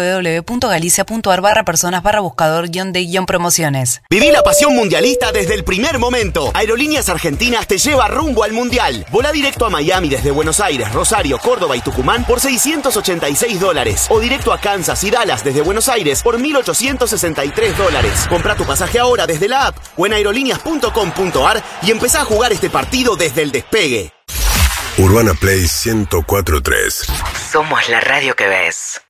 www.galicia.ar/personas/buscador-de-promociones. Viví la pasión mundialista desde el primer momento. Aerolíneas Argentinas te lleva rumbo al Mundial. Volá directo a Miami desde Buenos Aires, Rosario, Córdoba y Tucumán por $686. O directo a Kansas y Dallas desde Buenos Aires por $1.863. Comprá tu pasaje ahora desde la app o en aerolíneas.com.ar y empezá a jugar este partido desde el despegue. Urbana Play 104.3. Somos la radio que ves.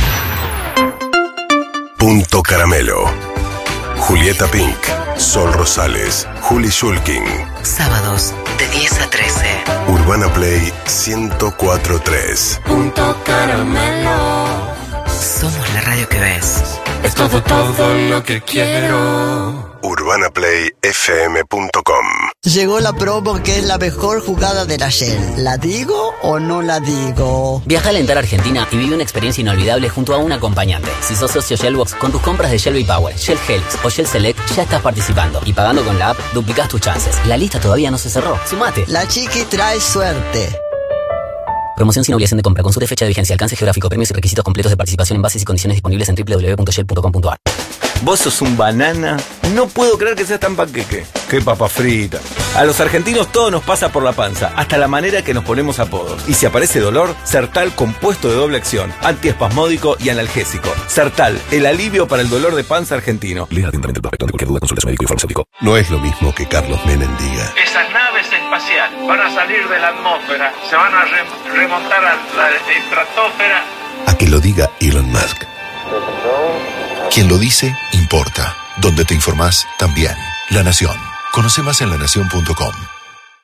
Punto Caramelo. Julieta Pink, Sol Rosales, Juli Shulkin. Sábados de 10 a 13. Urbana Play 104.3. Punto Caramelo. Somos la radio que ves. Es todo lo que quiero. UrbanaPlayFM.com. Llegó la promo que es la mejor jugada de la Shell. ¿La digo o no la digo? Viaja a Lentar Argentina y vive una experiencia inolvidable junto a un acompañante. Si sos socio Shellbox, con tus compras de Shell V-Power, Shell Helix o Shell Select ya estás participando. Y pagando con la app, duplicás tus chances. La lista todavía no se cerró. ¡Sumate! La chiqui trae suerte. Promoción sin obligación de compra. Consulte fecha de vigencia, alcance geográfico, premios y requisitos completos de participación en bases y condiciones disponibles en www.shell.com.ar. Vos sos un banana. No puedo creer que seas tan panqueque. Qué papa frita. A los argentinos todo nos pasa por la panza, hasta la manera que nos ponemos apodos. Y si aparece dolor, Sertal compuesto de doble acción, antiespasmódico y analgésico. Sertal, el alivio para el dolor de panza argentino. Lea atentamente el prospecto. Ante cualquier duda, consulte a su médico y farmacéutico. No es lo mismo que Carlos Menem diga. Esas naves espaciales van a salir de la atmósfera, se van a remontar a la estratosfera. A que lo diga Elon Musk. Quien lo dice, importa. Donde te informás, también. La Nación. Conoce más en lanación.com.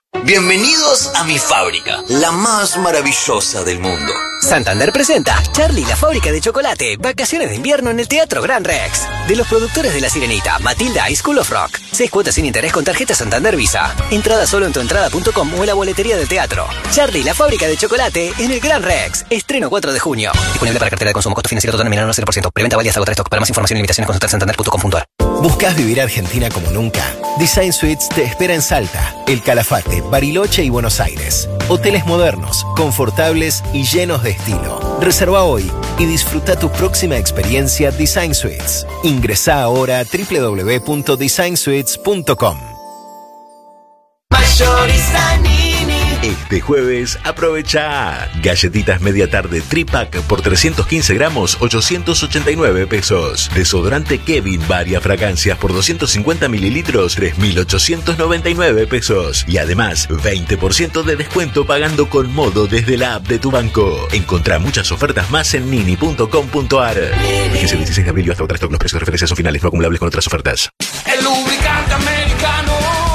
Bienvenidos a mi fábrica, la más maravillosa del mundo. Santander presenta Charlie, la fábrica de chocolate. Vacaciones de invierno en el Teatro Gran Rex. De los productores de La Sirenita, Matilda y School of Rock. 6 cuotas sin interés con tarjeta Santander Visa. Entrada solo en tuentrada.com o en la boletería del teatro. Charlie, la fábrica de chocolate en el Gran Rex. Estreno 4 de junio. Disponible para cartera de consumo. Costo financiero total nominal 0%. Preventa válida hasta agotar stock. Para más información y limitaciones consultar santander.com.ar. ¿Buscas vivir Argentina como nunca? Design Suites te espera en Salta, El Calafate, Bariloche y Buenos Aires. Hoteles modernos, confortables y llenos de estilo. Reserva hoy y disfruta tu próxima experiencia Design Suites. Ingresá ahora a www.designsuites.com. Este jueves aprovecha galletitas media tarde Tripack por 315 gramos, 889 pesos. Desodorante Kevin varia fragancias por 250 mililitros, 3.899 pesos. Y además 20% de descuento pagando con Modo desde la app de tu banco. Encontrá muchas ofertas más en nini.com.ar. Vigencia el 16 de abril y hasta agotar stock. Los precios de referencia son finales, no acumulables con otras ofertas. El lubricante americano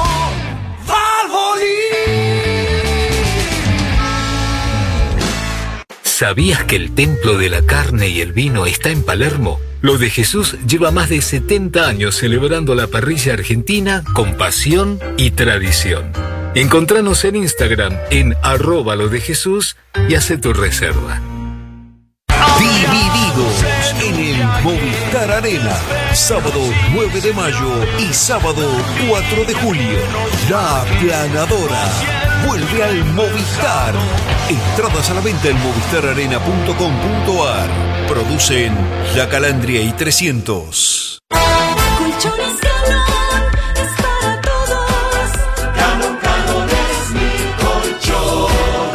¿Sabías que el templo de la carne y el vino está en Palermo? Lo de Jesús lleva más de 70 años celebrando la parrilla argentina con pasión y tradición. Encontranos en Instagram en @lodejesús y hace tu reserva. Divididos en el Movistar Arena. Sábado 9 de mayo y sábado 4 de julio. La Aplanadora vuelve al Movistar. Entradas a la venta en movistararena.com.ar. Producen La Calandria y 300. Colchones Galón es para todos. Galón es mi colchón.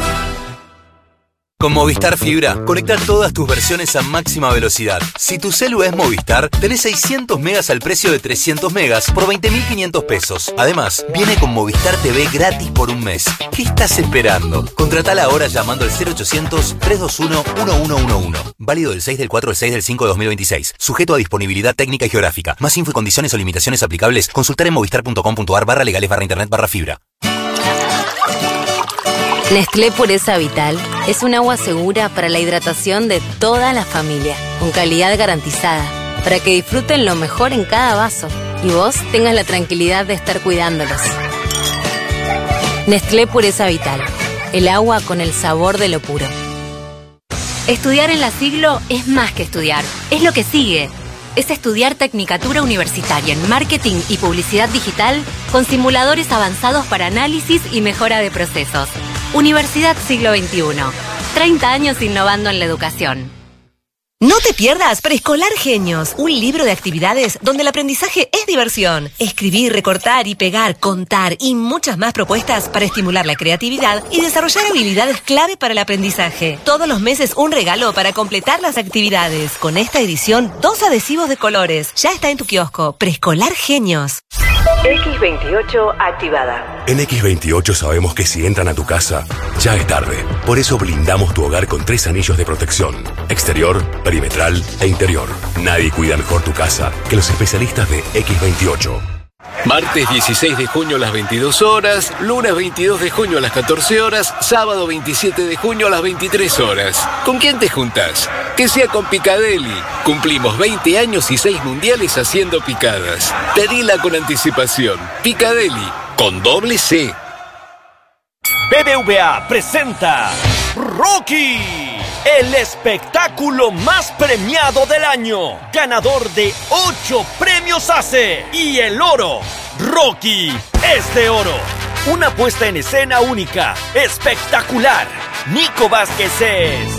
Con Movistar Fibra, conecta todas tus versiones a máxima velocidad. Si tu celu es Movistar, tenés 600 megas al precio de 300 megas por 20.500 pesos. Además, viene con Movistar TV gratis por un mes. ¿Qué estás esperando? Contratala ahora llamando al 0800-321-1111. Válido del 6 del 4 al 6 del 5 de 2026. Sujeto a disponibilidad técnica y geográfica. Más info y condiciones o limitaciones aplicables, consultar en movistar.com.ar/legales/internet/fibra. Nestlé Pureza Vital es un agua segura para la hidratación de toda la familia, con calidad garantizada, para que disfruten lo mejor en cada vaso y vos tengas la tranquilidad de estar cuidándolos. Nestlé Pureza Vital, el agua con el sabor de lo puro. Estudiar en La Siglo es más que estudiar, es lo que sigue. Es estudiar Tecnicatura Universitaria en Marketing y Publicidad Digital con simuladores avanzados para análisis y mejora de procesos. Universidad Siglo XXI. 30 años innovando en la educación. No te pierdas Preescolar Genios, un libro de actividades donde el aprendizaje es diversión. Escribir, recortar y pegar, contar y muchas más propuestas para estimular la creatividad y desarrollar habilidades clave para el aprendizaje. Todos los meses un regalo para completar las actividades. Con esta edición, 2 adhesivos de colores. Ya está en tu kiosco. Preescolar Genios. X28 activada. En X28 sabemos que si entran a tu casa, ya es tarde. Por eso blindamos tu hogar con 3 anillos de protección: exterior, perimetral e interior. Nadie cuida mejor tu casa que los especialistas de X28. Martes 16 de junio a las 22 horas, lunes 22 de junio a las 14 horas, sábado 27 de junio a las 23 horas. ¿Con quién te juntás? Que sea con Picadeli. Cumplimos 20 años y 6 mundiales haciendo picadas. Pedila con anticipación. Picadeli, con doble C. BBVA presenta Rocky, el espectáculo más premiado del año, ganador de 8 premios ACE y el oro. Rocky es de oro. Una puesta en escena única, espectacular. Nico Vázquez es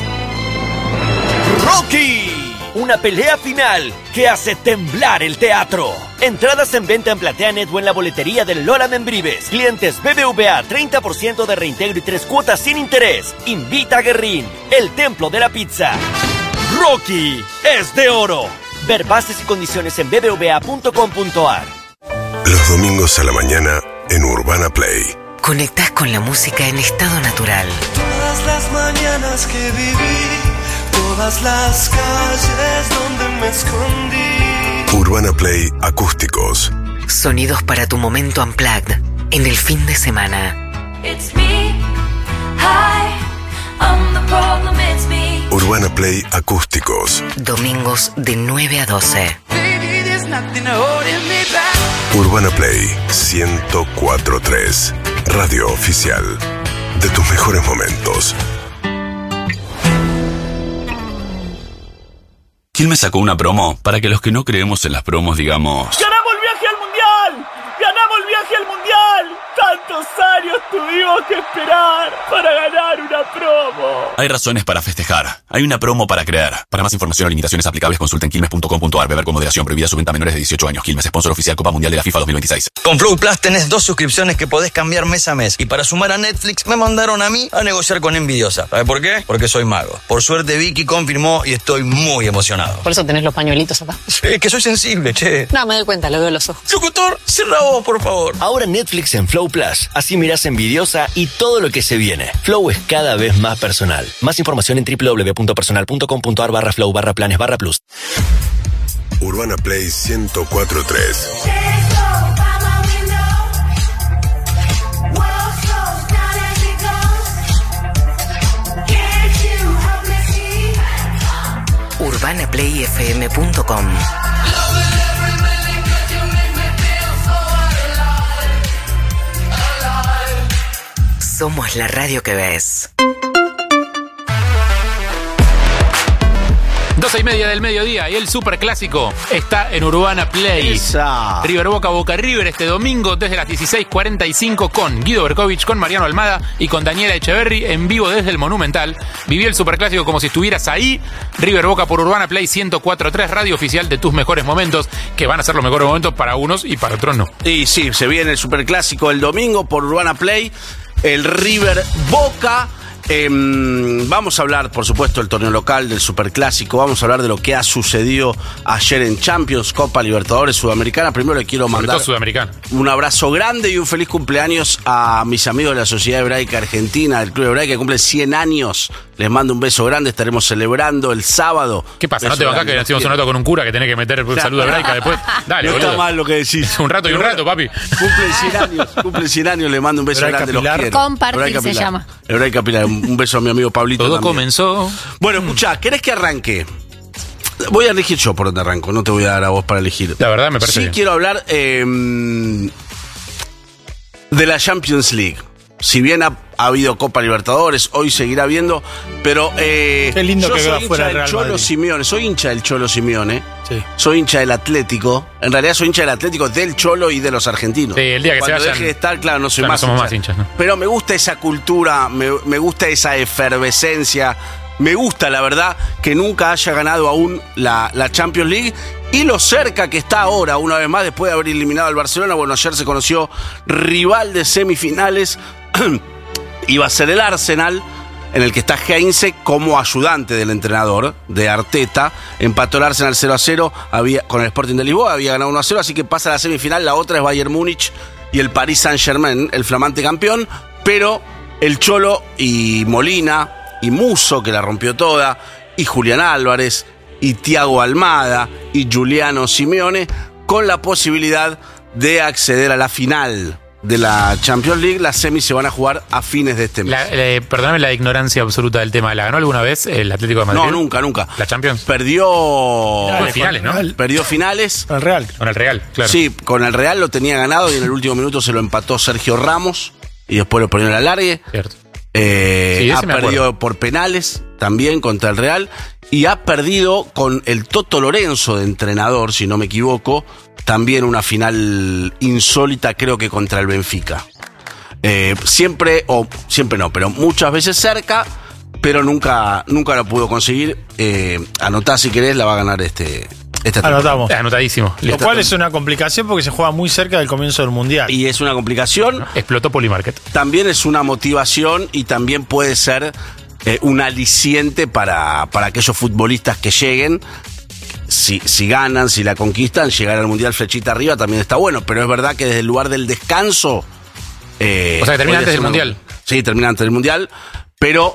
Rocky. Una pelea final que hace temblar el teatro. Entradas en venta en PlateaNet o en la boletería del Lola Membrives. Clientes BBVA, 30% de reintegro y 3 cuotas sin interés. Invita a Guerrín, el templo de la pizza. Rocky es de oro. Ver bases y condiciones en bbva.com.ar. Los domingos a la mañana en Urbana Play. Conectás con la música en estado natural. Todas las mañanas que viví, todas las calles donde me escondí. Urbana Play Acústicos. Sonidos para tu momento unplugged en el fin de semana. It's me. Hi, I'm the problem, it's me. Urbana Play Acústicos. Domingos de 9 a 12. Baby, there's nothing holding me back. Urbana Play 104.3. Radio oficial de tus mejores momentos. Quilmes sacó una promo para que los que no creemos en las promos digamos... ¡Ganamos el viaje al Mundial! ¡Ganamos el viaje al Mundial! ¡Tantos años tuvimos que esperar para ganar una promo! Hay razones para festejar. Hay una promo para creer. Para más información o limitaciones aplicables, consulten quilmes.com.ar. Beber con moderación. Prohibida su venta a menores de 18 años. Quilmes, sponsor oficial Copa Mundial de la FIFA 2026. Con Flow Plus tenés 2 suscripciones que podés cambiar mes a mes. Y para sumar a Netflix me mandaron a mí a negociar con Envidiosa. ¿Sabes por qué? Porque soy mago. Por suerte Vicky confirmó y estoy muy emocionado. Por eso tenés los pañuelitos acá. Es que soy sensible, che. No, me doy cuenta, lo veo en los ojos. Locutor, cierra vos, por favor. Ahora Netflix en Flow Plus. Así mirás Envidiosa y todo lo que se viene. Flow es cada vez más personal. Más información en www.personal.com.ar/flow/planes/plus. Urbana Play 104.3. UrbanaPlayFM.com. Somos la radio que ves. 12:30 del mediodía y el superclásico está en Urbana Play. Esa. River Boca River este domingo desde las 16:45 con Guido Berkovich, con Mariano Almada y con Daniela Echeverry en vivo desde el Monumental. Viví el superclásico como si estuvieras ahí. River Boca por Urbana Play 104.3, radio oficial de tus mejores momentos, que van a ser los mejores momentos para unos y para otros no. Y sí, se viene el superclásico el domingo por Urbana Play. El River Boca. Vamos a hablar, por supuesto, del torneo local, del superclásico. Vamos a hablar de lo que ha sucedido ayer en Champions, Copa Libertadores Sudamericana. Primero le quiero mandar un abrazo grande y un feliz cumpleaños a mis amigos de la Sociedad Hebraica Argentina, del Club Hebraica, que cumple 100 años. Les mando un beso grande, estaremos celebrando el sábado. ¿Qué pasa? ¿No te bancás que hacemos un rato con un cura que tenés que meter un saludo hebraica después? Dale, no boludo. está mal lo que decís. Un rato y un rato, papi. Cumplen 100 años, le mando un beso grande, los quiero. Compartir se llama. Hebraica Pilar, un beso a mi amigo Pablito. Todo también. comenzó. Bueno, escuchá, ¿querés que arranque? Voy a elegir yo por dónde arranco, no te voy a dar a vos para elegir. La verdad me parece bien. Quiero hablar de la Champions League. Si bien ha habido Copa Libertadores, hoy seguirá habiendo, pero qué lindo yo que soy fuera hincha del Real Cholo Madrid. Simeone, soy hincha del Cholo Simeone. Sí. Soy hincha del Atlético. En realidad soy hincha del Atlético, del Cholo y de los argentinos. Sí, el día que cuando se vayan, deje de estar, claro, no soy claro, más somos hincha. más hinchas, ¿no? Pero me gusta esa cultura, me gusta esa efervescencia. Me gusta, la verdad, que nunca haya ganado aún la Champions League. Y lo cerca que está ahora, una vez más, después de haber eliminado al Barcelona. Bueno, ayer se conoció rival de semifinales. Iba a ser el Arsenal, en el que está Heinze como ayudante del entrenador, de Arteta. Empató el Arsenal 0-0 con el Sporting de Lisboa, había ganado 1-0, así que pasa a la semifinal. La otra es Bayern Múnich y el Paris Saint-Germain, el flamante campeón. Pero el Cholo y Molina y Musso, que la rompió toda, y Julián Álvarez, y Thiago Almada, y Giuliano Simeone, con la posibilidad de acceder a la final de la Champions League. Las semis se van a jugar a fines de este mes. Perdóname la ignorancia absoluta del tema. ¿La ganó alguna vez el Atlético de Madrid? No, nunca. ¿La Champions? Perdió finales, ¿no? Perdió finales. Con el Real. Con el Real, claro. Sí, con el Real lo tenía ganado y en el último minuto se lo empató Sergio Ramos y después lo ponió en la alargue. Cierto. Ha perdido por penales también contra el Real y ha perdido con el Toto Lorenzo de entrenador, si no me equivoco, también una final insólita, creo que contra el Benfica. Siempre no, pero muchas veces cerca, pero nunca lo pudo conseguir. Anotá si querés, la va a ganar esta temporada. Anotamos. Anotadísimo. Lo cual es una complicación porque se juega muy cerca del comienzo del Mundial. Y es una complicación. Explotó Polymarket. También es una motivación y también puede ser un aliciente para aquellos futbolistas que lleguen. Si ganan, si la conquistan, llegar al Mundial flechita arriba también está bueno. Pero es verdad que desde el lugar del descanso... o sea, que termina antes del Mundial. Sí, termina antes del Mundial. Pero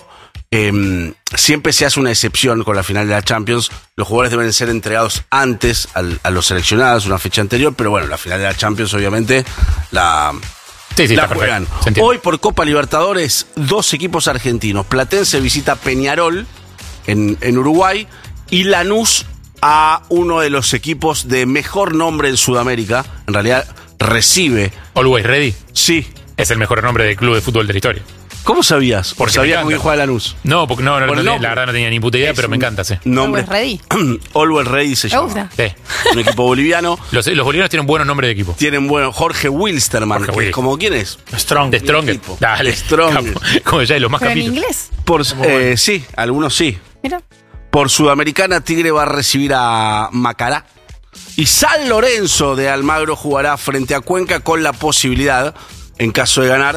siempre se hace una excepción con la final de la Champions. Los jugadores deben ser entregados antes a los seleccionados, una fecha anterior. Pero bueno, la final de la Champions obviamente la Sí, la está juegan. perfecto. Se entiende. Hoy por Copa Libertadores, 2 equipos argentinos. Platense visita Peñarol en Uruguay y Lanús a uno de los equipos de mejor nombre en Sudamérica. En realidad recibe. Always Ready. Sí. Es el mejor nombre de club de fútbol de la historia. ¿Cómo sabías? Porque sabía me con quién encanta. juega Lanús. No, porque no, Por el nombre. la verdad no tenía ni puta idea, pero me encanta, sí. Nombre. Always Ready. Always Ready se Me llama. gusta. Sí. Un equipo boliviano. Los bolivianos tienen buenos nombres de equipo. Tienen bueno. Jorge Wilstermann. Jorge que Wil. es como quién es. Strong. De Strong. Dale. Strong. Como ya de los más Pero en capitos. inglés. Sí, algunos sí. Mira. Por Sudamericana, Tigre va a recibir a Macará. Y San Lorenzo de Almagro jugará frente a Cuenca con la posibilidad, en caso de ganar,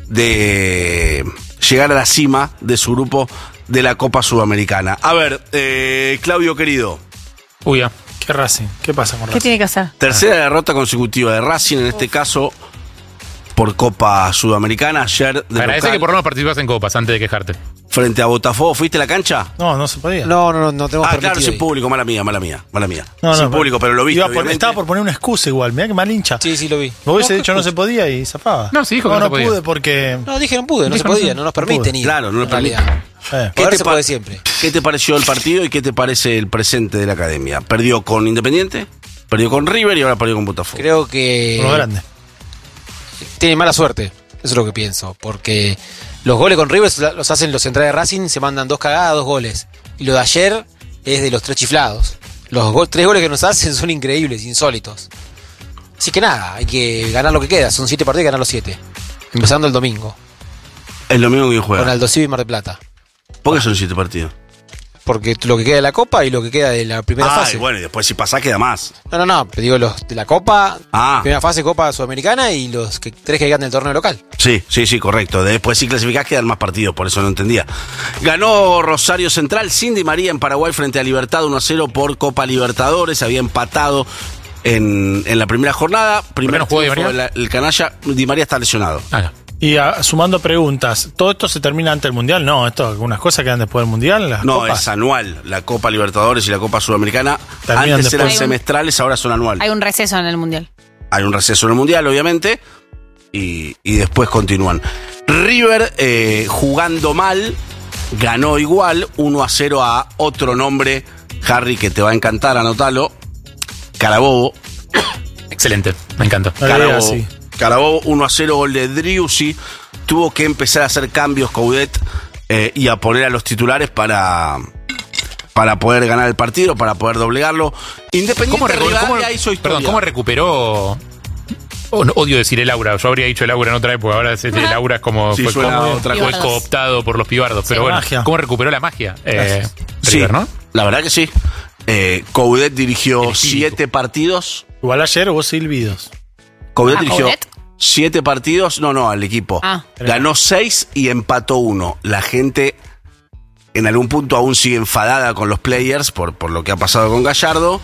de llegar a la cima de su grupo de la Copa Sudamericana. A ver, Claudio querido. Uy, ya. ¿Qué Racing? ¿Qué pasa con ¿Qué Racing? tiene que hacer? Tercera derrota consecutiva de Racing, en este caso por Copa Sudamericana. Ayer de Agradece local, que por lo menos participas en copas antes de quejarte. frente a Botafogo. ¿Fuiste a la cancha? No se podía. No tenemos Claro, permitido sin ir. público, mala mía. No, Sin público, pero lo viste, obviamente. estaba por poner una excusa igual. Mirá que mal hincha. Sí, lo vi. Me hubiese dicho no se podía y zafaba. No, sí dijo que no se podía. pude porque... No, dije no pude, no se Dijo, podía, no nos permiten ir. Claro, no lo en realidad. permiten. Poder se puede siempre. ¿Qué te pareció el partido y qué te parece el presente de la academia? ¿Perdió con Independiente? ¿Perdió con River y ahora perdió con Botafogo? Creo que Por lo grande. tiene mala suerte. Eso es lo que pienso. Porque los goles con River los hacen los centrales de Racing, se mandan 2 cagadas, 2 goles. Y lo de ayer es de los 3 chiflados. Los 3 goles que nos hacen son increíbles, insólitos. Así que nada, hay que ganar lo que queda. Son 7 partidos y ganar los 7. Empezando el domingo. El domingo que juega. Con Aldo Civi y Mar del Plata. ¿Por qué son 7 partidos? Porque lo que queda de la Copa y lo que queda de la primera fase. Bueno, y después si pasás queda más. No, te digo los de la Copa, Ah. primera fase Copa Sudamericana y los 3 que quedan del torneo local. Sí, correcto. Después si clasificás quedan más partidos, por eso no entendía. Ganó Rosario Central, sin Di María en Paraguay frente a Libertad 1-0 por Copa Libertadores. Había empatado en la primera jornada. Primer no jugó Di triunfo María? el canalla. Di María está lesionado. Y sumando preguntas, ¿todo esto se termina antes del Mundial? No, algunas cosas quedan después del Mundial. Las No, copas. es anual. La Copa Libertadores y la Copa Sudamericana Terminan antes eran después. semestrales, ahora son anuales. Hay un receso en el Mundial. Hay un receso en el Mundial, obviamente, y después continúan. River, jugando mal, ganó igual, 1-0 a otro nombre, Harry, que te va a encantar, anotalo, Carabobo. Excelente, me encanta. Carabobo, Carabobo 1-0, gol de Driussi. Tuvo que empezar a hacer cambios Coudet y a poner a los titulares para poder ganar el partido, para poder doblegarlo. Independiente Rivadavia hizo historia. ¿Cómo recuperó? Odio decir el aura. Yo habría dicho el aura en otra época. Ahora el aura es como Sí, fue suena a otra fue cosa. cooptado por los pibardos. Pero bueno, magia. ¿cómo recuperó la magia? Sí, River, ¿no? la verdad que sí. Coudet dirigió 7 partidos. Igual ayer hubo silbidos. Coudet dirigió ¿Coudet? 7 partidos. No, al equipo. Ah. Ganó 6 y empató 1. La gente en algún punto aún sigue enfadada con los players por lo que ha pasado con Gallardo.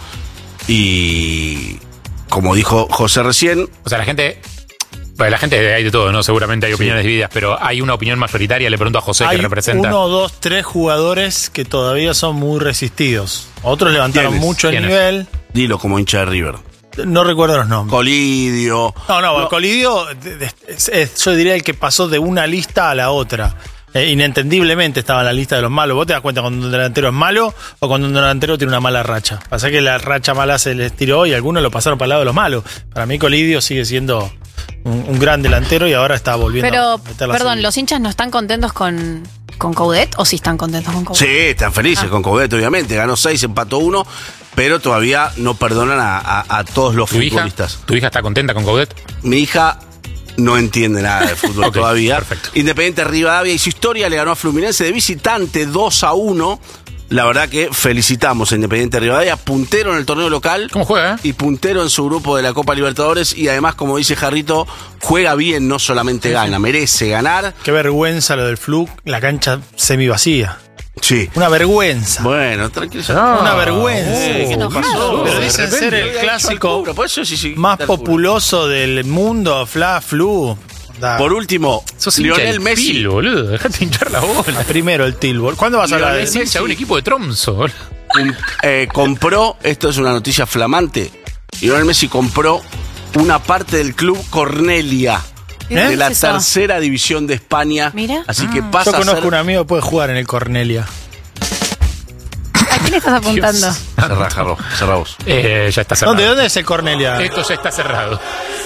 Y como dijo José recién, O sea, la gente hay de todo, ¿no? Seguramente hay opiniones divididas, pero hay una opinión mayoritaria. Le pregunto a José, Hay que representa. 1, 2, 3 jugadores que todavía son muy resistidos. Otros levantaron ¿Quiénes? mucho el ¿Quiénes? nivel. dilo como hincha de River. No recuerdo los nombres. Colidio. No, Colidio es, yo diría, el que pasó de una lista a la otra. Inentendiblemente estaba en la lista de los malos. ¿Vos te das cuenta cuando un delantero es malo o cuando un delantero tiene una mala racha? Pasa que la racha mala se les tiró y algunos lo pasaron para el lado de los malos. Para mí Colidio sigue siendo un gran delantero y ahora está volviendo Pero, a meter la perdón, segunda. ¿los hinchas no están contentos con Coudet o sí están contentos con Coudet? Sí, están felices con Coudet, obviamente. Ganó 6, empató 1, pero todavía no perdonan a todos los futbolistas. ¿Tu hija está contenta con Coudet? Mi hija no entiende nada de fútbol Ok, todavía. perfecto. Independiente Rivadavia hizo historia, le ganó a Fluminense de visitante 2-1. La verdad que felicitamos a Independiente Rivadavia, puntero en el torneo local. ¿Cómo juega? Y puntero en su grupo de la Copa Libertadores. Y además, como dice Jarrito, juega bien, no solamente gana, merece ganar. Qué vergüenza lo del Flu, la cancha semi vacía. Sí. Una vergüenza. Bueno, tranquilo. Una vergüenza. enojado. Pero dicen ser el clásico Por eso sí, más tal populoso del mundo, Flu. Por último, Sos hincha Lionel del Messi. Pilo, boludo. Dejate hinchar la bola. Primero el Tilburg. ¿Cuándo vas a hablar de Es hincha de un equipo de Tromso, boludo. Compró, esto es una noticia flamante, Lionel Messi compró una parte del club Cornelia de la ¿Eso? tercera división de España. Mira. Así que pasa Yo a conozco ser... un amigo que puede jugar en el Cornelia. ¿A quién estás apuntando? Cerrá vos. Ya está cerrado. ¿Dónde es el Cornelia? Esto ya está cerrado.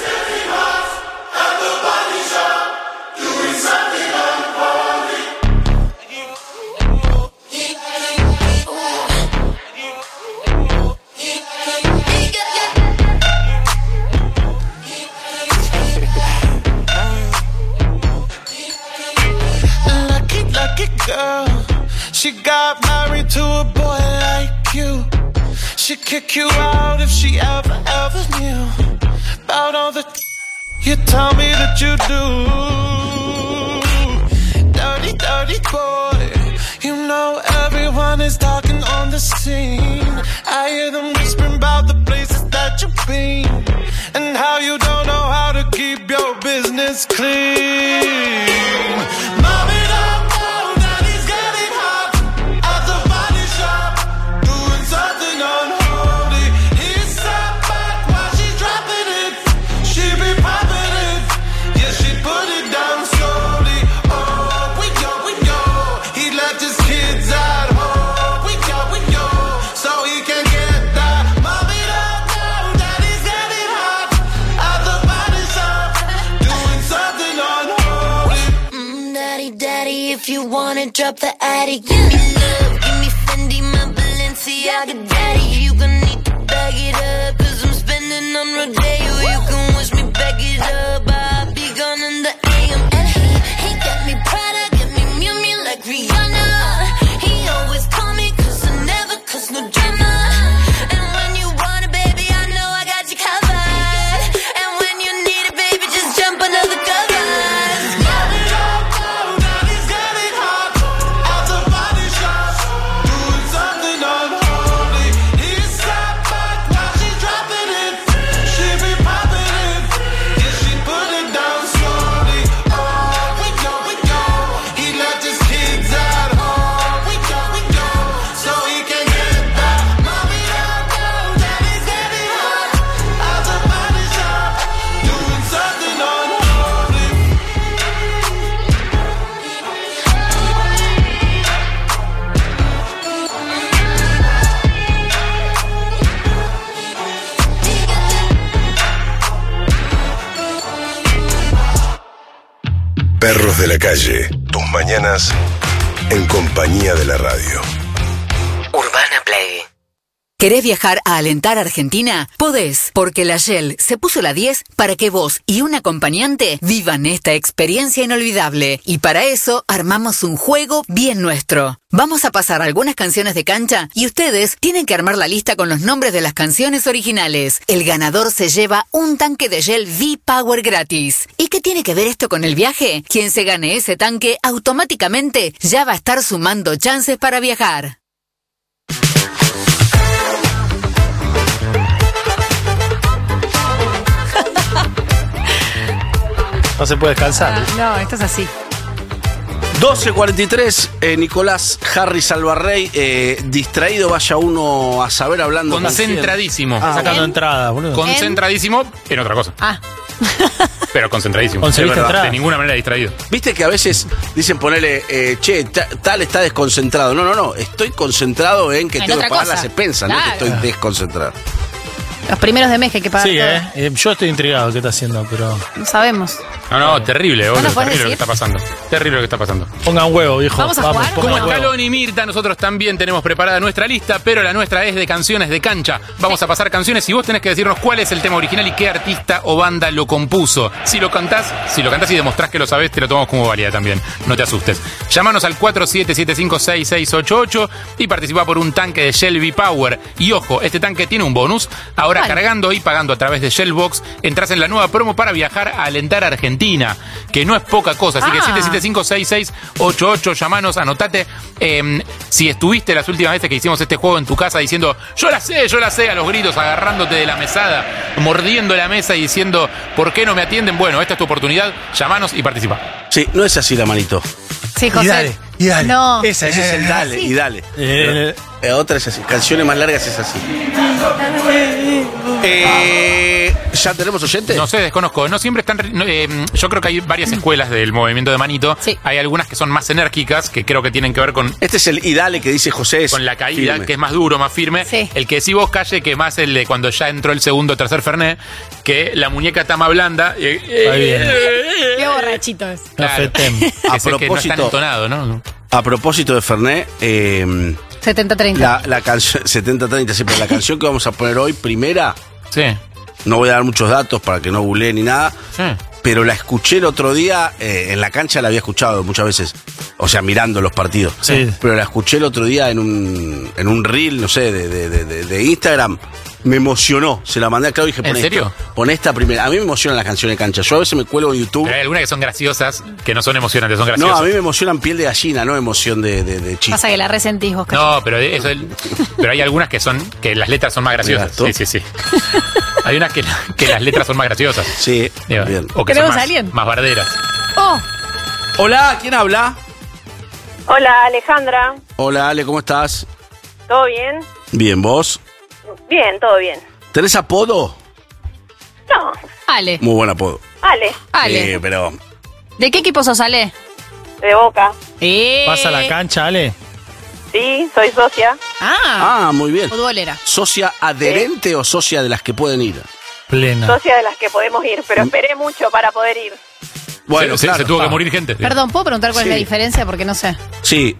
Lucky girl, she got married to a boy like you. She'd kick you out if she ever knew about all the you tell me that you do. Dirty, dirty boy, you know everyone is talking on the scene. I hear them whispering about the places that you've been and how you don't know how to keep your business clean. Mommy, don't know that he's getting hot at the body shop, doing something unholy. He sat back while she's dropping it. She be popping it, yeah, she put it down slowly. Oh, we go. He left his kids at home. We go, so he can get that. Mommy, don't know that he's getting hot at the body shop, doing something unholy. Daddy, if you wanna drop the attic, give me love, give me Fendi, my Balenciaga, daddy. You gon' need to bag it up, 'cause I'm spending on Rodeo. You can wish me back it up, I'll be gone in the AM. And he got me Prada, got me Miu Miu like Rihanna. He always call me 'cause I never cause no drama. And when you want it, baby, I know I got you covered. And when you need it, baby, just jump under the covers. Perros de la calle, tus mañanas en compañía de la radio. Urbana Play. ¿Querés viajar a Alentar Argentina? Podés, porque la Shell se puso la 10 para que vos y un acompañante vivan esta experiencia inolvidable. Y para eso armamos un juego bien nuestro. Vamos a pasar algunas canciones de cancha y ustedes tienen que armar la lista con los nombres de las canciones originales. El ganador se lleva un tanque de Shell V-Power gratis. ¿Y qué tiene que ver esto con el viaje? Quien se gane ese tanque automáticamente ya va a estar sumando chances para viajar. No se puede descansar. No, esto es así. 12:43, Nicolás Harris Alvarrey, distraído, vaya uno a saber hablando. Concentradísimo. Sacando entradas, boludo. Concentradísimo en otra cosa. Pero concentradísimo. Conseguiste De verdad, entrada. de ninguna manera distraído. Viste que a veces dicen ponerle, che, tal está desconcentrado. No, estoy concentrado en que En tengo que otra pagar cosa. las expensas, no Claro. que estoy desconcentrado. Los primeros de mes que hay que pagar. Sí, todo. yo estoy intrigado qué está haciendo, pero... No sabemos. No, terrible, boludo. ¿No lo podés Terrible lo que decir? está pasando. Terrible lo que está pasando. Pongan huevo, viejo. ¿Vamos a jugar? Como pongan huevo. Escalón y Mirta, nosotros también tenemos preparada nuestra lista, pero la nuestra es de canciones de cancha. Vamos a pasar canciones y vos tenés que decirnos cuál es el tema original y qué artista o banda lo compuso. Si lo cantás y demostrás que lo sabés, te lo tomamos como válida también. No te asustes. Llámanos al 47756688 y participá por un tanque de Shell V-Power. Y ojo, este tanque tiene un bonus. Ahora ¿Cuál? cargando y pagando a través de Shellbox, entras en la nueva promo para viajar a Alentar Argentina, que no es poca cosa. Así que 7756688, llamanos, anotate. Si estuviste las últimas veces que hicimos este juego en tu casa diciendo yo la sé, a los gritos, agarrándote de la mesada, mordiendo la mesa y diciendo ¿por qué no me atienden? Bueno, esta es tu oportunidad, llamanos y participa. Sí, no es así la manito. Sí, José. Y dale. No. Ese Ese es el dale, Sí. y dale. Otra es así, canciones más largas es así. ¿Ya tenemos oyentes? No sé, desconozco. No siempre están. Yo creo que hay varias escuelas del movimiento de manito. Sí. Hay algunas que son más enérgicas, que creo que tienen que ver con. Este es el Idale que dice José. Con la caída, firme. que es más duro, más firme. Sí. El que decís vos, Calle, que más el de cuando ya entró el segundo o tercer Fernet, que la muñeca está más blanda. Ahí viene. Qué borrachito es. Claro. Cafetem. Que sé que no es tan entonado, ¿no? A propósito de Fernet, 70-30. la canción 70-30, sí, pero la canción que vamos a poner hoy, primera, Sí. no voy a dar muchos datos para que no googleen ni nada, Sí. pero la escuché el otro día, en la cancha la había escuchado muchas veces, o sea, mirando los partidos. Sí. Pero la escuché el otro día en un reel, no sé, de Instagram. Me emocionó, se la mandé a Claudio y dije, ¿En serio? Pon esta primera. A mí me emocionan las canciones de cancha. Yo a veces me cuelgo en YouTube. Pero hay algunas que son graciosas, que no son emocionantes, son No, graciosas. a mí me emocionan piel de gallina, no emoción de chiste. Pasa que la resentís vos, Calle. No, pero pero hay algunas que las letras son más graciosas. Mira, Sí. Hay unas que las letras son más graciosas. Sí, Digo, bien. o que son ¿Tenemos a más, alguien? más barderas. Oh, Hola, ¿quién habla? Hola, Alejandra. Hola, Ale, ¿cómo estás? ¿Todo bien? Bien, ¿vos? Bien, todo bien. ¿Tenés apodo? No, Ale. Muy buen apodo. Ale. Pero ¿De qué equipo sos, Ale? De Boca. ¿Vas a la cancha, Ale? Sí, soy socia. Ah, muy bien. futbolera. ¿Socia adherente o socia de las que pueden ir? Plena. Socia de las que podemos ir, pero esperé mucho para poder ir. Bueno, se claro. tuvo que morir gente. Perdón, ¿puedo preguntar cuál es Sí. la diferencia? Porque no sé. Sí,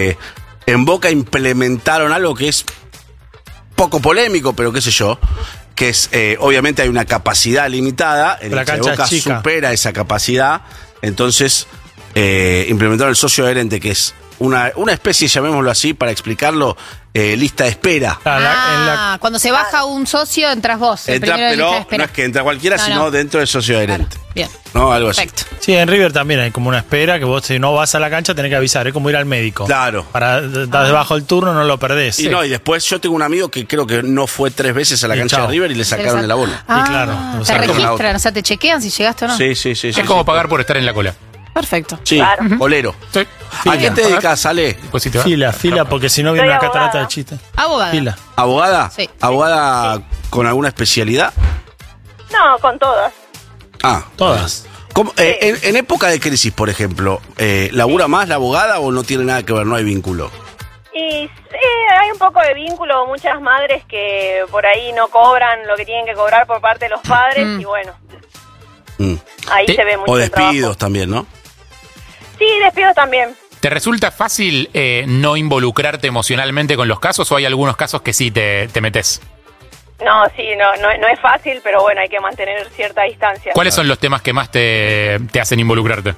en Boca implementaron algo que es poco polémico, pero qué sé yo, que es, obviamente hay una capacidad limitada, el La hincha de cancha Boca es chica. supera esa capacidad, entonces implementaron el socio adherente, que es una especie, llamémoslo así, para explicarlo, lista de espera. Cuando se baja un socio, entras vos. el Entra, primero de pero lista de espera. no es que entra cualquiera, No, sino no. dentro del socio adherente. Bien. ¿No? Algo así. Perfecto. Sí, en River también hay como una espera que vos si no vas a la cancha tenés que avisar, es como ir al médico. Claro. Para estar debajo del turno no lo perdés. Y no, y después yo tengo un amigo que creo que no fue 3 veces a la Y cancha chao. de River y le sacaron el abono. Ah, claro, te sacaron la registran, o sea, te chequean si llegaste o no. Sí. Es como pagar por estar en la cola. Perfecto. Sí, Claro. bolero. Sí. ¿A qué te dedicas, Ale? Pues sí te va. Fila, porque si no viene Soy una catarata abogada. de chiste. Abogada. Fila. ¿Abogada? Sí. ¿Abogada con alguna especialidad? No, con todas. Ah, Todas. ¿cómo? En época de crisis, por ejemplo, ¿labura más la abogada o no tiene nada que ver, no hay vínculo? Y sí, hay un poco de vínculo, muchas madres que por ahí no cobran lo que tienen que cobrar por parte de los padres y bueno, Mm. ahí se ve mucho O el despidos trabajo. también, ¿no? Sí, despidos también. ¿Te resulta fácil no involucrarte emocionalmente con los casos o hay algunos casos que sí te metes? No, sí, no es fácil, pero bueno, hay que mantener cierta distancia. ¿Cuáles son los temas que más te hacen involucrarte?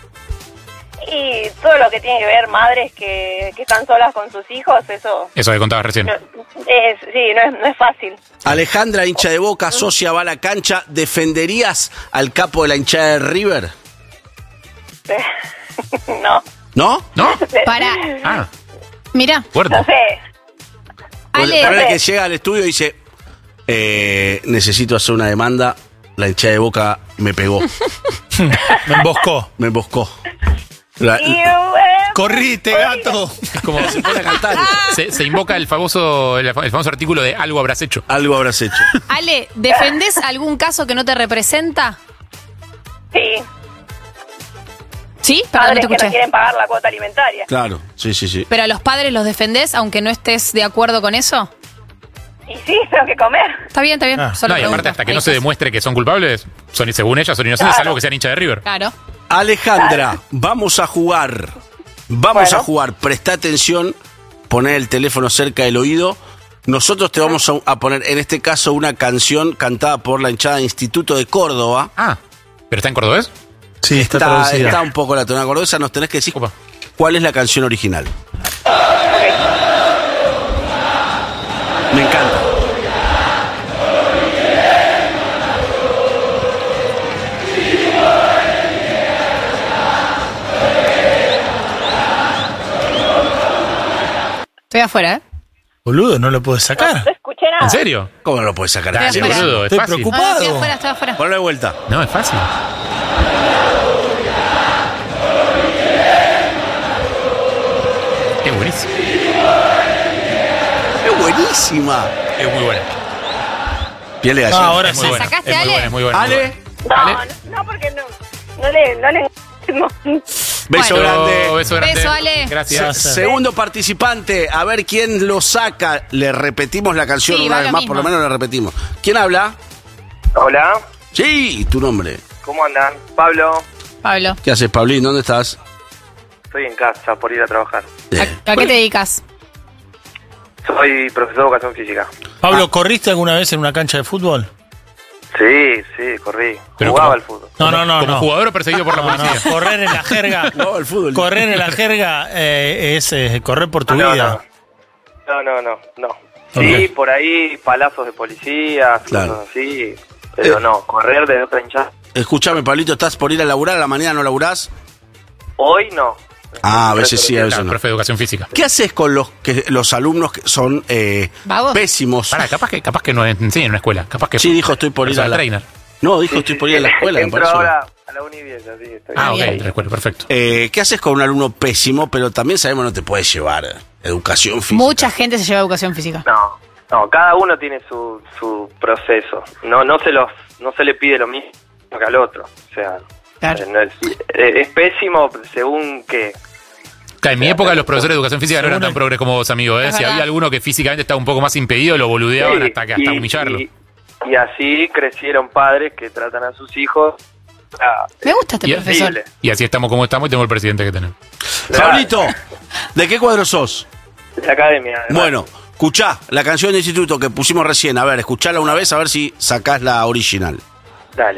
Y todo lo que tiene que ver madres que están solas con sus hijos, eso Eso que contabas recién. no es fácil. Alejandra, hincha de Boca, socia, va a la cancha. ¿Defenderías al capo de la hinchada de River? No. ¿No? ¿No? Pará. Ah, Mirá. fuerte. No sé. Ale. Ponele que llega al estudio y dice, necesito hacer una demanda, la hinchada de Boca me pegó. Me emboscó. Me emboscó. Corrite, gato. Es como Se pone a cantar. se invoca el famoso artículo de algo habrás hecho. Algo habrás hecho. Ale, ¿defendés algún caso que no te representa? Sí. ¿Sí? Perdón, no Padres te que no escuché. quieren pagar la cuota alimentaria. Claro, sí. ¿Pero a los padres los defendés aunque no estés de acuerdo con eso? Y sí, tengo que comer. Está bien. Solo No, y aparte, pregunto. hasta que Ahí no se estás. demuestre que son culpables, según ellas son inocentes, Claro. salvo que sean hinchas de River. Claro. Alejandra, vamos a jugar. Vamos a jugar. Presta atención, poner el teléfono cerca del oído. Nosotros te vamos a poner, en este caso, una canción cantada por la hinchada de Instituto de Córdoba. Ah, ¿pero está en cordobés? Sí, está traducida. Está un poco la tonada cordobesa. Nos tenés que decir Opa. cuál es la canción original. Me encanta. Estoy afuera, ¿eh? Boludo, no lo puedes sacar. No escuché nada. ¿En serio? ¿Cómo no lo puedes sacar? Dale, Estoy afuera. boludo, es Estoy fácil. preocupado. No, estoy afuera. Ponlo de vuelta. No, es fácil. Es buenísimo. Es buenísima. Es muy buena. Piel de gallina. Ah, ahora Es sí. muy buena, ¿Sacaste, es muy Ale? buena, es muy buena. Ale, No, porque no le beso grande. Beso grande. Beso, Ale. Gracias. Segundo participante, a ver quién lo saca. Le repetimos la canción Sí, una va vez lo más, mismo. por lo menos la repetimos. ¿Quién habla? Hola, Sí, tu nombre. ¿cómo andan? Pablo, Pablo, ¿Qué haces, Pablín? ¿Dónde estás? estoy en casa por ir a trabajar. ¿a qué te dedicas? Soy profesor de educación física. Pablo, ¿corriste alguna vez en una cancha de fútbol? Sí, corrí. Pero Jugaba como- al fútbol. No. ¿Como jugador o perseguido por la policía? Correr en la jerga. No, el fútbol. Correr en la jerga es correr por tu No, vida. No. Sí, por ahí palazos de policía, Claro. cosas así, pero no, correr de otra hinchada. Escúchame, Pablito, ¿estás por ir a laburar? ¿A la mañana no laburás? Hoy no. Ah, a veces sí, a veces Claro, no. profe de educación física. ¿Qué haces con los alumnos que son ¿Vagos? pésimos? Pará, capaz que no enseña en una escuela. Capaz que Sí, dijo estoy por ir a personal la... trainer. No, dijo estoy por ir a la escuela, me Entro parece. ahora a la Univies, así que estoy. Ah, ok, bien. de la escuela, perfecto. ¿Qué haces con un alumno pésimo? Pero también sabemos no te puedes llevar educación física. Mucha gente se lleva educación física. No, cada uno tiene su proceso. No se le pide lo mismo que al otro. O sea, Claro. no es pésimo según que... En mi época los profesores de educación física no eran tan progres como vos, amigo. Es Si verdad. había alguno que físicamente estaba un poco más impedido, lo boludeaban Sí, hasta humillarlo. Y así crecieron padres que tratan a sus hijos. Me gusta este Y- profesor. Y así estamos como estamos y tenemos el presidente que tenemos. Pablito, ¿de qué cuadro sos? La academia. además. Bueno, escuchá la canción de instituto que pusimos recién. A ver, escuchala una vez a ver si sacás la original. Dale.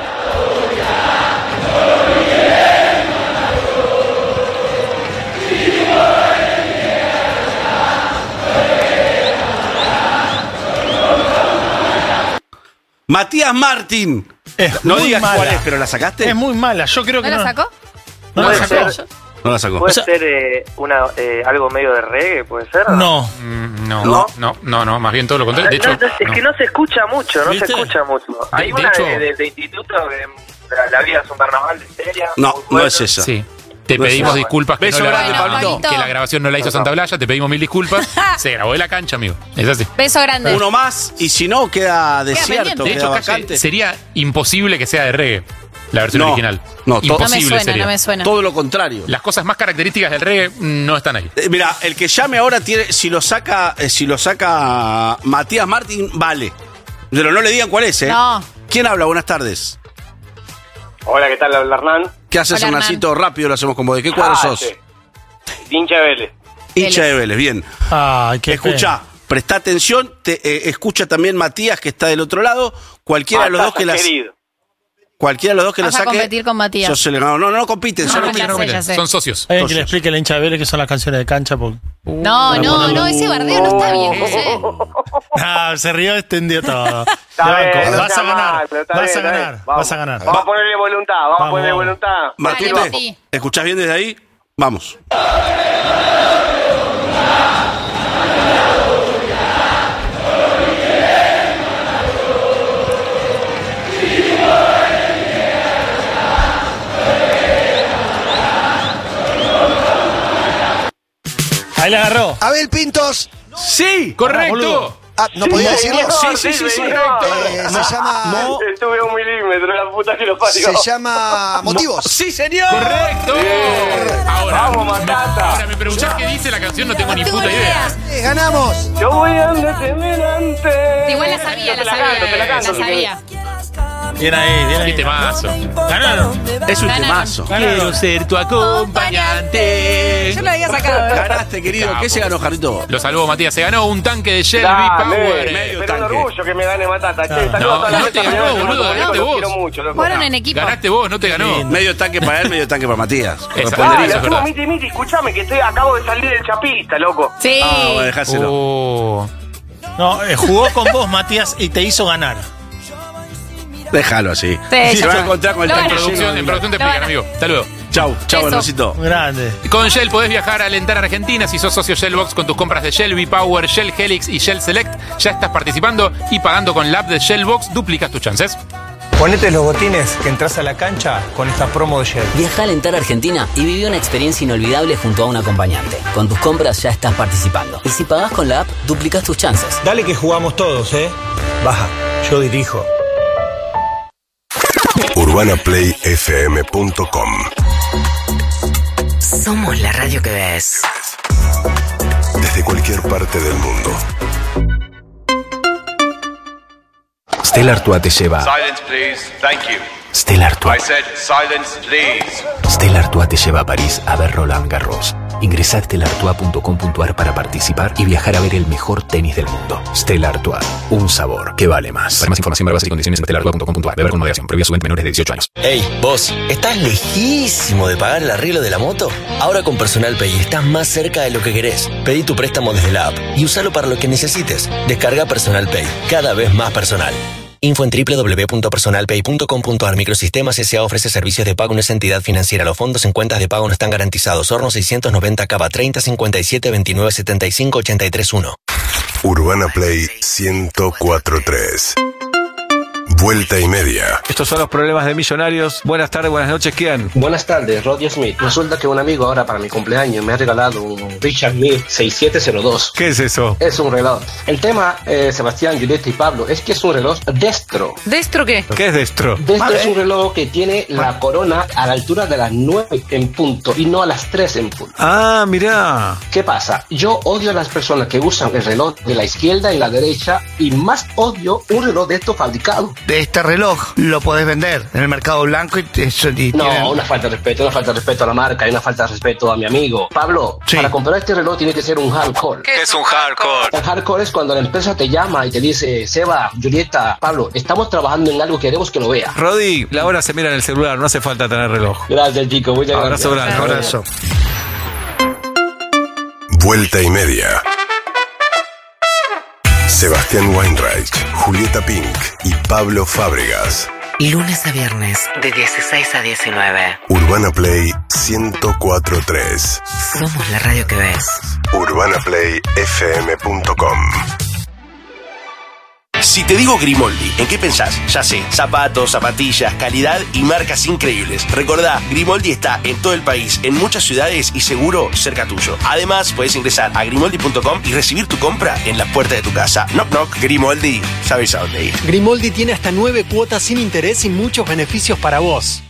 Matías Martín. No muy digas mala. cuál es, pero ¿la sacaste? Es muy mala. Yo creo ¿No que la no. sacó? No la Puede sacó. ser- No la sacó. ¿Puede O sea- ser algo medio de reggae? ¿Puede ser? No. No, más bien todo lo contrario. De hecho, es no. que no se escucha mucho, ¿Viste? se escucha mucho. Hay de una hecho- de instituto que la vida es un carnaval de seria. No, muy no bueno. es esa. Sí. Te No es pedimos esa. disculpas que, Beso no la, grande, Pablito. que la grabación no la hizo Santa Blaya, te pedimos 1000 disculpas. Se grabó de la cancha, amigo. Es así. Beso grande. Uno más y si no queda desierto, pendiente. De queda hecho, casi vacante. sería imposible que sea de reggae la versión No, original. no, No me Imposible suena, sería. no me suena. Todo lo contrario. Las cosas más características del reggae no están ahí. Mira, el que llame ahora tiene, si lo saca Matías Martín, vale. Pero no le digan cuál es, ¿eh? No. ¿Quién habla? Buenas tardes. Hola, ¿qué tal? Habla Hernán. ¿Qué haces, Hola, Hernán. Hernacito? Rápido lo hacemos como de qué cuadro sos. Hincha de Vélez. Hincha de Vélez, bien. Ay, qué Escucha, presta atención, escucha también Matías que está del otro lado. Cualquiera de los dos que la Vas a saque. competir con Matías. No compiten, No, solo ya quieren- sé, ya sé. Son socios. Alguien que le explique a la hincha de Vélez que son las canciones de cancha. Porque... No, ese bardeo no está bien, José. Ah, se rió, extendió todo. Está Te banco. bien, no Vas sea a ganar. malo, está Vas bien, a está ganar. bien. Vas a ganar. Vamos a ponerle voluntad, vamos a ponerle Vamos. voluntad. Matute, Dale, Mati. ¿escuchás bien desde ahí? Vamos. Ahí la agarró. Abel Pintos. Sí, correcto. Ah, ¿no podía decirlo? Sí. Se llama... Estuve a un milímetro, la puta que lo parió. Se llama Motivos. Sí, señor. Correcto. Ahora, Vamos, Matata. ahora me preguntás qué dice la canción, no tengo ni puta idea. ¡Ganamos! Yo voy a determinante. Igual la sabía, la sabía. Bien ahí, bien ahí. Qué temazo. Ganaron. Es un Ganaron. temazo. Quiero ser tu acompañante. Yo lo había sacado. Ganaste, querido. ¿Qué se ganó, Jarrito? Lo salvó Matías, se ganó un tanque de Shelby Dale, Power. medio pero un tanque. orgullo que me gane Matata. Che, No, saludos a toda la no gente te ganó, española, boludo, los ganaste los vos. quiero mucho, loco. Fueron en equipo. Ganaste vos, no te ganó. Medio tanque para él, medio tanque para Matías. Esa. Correspondería. eso es verdad. Miti, escuchame que acabo de salir del chapista, loco. Sí. Ah, bueno, dejáselo. Oh. No, jugó con vos, Matías, y te hizo ganar. Déjalo así. Sí, Se ya va a está. encontrar con el Lo tanque ganaste. lleno. En producción te Lo explican, ganaste. amigo. Hasta luego. Chau, Eso. Hernacito. Grande. Con Shell podés viajar a Alentar Argentina. Si sos socio Shellbox con tus compras de Shell V-Power, Shell Helix y Shell Select, ya estás participando y pagando con la app de Shellbox, duplicas tus chances. Ponete los botines que entras a la cancha con esta promo de Shell. Viaja a Alentar Argentina y viví una experiencia inolvidable junto a un acompañante. Con tus compras ya estás participando. Y si pagás con la app, duplicás tus chances. Dale que jugamos todos, ¿eh? Baja, yo dirijo. UrbanaPlayFM.com. Somos la radio que ves. Desde cualquier parte del mundo. Stella Artois te lleva. Silence, please. Thank you. Stella Artois. I said silence, please. Stella Artois te lleva a París a ver Roland Garros. Ingresa a stellartois.com.ar para participar y viajar a ver el mejor tenis del mundo. Stella Artois, un sabor que vale más. Para más información, ver bases y condiciones en stellartois.com.ar. Beber con moderación. Prohibida su venta menores de 18 años. Ey, vos, ¿estás lejísimo de pagar el arreglo de la moto? Ahora con Personal Pay estás más cerca de lo que querés. Pedí tu préstamo desde la app y usalo para lo que necesites. Descarga Personal Pay, cada vez más personal. Info en www.personalpay.com.ar. Microsistemas S.A. ofrece servicios de pago en esa entidad financiera. Los fondos en cuentas de pago no están garantizados. Horno 690 Cava 30 57 29 75 83 1. Urbana Play 104.3. Vuelta y media. Estos son los problemas de Millonarios. Buenas tardes, buenas noches, ¿quién? Buenas tardes, Roddy Smith. Resulta que un amigo ahora para mi cumpleaños me ha regalado un Richard Mille 6702. ¿Qué es eso? Es un reloj. El tema, Sebastián, Julieta y Pablo, es que es un reloj destro. ¿Destro qué? ¿Qué es destro? Destro es un reloj que tiene la corona a la altura de las 9 en punto y no a las 3 en punto. Ah, mirá. ¿Qué pasa? Yo odio a las personas que usan el reloj de la izquierda y la derecha y más odio un reloj de esto fabricado. De este reloj lo podés vender en el mercado blanco y No, una falta de respeto a la marca y una falta de respeto a mi amigo. Pablo, para comprar este reloj tiene que ser un hardcore. ¿Qué es un hardcore? El hardcore es cuando la empresa te llama y te dice, Seba, Julieta, Pablo, estamos trabajando en algo que queremos que lo vea. Roddy, la hora se mira en el celular, no hace falta tener reloj. Gracias, chicos, muchas gracias. Abrazo grande. Abrazo. Vuelta y media. Sebastián Weinreich, Julieta Pink y Pablo Fábregas. Lunes a viernes, de 16 a 19. Urbana Play 104.3. Somos la radio que ves. UrbanaPlayFM.com. Si te digo Grimoldi, ¿en qué pensás? Ya sé, zapatos, zapatillas, calidad y marcas increíbles. Recordá, Grimoldi está en todo el país, en muchas ciudades y seguro cerca tuyo. Además, puedes ingresar a grimoldi.com y recibir tu compra en la puerta de tu casa. Knock knock, Grimoldi, sabes a dónde ir. Grimoldi tiene hasta 9 cuotas sin interés y muchos beneficios para vos.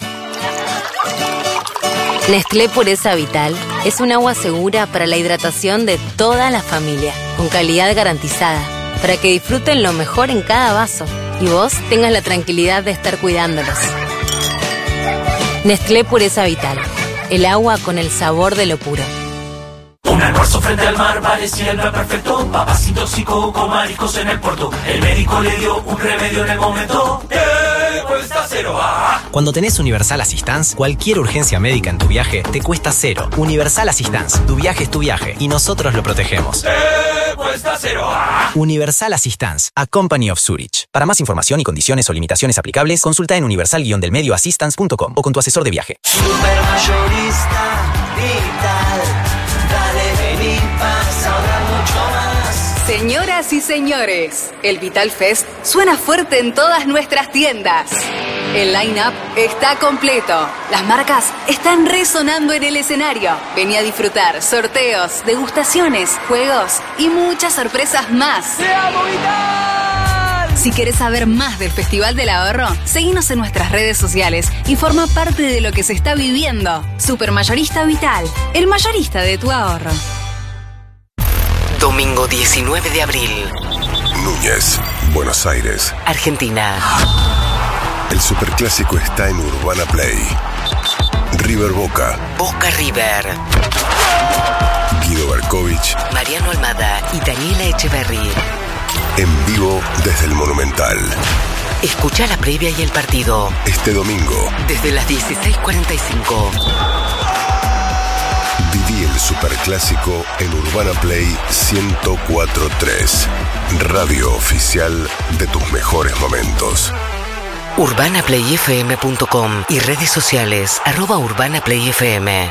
Nestlé Pureza Vital es un agua segura para la hidratación de toda la familia, con calidad garantizada, para que disfruten lo mejor en cada vaso y vos tengas la tranquilidad de estar cuidándolos. Nestlé Pureza Vital, el agua con el sabor de lo puro. Un almuerzo frente al mar parecía el plan perfecto. Papacitos y coco, mariscos en el puerto. El médico le dio un remedio en el momento. Cuesta cero. Cuando tenés Universal Assistance, cualquier urgencia médica en tu viaje te cuesta cero. Universal Assistance, tu viaje es tu viaje y nosotros lo protegemos. Cuesta cero. Universal Assistance, a Company of Zurich. Para más información y condiciones o limitaciones aplicables, consulta en universal-delmedioassistance.com o con tu asesor de viaje. Supermayorista Vital. Dale, vení, vas a ahorrar mucho más. Señoras y señores, el Vital Fest suena fuerte en todas nuestras tiendas. El line-up está completo. Las marcas están resonando en el escenario. Vení a disfrutar sorteos, degustaciones, juegos y muchas sorpresas más. ¡Te amo, Vital! Si querés saber más del Festival del Ahorro, seguinos en nuestras redes sociales y forma parte de lo que se está viviendo. Supermayorista Vital, el mayorista de tu ahorro. Domingo 19 de abril. Núñez, Buenos Aires, Argentina. El superclásico está en Urbana Play. River Boca. Boca River. Guido Berkovich. Mariano Almada y Daniela Echeverry. En vivo desde el Monumental. Escucha la previa y el partido. Este domingo. Desde las 16:45. Viví el superclásico en Urbana Play 104.3. Radio oficial de tus mejores momentos. UrbanaPlayFM.com y redes sociales @UrbanaPlayFM.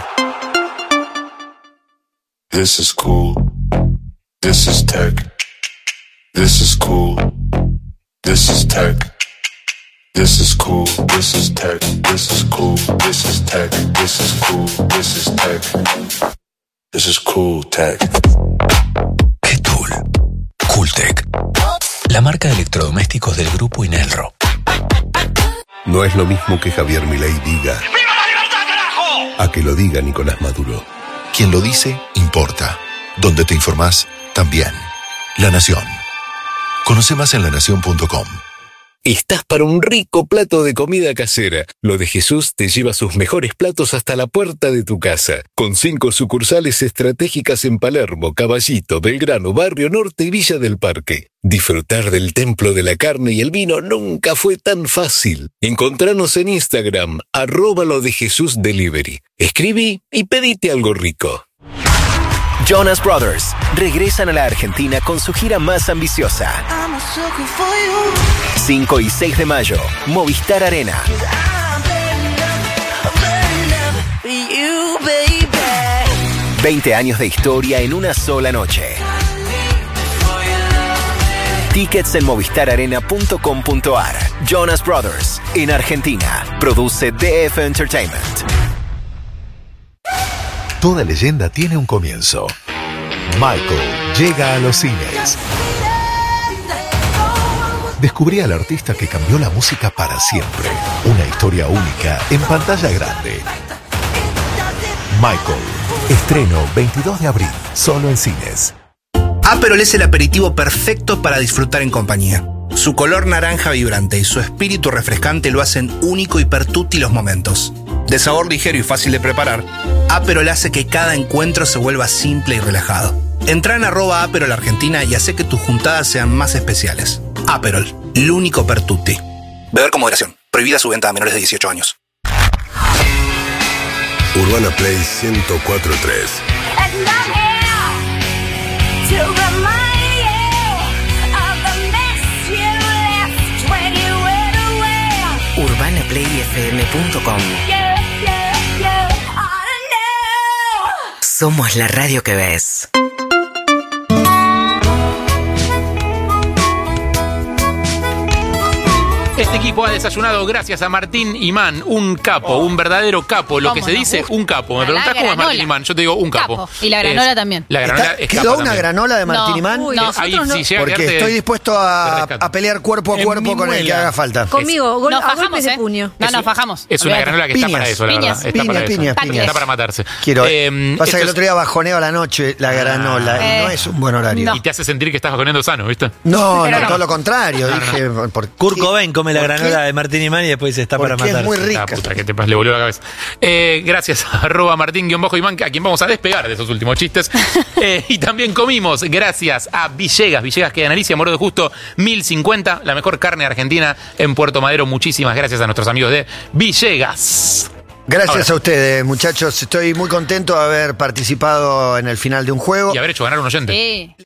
This is cool. This is tech. This is cool. This is tech. This is cool, this is tech, this is cool, this is tech, this is cool, this is tech. This is cool tech. ¿Qué tool? Cooltech. La marca de electrodomésticos del grupo Inelro. No es lo mismo que Javier Milei diga a que lo diga Nicolás Maduro. Quien lo dice, importa. Donde te informás, también. La Nación. Conoce más en lanacion.com. Estás para un rico plato de comida casera. Lo de Jesús te lleva sus mejores platos hasta la puerta de tu casa. Con 5 sucursales estratégicas en Palermo, Caballito, Belgrano, Barrio Norte y Villa del Parque. Disfrutar del templo de la carne y el vino nunca fue tan fácil. Encontranos en Instagram, @lodejesusdelivery. Escribí y pedite algo rico. Jonas Brothers regresan a la Argentina con su gira más ambiciosa. 5 y 6 de mayo, Movistar Arena. 20 años de historia en una sola noche. Tickets en movistararena.com.ar. Jonas Brothers, en Argentina. Produce DF Entertainment. Toda leyenda tiene un comienzo. Michael llega a los cines. Descubrí al artista que cambió la música para siempre. Una historia única en pantalla grande. Michael. Estreno 22 de abril, solo en cines. Aperol es el aperitivo perfecto para disfrutar en compañía. Su color naranja vibrante y su espíritu refrescante lo hacen único y per tutti los momentos. De sabor ligero y fácil de preparar, Aperol hace que cada encuentro se vuelva simple y relajado. Entra en @Aperol Argentina y hace que tus juntadas sean más especiales. Aperol, lo único per tutti. Beber con moderación. Prohibida su venta a menores de 18 años. Urbana Play 104.3. UrbanaPlayFM.com. Somos la radio que ves. Este equipo ha desayunado gracias a Martín Imán, un capo, un verdadero capo. Lo que se dice, un capo. Me preguntás cómo es Martín Imán, yo te digo un capo. Y la granola también. La granola es ¿Quedó capa una también. granola de Martín Imán? No, Ahí, si llega a Porque quedarte- estoy dispuesto a pelear cuerpo a En cuerpo mi con el que muela. haga falta. Conmigo, Nos a golpes fajamos, de puño. No, nos fajamos. Es una Olvídate. granola que está para Piñas, eso, la verdad. piñas. Está Piñas, para eso. piñas, piñas. Está para matarse. Quiero. Pasa esto que el es- otro día bajoneo a la noche la granola y no es un buen horario. Y te hace sentir que estás comiendo sano, ¿viste? No, Pero no, no. todo lo contrario. Dije, ¿por qué? Kurt Cobain come la ¿Por granola qué? de Martín Imán y después está para Porque es matar. muy La rica. puta que te le volvió la cabeza. Gracias a @Martín-Imán, a quien vamos a despegar de esos últimos chistes. Y también comimos gracias a Villegas que de Analicia, Moro de Justo, 1050, la mejor carne argentina en Puerto Madero. Muchísimas gracias a nuestros amigos de Villegas. Gracias a ustedes, muchachos. Estoy muy contento de haber participado en el final de un juego. Y haber hecho ganar un oyente. Sí.